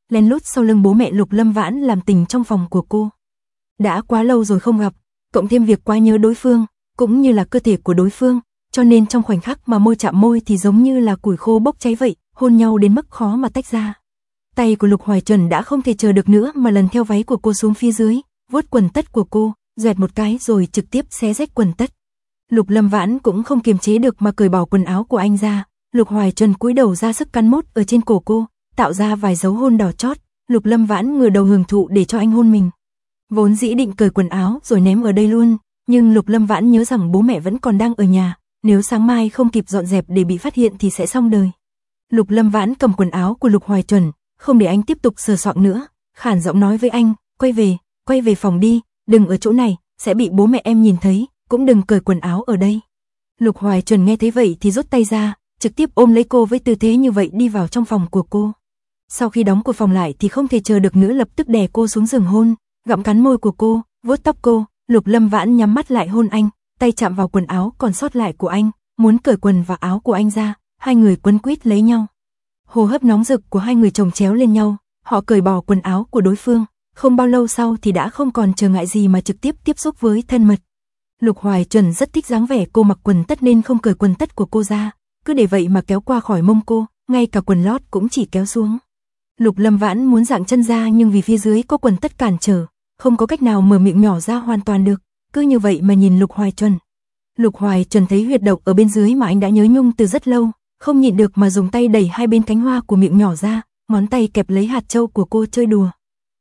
lén lút sau lưng bố mẹ Lục Lâm Vãn làm tình trong phòng của cô. Đã quá lâu rồi không gặp, cộng thêm việc quá nhớ đối phương, cũng như là cơ thể của đối phương, cho nên trong khoảnh khắc mà môi chạm môi thì giống như là củi khô bốc cháy vậy, hôn nhau đến mức khó mà tách ra. Tay của Lục Hoài Chuẩn đã không thể chờ được nữa mà lần theo váy của cô xuống phía dưới, vuốt quần tất của cô, doẹt một cái rồi trực tiếp xé rách quần tất. Lục Lâm Vãn cũng không kiềm chế được mà cởi bỏ quần áo của anh ra, Lục Hoài Chuẩn cúi đầu ra sức cắn mốt ở trên cổ cô, tạo ra vài dấu hôn đỏ chót, Lục Lâm Vãn ngửa đầu hưởng thụ để cho anh hôn mình. Vốn dĩ định cởi quần áo rồi ném ở đây luôn, nhưng Lục Lâm Vãn nhớ rằng bố mẹ vẫn còn đang ở nhà, nếu sáng mai không kịp dọn dẹp để bị phát hiện thì sẽ xong đời. Lục Lâm Vãn cầm quần áo của Lục Hoài Chuẩn, không để anh tiếp tục sờ soạng nữa, khản giọng nói với anh, quay về phòng đi, đừng ở chỗ này, sẽ bị bố mẹ em nhìn thấy, cũng đừng cởi quần áo ở đây. Lục Hoài Chuẩn nghe thấy vậy thì rút tay ra, trực tiếp ôm lấy cô với tư thế như vậy đi vào trong phòng của cô. Sau khi đóng cửa phòng lại thì không thể chờ được nữa lập tức đè cô xuống giường hôn, gặm cắn môi của cô, vuốt tóc cô, Lục Lâm Vãn nhắm mắt lại hôn anh, tay chạm vào quần áo còn sót lại của anh, muốn cởi quần và áo của anh ra, hai người quấn quýt lấy nhau. Hô hấp nóng rực của hai người chồng chéo lên nhau, họ cởi bỏ quần áo của đối phương, không bao lâu sau thì đã không còn trở ngại gì mà trực tiếp tiếp xúc với thân mật. Lục Hoài Chuẩn rất thích dáng vẻ cô mặc quần tất nên không cởi quần tất của cô ra, cứ để vậy mà kéo qua khỏi mông cô, ngay cả quần lót cũng chỉ kéo xuống. Lục Lâm Vãn muốn dạng chân ra nhưng vì phía dưới có quần tất cản trở, không có cách nào mở miệng nhỏ ra hoàn toàn được, cứ như vậy mà nhìn Lục Hoài Chuẩn. Lục Hoài Chuẩn thấy huyệt độc ở bên dưới mà anh đã nhớ nhung từ rất lâu, không nhịn được mà dùng tay đẩy hai bên cánh hoa của miệng nhỏ ra, ngón tay kẹp lấy hạt châu của cô chơi đùa.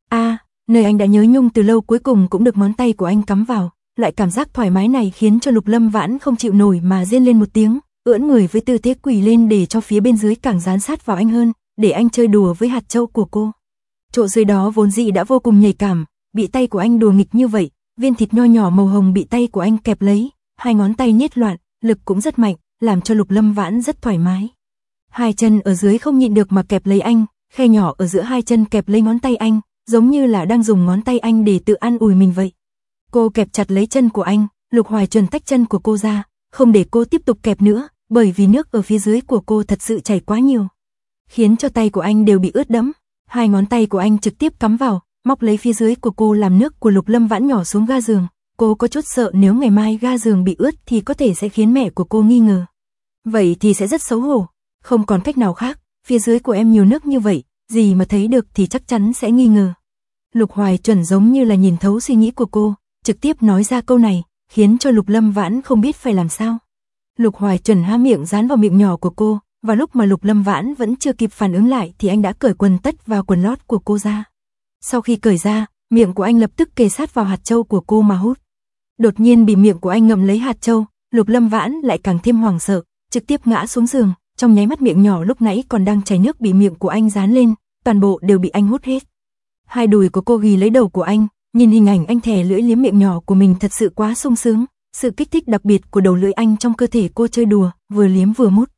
Nơi anh đã nhớ nhung từ lâu cuối cùng cũng được ngón tay của anh cắm vào, loại cảm giác thoải mái này khiến cho Lục Lâm Vãn không chịu nổi mà rên lên một tiếng, ưỡn người với tư thế quỳ lên để cho phía bên dưới càng dán sát vào anh hơn, để anh chơi đùa với hạt châu của cô. Chỗ dưới đó vốn dĩ đã vô cùng nhạy cảm, bị tay của anh đùa nghịch như vậy, viên thịt nho nhỏ màu hồng bị tay của anh kẹp lấy, hai ngón tay nhét loạn, lực cũng rất mạnh, làm cho Lục Lâm Vãn rất thoải mái. Hai chân ở dưới không nhịn được mà kẹp lấy anh, khe nhỏ ở giữa hai chân kẹp lấy ngón tay anh, giống như là đang dùng ngón tay anh để tự an ủi mình vậy. Cô kẹp chặt lấy chân của anh, Lục Hoài Chuẩn tách chân của cô ra, không để cô tiếp tục kẹp nữa, bởi vì nước ở phía dưới của cô thật sự chảy quá nhiều, khiến cho tay của anh đều bị ướt đẫm. Hai ngón tay của anh trực tiếp cắm vào, móc lấy phía dưới của cô làm nước của Lục Lâm Vãn nhỏ xuống ga giường. Cô có chút sợ nếu ngày mai ga giường bị ướt thì có thể sẽ khiến mẹ của cô nghi ngờ. Vậy thì sẽ rất xấu hổ, không còn cách nào khác, phía dưới của em nhiều nước như vậy, gì mà thấy được thì chắc chắn sẽ nghi ngờ. Lục Hoài Chuẩn giống như là nhìn thấu suy nghĩ của cô, trực tiếp nói ra câu này, khiến cho Lục Lâm Vãn không biết phải làm sao. Lục Hoài Chuẩn há miệng dán vào miệng nhỏ của cô, và lúc mà Lục Lâm Vãn vẫn chưa kịp phản ứng lại thì anh đã cởi quần tất và quần lót của cô ra. Sau khi cởi ra, miệng của anh lập tức kề sát vào hạt châu của cô mà hút. Đột nhiên bị miệng của anh ngậm lấy hạt châu, Lục Lâm Vãn lại càng thêm hoảng sợ, trực tiếp ngã xuống giường, trong nháy mắt miệng nhỏ lúc nãy còn đang chảy nước bị miệng của anh dán lên, toàn bộ đều bị anh hút hết. Hai đùi của cô ghì lấy đầu của anh, nhìn hình ảnh anh thè lưỡi liếm miệng nhỏ của mình thật sự quá sung sướng, sự kích thích đặc biệt của đầu lưỡi anh trong cơ thể cô chơi đùa, vừa liếm vừa mút.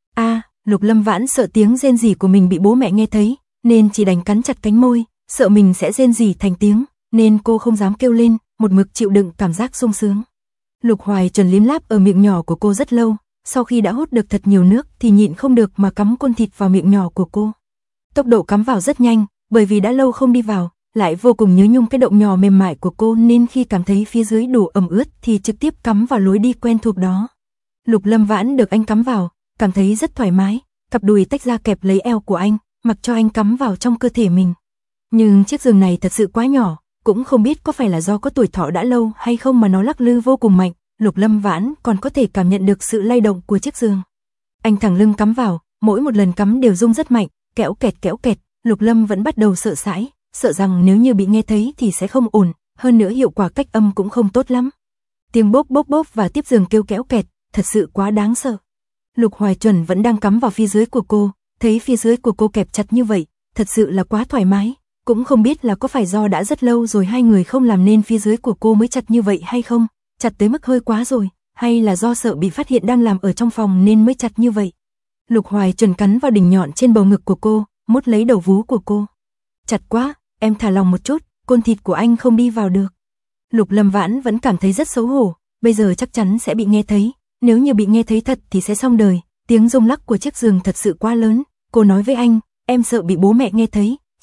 Lục Lâm Vãn sợ tiếng rên rỉ của mình bị bố mẹ nghe thấy, nên chỉ đành cắn chặt cánh môi, sợ mình sẽ rên rỉ thành tiếng, nên cô không dám kêu lên, một mực chịu đựng cảm giác sung sướng. Lục Hoài Chuẩn liếm láp ở miệng nhỏ của cô rất lâu, sau khi đã hút được thật nhiều nước thì nhịn không được mà cắm côn thịt vào miệng nhỏ của cô. Tốc độ cắm vào rất nhanh, bởi vì đã lâu không đi vào, lại vô cùng nhớ nhung cái động nhỏ mềm mại của cô nên khi cảm thấy phía dưới đủ ẩm ướt thì trực tiếp cắm vào lối đi quen thuộc đó. Lục Lâm Vãn được anh cắm vào, cảm thấy rất thoải mái, cặp đùi tách ra kẹp lấy eo của anh, mặc cho anh cắm vào trong cơ thể mình. Nhưng chiếc giường này thật sự quá nhỏ, cũng không biết có phải là do có tuổi thọ đã lâu hay không mà nó lắc lư vô cùng mạnh, Lục Lâm Vãn còn có thể cảm nhận được sự lay động của chiếc giường. Anh thẳng lưng cắm vào, mỗi một lần cắm đều rung rất mạnh, kéo kẹt, Lục Lâm vẫn bắt đầu sợ hãi, sợ rằng nếu như bị nghe thấy thì sẽ không ổn, hơn nữa hiệu quả cách âm cũng không tốt lắm. Tiếng bốp và tiếp giường kêu kéo kẹt, thật sự quá đáng sợ. Lục Hoài Chuẩn vẫn đang cắm vào phía dưới của cô, thấy phía dưới của cô kẹp chặt như vậy, thật sự là quá thoải mái, cũng không biết là có phải do đã rất lâu rồi hai người không làm nên phía dưới của cô mới chặt như vậy hay không, chặt tới mức hơi quá rồi, hay là do sợ bị phát hiện đang làm ở trong phòng nên mới chặt như vậy. Lục Hoài Chuẩn cắn vào đỉnh nhọn trên bầu ngực của cô, mút lấy đầu vú của cô. Chặt quá, em thả lòng một chút, côn thịt của anh không đi vào được. Lục Lâm Vãn vẫn cảm thấy rất xấu hổ, bây giờ chắc chắn sẽ bị nghe thấy, nếu như bị nghe thấy thật thì sẽ xong đời, tiếng rung lắc của chiếc giường thật sự quá lớn, cô nói với anh, em sợ bị bố mẹ nghe thấy,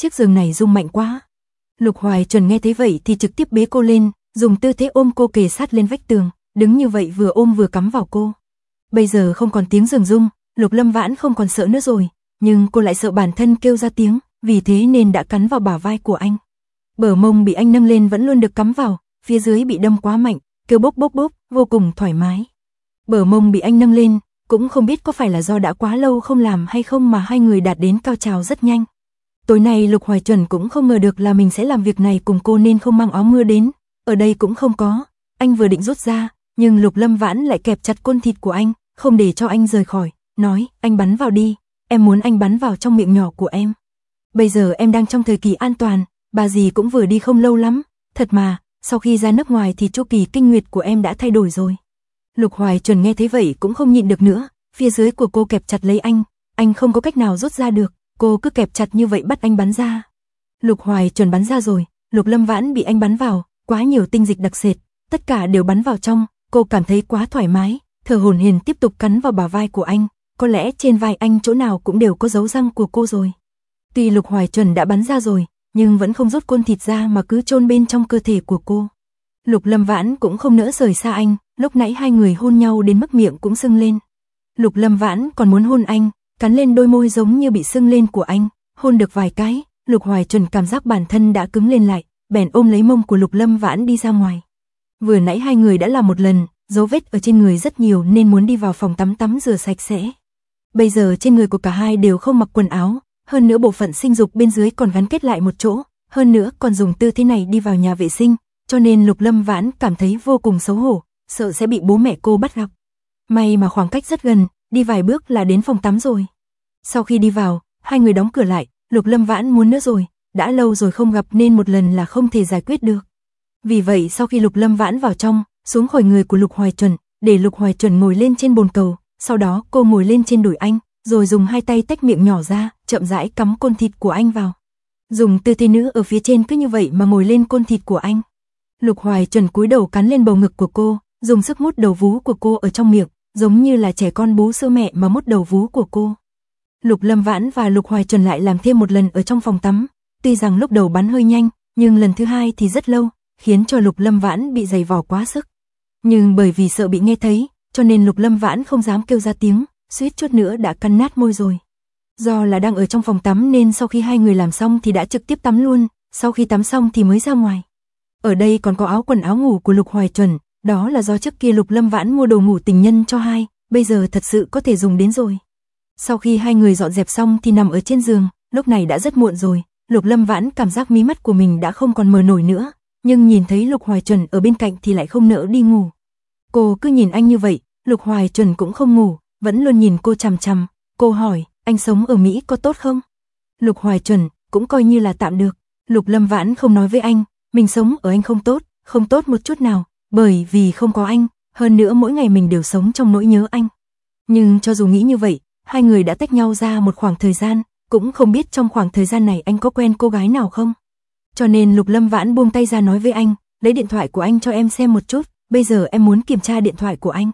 chiếc giường này rung mạnh quá. Lục Hoài Chuẩn nghe thấy vậy thì trực tiếp bế cô lên, dùng tư thế ôm cô kề sát lên vách tường, đứng như vậy vừa ôm vừa cắm vào cô. Bây giờ không còn tiếng giường rung, Lục Lâm Vãn không còn sợ nữa rồi, nhưng cô lại sợ bản thân kêu ra tiếng, vì thế nên đã cắn vào bả vai của anh. Bờ mông bị anh nâng lên vẫn luôn được cắm vào, phía dưới bị đâm quá mạnh, kêu bốp bốp bốp, vô cùng thoải mái. Bờ mông bị anh nâng lên, cũng không biết có phải là do đã quá lâu không làm hay không mà hai người đạt đến cao trào rất nhanh. Tối nay Lục Hoài Chuẩn cũng không ngờ được là mình sẽ làm việc này cùng cô nên không mang áo mưa đến, ở đây cũng không có. Anh vừa định rút ra, nhưng Lục Lâm Vãn lại kẹp chặt côn thịt của anh, không để cho anh rời khỏi, nói, anh bắn vào đi, em muốn anh bắn vào trong miệng nhỏ của em. Bây giờ em đang trong thời kỳ an toàn, bà dì cũng vừa đi không lâu lắm, thật mà, sau khi ra nước ngoài thì chu kỳ kinh nguyệt của em đã thay đổi rồi. Lục Hoài Chuẩn nghe thấy vậy cũng không nhịn được nữa, phía dưới của cô kẹp chặt lấy anh không có cách nào rút ra được, cô cứ kẹp chặt như vậy bắt anh bắn ra. Lục Hoài Chuẩn bắn ra rồi, Lục Lâm Vãn bị anh bắn vào, quá nhiều tinh dịch đặc sệt, tất cả đều bắn vào trong, cô cảm thấy quá thoải mái, thở hổn hển tiếp tục cắn vào bả vai của anh, có lẽ trên vai anh chỗ nào cũng đều có dấu răng của cô rồi. Tuy Lục Hoài Chuẩn đã bắn ra rồi, nhưng vẫn không rút côn thịt ra mà cứ chôn bên trong cơ thể của cô. Lục Lâm Vãn cũng không nỡ rời xa anh, lúc nãy hai người hôn nhau đến mức miệng cũng sưng lên. Lục Lâm Vãn còn muốn hôn anh, cắn lên đôi môi giống như bị sưng lên của anh, hôn được vài cái, Lục Hoài Chuẩn cảm giác bản thân đã cứng lên lại, bèn ôm lấy mông của Lục Lâm Vãn đi ra ngoài. Vừa nãy hai người đã làm một lần, dấu vết ở trên người rất nhiều nên muốn đi vào phòng tắm rửa sạch sẽ. Bây giờ trên người của cả hai đều không mặc quần áo, hơn nữa bộ phận sinh dục bên dưới còn gắn kết lại một chỗ, hơn nữa còn dùng tư thế này đi vào nhà vệ sinh, cho nên Lục Lâm Vãn cảm thấy vô cùng xấu hổ, sợ sẽ bị bố mẹ cô bắt gặp. May mà khoảng cách rất gần, đi vài bước là đến phòng tắm rồi. Sau khi đi vào, hai người đóng cửa lại, Lục Lâm Vãn muốn nữa rồi, đã lâu rồi không gặp nên một lần là không thể giải quyết được. Vì vậy sau khi Lục Lâm Vãn vào trong, xuống khỏi người của Lục Hoài Chuẩn, để Lục Hoài Chuẩn ngồi lên trên bồn cầu, sau đó cô ngồi lên trên đùi anh, rồi dùng hai tay tách miệng nhỏ ra, chậm rãi cắm côn thịt của anh vào. Dùng tư thế nữ ở phía trên cứ như vậy mà ngồi lên côn thịt của anh. Lục Hoài Chuẩn cúi đầu cắn lên bầu ngực của cô, dùng sức mút đầu vú của cô ở trong miệng, giống như là trẻ con bú sữa mẹ mà mút đầu vú của cô. Lục Lâm Vãn và Lục Hoài Chuẩn lại làm thêm một lần ở trong phòng tắm, tuy rằng lúc đầu bắn hơi nhanh, nhưng lần thứ hai thì rất lâu, khiến cho Lục Lâm Vãn bị giày vò quá sức. Nhưng bởi vì sợ bị nghe thấy, cho nên Lục Lâm Vãn không dám kêu ra tiếng, suýt chút nữa đã cắn nát môi rồi. Do là đang ở trong phòng tắm nên sau khi hai người làm xong thì đã trực tiếp tắm luôn, sau khi tắm xong thì mới ra ngoài. Ở đây còn có áo quần áo ngủ của Lục Hoài Chuẩn, đó là do trước kia Lục Lâm Vãn mua đồ ngủ tình nhân cho hai, bây giờ thật sự có thể dùng đến rồi. Sau khi hai người dọn dẹp xong thì nằm ở trên giường, lúc này đã rất muộn rồi, Lục Lâm Vãn cảm giác mí mắt của mình đã không còn mờ nổi nữa, nhưng nhìn thấy Lục Hoài Chuẩn ở bên cạnh thì lại không nỡ đi ngủ. Cô cứ nhìn anh như vậy, Lục Hoài Chuẩn cũng không ngủ, vẫn luôn nhìn cô chằm chằm. Cô hỏi, anh sống ở Mỹ có tốt không? Lục Hoài Chuẩn, cũng coi như là tạm được. Lục Lâm Vãn không nói với anh, mình sống ở Anh không tốt một chút nào, bởi vì không có anh, hơn nữa mỗi ngày mình đều sống trong nỗi nhớ anh. Nhưng cho dù nghĩ như vậy, hai người đã tách nhau ra một khoảng thời gian, cũng không biết trong khoảng thời gian này anh có quen cô gái nào không. Cho nên Lục Lâm Vãn buông tay ra nói với anh, lấy điện thoại của anh cho em xem một chút, bây giờ em muốn kiểm tra điện thoại của anh.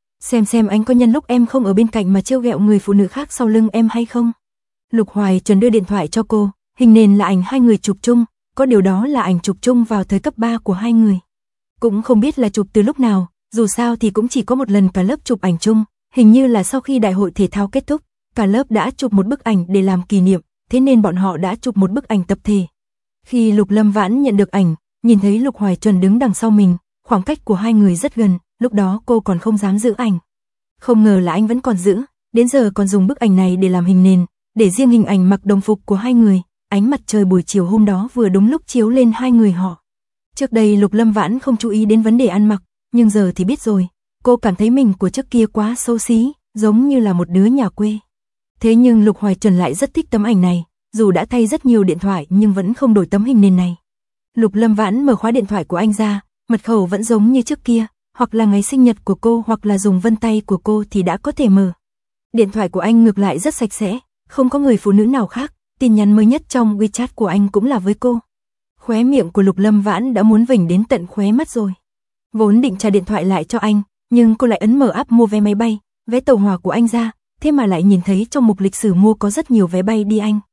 Xem anh có nhân lúc em không ở bên cạnh mà trêu ghẹo người phụ nữ khác sau lưng em hay không. Lục Hoài Chuẩn đưa điện thoại cho cô, hình nền là ảnh hai người chụp chung, có điều đó là ảnh chụp chung vào thời cấp 3 của hai người. Cũng không biết là chụp từ lúc nào, dù sao thì cũng chỉ có một lần cả lớp chụp ảnh chung, hình như là sau khi đại hội thể thao kết thúc, cả lớp đã chụp một bức ảnh để làm kỷ niệm, thế nên bọn họ đã chụp một bức ảnh tập thể. Khi Lục Lâm Vãn nhận được ảnh, nhìn thấy Lục Hoài Chuẩn đứng đằng sau mình, khoảng cách của hai người rất gần, lúc đó cô còn không dám giữ ảnh. Không ngờ là anh vẫn còn giữ, đến giờ còn dùng bức ảnh này để làm hình nền, để riêng hình ảnh mặc đồng phục của hai người, ánh mặt trời buổi chiều hôm đó vừa đúng lúc chiếu lên hai người họ. Trước đây Lục Lâm Vãn không chú ý đến vấn đề ăn mặc, nhưng giờ thì biết rồi, cô cảm thấy mình của trước kia quá xấu xí, giống như là một đứa nhà quê. Thế nhưng Lục Hoài Chuẩn lại rất thích tấm ảnh này, dù đã thay rất nhiều điện thoại nhưng vẫn không đổi tấm hình nền này. Lục Lâm Vãn mở khóa điện thoại của anh ra, mật khẩu vẫn giống như trước kia, hoặc là ngày sinh nhật của cô hoặc là dùng vân tay của cô thì đã có thể mở. Điện thoại của anh ngược lại rất sạch sẽ, không có người phụ nữ nào khác, tin nhắn mới nhất trong WeChat của anh cũng là với cô. Khóe miệng của Lục Lâm Vãn đã muốn vểnh đến tận khóe mắt rồi. Vốn định trả điện thoại lại cho anh, nhưng cô lại ấn mở app mua vé máy bay, vé tàu hỏa của anh ra, thế mà lại nhìn thấy trong mục lịch sử mua có rất nhiều vé bay đi Anh.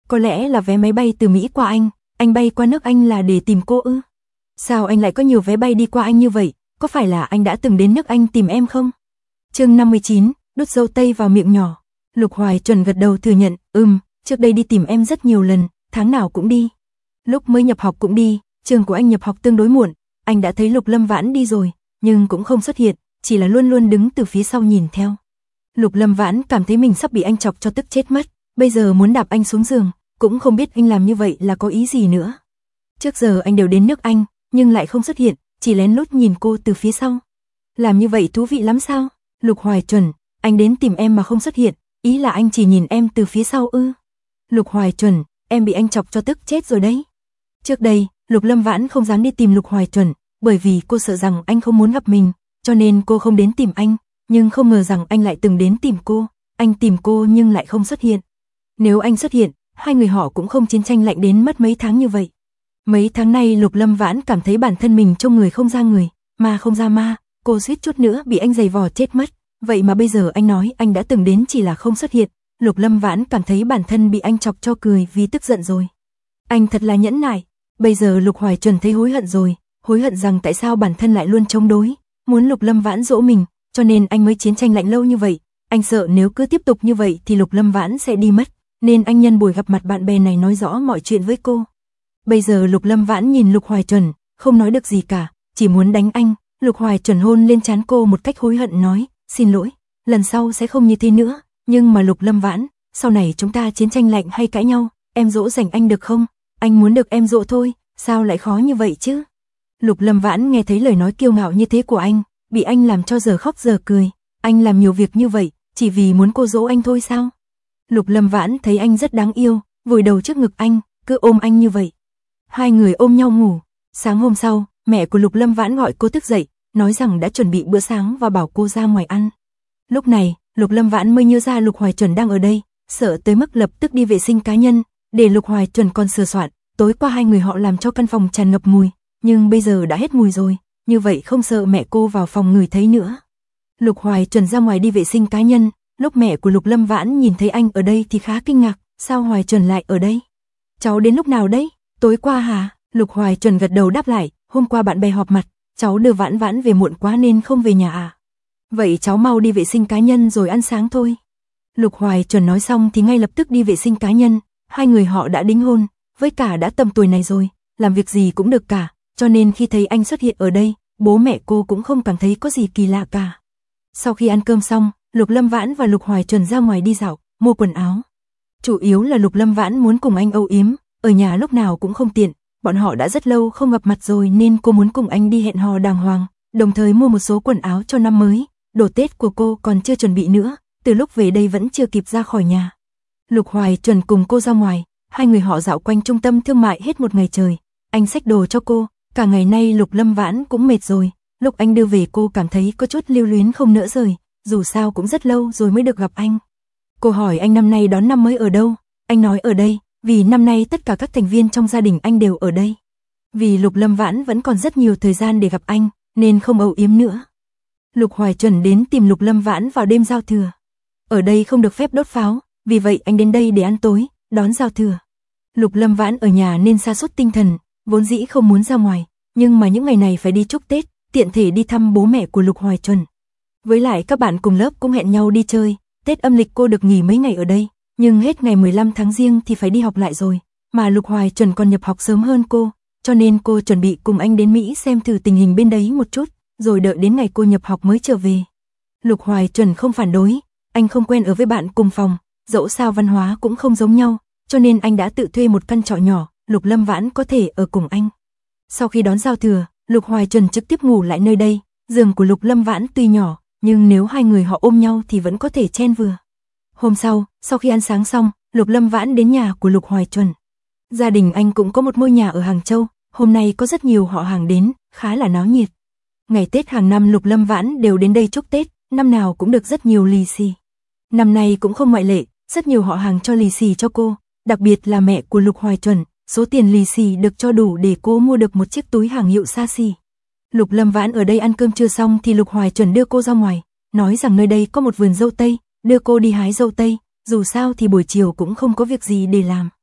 Có lẽ là vé máy bay từ Mỹ qua anh bay qua nước Anh là để tìm cô ư? Sao anh lại có nhiều vé bay đi qua Anh như vậy, có phải là anh đã từng đến nước Anh tìm em không? Chương 59, đút dâu tây vào miệng nhỏ. Lục Hoài Chuẩn gật đầu thừa nhận, trước đây đi tìm em rất nhiều lần, tháng nào cũng đi. Lúc mới nhập học cũng đi, trường của anh nhập học tương đối muộn, anh đã thấy Lục Lâm Vãn đi rồi, nhưng cũng không xuất hiện, chỉ là luôn luôn đứng từ phía sau nhìn theo. Lục Lâm Vãn cảm thấy mình sắp bị anh chọc cho tức chết mất, bây giờ muốn đạp anh xuống giường, cũng không biết anh làm như vậy là có ý gì nữa. Trước giờ anh đều đến nước Anh, nhưng lại không xuất hiện, chỉ lén lút nhìn cô từ phía sau. Làm như vậy thú vị lắm sao? Lục Hoài Chuẩn, anh đến tìm em mà không xuất hiện, ý là anh chỉ nhìn em từ phía sau ư? Lục Hoài Chuẩn, em bị anh chọc cho tức chết rồi đấy. Trước đây, Lục Lâm Vãn không dám đi tìm Lục Hoài Chuẩn, bởi vì cô sợ rằng anh không muốn gặp mình, cho nên cô không đến tìm anh, nhưng không ngờ rằng anh lại từng đến tìm cô, anh tìm cô nhưng lại không xuất hiện. Nếu anh xuất hiện, hai người họ cũng không chiến tranh lạnh đến mất mấy tháng như vậy. Mấy tháng nay Lục Lâm Vãn cảm thấy bản thân mình trông người không ra người, ma không ra ma, cô suýt chút nữa bị anh giày vò chết mất. Vậy mà bây giờ anh nói anh đã từng đến chỉ là không xuất hiện, Lục Lâm Vãn cảm thấy bản thân bị anh chọc cho cười vì tức giận rồi. Anh thật là nhẫn nại. Bây giờ Lục Hoài Chuẩn thấy hối hận rồi, hối hận rằng tại sao bản thân lại luôn chống đối, muốn Lục Lâm Vãn dỗ mình, cho nên anh mới chiến tranh lạnh lâu như vậy. Anh sợ nếu cứ tiếp tục như vậy thì Lục Lâm Vãn sẽ đi mất, nên anh nhân buổi gặp mặt bạn bè này nói rõ mọi chuyện với cô. Bây giờ Lục Lâm Vãn nhìn Lục Hoài Chuẩn, không nói được gì cả, chỉ muốn đánh anh. Lục Hoài Chuẩn hôn lên trán cô một cách hối hận nói, xin lỗi, lần sau sẽ không như thế nữa, nhưng mà Lục Lâm Vãn, sau này chúng ta chiến tranh lạnh hay cãi nhau, em dỗ dành anh được không? Anh muốn được em dỗ thôi, sao lại khó như vậy chứ? Lục Lâm Vãn nghe thấy lời nói kiêu ngạo như thế của anh, bị anh làm cho giờ khóc giờ cười, anh làm nhiều việc như vậy, chỉ vì muốn cô dỗ anh thôi sao? Lục Lâm Vãn thấy anh rất đáng yêu, vùi đầu trước ngực anh, cứ ôm anh như vậy. Hai người ôm nhau ngủ. Sáng hôm sau, mẹ của Lục Lâm Vãn gọi cô thức dậy, nói rằng đã chuẩn bị bữa sáng và bảo cô ra ngoài ăn. Lúc này, Lục Lâm Vãn mới nhớ ra Lục Hoài Chuẩn đang ở đây, sợ tới mức lập tức đi vệ sinh cá nhân, để Lục Hoài Chuẩn còn sửa soạn. Tối qua hai người họ làm cho căn phòng tràn ngập mùi, nhưng bây giờ đã hết mùi rồi, như vậy không sợ mẹ cô vào phòng ngửi thấy nữa. Lục Hoài Chuẩn ra ngoài đi vệ sinh cá nhân, lúc mẹ của Lục Lâm Vãn nhìn thấy anh ở đây thì khá kinh ngạc, sao Hoài Chuẩn lại ở đây? Cháu đến lúc nào đấy? Tối qua hả? Lục Hoài Chuẩn gật đầu đáp lại, hôm qua bạn bè họp mặt, cháu đưa Vãn Vãn về muộn quá nên không về nhà à? Vậy cháu mau đi vệ sinh cá nhân rồi ăn sáng thôi. Lục Hoài Chuẩn nói xong thì ngay lập tức đi vệ sinh cá nhân, hai người họ đã đính hôn, với cả đã tầm tuổi này rồi, làm việc gì cũng được cả, cho nên khi thấy anh xuất hiện ở đây, bố mẹ cô cũng không cảm thấy có gì kỳ lạ cả. Sau khi ăn cơm xong, Lục Lâm Vãn và Lục Hoài Chuẩn ra ngoài đi dạo, mua quần áo. Chủ yếu là Lục Lâm Vãn muốn cùng anh âu yếm, ở nhà lúc nào cũng không tiện, bọn họ đã rất lâu không gặp mặt rồi nên cô muốn cùng anh đi hẹn hò đàng hoàng, đồng thời mua một số quần áo cho năm mới, đồ Tết của cô còn chưa chuẩn bị nữa, từ lúc về đây vẫn chưa kịp ra khỏi nhà. Lục Hoài Chuẩn cùng cô ra ngoài, hai người họ dạo quanh trung tâm thương mại hết một ngày trời, anh xách đồ cho cô, cả ngày nay Lục Lâm Vãn cũng mệt rồi, lúc anh đưa về cô cảm thấy có chút lưu luyến không nỡ rời, dù sao cũng rất lâu rồi mới được gặp anh. Cô hỏi anh năm nay đón năm mới ở đâu, anh nói ở đây, vì năm nay tất cả các thành viên trong gia đình anh đều ở đây. Vì Lục Lâm Vãn vẫn còn rất nhiều thời gian để gặp anh, nên không âu yếm nữa. Lục Hoài Chuẩn đến tìm Lục Lâm Vãn vào đêm giao thừa. Ở đây không được phép đốt pháo, vì vậy anh đến đây để ăn tối, đón giao thừa. Lục Lâm Vãn ở nhà nên sa sút tinh thần, vốn dĩ không muốn ra ngoài, nhưng mà những ngày này phải đi chúc Tết, tiện thể đi thăm bố mẹ của Lục Hoài Chuẩn. Với lại các bạn cùng lớp cũng hẹn nhau đi chơi, Tết âm lịch cô được nghỉ mấy ngày ở đây, nhưng hết ngày 15 tháng Giêng thì phải đi học lại rồi, mà Lục Hoài Chuẩn còn nhập học sớm hơn cô, cho nên cô chuẩn bị cùng anh đến Mỹ xem thử tình hình bên đấy một chút, rồi đợi đến ngày cô nhập học mới trở về. Lục Hoài Chuẩn không phản đối, anh không quen ở với bạn cùng phòng, dẫu sao văn hóa cũng không giống nhau, cho nên anh đã tự thuê một căn trọ nhỏ, Lục Lâm Vãn có thể ở cùng anh. Sau khi đón giao thừa, Lục Hoài Chuẩn trực tiếp ngủ lại nơi đây, giường của Lục Lâm Vãn tuy nhỏ, nhưng nếu hai người họ ôm nhau thì vẫn có thể chen vừa. Hôm sau khi ăn sáng xong, Lục Lâm Vãn đến nhà của Lục Hoài Chuẩn. Gia đình anh cũng có một ngôi nhà ở Hàng Châu, hôm nay có rất nhiều họ hàng đến, khá là náo nhiệt. Ngày Tết hàng năm Lục Lâm Vãn đều đến đây chúc Tết, năm nào cũng được rất nhiều lì xì. Năm nay cũng không ngoại lệ, rất nhiều họ hàng cho lì xì cho cô, đặc biệt là mẹ của Lục Hoài Chuẩn, số tiền lì xì được cho đủ để cô mua được một chiếc túi hàng hiệu xa xỉ. Lục Lâm Vãn ở đây ăn cơm trưa xong thì Lục Hoài Chuẩn đưa cô ra ngoài, nói rằng nơi đây có một vườn dâu tây, đưa cô đi hái dâu tây, dù sao thì buổi chiều cũng không có việc gì để làm.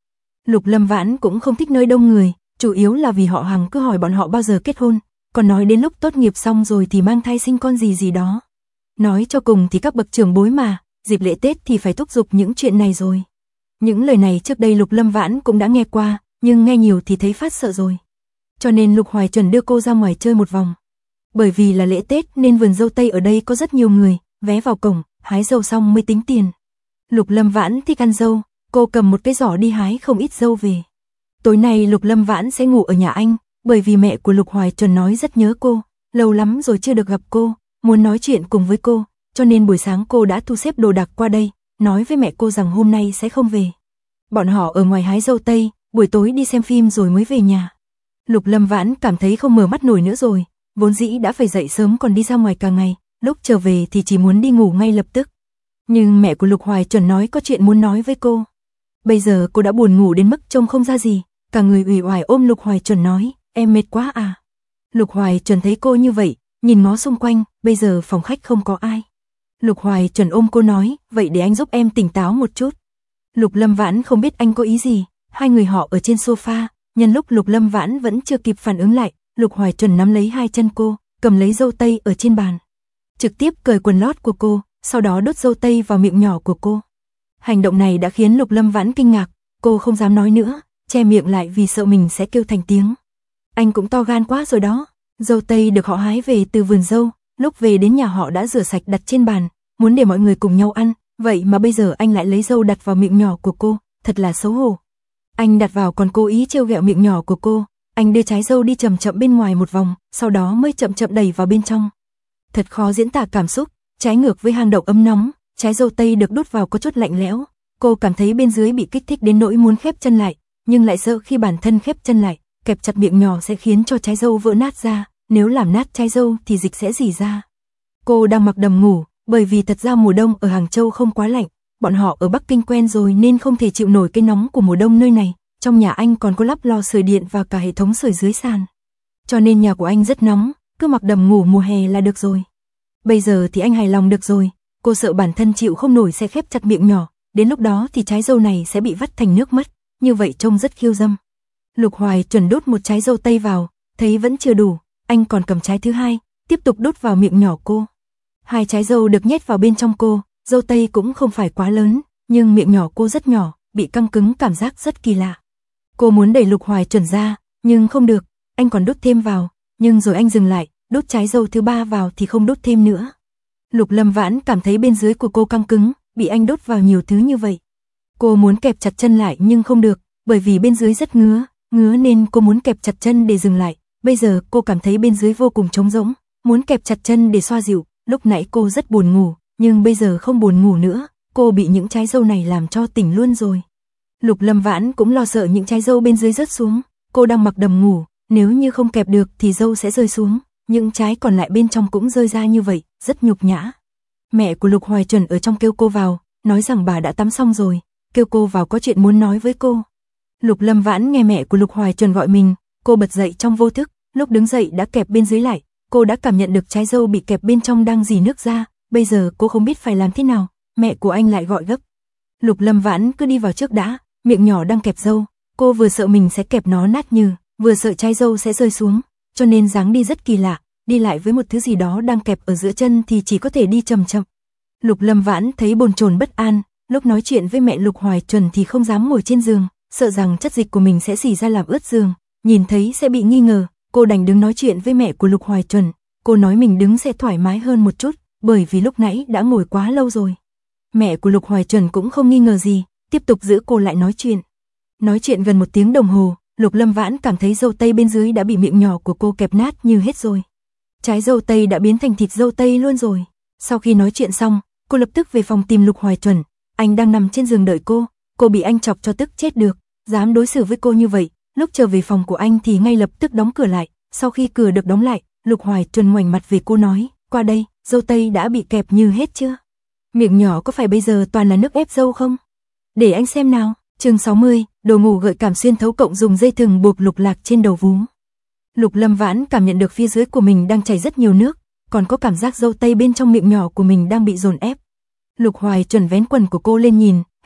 Lục Lâm Vãn cũng không thích nơi đông người, chủ yếu là vì họ Hằng cứ hỏi bọn họ bao giờ kết hôn, còn nói đến lúc tốt nghiệp xong rồi thì mang thai sinh con gì gì đó. Nói cho cùng thì các bậc trưởng bối mà, dịp lễ Tết thì phải thúc giục những chuyện này rồi. Những lời này trước đây Lục Lâm Vãn cũng đã nghe qua, nhưng nghe nhiều thì thấy phát sợ rồi. Cho nên Lục Hoài Chuẩn đưa cô ra ngoài chơi một vòng. Bởi vì là lễ Tết nên vườn dâu tây ở đây có rất nhiều người, vé vào cổng, hái dâu xong mới tính tiền. Lục Lâm Vãn thích ăn dâu, cô cầm một cái giỏ đi hái không ít dâu về. Tối nay Lục Lâm Vãn sẽ ngủ ở nhà anh, bởi vì mẹ của Lục Hoài Chuẩn nói rất nhớ cô, lâu lắm rồi chưa được gặp cô, muốn nói chuyện cùng với cô, cho nên buổi sáng cô đã thu xếp đồ đạc qua đây, nói với mẹ cô rằng hôm nay sẽ không về. Bọn họ ở ngoài hái dâu tây, buổi tối đi xem phim rồi mới về nhà. Lục Lâm Vãn cảm thấy không mở mắt nổi nữa rồi, vốn dĩ đã phải dậy sớm còn đi ra ngoài cả ngày, lúc trở về thì chỉ muốn đi ngủ ngay lập tức. Nhưng mẹ của Lục Hoài Chuẩn nói có chuyện muốn nói với cô. Bây giờ cô đã buồn ngủ đến mức trông không ra gì, cả người uể oải ôm Lục Hoài Chuẩn nói, em mệt quá à. Lục Hoài Chuẩn thấy cô như vậy, nhìn ngó xung quanh, bây giờ phòng khách không có ai. Lục Hoài Chuẩn ôm cô nói, vậy để anh giúp em tỉnh táo một chút. Lục Lâm Vãn không biết anh có ý gì, hai người họ ở trên sofa, nhân lúc Lục Lâm Vãn vẫn chưa kịp phản ứng lại, Lục Hoài Chuẩn nắm lấy hai chân cô, cầm lấy dâu tây ở trên bàn. Trực tiếp cởi quần lót của cô, sau đó đốt dâu tây vào miệng nhỏ của cô. Hành động này đã khiến Lục Lâm Vãn kinh ngạc, cô không dám nói nữa, che miệng lại vì sợ mình sẽ kêu thành tiếng. Anh cũng to gan quá rồi đó. Dâu tây được họ hái về từ vườn dâu, lúc về đến nhà họ đã rửa sạch đặt trên bàn, muốn để mọi người cùng nhau ăn, vậy mà bây giờ anh lại lấy dâu đặt vào miệng nhỏ của cô, thật là xấu hổ. Anh đặt vào còn cố ý trêu ghẹo miệng nhỏ của cô, anh đưa trái dâu đi chậm chậm bên ngoài một vòng, sau đó mới chậm chậm đẩy vào bên trong. Thật khó diễn tả cảm xúc, trái ngược với hang động ấm nóng, trái dâu tây được đút vào có chút lạnh lẽo, cô cảm thấy bên dưới bị kích thích đến nỗi muốn khép chân lại, nhưng lại sợ khi bản thân khép chân lại, kẹp chặt miệng nhỏ sẽ khiến cho trái dâu vỡ nát ra, nếu làm nát trái dâu thì dịch sẽ rỉ ra. Cô đang mặc đầm ngủ, bởi vì thật ra mùa đông ở Hàng Châu không quá lạnh, bọn họ ở Bắc Kinh quen rồi nên không thể chịu nổi cái nóng của mùa đông nơi này, trong nhà anh còn có lắp lò sưởi điện và cả hệ thống sưởi dưới sàn. Cho nên nhà của anh rất nóng, cứ mặc đầm ngủ mùa hè là được rồi. Bây giờ thì anh hài lòng được rồi, cô sợ bản thân chịu không nổi sẽ khép chặt miệng nhỏ, đến lúc đó thì trái dâu này sẽ bị vắt thành nước mất, như vậy trông rất khiêu dâm. Lục Hoài Chuẩn đút một trái dâu tây vào, thấy vẫn chưa đủ, anh còn cầm trái thứ hai, tiếp tục đút vào miệng nhỏ cô. Hai trái dâu được nhét vào bên trong cô, dâu tây cũng không phải quá lớn, nhưng miệng nhỏ cô rất nhỏ, bị căng cứng cảm giác rất kỳ lạ. Cô muốn đẩy Lục Hoài Chuẩn ra, nhưng không được, anh còn đút thêm vào, nhưng rồi anh dừng lại, đút trái dâu thứ ba vào thì không đút thêm nữa. Lục Lâm Vãn cảm thấy bên dưới của cô căng cứng, bị anh đút vào nhiều thứ như vậy. Cô muốn kẹp chặt chân lại nhưng không được, bởi vì bên dưới rất ngứa nên cô muốn kẹp chặt chân để dừng lại. Bây giờ cô cảm thấy bên dưới vô cùng trống rỗng, muốn kẹp chặt chân để xoa dịu. Lúc nãy cô rất buồn ngủ, nhưng bây giờ không buồn ngủ nữa, cô bị những trái dâu này làm cho tỉnh luôn rồi. Lục Lâm Vãn cũng lo sợ những trái dâu bên dưới rớt xuống, cô đang mặc đầm ngủ, nếu như không kẹp được thì dâu sẽ rơi xuống, những trái còn lại bên trong cũng rơi ra như vậy, rất nhục nhã. Mẹ của Lục Hoài Chuẩn ở trong kêu cô vào, nói rằng bà đã tắm xong rồi, kêu cô vào có chuyện muốn nói với cô. Lục Lâm Vãn nghe mẹ của Lục Hoài Chuẩn gọi mình, cô bật dậy trong vô thức, lúc đứng dậy đã kẹp bên dưới lại, cô đã cảm nhận được trái dâu bị kẹp bên trong đang rỉ nước ra, bây giờ cô không biết phải làm thế nào, mẹ của anh lại gọi gấp. Lục Lâm Vãn cứ đi vào trước đã, miệng nhỏ đang kẹp dâu, cô vừa sợ mình sẽ kẹp nó nát như, vừa sợ trái dâu sẽ rơi xuống, cho nên dáng đi rất kỳ lạ, đi lại với một thứ gì đó đang kẹp ở giữa chân thì chỉ có thể đi chậm chậm. Lục Lâm Vãn thấy bồn chồn bất an, lúc nói chuyện với mẹ Lục Hoài Chuẩn thì không dám ngồi trên giường, sợ rằng chất dịch của mình sẽ rỉ ra làm ướt giường, nhìn thấy sẽ bị nghi ngờ, cô đành đứng nói chuyện với mẹ của Lục Hoài Chuẩn, cô nói mình đứng sẽ thoải mái hơn một chút, bởi vì lúc nãy đã ngồi quá lâu rồi. Mẹ của Lục Hoài Chuẩn cũng không nghi ngờ gì, tiếp tục giữ cô lại nói chuyện. Nói chuyện gần 1 tiếng đồng hồ, Lục Lâm Vãn cảm thấy dâu tây bên dưới đã bị miệng nhỏ của cô kẹp nát như hết rồi. Trái dâu tây đã biến thành thịt dâu tây luôn rồi. Sau khi nói chuyện xong, cô lập tức về phòng tìm Lục Hoài Chuẩn, anh đang nằm trên giường đợi cô bị anh chọc cho tức chết được, dám đối xử với cô như vậy. Lúc trở về phòng của anh thì ngay lập tức đóng cửa lại, sau khi cửa được đóng lại, Lục Hoài Chuẩn ngoảnh mặt về cô nói, qua đây, dâu tây đã bị kẹp như hết chưa? Miệng nhỏ có phải bây giờ toàn là nước ép dâu không? Để anh xem nào. Chương 60, đồ ngủ gợi cảm xuyên thấu cộng dùng dây thừng buộc Lục Lạc trên đầu vú. Lục Lâm Vãn cảm nhận được phía dưới của mình đang chảy rất nhiều nước, còn có cảm giác dâu tây bên trong miệng nhỏ của mình đang bị dồn ép. Lục Hoài Chuẩn vén quần của cô lên nhìn,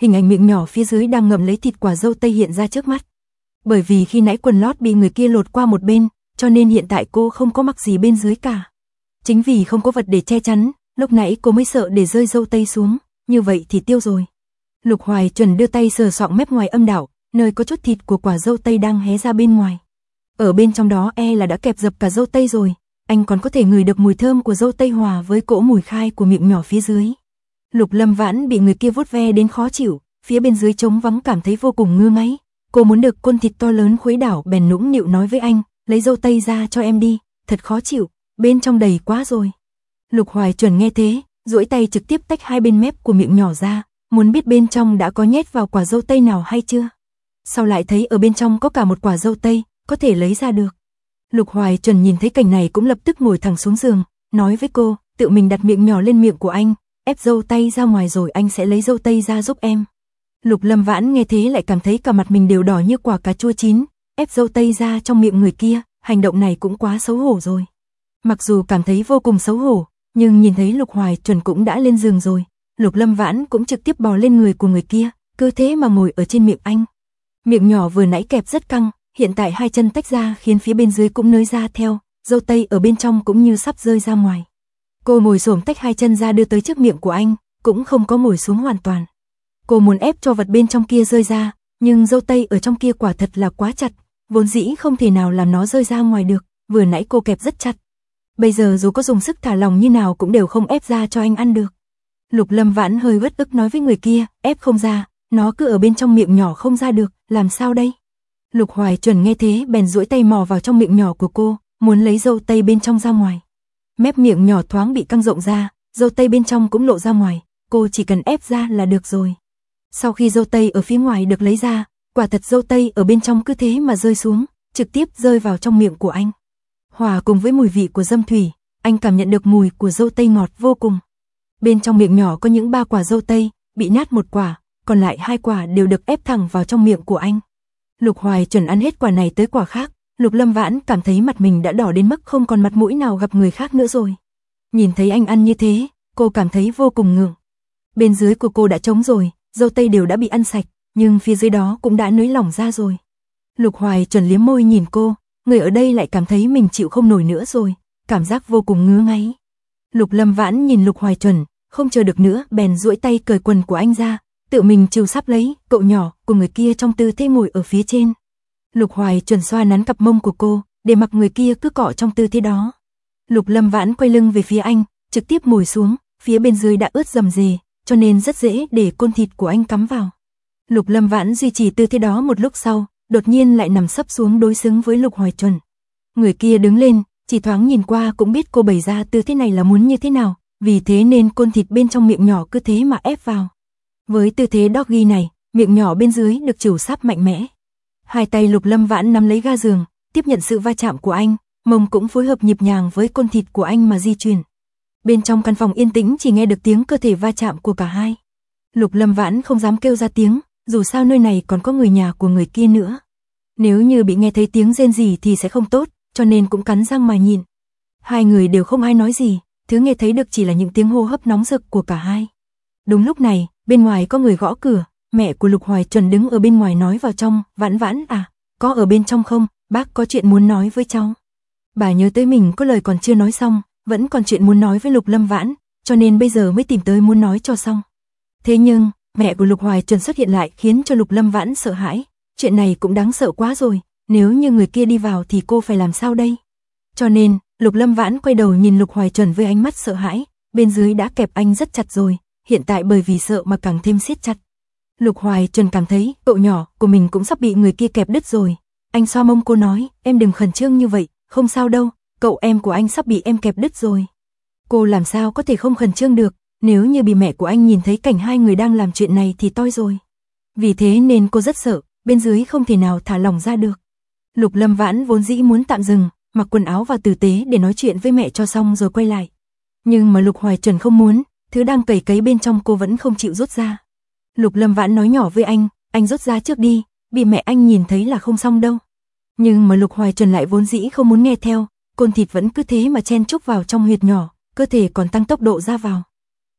hình ảnh miệng nhỏ phía dưới đang ngậm lấy thịt quả dâu tây hiện ra trước mắt. Bởi vì khi nãy quần lót bị người kia lột qua một bên, cho nên hiện tại cô không có mặc gì bên dưới cả. Chính vì không có vật để che chắn, lúc nãy cô mới sợ để rơi dâu tây xuống, như vậy thì tiêu rồi. Lục Hoài Chuẩn đưa tay sờ soạng mép ngoài âm đạo, nơi có chút thịt của quả dâu tây đang hé ra bên ngoài. Ở bên trong đó là đã kẹp dập cả dâu tây rồi, anh còn có thể ngửi được mùi thơm của dâu tây hòa với cỗ mùi khai của miệng nhỏ phía dưới. Lục Lâm Vãn bị người kia vuốt ve đến khó chịu, phía bên dưới trống vắng cảm thấy vô cùng ngứa ngáy. Cô muốn được côn thịt to lớn khuấy đảo, bèn nũng nịu nói với anh, lấy dâu tây ra cho em đi, thật khó chịu, bên trong đầy quá rồi. Lục Hoài Chuẩn nghe thế, duỗi tay trực tiếp tách hai bên mép của miệng nhỏ ra, muốn biết bên trong đã có nhét vào quả dâu tây nào hay chưa. Sau lại thấy ở bên trong có cả một quả dâu tây, có thể lấy ra được. Lục Hoài Chuẩn nhìn thấy cảnh này cũng lập tức ngồi thẳng xuống giường, nói với cô, tự mình đặt miệng nhỏ lên miệng của anh, ép dâu tây ra ngoài rồi anh sẽ lấy dâu tây ra giúp em. Lục Lâm Vãn nghe thế lại cảm thấy cả mặt mình đều đỏ như quả cà chua chín, ép dâu tây ra trong miệng người kia, hành động này cũng quá xấu hổ rồi. Mặc dù cảm thấy vô cùng xấu hổ, nhưng nhìn thấy Lục Hoài Chuẩn cũng đã lên giường rồi, Lục Lâm Vãn cũng trực tiếp bò lên người của người kia, cứ thế mà ngồi ở trên miệng anh. Miệng nhỏ vừa nãy kẹp rất căng, hiện tại hai chân tách ra khiến phía bên dưới cũng nới ra theo, dâu tây ở bên trong cũng như sắp rơi ra ngoài. Cô ngồi xổm tách hai chân ra đưa tới trước miệng của anh, cũng không có ngồi xuống hoàn toàn. Cô muốn ép cho vật bên trong kia rơi ra, nhưng dâu tây ở trong kia quả thật là quá chặt, vốn dĩ không thể nào làm nó rơi ra ngoài được, vừa nãy cô kẹp rất chặt. Bây giờ dù có dùng sức thả lỏng như nào cũng đều không ép ra cho anh ăn được. Lục Lâm Vãn hơi uất ức nói với người kia, ép không ra, nó cứ ở bên trong miệng nhỏ không ra được, làm sao đây? Lục Hoài Chuẩn nghe thế bèn duỗi tay mò vào trong miệng nhỏ của cô, muốn lấy dâu tây bên trong ra ngoài. Mép miệng nhỏ thoáng bị căng rộng ra, dâu tây bên trong cũng lộ ra ngoài, cô chỉ cần ép ra là được rồi. Sau khi dâu tây ở phía ngoài được lấy ra, quả thật dâu tây ở bên trong cứ thế mà rơi xuống, trực tiếp rơi vào trong miệng của anh. Hòa cùng với mùi vị của dâm thủy, anh cảm nhận được mùi của dâu tây ngọt vô cùng. Bên trong miệng nhỏ có những 3 quả dâu tây, bị nát một quả, còn lại 2 quả đều được ép thẳng vào trong miệng của anh. Lục Hoài Chuẩn ăn hết quả này tới quả khác, Lục Lâm Vãn cảm thấy mặt mình đã đỏ đến mức không còn mặt mũi nào gặp người khác nữa rồi. Nhìn thấy anh ăn như thế, cô cảm thấy vô cùng ngượng. Bên dưới của cô đã trống rồi, dâu tây đều đã bị ăn sạch, nhưng phía dưới đó cũng đã nới lỏng ra rồi. Lục Hoài Chuẩn liếm môi nhìn cô, người ở đây lại cảm thấy mình chịu không nổi nữa rồi, cảm giác vô cùng ngứa ngáy. Lục Lâm Vãn nhìn Lục Hoài Chuẩn, không chờ được nữa, bèn duỗi tay cởi quần của anh ra, tự mình trêu sắp lấy cậu nhỏ của người kia trong tư thế ngồi ở phía trên. Lục Hoài Chuẩn xoa nắn cặp mông của cô, để mặc người kia cứ cọ trong tư thế đó. Lục Lâm Vãn quay lưng về phía anh, trực tiếp ngồi xuống, phía bên dưới đã ướt rầm rề, cho nên rất dễ để côn thịt của anh cắm vào. Lục Lâm Vãn duy trì tư thế đó một lúc sau, đột nhiên lại nằm sấp xuống đối xứng với Lục Hoài Chuẩn. Người kia đứng lên, chỉ thoáng nhìn qua cũng biết cô bày ra tư thế này là muốn như thế nào, vì thế nên côn thịt bên trong miệng nhỏ cứ thế mà ép vào. Với tư thế doggy này, miệng nhỏ bên dưới được trù sáp mạnh mẽ. Hai tay Lục Lâm Vãn nắm lấy ga giường, tiếp nhận sự va chạm của anh, mông cũng phối hợp nhịp nhàng với côn thịt của anh mà di chuyển. Bên trong căn phòng yên tĩnh chỉ nghe được tiếng cơ thể va chạm của cả hai. Lục Lâm Vãn không dám kêu ra tiếng, dù sao nơi này còn có người nhà của người kia nữa. Nếu như bị nghe thấy tiếng rên rỉ thì sẽ không tốt, cho nên cũng cắn răng mà nhịn. Hai người đều không ai nói gì, thứ nghe thấy được chỉ là những tiếng hô hấp nóng rực của cả hai. Đúng lúc này, bên ngoài có người gõ cửa, mẹ của Lục Hoài Chuẩn đứng ở bên ngoài nói vào trong, Vãn Vãn à, có ở bên trong không, bác có chuyện muốn nói với cháu. Bà nhớ tới mình có lời còn chưa nói xong, vẫn còn chuyện muốn nói với Lục Lâm Vãn, cho nên bây giờ mới tìm tới muốn nói cho xong. Thế nhưng, mẹ của Lục Hoài Chuẩn xuất hiện lại khiến cho Lục Lâm Vãn sợ hãi, chuyện này cũng đáng sợ quá rồi, nếu như người kia đi vào thì cô phải làm sao đây? Cho nên, Lục Lâm Vãn quay đầu nhìn Lục Hoài Chuẩn với ánh mắt sợ hãi, bên dưới đã kẹp anh rất chặt rồi, hiện tại bởi vì sợ mà càng thêm siết chặt. Lục Hoài Chuẩn cảm thấy cậu nhỏ của mình cũng sắp bị người kia kẹp đứt rồi. Anh xoa mông cô nói, em đừng khẩn trương như vậy, không sao đâu, cậu em của anh sắp bị em kẹp đứt rồi. Cô làm sao có thể không khẩn trương được, nếu như bị mẹ của anh nhìn thấy cảnh hai người đang làm chuyện này thì toi rồi. Vì thế nên cô rất sợ, bên dưới không thể nào thả lỏng ra được. Lục Lâm Vãn vốn dĩ muốn tạm dừng, mặc quần áo và tử tế để nói chuyện với mẹ cho xong rồi quay lại. Nhưng mà Lục Hoài Chuẩn không muốn, thứ đang cầy cấy bên trong cô vẫn không chịu rút ra. Lục Lâm Vãn nói nhỏ với anh rút ra trước đi, bị mẹ anh nhìn thấy là không xong đâu. Nhưng mà Lục Hoài Chuẩn lại vốn dĩ không muốn nghe theo, côn thịt vẫn cứ thế mà chen chúc vào trong huyệt nhỏ, cơ thể còn tăng tốc độ ra vào.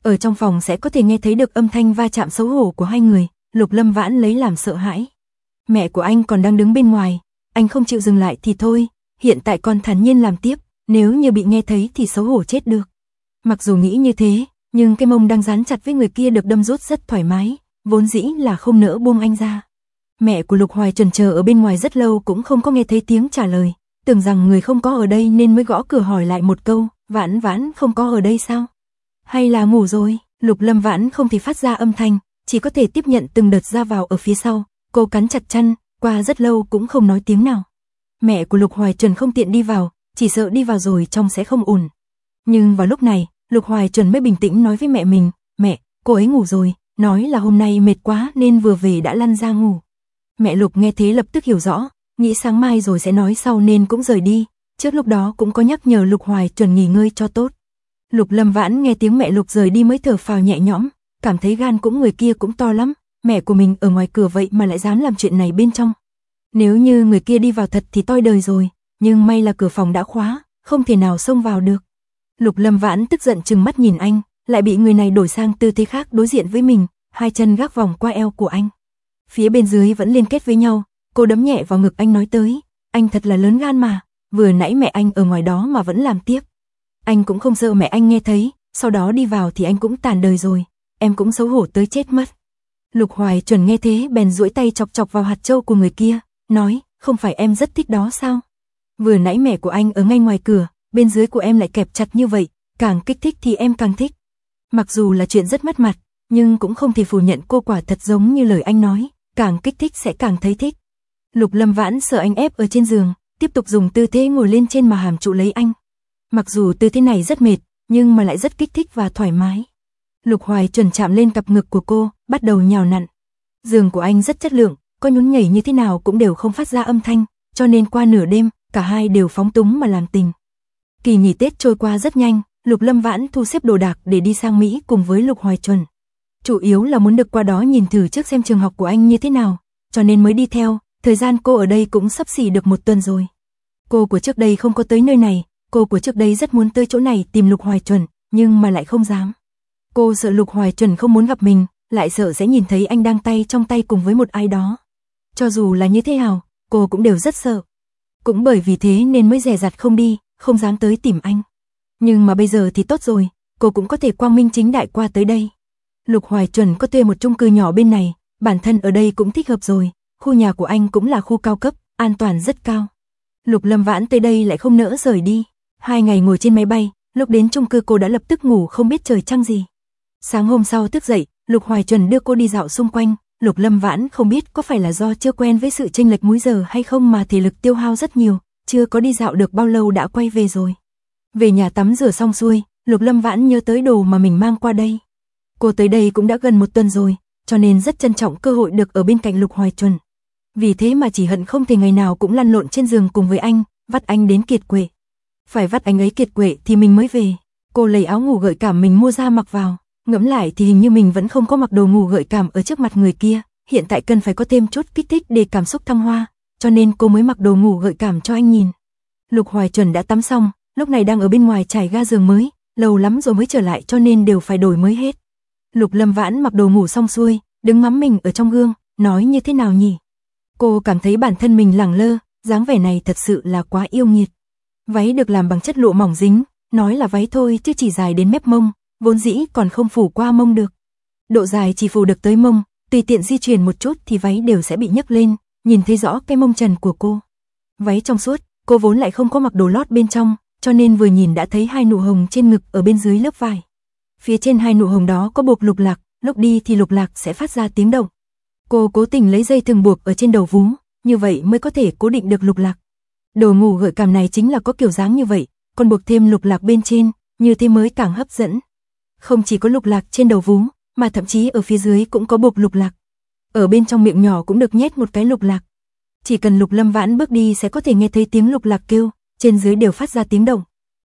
Ở trong phòng sẽ có thể nghe thấy được âm thanh va chạm xấu hổ của hai người, Lục Lâm Vãn lấy làm sợ hãi. Mẹ của anh còn đang đứng bên ngoài, anh không chịu dừng lại thì thôi, hiện tại còn thản nhiên làm tiếp, nếu như bị nghe thấy thì xấu hổ chết được. Mặc dù nghĩ như thế, nhưng cái mông đang dán chặt với người kia được đâm rút rất thoải mái, vốn dĩ là không nỡ buông anh ra. Mẹ của Lục Hoài Chuẩn chờ ở bên ngoài rất lâu cũng không có nghe thấy tiếng trả lời, tưởng rằng người không có ở đây nên mới gõ cửa hỏi lại một câu, Vãn Vãn không có ở đây sao? Hay là ngủ rồi? Lục Lâm Vãn không thể phát ra âm thanh, chỉ có thể tiếp nhận từng đợt ra vào ở phía sau, cô cắn chặt chân, qua rất lâu cũng không nói tiếng nào. Mẹ của Lục Hoài Chuẩn không tiện đi vào, chỉ sợ đi vào rồi trông sẽ không ổn. Nhưng vào lúc này, Lục Hoài Chuẩn mới bình tĩnh nói với mẹ mình, mẹ, cô ấy ngủ rồi, nói là hôm nay mệt quá nên vừa về đã lăn ra ngủ. Mẹ Lục nghe thế lập tức hiểu rõ, nghĩ sáng mai rồi sẽ nói sau nên cũng rời đi, trước lúc đó cũng có nhắc nhở Lục Hoài Chuẩn nghỉ ngơi cho tốt. Lục Lâm Vãn nghe tiếng mẹ Lục rời đi mới thở phào nhẹ nhõm, cảm thấy gan cũng người kia cũng to lắm, mẹ của mình ở ngoài cửa vậy mà lại dám làm chuyện này bên trong. Nếu như người kia đi vào thật thì toi đời rồi, nhưng may là cửa phòng đã khóa, không thể nào xông vào được. Lục Lâm Vãn tức giận trừng mắt nhìn anh, lại bị người này đổi sang tư thế khác đối diện với mình, hai chân gác vòng qua eo của anh. Phía bên dưới vẫn liên kết với nhau, cô đấm nhẹ vào ngực anh nói tới, anh thật là lớn gan mà, vừa nãy mẹ anh ở ngoài đó mà vẫn làm tiếp. Anh cũng không sợ mẹ anh nghe thấy, sau đó đi vào thì anh cũng tàn đời rồi, em cũng xấu hổ tới chết mất. Lục Hoài Chuẩn nghe thế bèn duỗi tay chọc chọc vào hạt châu của người kia, nói, không phải em rất thích đó sao? Vừa nãy mẹ của anh ở ngay ngoài cửa, bên dưới của em lại kẹp chặt như vậy, càng kích thích thì em càng thích. Mặc dù là chuyện rất mất mặt, nhưng cũng không thể phủ nhận cô quả thật giống như lời anh nói, càng kích thích sẽ càng thấy thích. Lục Lâm Vãn sợ anh ép ở trên giường, tiếp tục dùng tư thế ngồi lên trên mà hàm trụ lấy anh. Mặc dù tư thế này rất mệt, nhưng mà lại rất kích thích và thoải mái. Lục Hoài Chuẩn chạm lên cặp ngực của cô, bắt đầu nhào nặn. Giường của anh rất chất lượng, có nhún nhảy như thế nào cũng đều không phát ra âm thanh, cho nên qua nửa đêm, cả hai đều phóng túng mà làm tình. Kỳ nghỉ Tết trôi qua rất nhanh, Lục Lâm Vãn thu xếp đồ đạc để đi sang Mỹ cùng với Lục Hoài Chuẩn. Chủ yếu là muốn được qua đó nhìn thử trước xem trường học của anh như thế nào, cho nên mới đi theo, thời gian cô ở đây cũng sắp xỉ được 1 tuần rồi. Cô của trước đây không có tới nơi này, cô của trước đây rất muốn tới chỗ này tìm Lục Hoài Chuẩn, nhưng mà lại không dám. Cô sợ Lục Hoài Chuẩn không muốn gặp mình, lại sợ sẽ nhìn thấy anh đang tay trong tay cùng với một ai đó. Cho dù là như thế nào, cô cũng đều rất sợ. Cũng bởi vì thế nên mới dè dặt không đi, không dám tới tìm anh. Nhưng mà bây giờ thì tốt rồi, cô cũng có thể quang minh chính đại qua tới đây. Lục Hoài Chuẩn có thuê một chung cư nhỏ bên này, bản thân ở đây cũng thích hợp rồi, khu nhà của anh cũng là khu cao cấp, an toàn rất cao. Lục Lâm Vãn tới đây lại không nỡ rời đi. 2 ngày ngồi trên máy bay, lúc đến chung cư cô đã lập tức ngủ không biết trời trăng gì. Sáng hôm sau thức dậy, Lục Hoài Chuẩn đưa cô đi dạo xung quanh, Lục Lâm Vãn không biết có phải là do chưa quen với sự chênh lệch múi giờ hay không mà thể lực tiêu hao rất nhiều, chưa có đi dạo được bao lâu đã quay về rồi. Về nhà tắm rửa xong xuôi, Lục Lâm Vãn nhớ tới đồ mà mình mang qua đây. Cô tới đây cũng đã gần 1 tuần rồi, cho nên rất trân trọng cơ hội được ở bên cạnh Lục Hoài Chuẩn. Vì thế mà chỉ hận không thể ngày nào cũng lăn lộn trên giường cùng với anh, vắt anh đến kiệt quệ. Phải vắt anh ấy kiệt quệ thì mình mới về. Cô lấy áo ngủ gợi cảm mình mua ra mặc vào, ngẫm lại thì hình như mình vẫn không có mặc đồ ngủ gợi cảm ở trước mặt người kia, hiện tại cần phải có thêm chút kích thích để cảm xúc thăng hoa, cho nên cô mới mặc đồ ngủ gợi cảm cho anh nhìn. Lục Hoài Chuẩn đã tắm xong, lúc này đang ở bên ngoài trải ga giường mới, lâu lắm rồi mới trở lại cho nên đều phải đổi mới hết. Lục Lâm Vãn mặc đồ ngủ xong xuôi, đứng ngắm mình ở trong gương, nói như thế nào nhỉ? Cô cảm thấy bản thân mình lẳng lơ, dáng vẻ này thật sự là quá yêu nghiệt. Váy được làm bằng chất lụa mỏng dính, nói là váy thôi chứ chỉ dài đến mép mông, vốn dĩ còn không phủ qua mông được. Độ dài chỉ phủ được tới mông, tùy tiện di chuyển một chút thì váy đều sẽ bị nhấc lên, nhìn thấy rõ cái mông trần của cô. Váy trong suốt, cô vốn lại không có mặc đồ lót bên trong, cho nên vừa nhìn đã thấy 2 nụ hồng trên ngực ở bên dưới lớp vải. Phía trên 2 nụ hồng đó có buộc lục lạc, lúc đi thì lục lạc sẽ phát ra tiếng động. Cô cố tình lấy dây thừng buộc ở trên đầu vú, như vậy mới có thể cố định được lục lạc. Đồ ngủ gợi cảm này chính là có kiểu dáng như vậy, còn buộc thêm lục lạc bên trên, như thế mới càng hấp dẫn. Không chỉ có lục lạc trên đầu vú, mà thậm chí ở phía dưới cũng có buộc lục lạc. Ở bên trong miệng nhỏ cũng được nhét một cái lục lạc. Chỉ cần Lục Lâm Vãn bước đi sẽ có thể nghe thấy tiếng lục lạc kêu, trên dưới đều phát ra tiếng động.